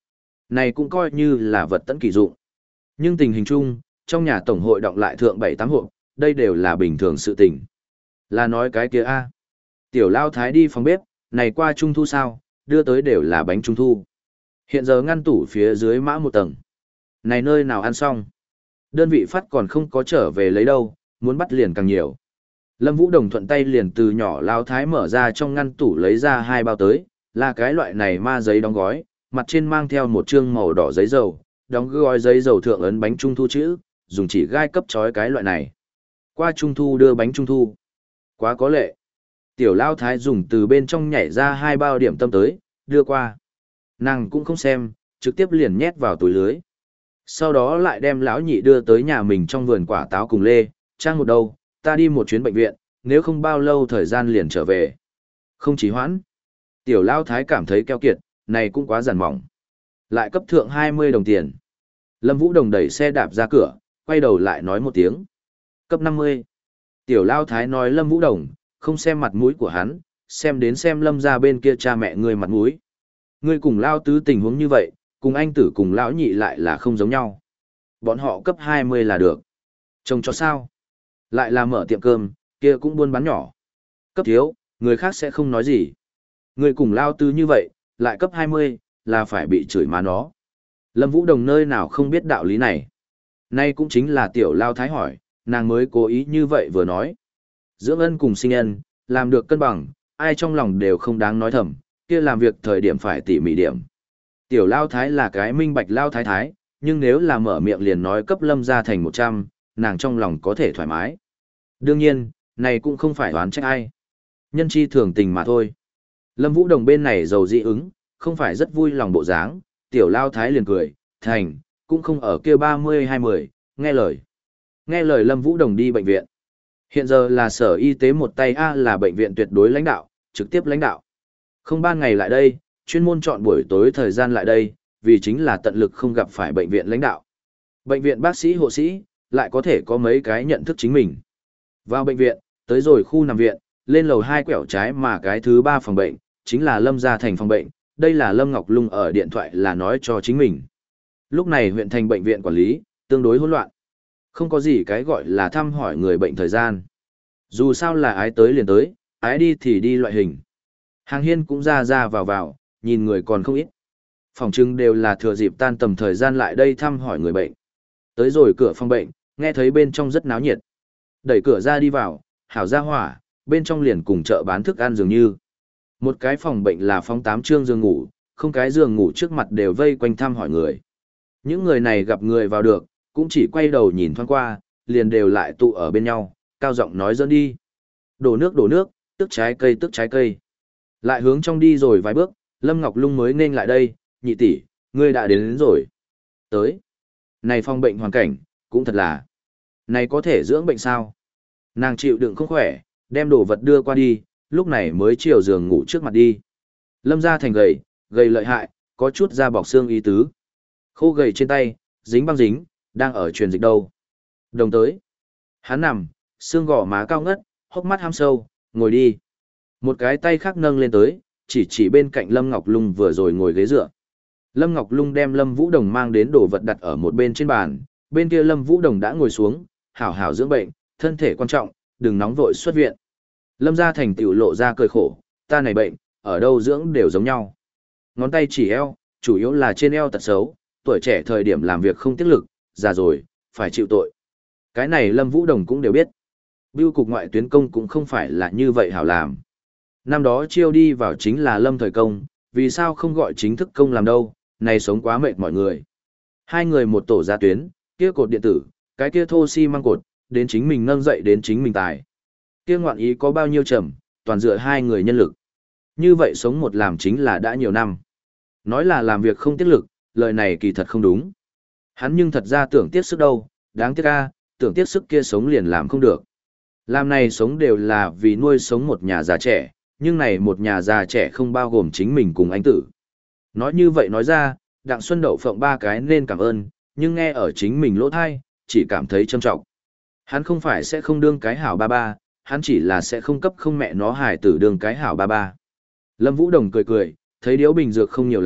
Này cũng coi như là vật tận kỳ dụng. Nhưng tình hình chung, trong nhà tổng hội động lại thượng bảy tám hộ, đây đều là bình thường sự tình. Là nói cái kia a. Tiểu Lao Thái đi phòng bếp, này qua trung thu sao, đưa tới đều là bánh trung thu. Hiện giờ ngăn tủ phía dưới mã một tầng. Này nơi nào ăn xong. Đơn vị phát còn không có trở về lấy đâu, muốn bắt liền càng nhiều. Lâm Vũ Đồng thuận tay liền từ nhỏ Lao Thái mở ra trong ngăn tủ lấy ra hai bao tới, là cái loại này ma giấy đóng gói, mặt trên mang theo một chương màu đỏ giấy dầu, đóng gói giấy dầu thượng ấn bánh trung thu chữ, dùng chỉ gai cấp chói cái loại này. Qua trung thu đưa bánh trung thu. Quá có lệ. Tiểu Lao Thái dùng từ bên trong nhảy ra hai bao điểm tâm tới, đưa qua. Nàng cũng không xem, trực tiếp liền nhét vào túi lưới. Sau đó lại đem lão nhị đưa tới nhà mình trong vườn quả táo cùng lê, trang một đầu, ta đi một chuyến bệnh viện, nếu không bao lâu thời gian liền trở về. Không chỉ hoãn. Tiểu Lao Thái cảm thấy keo kiệt, này cũng quá giản mỏng. Lại cấp thượng hai mươi đồng tiền. Lâm Vũ Đồng đẩy xe đạp ra cửa, quay đầu lại nói một tiếng. Cấp năm mươi. Tiểu Lao Thái nói Lâm Vũ Đồng, không xem mặt mũi của hắn, xem đến xem Lâm ra bên kia cha mẹ người mặt mũi. Ngươi cùng Lao Tứ tình huống như vậy, cùng anh tử cùng lão nhị lại là không giống nhau. Bọn họ cấp hai mươi là được. Trông cho sao? Lại là mở tiệm cơm, kia cũng buôn bán nhỏ. Cấp thiếu, người khác sẽ không nói gì. Người cùng Lao Tứ như vậy, lại cấp hai mươi, là phải bị chửi má nó. Lâm Vũ Đồng nơi nào không biết đạo lý này. Nay cũng chính là tiểu Lao Thái hỏi, nàng mới cố ý như vậy vừa nói. Dưỡng ân cùng sinh ân, làm được cân bằng, ai trong lòng đều không đáng nói thầm, kia làm việc thời điểm phải tỉ mỉ điểm. Tiểu Lao Thái là cái minh bạch Lao Thái Thái, nhưng nếu là mở miệng liền nói cấp Lâm ra thành một trăm, nàng trong lòng có thể thoải mái. Đương nhiên, này cũng không phải oán trách ai. Nhân chi thường tình mà thôi. Lâm Vũ Đồng bên này giàu dị ứng, không phải rất vui lòng bộ dáng, tiểu Lao Thái liền cười, thành, cũng không ở kia ba mươi hai mươi, nghe lời. Nghe lời Lâm Vũ Đồng đi bệnh viện. Hiện giờ là sở y tế một tay A là bệnh viện tuyệt đối lãnh đạo, trực tiếp lãnh đạo. Không ba ngày lại đây, chuyên môn chọn buổi tối thời gian lại đây, vì chính là tận lực không gặp phải bệnh viện lãnh đạo. Bệnh viện bác sĩ hộ sĩ, lại có thể có mấy cái nhận thức chính mình. Vào bệnh viện, tới rồi khu nằm viện, lên lầu hai quẹo trái mà cái thứ ba phòng bệnh, chính là Lâm gia thành phòng bệnh, đây là Lâm Ngọc Lung ở điện thoại là nói cho chính mình. Lúc này huyện thành bệnh viện quản lý, tương đối hỗn loạn. Không có gì cái gọi là thăm hỏi người bệnh thời gian. Dù sao là ái tới liền tới, ái đi thì đi loại hình. Hàng hiên cũng ra ra vào vào, nhìn người còn không ít. Phòng trưng đều là thừa dịp tan tầm thời gian lại đây thăm hỏi người bệnh. Tới rồi cửa phòng bệnh, nghe thấy bên trong rất náo nhiệt. Đẩy cửa ra đi vào, hảo ra hỏa, bên trong liền cùng chợ bán thức ăn dường như. Một cái phòng bệnh là phóng tám trương giường ngủ, không cái giường ngủ trước mặt đều vây quanh thăm hỏi người. Những người này gặp người vào được, cũng chỉ quay đầu nhìn thoáng qua, liền đều lại tụ ở bên nhau, cao giọng nói dẫn đi. Đổ nước đổ nước, tức trái cây tức trái cây. Lại hướng trong đi rồi vài bước, Lâm Ngọc Lung mới nên lại đây, nhị tỷ, ngươi đã đến, đến rồi. Tới. Này phòng bệnh hoàn cảnh, cũng thật là. Này có thể dưỡng bệnh sao? Nàng chịu đựng không khỏe, đem đồ vật đưa qua đi, lúc này mới chiều giường ngủ trước mặt đi. Lâm ra thành gầy, gầy lợi hại, có chút da bọc xương ý tứ. Khô gầy trên tay, dính băng dính, đang ở truyền dịch đâu. Đồng tới. Hắn nằm, xương gò má cao ngất, hốc mắt ham sâu, ngồi đi. Một cái tay khác nâng lên tới, chỉ chỉ bên cạnh Lâm Ngọc Lung vừa rồi ngồi ghế dựa. Lâm Ngọc Lung đem Lâm Vũ Đồng mang đến đồ vật đặt ở một bên trên bàn, bên kia Lâm Vũ Đồng đã ngồi xuống, hảo hảo dưỡng bệnh, thân thể quan trọng, đừng nóng vội xuất viện. Lâm gia thành tiểu lộ ra cười khổ, ta này bệnh, ở đâu dưỡng đều giống nhau. Ngón tay chỉ eo, chủ yếu là trên eo tật xấu, tuổi trẻ thời điểm làm việc không tiết lực, già rồi, phải chịu tội. Cái này Lâm Vũ Đồng cũng đều biết. Bưu cục ngoại tuyến công cũng không phải là như vậy hảo làm. Năm đó chiêu đi vào chính là Lâm thời công, vì sao không gọi chính thức công làm đâu, này sống quá mệt mọi người. Hai người một tổ ra tuyến, kia cột điện tử, cái kia thô xi măng cột, đến chính mình nâng dậy đến chính mình tài. Kia ngoạn ý có bao nhiêu trầm, toàn dựa hai người nhân lực. Như vậy sống một làm chính là đã nhiều năm. Nói là làm việc không tiết lực, lời này kỳ thật không đúng. Hắn nhưng thật ra tưởng tiết sức đâu, đáng tiếc a, tưởng tiết sức kia sống liền làm không được. Làm này sống đều là vì nuôi sống một nhà già trẻ, nhưng này một nhà già trẻ không bao gồm chính mình cùng anh tử. Nói như vậy nói ra, Đặng Xuân Đậu Phộng ba cái nên cảm ơn, nhưng nghe ở chính mình lỗ thai, chỉ cảm thấy trâm trọng. Hắn không phải sẽ không đương cái hảo ba ba, hắn chỉ là sẽ không cấp không mẹ nó hài tử đương cái hảo ba ba. Lâm Vũ Đồng cười cười, thấy điếu bình dược không nhiều lắm,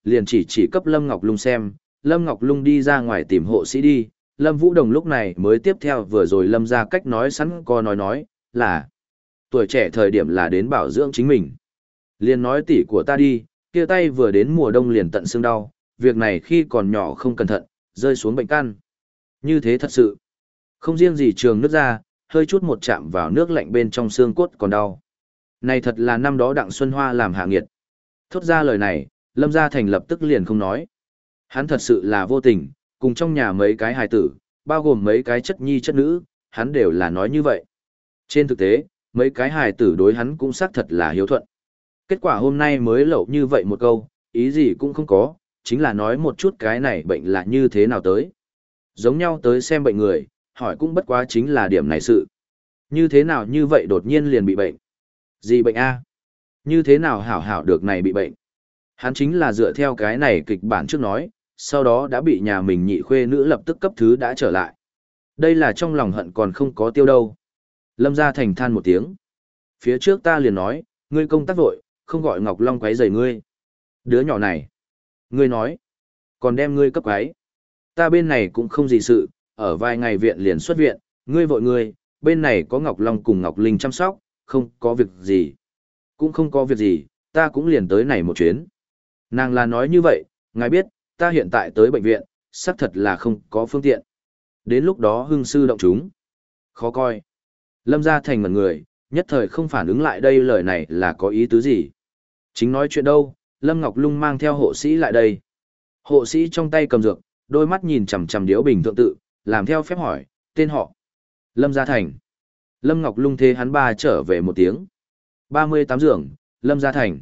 liền chỉ chỉ cấp Lâm Ngọc Lung xem, Lâm Ngọc Lung đi ra ngoài tìm hộ sĩ đi, Lâm Vũ Đồng lúc này mới tiếp theo vừa rồi Lâm ra cách nói sẵn co nói nói, là tuổi trẻ thời điểm là đến bảo dưỡng chính mình. Liền nói tỷ của ta đi, kia tay vừa đến mùa đông liền tận xương đau, việc này khi còn nhỏ không cẩn thận, rơi xuống bệnh căn. Như thế thật sự. Không riêng gì trường nước ra, hơi chút một chạm vào nước lạnh bên trong xương cốt còn đau. Này thật là năm đó Đặng Xuân Hoa làm hạ nghiệt. Thốt ra lời này, Lâm Gia Thành lập tức liền không nói. Hắn thật sự là vô tình, cùng trong nhà mấy cái hài tử, bao gồm mấy cái chất nhi chất nữ, hắn đều là nói như vậy. Trên thực tế, mấy cái hài tử đối hắn cũng xác thật là hiếu thuận. Kết quả hôm nay mới lậu như vậy một câu, ý gì cũng không có, chính là nói một chút cái này bệnh là như thế nào tới. Giống nhau tới xem bệnh người, hỏi cũng bất quá chính là điểm này sự. Như thế nào như vậy đột nhiên liền bị bệnh? Gì bệnh a? Như thế nào hảo hảo được này bị bệnh? Hắn chính là dựa theo cái này kịch bản trước nói, sau đó đã bị nhà mình nhị khuê nữ lập tức cấp thứ đã trở lại. Đây là trong lòng hận còn không có tiêu đâu. Lâm Gia Thành than một tiếng. Phía trước ta liền nói, ngươi công tác vội, không gọi Ngọc Long quấy rầy ngươi. Đứa nhỏ này. Ngươi nói, còn đem ngươi cấp quấy. Ta bên này cũng không gì sự, ở vài ngày viện liền xuất viện, ngươi vội ngươi, bên này có Ngọc Long cùng Ngọc Linh chăm sóc, không có việc gì. Cũng không có việc gì, ta cũng liền tới này một chuyến. Nàng là nói như vậy, ngài biết, ta hiện tại tới bệnh viện, xác thật là không có phương tiện. Đến lúc đó hưng sư động chúng. Khó coi. Lâm Gia Thành ngẩn người, nhất thời không phản ứng lại đây lời này là có ý tứ gì. Chính nói chuyện đâu, Lâm Ngọc Lung mang theo hộ sĩ lại đây. Hộ sĩ trong tay cầm dược, đôi mắt nhìn chằm chằm điếu bình thượng tự, làm theo phép hỏi, tên họ. Lâm Gia Thành. Lâm Ngọc Lung thế hắn ba trở về một tiếng. ba mươi tám giường, Lâm Gia Thành.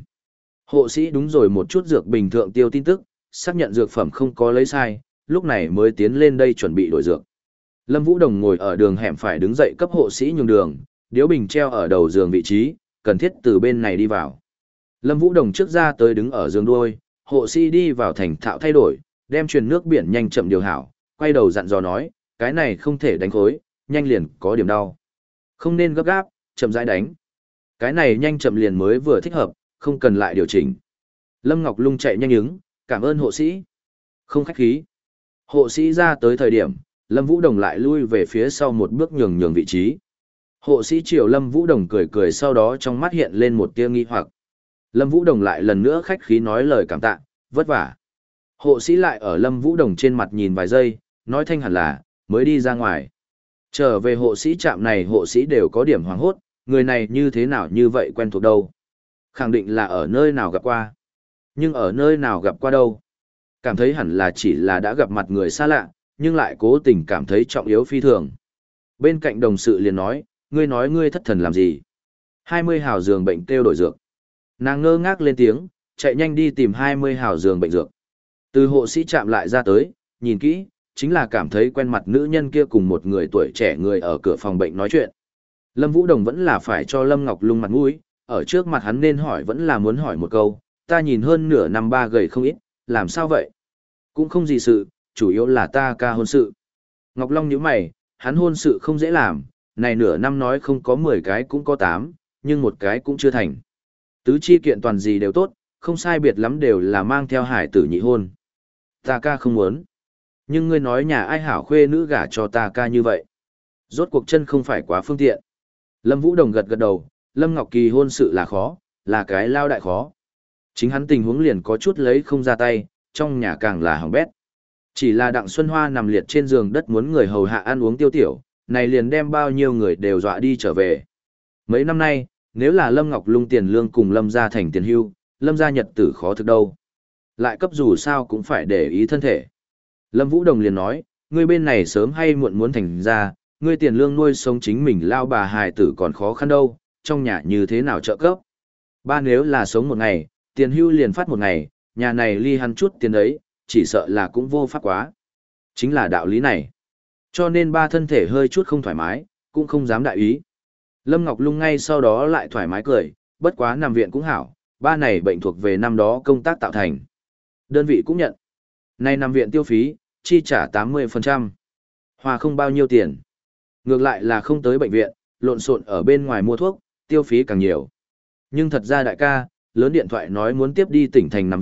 Hộ sĩ đúng rồi một chút dược bình thượng tiêu tin tức, xác nhận dược phẩm không có lấy sai, lúc này mới tiến lên đây chuẩn bị đổi dược. Lâm Vũ Đồng ngồi ở đường hẻm phải đứng dậy cấp hộ sĩ nhường đường, điếu bình treo ở đầu giường vị trí, cần thiết từ bên này đi vào. Lâm Vũ Đồng trước ra tới đứng ở giường đuôi, hộ sĩ đi vào thành thạo thay đổi, đem truyền nước biển nhanh chậm điều hảo, quay đầu dặn dò nói, cái này không thể đánh khối, nhanh liền có điểm đau. Không nên gấp gáp, chậm rãi đánh. Cái này nhanh chậm liền mới vừa thích hợp, không cần lại điều chỉnh. Lâm Ngọc Lung chạy nhanh ứng, cảm ơn hộ sĩ. Không khách khí. Hộ sĩ ra tới thời điểm, Lâm Vũ Đồng lại lui về phía sau một bước nhường nhường vị trí. Hộ sĩ chiều Lâm Vũ Đồng cười cười sau đó trong mắt hiện lên một tia nghi hoặc. Lâm Vũ Đồng lại lần nữa khách khí nói lời cảm tạ, vất vả. Hộ sĩ lại ở Lâm Vũ Đồng trên mặt nhìn vài giây, nói thanh hẳn là, mới đi ra ngoài. Trở về hộ sĩ trạm này hộ sĩ đều có điểm hoảng hốt, người này như thế nào như vậy quen thuộc đâu. Khẳng định là ở nơi nào gặp qua. Nhưng ở nơi nào gặp qua đâu. Cảm thấy hẳn là chỉ là đã gặp mặt người xa lạ, nhưng lại cố tình cảm thấy trọng yếu phi thường. Bên cạnh đồng sự liền nói, ngươi nói ngươi thất thần làm gì? hai mươi hào giường bệnh kêu đổi dược. Nàng ngơ ngác lên tiếng, chạy nhanh đi tìm hai mươi hào giường bệnh dược. Từ hộ sĩ chạm lại ra tới, nhìn kỹ, chính là cảm thấy quen mặt nữ nhân kia cùng một người tuổi trẻ người ở cửa phòng bệnh nói chuyện. Lâm Vũ Đồng vẫn là phải cho Lâm Ngọc Lung mặt mũi, ở trước mặt hắn nên hỏi vẫn là muốn hỏi một câu, ta nhìn hơn nửa năm ba gầy không ít, làm sao vậy? Cũng không gì sự, chủ yếu là ta ca hôn sự. Ngọc Long nhíu mày, hắn hôn sự không dễ làm, này nửa năm nói không có mười cái cũng có tám, nhưng một cái cũng chưa thành. Tứ chi kiện toàn gì đều tốt, không sai biệt lắm đều là mang theo hải tử nhị hôn. Ta ca không muốn. Nhưng ngươi nói nhà ai hảo khuê nữ gả cho ta ca như vậy. Rốt cuộc chân không phải quá phương tiện. Lâm Vũ Đồng gật gật đầu, Lâm Ngọc Kỳ hôn sự là khó, là cái lao đại khó. Chính hắn tình huống liền có chút lấy không ra tay, trong nhà càng là hỏng bét. Chỉ là Đặng Xuân Hoa nằm liệt trên giường đất muốn người hầu hạ ăn uống tiêu tiểu, này liền đem bao nhiêu người đều dọa đi trở về. Mấy năm nay, nếu là Lâm Ngọc Lung tiền lương cùng Lâm gia thành tiền hưu, Lâm gia nhật tử khó thực đâu. Lại cấp dù sao cũng phải để ý thân thể. Lâm Vũ Đồng liền nói, ngươi bên này sớm hay muộn muốn thành ra, ngươi tiền lương nuôi sống chính mình lao bà hài tử còn khó khăn đâu, trong nhà như thế nào trợ cấp. Ba nếu là sống một ngày, tiền hưu liền phát một ngày, nhà này ly hắn chút tiền đấy, chỉ sợ là cũng vô pháp quá. Chính là đạo lý này. Cho nên ba thân thể hơi chút không thoải mái, cũng không dám đại ý. Lâm Ngọc Lung ngay sau đó lại thoải mái cười, bất quá nằm viện cũng hảo, ba này bệnh thuộc về năm đó công tác tạo thành. Đơn vị cũng nhận. Nay nằm viện tiêu phí, chi trả tám mươi phần trăm. Hòa không bao nhiêu tiền. Ngược lại là không tới bệnh viện, lộn xộn ở bên ngoài mua thuốc, tiêu phí càng nhiều. Nhưng thật ra đại ca, lớn điện thoại nói muốn tiếp đi tỉnh thành nằm viện,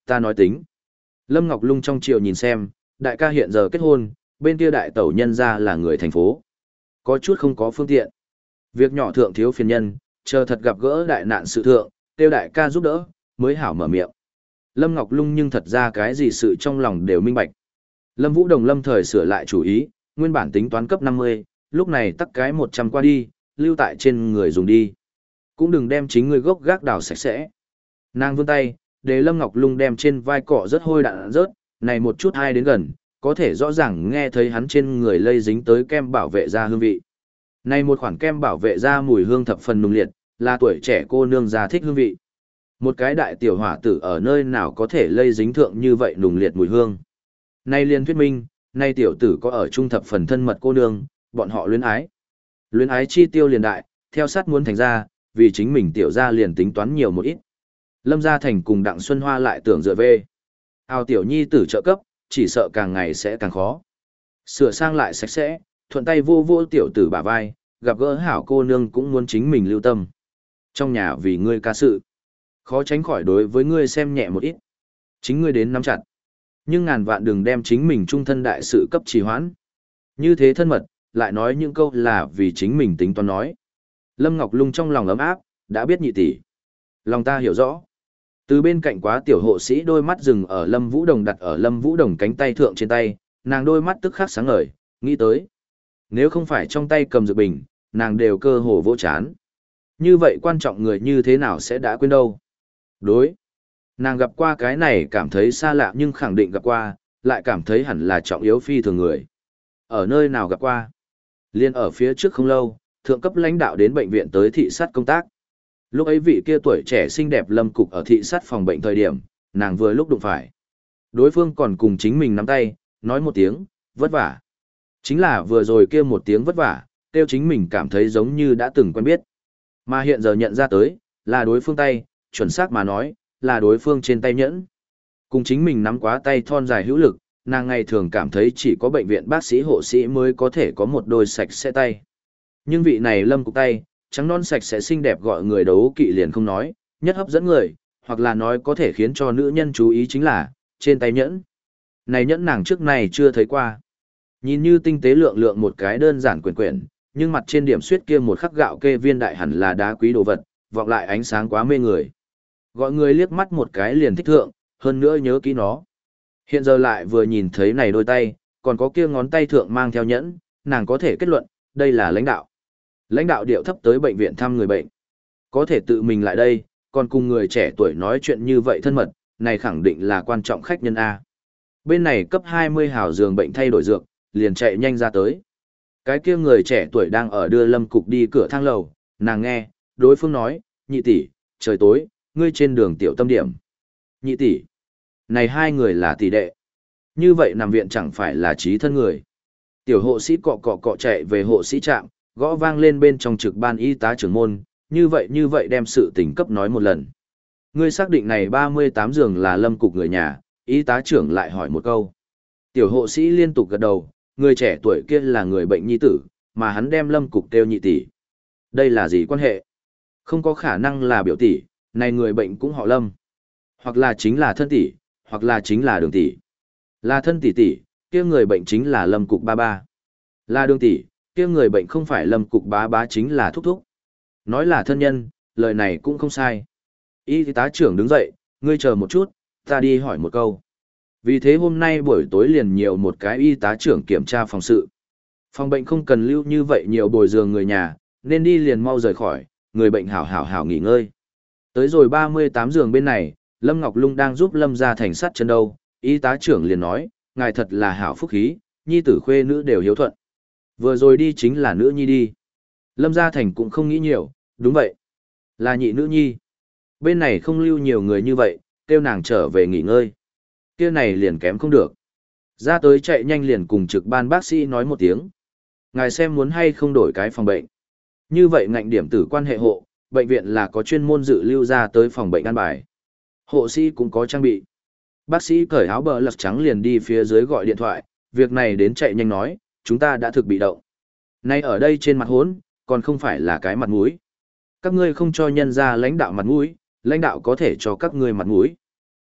ta nói tính. Lâm Ngọc Lung trong chiều nhìn xem, đại ca hiện giờ kết hôn, bên kia đại tẩu nhân ra là người thành phố. Có chút không có phương tiện. Việc nhỏ thượng thiếu phiền nhân, chờ thật gặp gỡ đại nạn sự thượng, tiêu đại ca giúp đỡ, mới hảo mở miệng. Lâm Ngọc Lung nhưng thật ra cái gì sự trong lòng đều minh bạch. Lâm Vũ Đồng lâm thời sửa lại chủ ý, nguyên bản tính toán cấp năm mươi, lúc này tắc cái một trăm qua đi, lưu tại trên người dùng đi. Cũng đừng đem chính người gốc gác đào sạch sẽ. Nàng vươn tay, để Lâm Ngọc Lung đem trên vai cọ rất hôi đạn rớt, này một chút hai đến gần, có thể rõ ràng nghe thấy hắn trên người lây dính tới kem bảo vệ da hương vị. Này một khoản kem bảo vệ da mùi hương thập phần nùng liệt, là tuổi trẻ cô nương già thích hương vị. Một cái đại tiểu hỏa tử ở nơi nào có thể lây dính thượng như vậy nùng liệt mùi hương. Nay liên thuyết minh, nay tiểu tử có ở trung thập phần thân mật cô nương, bọn họ luyến ái. Luyến ái chi tiêu liền đại, theo sát muốn thành ra, vì chính mình tiểu ra liền tính toán nhiều một ít. Lâm Gia Thành cùng Đặng Xuân Hoa lại tưởng dựa về. Ao tiểu nhi tử trợ cấp, chỉ sợ càng ngày sẽ càng khó. Sửa sang lại sạch sẽ, thuận tay vô vô tiểu tử bả vai, gặp gỡ hảo cô nương cũng muốn chính mình lưu tâm. Trong nhà vì ngươi ca sự, khó tránh khỏi đối với ngươi xem nhẹ một ít. Chính ngươi đến nắm chặt. Nhưng ngàn vạn đừng đem chính mình trung thân đại sự cấp trì hoãn. Như thế thân mật, lại nói những câu là vì chính mình tính toán nói. Lâm Ngọc Lung trong lòng ấm áp, đã biết nhị tỷ. Lòng ta hiểu rõ. Từ bên cạnh quá tiểu hộ sĩ đôi mắt dừng ở Lâm Vũ Đồng đặt ở Lâm Vũ Đồng cánh tay thượng trên tay, nàng đôi mắt tức khắc sáng ngời, nghĩ tới. Nếu không phải trong tay cầm dược bình, nàng đều cơ hồ vỗ chán. Như vậy quan trọng người như thế nào sẽ đã quên đâu? Đối. Nàng gặp qua cái này cảm thấy xa lạ nhưng khẳng định gặp qua, lại cảm thấy hẳn là trọng yếu phi thường người. Ở nơi nào gặp qua? Liên ở phía trước không lâu, thượng cấp lãnh đạo đến bệnh viện tới thị sát công tác. Lúc ấy vị kia tuổi trẻ xinh đẹp Lâm Cục ở thị sát phòng bệnh thời điểm, nàng vừa lúc đụng phải. Đối phương còn cùng chính mình nắm tay, nói một tiếng, vất vả. Chính là vừa rồi kia một tiếng vất vả, kêu chính mình cảm thấy giống như đã từng quen biết. Mà hiện giờ nhận ra tới, là đối phương tay, chuẩn xác mà nói, là đối phương trên tay nhẫn. Cùng chính mình nắm quá tay thon dài hữu lực, nàng ngày thường cảm thấy chỉ có bệnh viện bác sĩ hộ sĩ mới có thể có một đôi sạch sẽ tay. Nhưng vị này Lâm Cục tay, trắng non sạch sẽ xinh đẹp gọi người đấu kỵ liền không nói, nhất hấp dẫn người, hoặc là nói có thể khiến cho nữ nhân chú ý chính là, trên tay nhẫn. Này nhẫn nàng trước này chưa thấy qua. Nhìn như tinh tế lượng lượng một cái đơn giản quyển quyển, nhưng mặt trên điểm suyết kia một khắc gạo kê viên đại hẳn là đá quý đồ vật, vọng lại ánh sáng quá mê người. Gọi người liếc mắt một cái liền thích thượng, hơn nữa nhớ kỹ nó. Hiện giờ lại vừa nhìn thấy này đôi tay, còn có kia ngón tay thượng mang theo nhẫn, nàng có thể kết luận, đây là lãnh đạo. Lãnh đạo điệu thấp tới bệnh viện thăm người bệnh. Có thể tự mình lại đây, còn cùng người trẻ tuổi nói chuyện như vậy thân mật, này khẳng định là quan trọng khách nhân A. Bên này cấp hai mươi hào giường bệnh thay đổi dược, liền chạy nhanh ra tới. Cái kia người trẻ tuổi đang ở đưa Lâm Cục đi cửa thang lầu, nàng nghe, đối phương nói, nhị tỷ, trời tối, ngươi trên đường tiểu tâm điểm. Nhị tỷ, này hai người là tỷ đệ. Như vậy nằm viện chẳng phải là trí thân người. Tiểu hộ sĩ cọ cọ cọ chạy về hộ sĩ trạm, gõ vang lên bên trong trực ban y tá trưởng môn, như vậy như vậy đem sự tình cấp nói một lần. Ngươi xác định này ba mươi tám giường là Lâm Cục người nhà, y tá trưởng lại hỏi một câu. Tiểu hộ sĩ liên tục gật đầu, người trẻ tuổi kia là người bệnh nhi tử, mà hắn đem Lâm Cục kêu nhị tỷ. Đây là gì quan hệ? Không có khả năng là biểu tỷ, này người bệnh cũng họ Lâm. Hoặc là chính là thân tỷ, hoặc là chính là đường tỷ. Là thân tỷ tỷ, kia người bệnh chính là Lâm Cục ba ba. Là đường tỷ, kia người bệnh không phải Lâm Cục bá bá chính là thúc thúc. Nói là thân nhân, lời này cũng không sai. Y tá trưởng đứng dậy, ngươi chờ một chút, ta đi hỏi một câu. Vì thế hôm nay buổi tối liền nhiều một cái y tá trưởng kiểm tra phòng sự. Phòng bệnh không cần lưu như vậy nhiều bồi giường người nhà, nên đi liền mau rời khỏi, người bệnh hảo hảo hảo nghỉ ngơi. Tới rồi ba mươi tám giường bên này, Lâm Ngọc Lung đang giúp Lâm Gia Thành sắt chân đâu, y tá trưởng liền nói, ngài thật là hảo phúc khí, nhi tử khuê nữ đều hiếu thuận. Vừa rồi đi chính là nữ nhi đi. Lâm Gia Thành cũng không nghĩ nhiều, đúng vậy. Là nhị nữ nhi. Bên này không lưu nhiều người như vậy, kêu nàng trở về nghỉ ngơi. Kia này liền kém không được. Ra tới chạy nhanh liền cùng trực ban bác sĩ nói một tiếng. Ngài xem muốn hay không đổi cái phòng bệnh. Như vậy ngạnh điểm tử quan hệ hộ, bệnh viện là có chuyên môn dự lưu ra tới phòng bệnh an bài. Hộ sĩ cũng có trang bị. Bác sĩ cởi áo bờ lật trắng liền đi phía dưới gọi điện thoại, việc này đến chạy nhanh nói, chúng ta đã thực bị động. Nay ở đây trên mặt hốn, còn không phải là cái mặt mũi. Các ngươi không cho nhân ra lãnh đạo mặt mũi, lãnh đạo có thể cho các ngươi mặt mũi.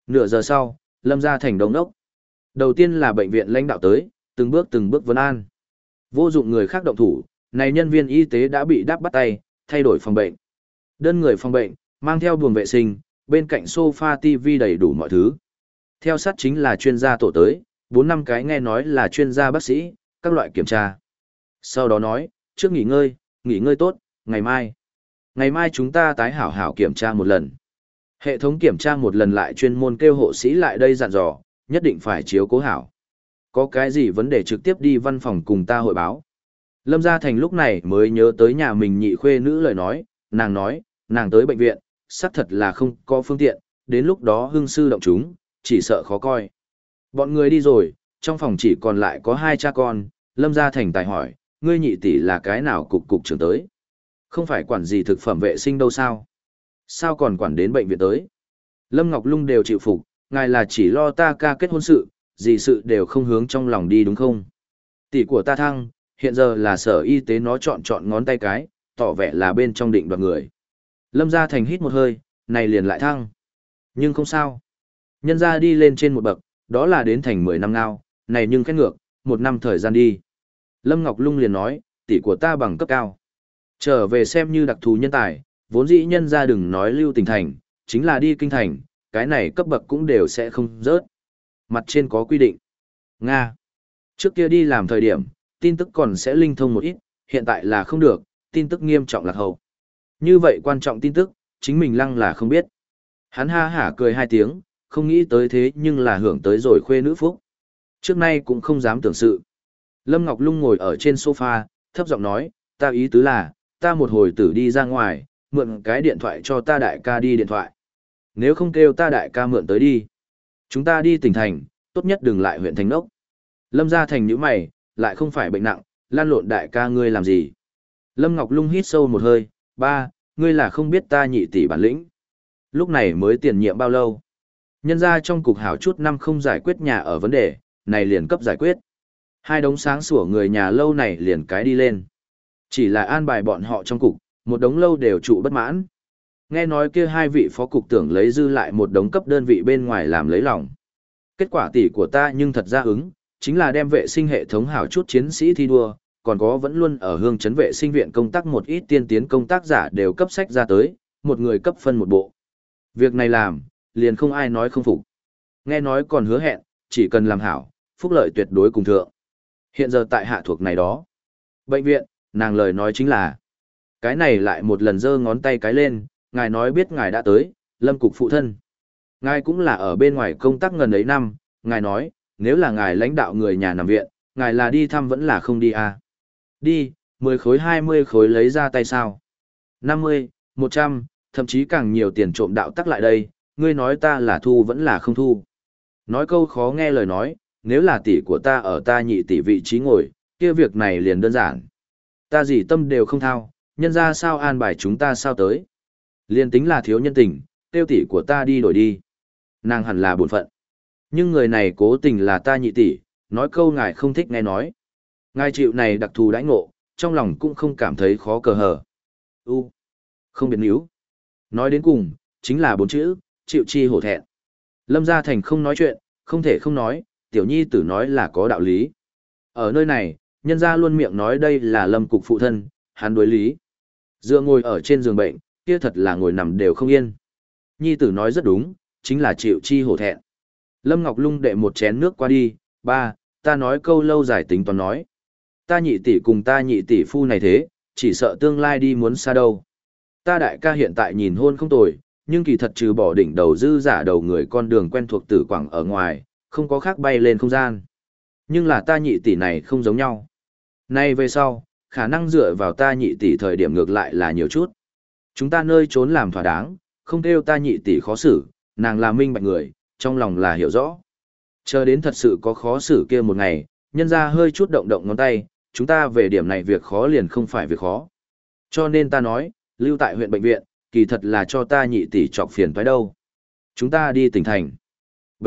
Nửa giờ sau, Lâm Gia Thành đống đốc. Đầu tiên là bệnh viện lãnh đạo tới, từng bước từng bước vấn an. Vô dụng người khác động thủ, này nhân viên y tế đã bị đáp bắt tay, thay đổi phòng bệnh. Đơn người phòng bệnh, mang theo buồng vệ sinh, bên cạnh sofa ti vi đầy đủ mọi thứ. Theo sát chính là chuyên gia tổ tới, bốn năm cái nghe nói là chuyên gia bác sĩ, các loại kiểm tra. Sau đó nói, trước nghỉ ngơi, nghỉ ngơi tốt, ngày mai. Ngày mai chúng ta tái hảo hảo kiểm tra một lần. Hệ thống kiểm tra một lần lại chuyên môn kêu hộ sĩ lại đây dặn dò, nhất định phải chiếu cố hảo. Có cái gì vấn đề trực tiếp đi văn phòng cùng ta hội báo. Lâm Gia Thành lúc này mới nhớ tới nhà mình nhị khuê nữ lời nói, nàng nói, nàng tới bệnh viện, xác thật là không có phương tiện, đến lúc đó hương sư động chúng, chỉ sợ khó coi. Bọn người đi rồi, trong phòng chỉ còn lại có hai cha con, Lâm Gia Thành tài hỏi, ngươi nhị tỷ là cái nào cục cục trưởng tới? Không phải quản gì thực phẩm vệ sinh đâu sao? Sao còn quản đến bệnh viện tới? Lâm Ngọc Lung đều chịu phục, ngài là chỉ lo ta ca kết hôn sự, gì sự đều không hướng trong lòng đi đúng không? Tỷ của ta thăng, hiện giờ là sở y tế nó chọn chọn ngón tay cái, tỏ vẻ là bên trong định đoạt người. Lâm Gia Thành hít một hơi, này liền lại thăng. Nhưng không sao. Nhân ra đi lên trên một bậc, đó là đến thành mười năm ngao, này nhưng khét ngược, một năm thời gian đi. Lâm Ngọc Lung liền nói, tỷ của ta bằng cấp cao. Trở về xem như đặc thù nhân tài, vốn dĩ nhân ra đừng nói lưu tỉnh thành, chính là đi kinh thành, cái này cấp bậc cũng đều sẽ không rớt. Mặt trên có quy định. Nga. Trước kia đi làm thời điểm, tin tức còn sẽ linh thông một ít, hiện tại là không được, tin tức nghiêm trọng lạc hậu. Như vậy quan trọng tin tức, chính mình lăng là không biết. Hắn ha hả cười hai tiếng, không nghĩ tới thế nhưng là hưởng tới rồi khuê nữ phúc. Trước nay cũng không dám tưởng sự. Lâm Ngọc Lung ngồi ở trên sofa, thấp giọng nói, ta ý tứ là, ta một hồi tử đi ra ngoài, mượn cái điện thoại cho ta đại ca đi điện thoại. Nếu không kêu ta đại ca mượn tới đi. Chúng ta đi tỉnh thành, tốt nhất đừng lại huyện thành đốc. Lâm Gia Thành nhíu mày, lại không phải bệnh nặng, lan lộn đại ca ngươi làm gì. Lâm Ngọc Lung hít sâu một hơi, ba, ngươi là không biết ta nhị tỷ bản lĩnh. Lúc này mới tiền nhiệm bao lâu. Nhân ra trong cục hảo chút năm không giải quyết nhà ở vấn đề, này liền cấp giải quyết. Hai đống sáng sủa người nhà lâu này liền cái đi lên. Chỉ là an bài bọn họ trong cục, một đống lâu đều trụ bất mãn. Nghe nói kia hai vị phó cục tưởng lấy dư lại một đống cấp đơn vị bên ngoài làm lấy lòng. Kết quả tỷ của ta nhưng thật ra ứng, chính là đem vệ sinh hệ thống hảo chút chiến sĩ thi đua, còn có vẫn luôn ở hương chấn vệ sinh viện công tác một ít tiên tiến công tác giả đều cấp sách ra tới, một người cấp phân một bộ. Việc này làm, liền không ai nói không phục. Nghe nói còn hứa hẹn, chỉ cần làm hảo, phúc lợi tuyệt đối cùng thượng. Hiện giờ tại hạ thuộc này đó. Bệnh viện, nàng lời nói chính là, cái này lại một lần giơ ngón tay cái lên, ngài nói biết ngài đã tới, Lâm cục phụ thân. Ngài cũng là ở bên ngoài công tác ngần ấy năm, ngài nói, nếu là ngài lãnh đạo người nhà nằm viện, ngài là đi thăm vẫn là không đi à. Đi, mười khối hai mươi khối lấy ra tay sao. năm mươi, một trăm, thậm chí càng nhiều tiền trộm đạo tắc lại đây, ngươi nói ta là thu vẫn là không thu. Nói câu khó nghe lời nói, nếu là tỷ của ta ở ta nhị tỷ vị trí ngồi, kia việc này liền đơn giản. Ta gì tâm đều không thao, nhân ra sao an bài chúng ta sao tới. Liên tính là thiếu nhân tình, tiêu tỷ của ta đi đổi đi. Nàng hẳn là bổn phận. Nhưng người này cố tình là ta nhị tỷ, nói câu ngài không thích nghe nói. Ngài chịu này đặc thù đãi ngộ, trong lòng cũng không cảm thấy khó cờ hở. U. Không biến níu. Nói đến cùng, chính là bốn chữ, chịu chi hổ thẹn. Lâm Gia Thành không nói chuyện, không thể không nói, tiểu nhi tử nói là có đạo lý. Ở nơi này, nhân gia luôn miệng nói đây là Lâm cục phụ thân, hắn đối lý. Dựa ngồi ở trên giường bệnh, kia thật là ngồi nằm đều không yên. Nhi tử nói rất đúng, chính là chịu chi hổ thẹn. Lâm Ngọc Lung đệ một chén nước qua đi, ba, ta nói câu lâu dài tính toán nói. Ta nhị tỷ cùng ta nhị tỷ phu này thế, chỉ sợ tương lai đi muốn xa đâu. Ta đại ca hiện tại nhìn hôn không tồi, nhưng kỳ thật trừ bỏ đỉnh đầu dư giả đầu người con đường quen thuộc tử quảng ở ngoài, không có khác bay lên không gian. Nhưng là ta nhị tỷ này không giống nhau. Nay về sau, khả năng dựa vào ta nhị tỷ thời điểm ngược lại là nhiều chút. Chúng ta nơi trốn làm thỏa đáng, không kêu ta nhị tỷ khó xử, nàng là minh bạch người, trong lòng là hiểu rõ. Chờ đến thật sự có khó xử kia một ngày, nhân ra hơi chút động động ngón tay, chúng ta về điểm này việc khó liền không phải việc khó. Cho nên ta nói, lưu tại huyện bệnh viện, kỳ thật là cho ta nhị tỷ chọc phiền toái đâu. Chúng ta đi tỉnh thành. B.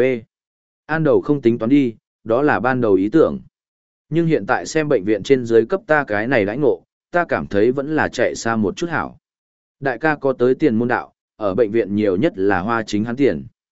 An đầu không tính toán đi, đó là ban đầu ý tưởng. Nhưng hiện tại xem bệnh viện trên dưới cấp ta cái này đãi ngộ, ta cảm thấy vẫn là chạy xa một chút hảo. Đại ca có tới tiền môn đạo, ở bệnh viện nhiều nhất là hoa chính hắn tiền.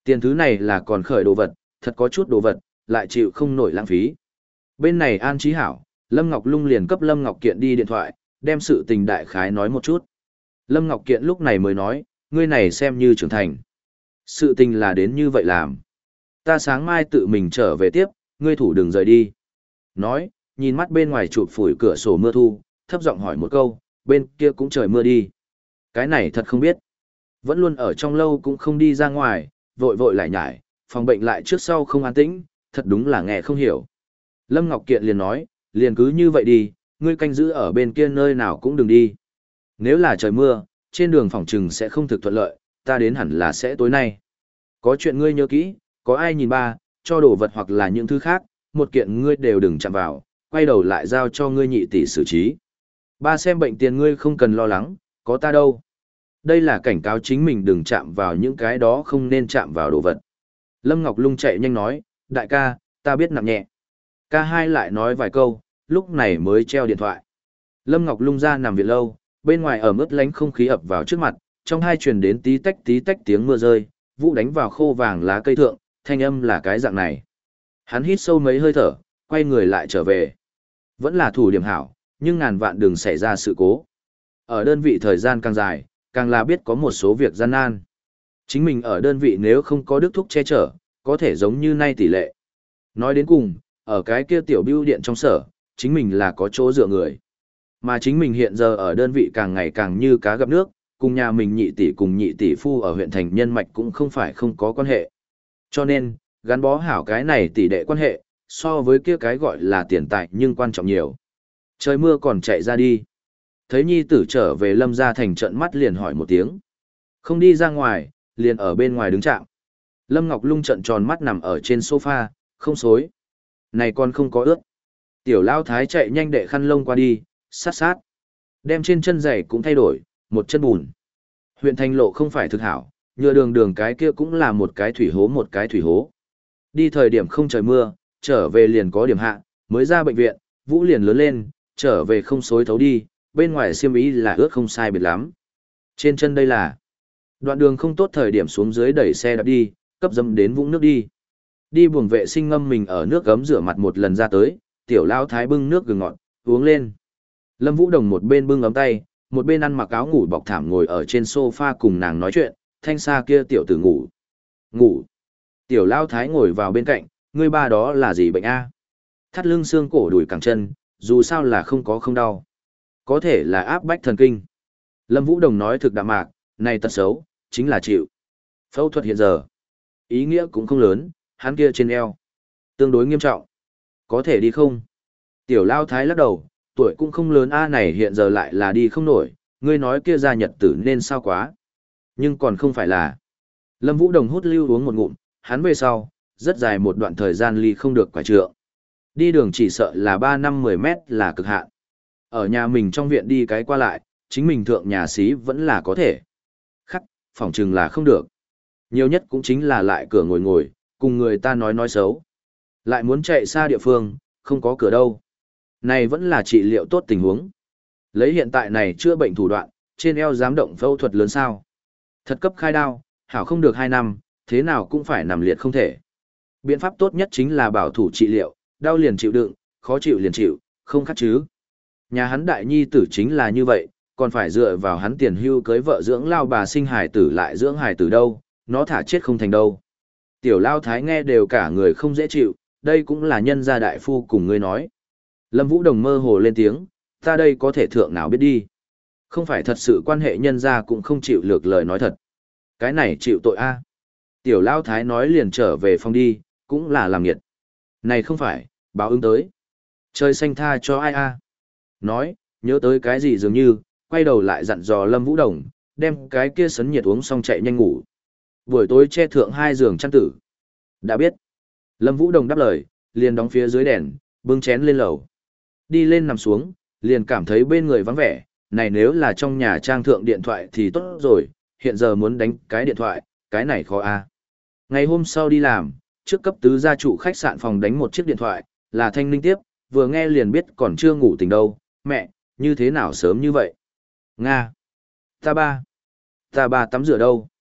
Tiền thứ này là còn khởi đồ vật, thật có chút đồ vật, lại chịu không nổi lãng phí. Bên này an trí hảo, Lâm Ngọc Lung liền cấp Lâm Ngọc Kiện đi điện thoại, đem sự tình đại khái nói một chút. Lâm Ngọc Kiện lúc này mới nói, ngươi này xem như trưởng thành. Sự tình là đến như vậy làm. Ta sáng mai tự mình trở về tiếp, ngươi thủ đừng rời đi. Nói, nhìn mắt bên ngoài chụp phủi cửa sổ mưa thu, thấp giọng hỏi một câu, bên kia cũng trời mưa đi. Cái này thật không biết. Vẫn luôn ở trong lâu cũng không đi ra ngoài, vội vội lại nhải, phòng bệnh lại trước sau không an tĩnh, thật đúng là nghe không hiểu. Lâm Ngọc Kiện liền nói, liền cứ như vậy đi, ngươi canh giữ ở bên kia nơi nào cũng đừng đi. Nếu là trời mưa, trên đường phòng trừng sẽ không thực thuận lợi, ta đến hẳn là sẽ tối nay. Có chuyện ngươi nhớ kỹ, có ai nhìn ba, cho đồ vật hoặc là những thứ khác, một kiện ngươi đều đừng chạm vào, quay đầu lại giao cho ngươi nhị tỷ xử trí. Ba xem bệnh tiền ngươi không cần lo lắng, có ta đâu. Đây là cảnh cáo chính mình đừng chạm vào những cái đó không nên chạm vào đồ vật. Lâm Ngọc Lung chạy nhanh nói, đại ca, ta biết nặng nhẹ. Ca hai lại nói vài câu, lúc này mới treo điện thoại. Lâm Ngọc Lung ra nằm viện lâu, bên ngoài ẩm ướt lánh không khí ập vào trước mặt, trong hai truyền đến tí tách tí tách tiếng mưa rơi, vũ đánh vào khô vàng lá cây thượng, thanh âm là cái dạng này. Hắn hít sâu mấy hơi thở, quay người lại trở về. Vẫn là thủ điểm hảo, nhưng ngàn vạn đừng xảy ra sự cố. Ở đơn vị thời gian càng dài, càng là biết có một số việc gian nan. Chính mình ở đơn vị nếu không có đức thúc che chở, có thể giống như nay tỷ lệ. Nói đến cùng, ở cái kia tiểu bưu điện trong sở, chính mình là có chỗ dựa người. Mà chính mình hiện giờ ở đơn vị càng ngày càng như cá gặp nước, cùng nhà mình nhị tỷ cùng nhị tỷ phu ở huyện thành nhân mạch cũng không phải không có quan hệ. Cho nên, gắn bó hảo cái này tỷ đệ quan hệ, so với kia cái gọi là tiền tài nhưng quan trọng nhiều. Trời mưa còn chạy ra đi. Thấy nhi tử trở về Lâm gia thành trận mắt liền hỏi một tiếng. Không đi ra ngoài, liền ở bên ngoài đứng chạm. Lâm Ngọc Lung trận tròn mắt nằm ở trên sofa, không xối. Này con không có ướt. Tiểu Lao Thái chạy nhanh đệ khăn lông qua đi, sát sát. Đem trên chân giày cũng thay đổi, một chân bùn. Huyện thành lộ không phải thực hảo, nhựa đường đường cái kia cũng là một cái thủy hố một cái thủy hố. Đi thời điểm không trời mưa, trở về liền có điểm hạ, mới ra bệnh viện, Vũ liền lớn lên, trở về không xối thấu đi, bên ngoài xiêm y là ướt không sai biệt lắm. Trên chân đây là đoạn đường không tốt thời điểm xuống dưới đẩy xe đạp đi, cấp dâm đến vũng nước đi. Đi buồng vệ sinh ngâm mình ở nước gấm rửa mặt một lần ra tới, tiểu Lao Thái bưng nước gừng ngọt, uống lên. Lâm Vũ Đồng một bên bưng ấm tay, một bên ăn mặc áo ngủ bọc thảm ngồi ở trên sofa cùng nàng nói chuyện, thanh xa kia tiểu tử ngủ. Ngủ. Tiểu Lao Thái ngồi vào bên cạnh, ngươi ba đó là gì bệnh a? Thắt lưng xương cổ đùi cẳng chân, dù sao là không có không đau. Có thể là áp bách thần kinh. Lâm Vũ Đồng nói thực đạm mạc, này tật xấu, chính là chịu. Phẫu thuật hiện giờ. Ý nghĩa cũng không lớn, hắn kia trên eo. Tương đối nghiêm trọng. Có thể đi không? Tiểu Lao Thái lắc đầu, tuổi cũng không lớn a này hiện giờ lại là đi không nổi, ngươi nói kia ra nhật tử nên sao quá. Nhưng còn không phải là. Lâm Vũ Đồng hút lưu uống một ngụm, hắn về sau, rất dài một đoạn thời gian ly không được quả trượng. Đi đường chỉ sợ là ba năm mười mét là cực hạn. Ở nhà mình trong viện đi cái qua lại, chính mình thượng nhà xí vẫn là có thể. Khắc, phỏng chừng là không được. Nhiều nhất cũng chính là lại cửa ngồi ngồi, cùng người ta nói nói xấu. Lại muốn chạy xa địa phương, không có cửa đâu. Này vẫn là trị liệu tốt tình huống. Lấy hiện tại này chữa bệnh thủ đoạn, trên eo dám động phẫu thuật lớn sao. Thật cấp khai đao, hảo không được hai năm, thế nào cũng phải nằm liệt không thể. Biện pháp tốt nhất chính là bảo thủ trị liệu, đau liền chịu đựng, khó chịu liền chịu, không khác chứ. Nhà hắn đại nhi tử chính là như vậy, còn phải dựa vào hắn tiền hưu cưới vợ dưỡng lao bà sinh hài tử lại dưỡng hài tử đâu, nó thả chết không thành đâu. Tiểu Lao Thái nghe đều cả người không dễ chịu, đây cũng là nhân gia đại phu cùng ngươi nói. Lâm Vũ Đồng mơ hồ lên tiếng, ta đây có thể thượng nào biết đi. Không phải thật sự quan hệ nhân gia cũng không chịu lược lời nói thật. Cái này chịu tội a. Tiểu Lao Thái nói liền trở về phòng đi, cũng là làm nghiệt. Này không phải, báo ứng tới. Trời xanh tha cho ai a. Nói, nhớ tới cái gì dường như, quay đầu lại dặn dò Lâm Vũ Đồng, đem cái kia sấn nhiệt uống xong chạy nhanh ngủ. Buổi tối che thượng hai giường chăn tử. Đã biết. Lâm Vũ Đồng đáp lời, liền đóng phía dưới đèn, bưng chén lên lầu. Đi lên nằm xuống, liền cảm thấy bên người vắng vẻ, này nếu là trong nhà trang thượng điện thoại thì tốt rồi, hiện giờ muốn đánh cái điện thoại, cái này khó a. Ngày hôm sau đi làm, trước cấp tứ gia trụ khách sạn phòng đánh một chiếc điện thoại, là Thanh Ninh tiếp, vừa nghe liền biết còn chưa ngủ tỉnh đâu, mẹ, như thế nào sớm như vậy? Nga. Ta ba. Ta ba tắm rửa đâu?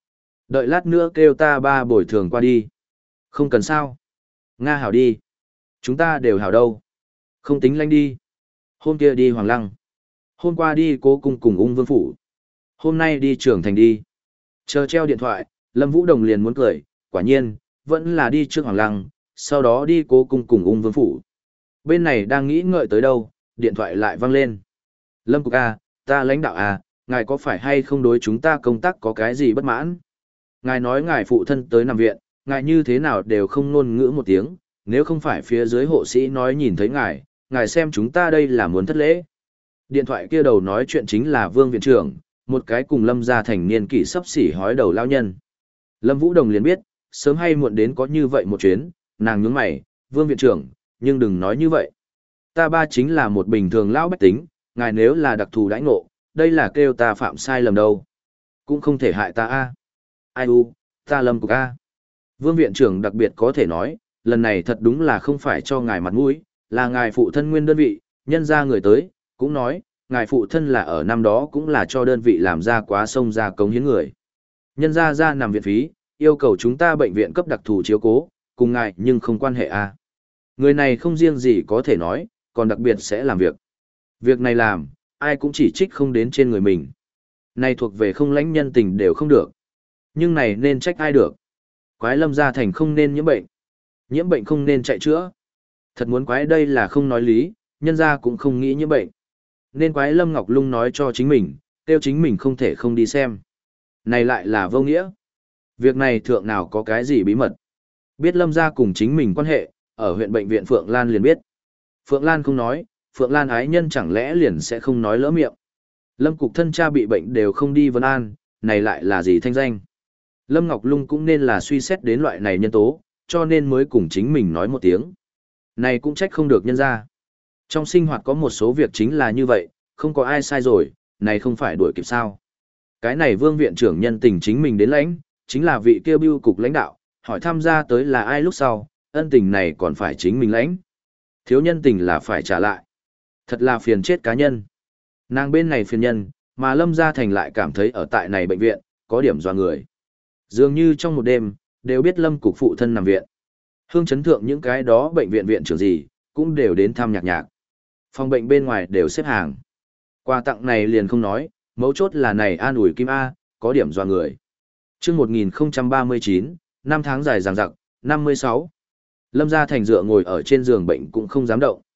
Đợi lát nữa kêu ta ba bồi thường qua đi. Không cần sao. Nga hảo đi. Chúng ta đều hảo đâu. Không tính lanh đi. Hôm kia đi Hoàng Lăng. Hôm qua đi Cố Cung cùng Ung Vương Phủ. Hôm nay đi Trưởng Thành đi. Chờ treo điện thoại, Lâm Vũ Đồng liền muốn cười, quả nhiên, vẫn là đi trước Hoàng Lăng, sau đó đi Cố Cung cùng Ung Vương Phủ. Bên này đang nghĩ ngợi tới đâu, điện thoại lại vang lên. Lâm Cục A, ta lãnh đạo A, ngài có phải hay không đối chúng ta công tác có cái gì bất mãn? Ngài nói ngài phụ thân tới nằm viện, ngài như thế nào đều không ngôn ngữ một tiếng, nếu không phải phía dưới hộ sĩ nói nhìn thấy ngài, ngài xem chúng ta đây là muốn thất lễ. Điện thoại kia đầu nói chuyện chính là Vương Viện trưởng, một cái cùng Lâm gia thành niên kỷ sắp xỉ hói đầu lao nhân. Lâm Vũ Đồng liền biết, sớm hay muộn đến có như vậy một chuyến, nàng nhướng mày, Vương Viện trưởng, nhưng đừng nói như vậy. Ta ba chính là một bình thường lão bách tính, ngài nếu là đặc thù đãi ngộ, đây là kêu ta phạm sai lầm đâu. Cũng không thể hại ta a. Ai u, ta Lâm Cục a. Vương Viện trưởng đặc biệt có thể nói, lần này thật đúng là không phải cho ngài mặt mũi, là ngài phụ thân nguyên đơn vị, nhân ra người tới, cũng nói, ngài phụ thân là ở năm đó cũng là cho đơn vị làm ra quá sông ra cống hiến người. Nhân ra ra nằm viện phí, yêu cầu chúng ta bệnh viện cấp đặc thù chiếu cố, cùng ngài nhưng không quan hệ a. Người này không riêng gì có thể nói, còn đặc biệt sẽ làm việc. Việc này làm, ai cũng chỉ trích không đến trên người mình. Này thuộc về không lãnh nhân tình đều không được. Nhưng này nên trách ai được. Quái Lâm gia thành không nên nhiễm bệnh. Nhiễm bệnh không nên chạy chữa. Thật muốn quái đây là không nói lý, nhân gia cũng không nghĩ nhiễm bệnh. Nên quái Lâm Ngọc Lung nói cho chính mình, kêu chính mình không thể không đi xem. Này lại là vô nghĩa. Việc này thượng nào có cái gì bí mật. Biết Lâm gia cùng chính mình quan hệ, ở huyện bệnh viện Phượng Lan liền biết. Phượng Lan không nói, Phượng Lan ái nhân chẳng lẽ liền sẽ không nói lỡ miệng. Lâm Cục thân cha bị bệnh đều không đi vấn an, này lại là gì thanh danh. Lâm Ngọc Lung cũng nên là suy xét đến loại này nhân tố, cho nên mới cùng chính mình nói một tiếng. Này cũng trách không được nhân ra. Trong sinh hoạt có một số việc chính là như vậy, không có ai sai rồi, này không phải đuổi kịp sao. Cái này Vương Viện trưởng nhân tình chính mình đến lãnh, chính là vị kêu bưu cục lãnh đạo, hỏi tham gia tới là ai lúc sau, ân tình này còn phải chính mình lãnh. Thiếu nhân tình là phải trả lại. Thật là phiền chết cá nhân. Nàng bên này phiền nhân, mà Lâm Gia Thành lại cảm thấy ở tại này bệnh viện, có điểm doa người. Dường như trong một đêm, đều biết Lâm Cục phụ thân nằm viện. Hương chấn thượng những cái đó bệnh viện viện trưởng gì, cũng đều đến thăm nhạc nhạc. Phòng bệnh bên ngoài đều xếp hàng. Quà tặng này liền không nói, mấu chốt là này an ủi Kim A, có điểm doa người. Chương một nghìn không trăm ba mươi chín, năm tháng dài dằng dặc, năm mươi sáu. Lâm Gia Thành dựa ngồi ở trên giường bệnh cũng không dám động.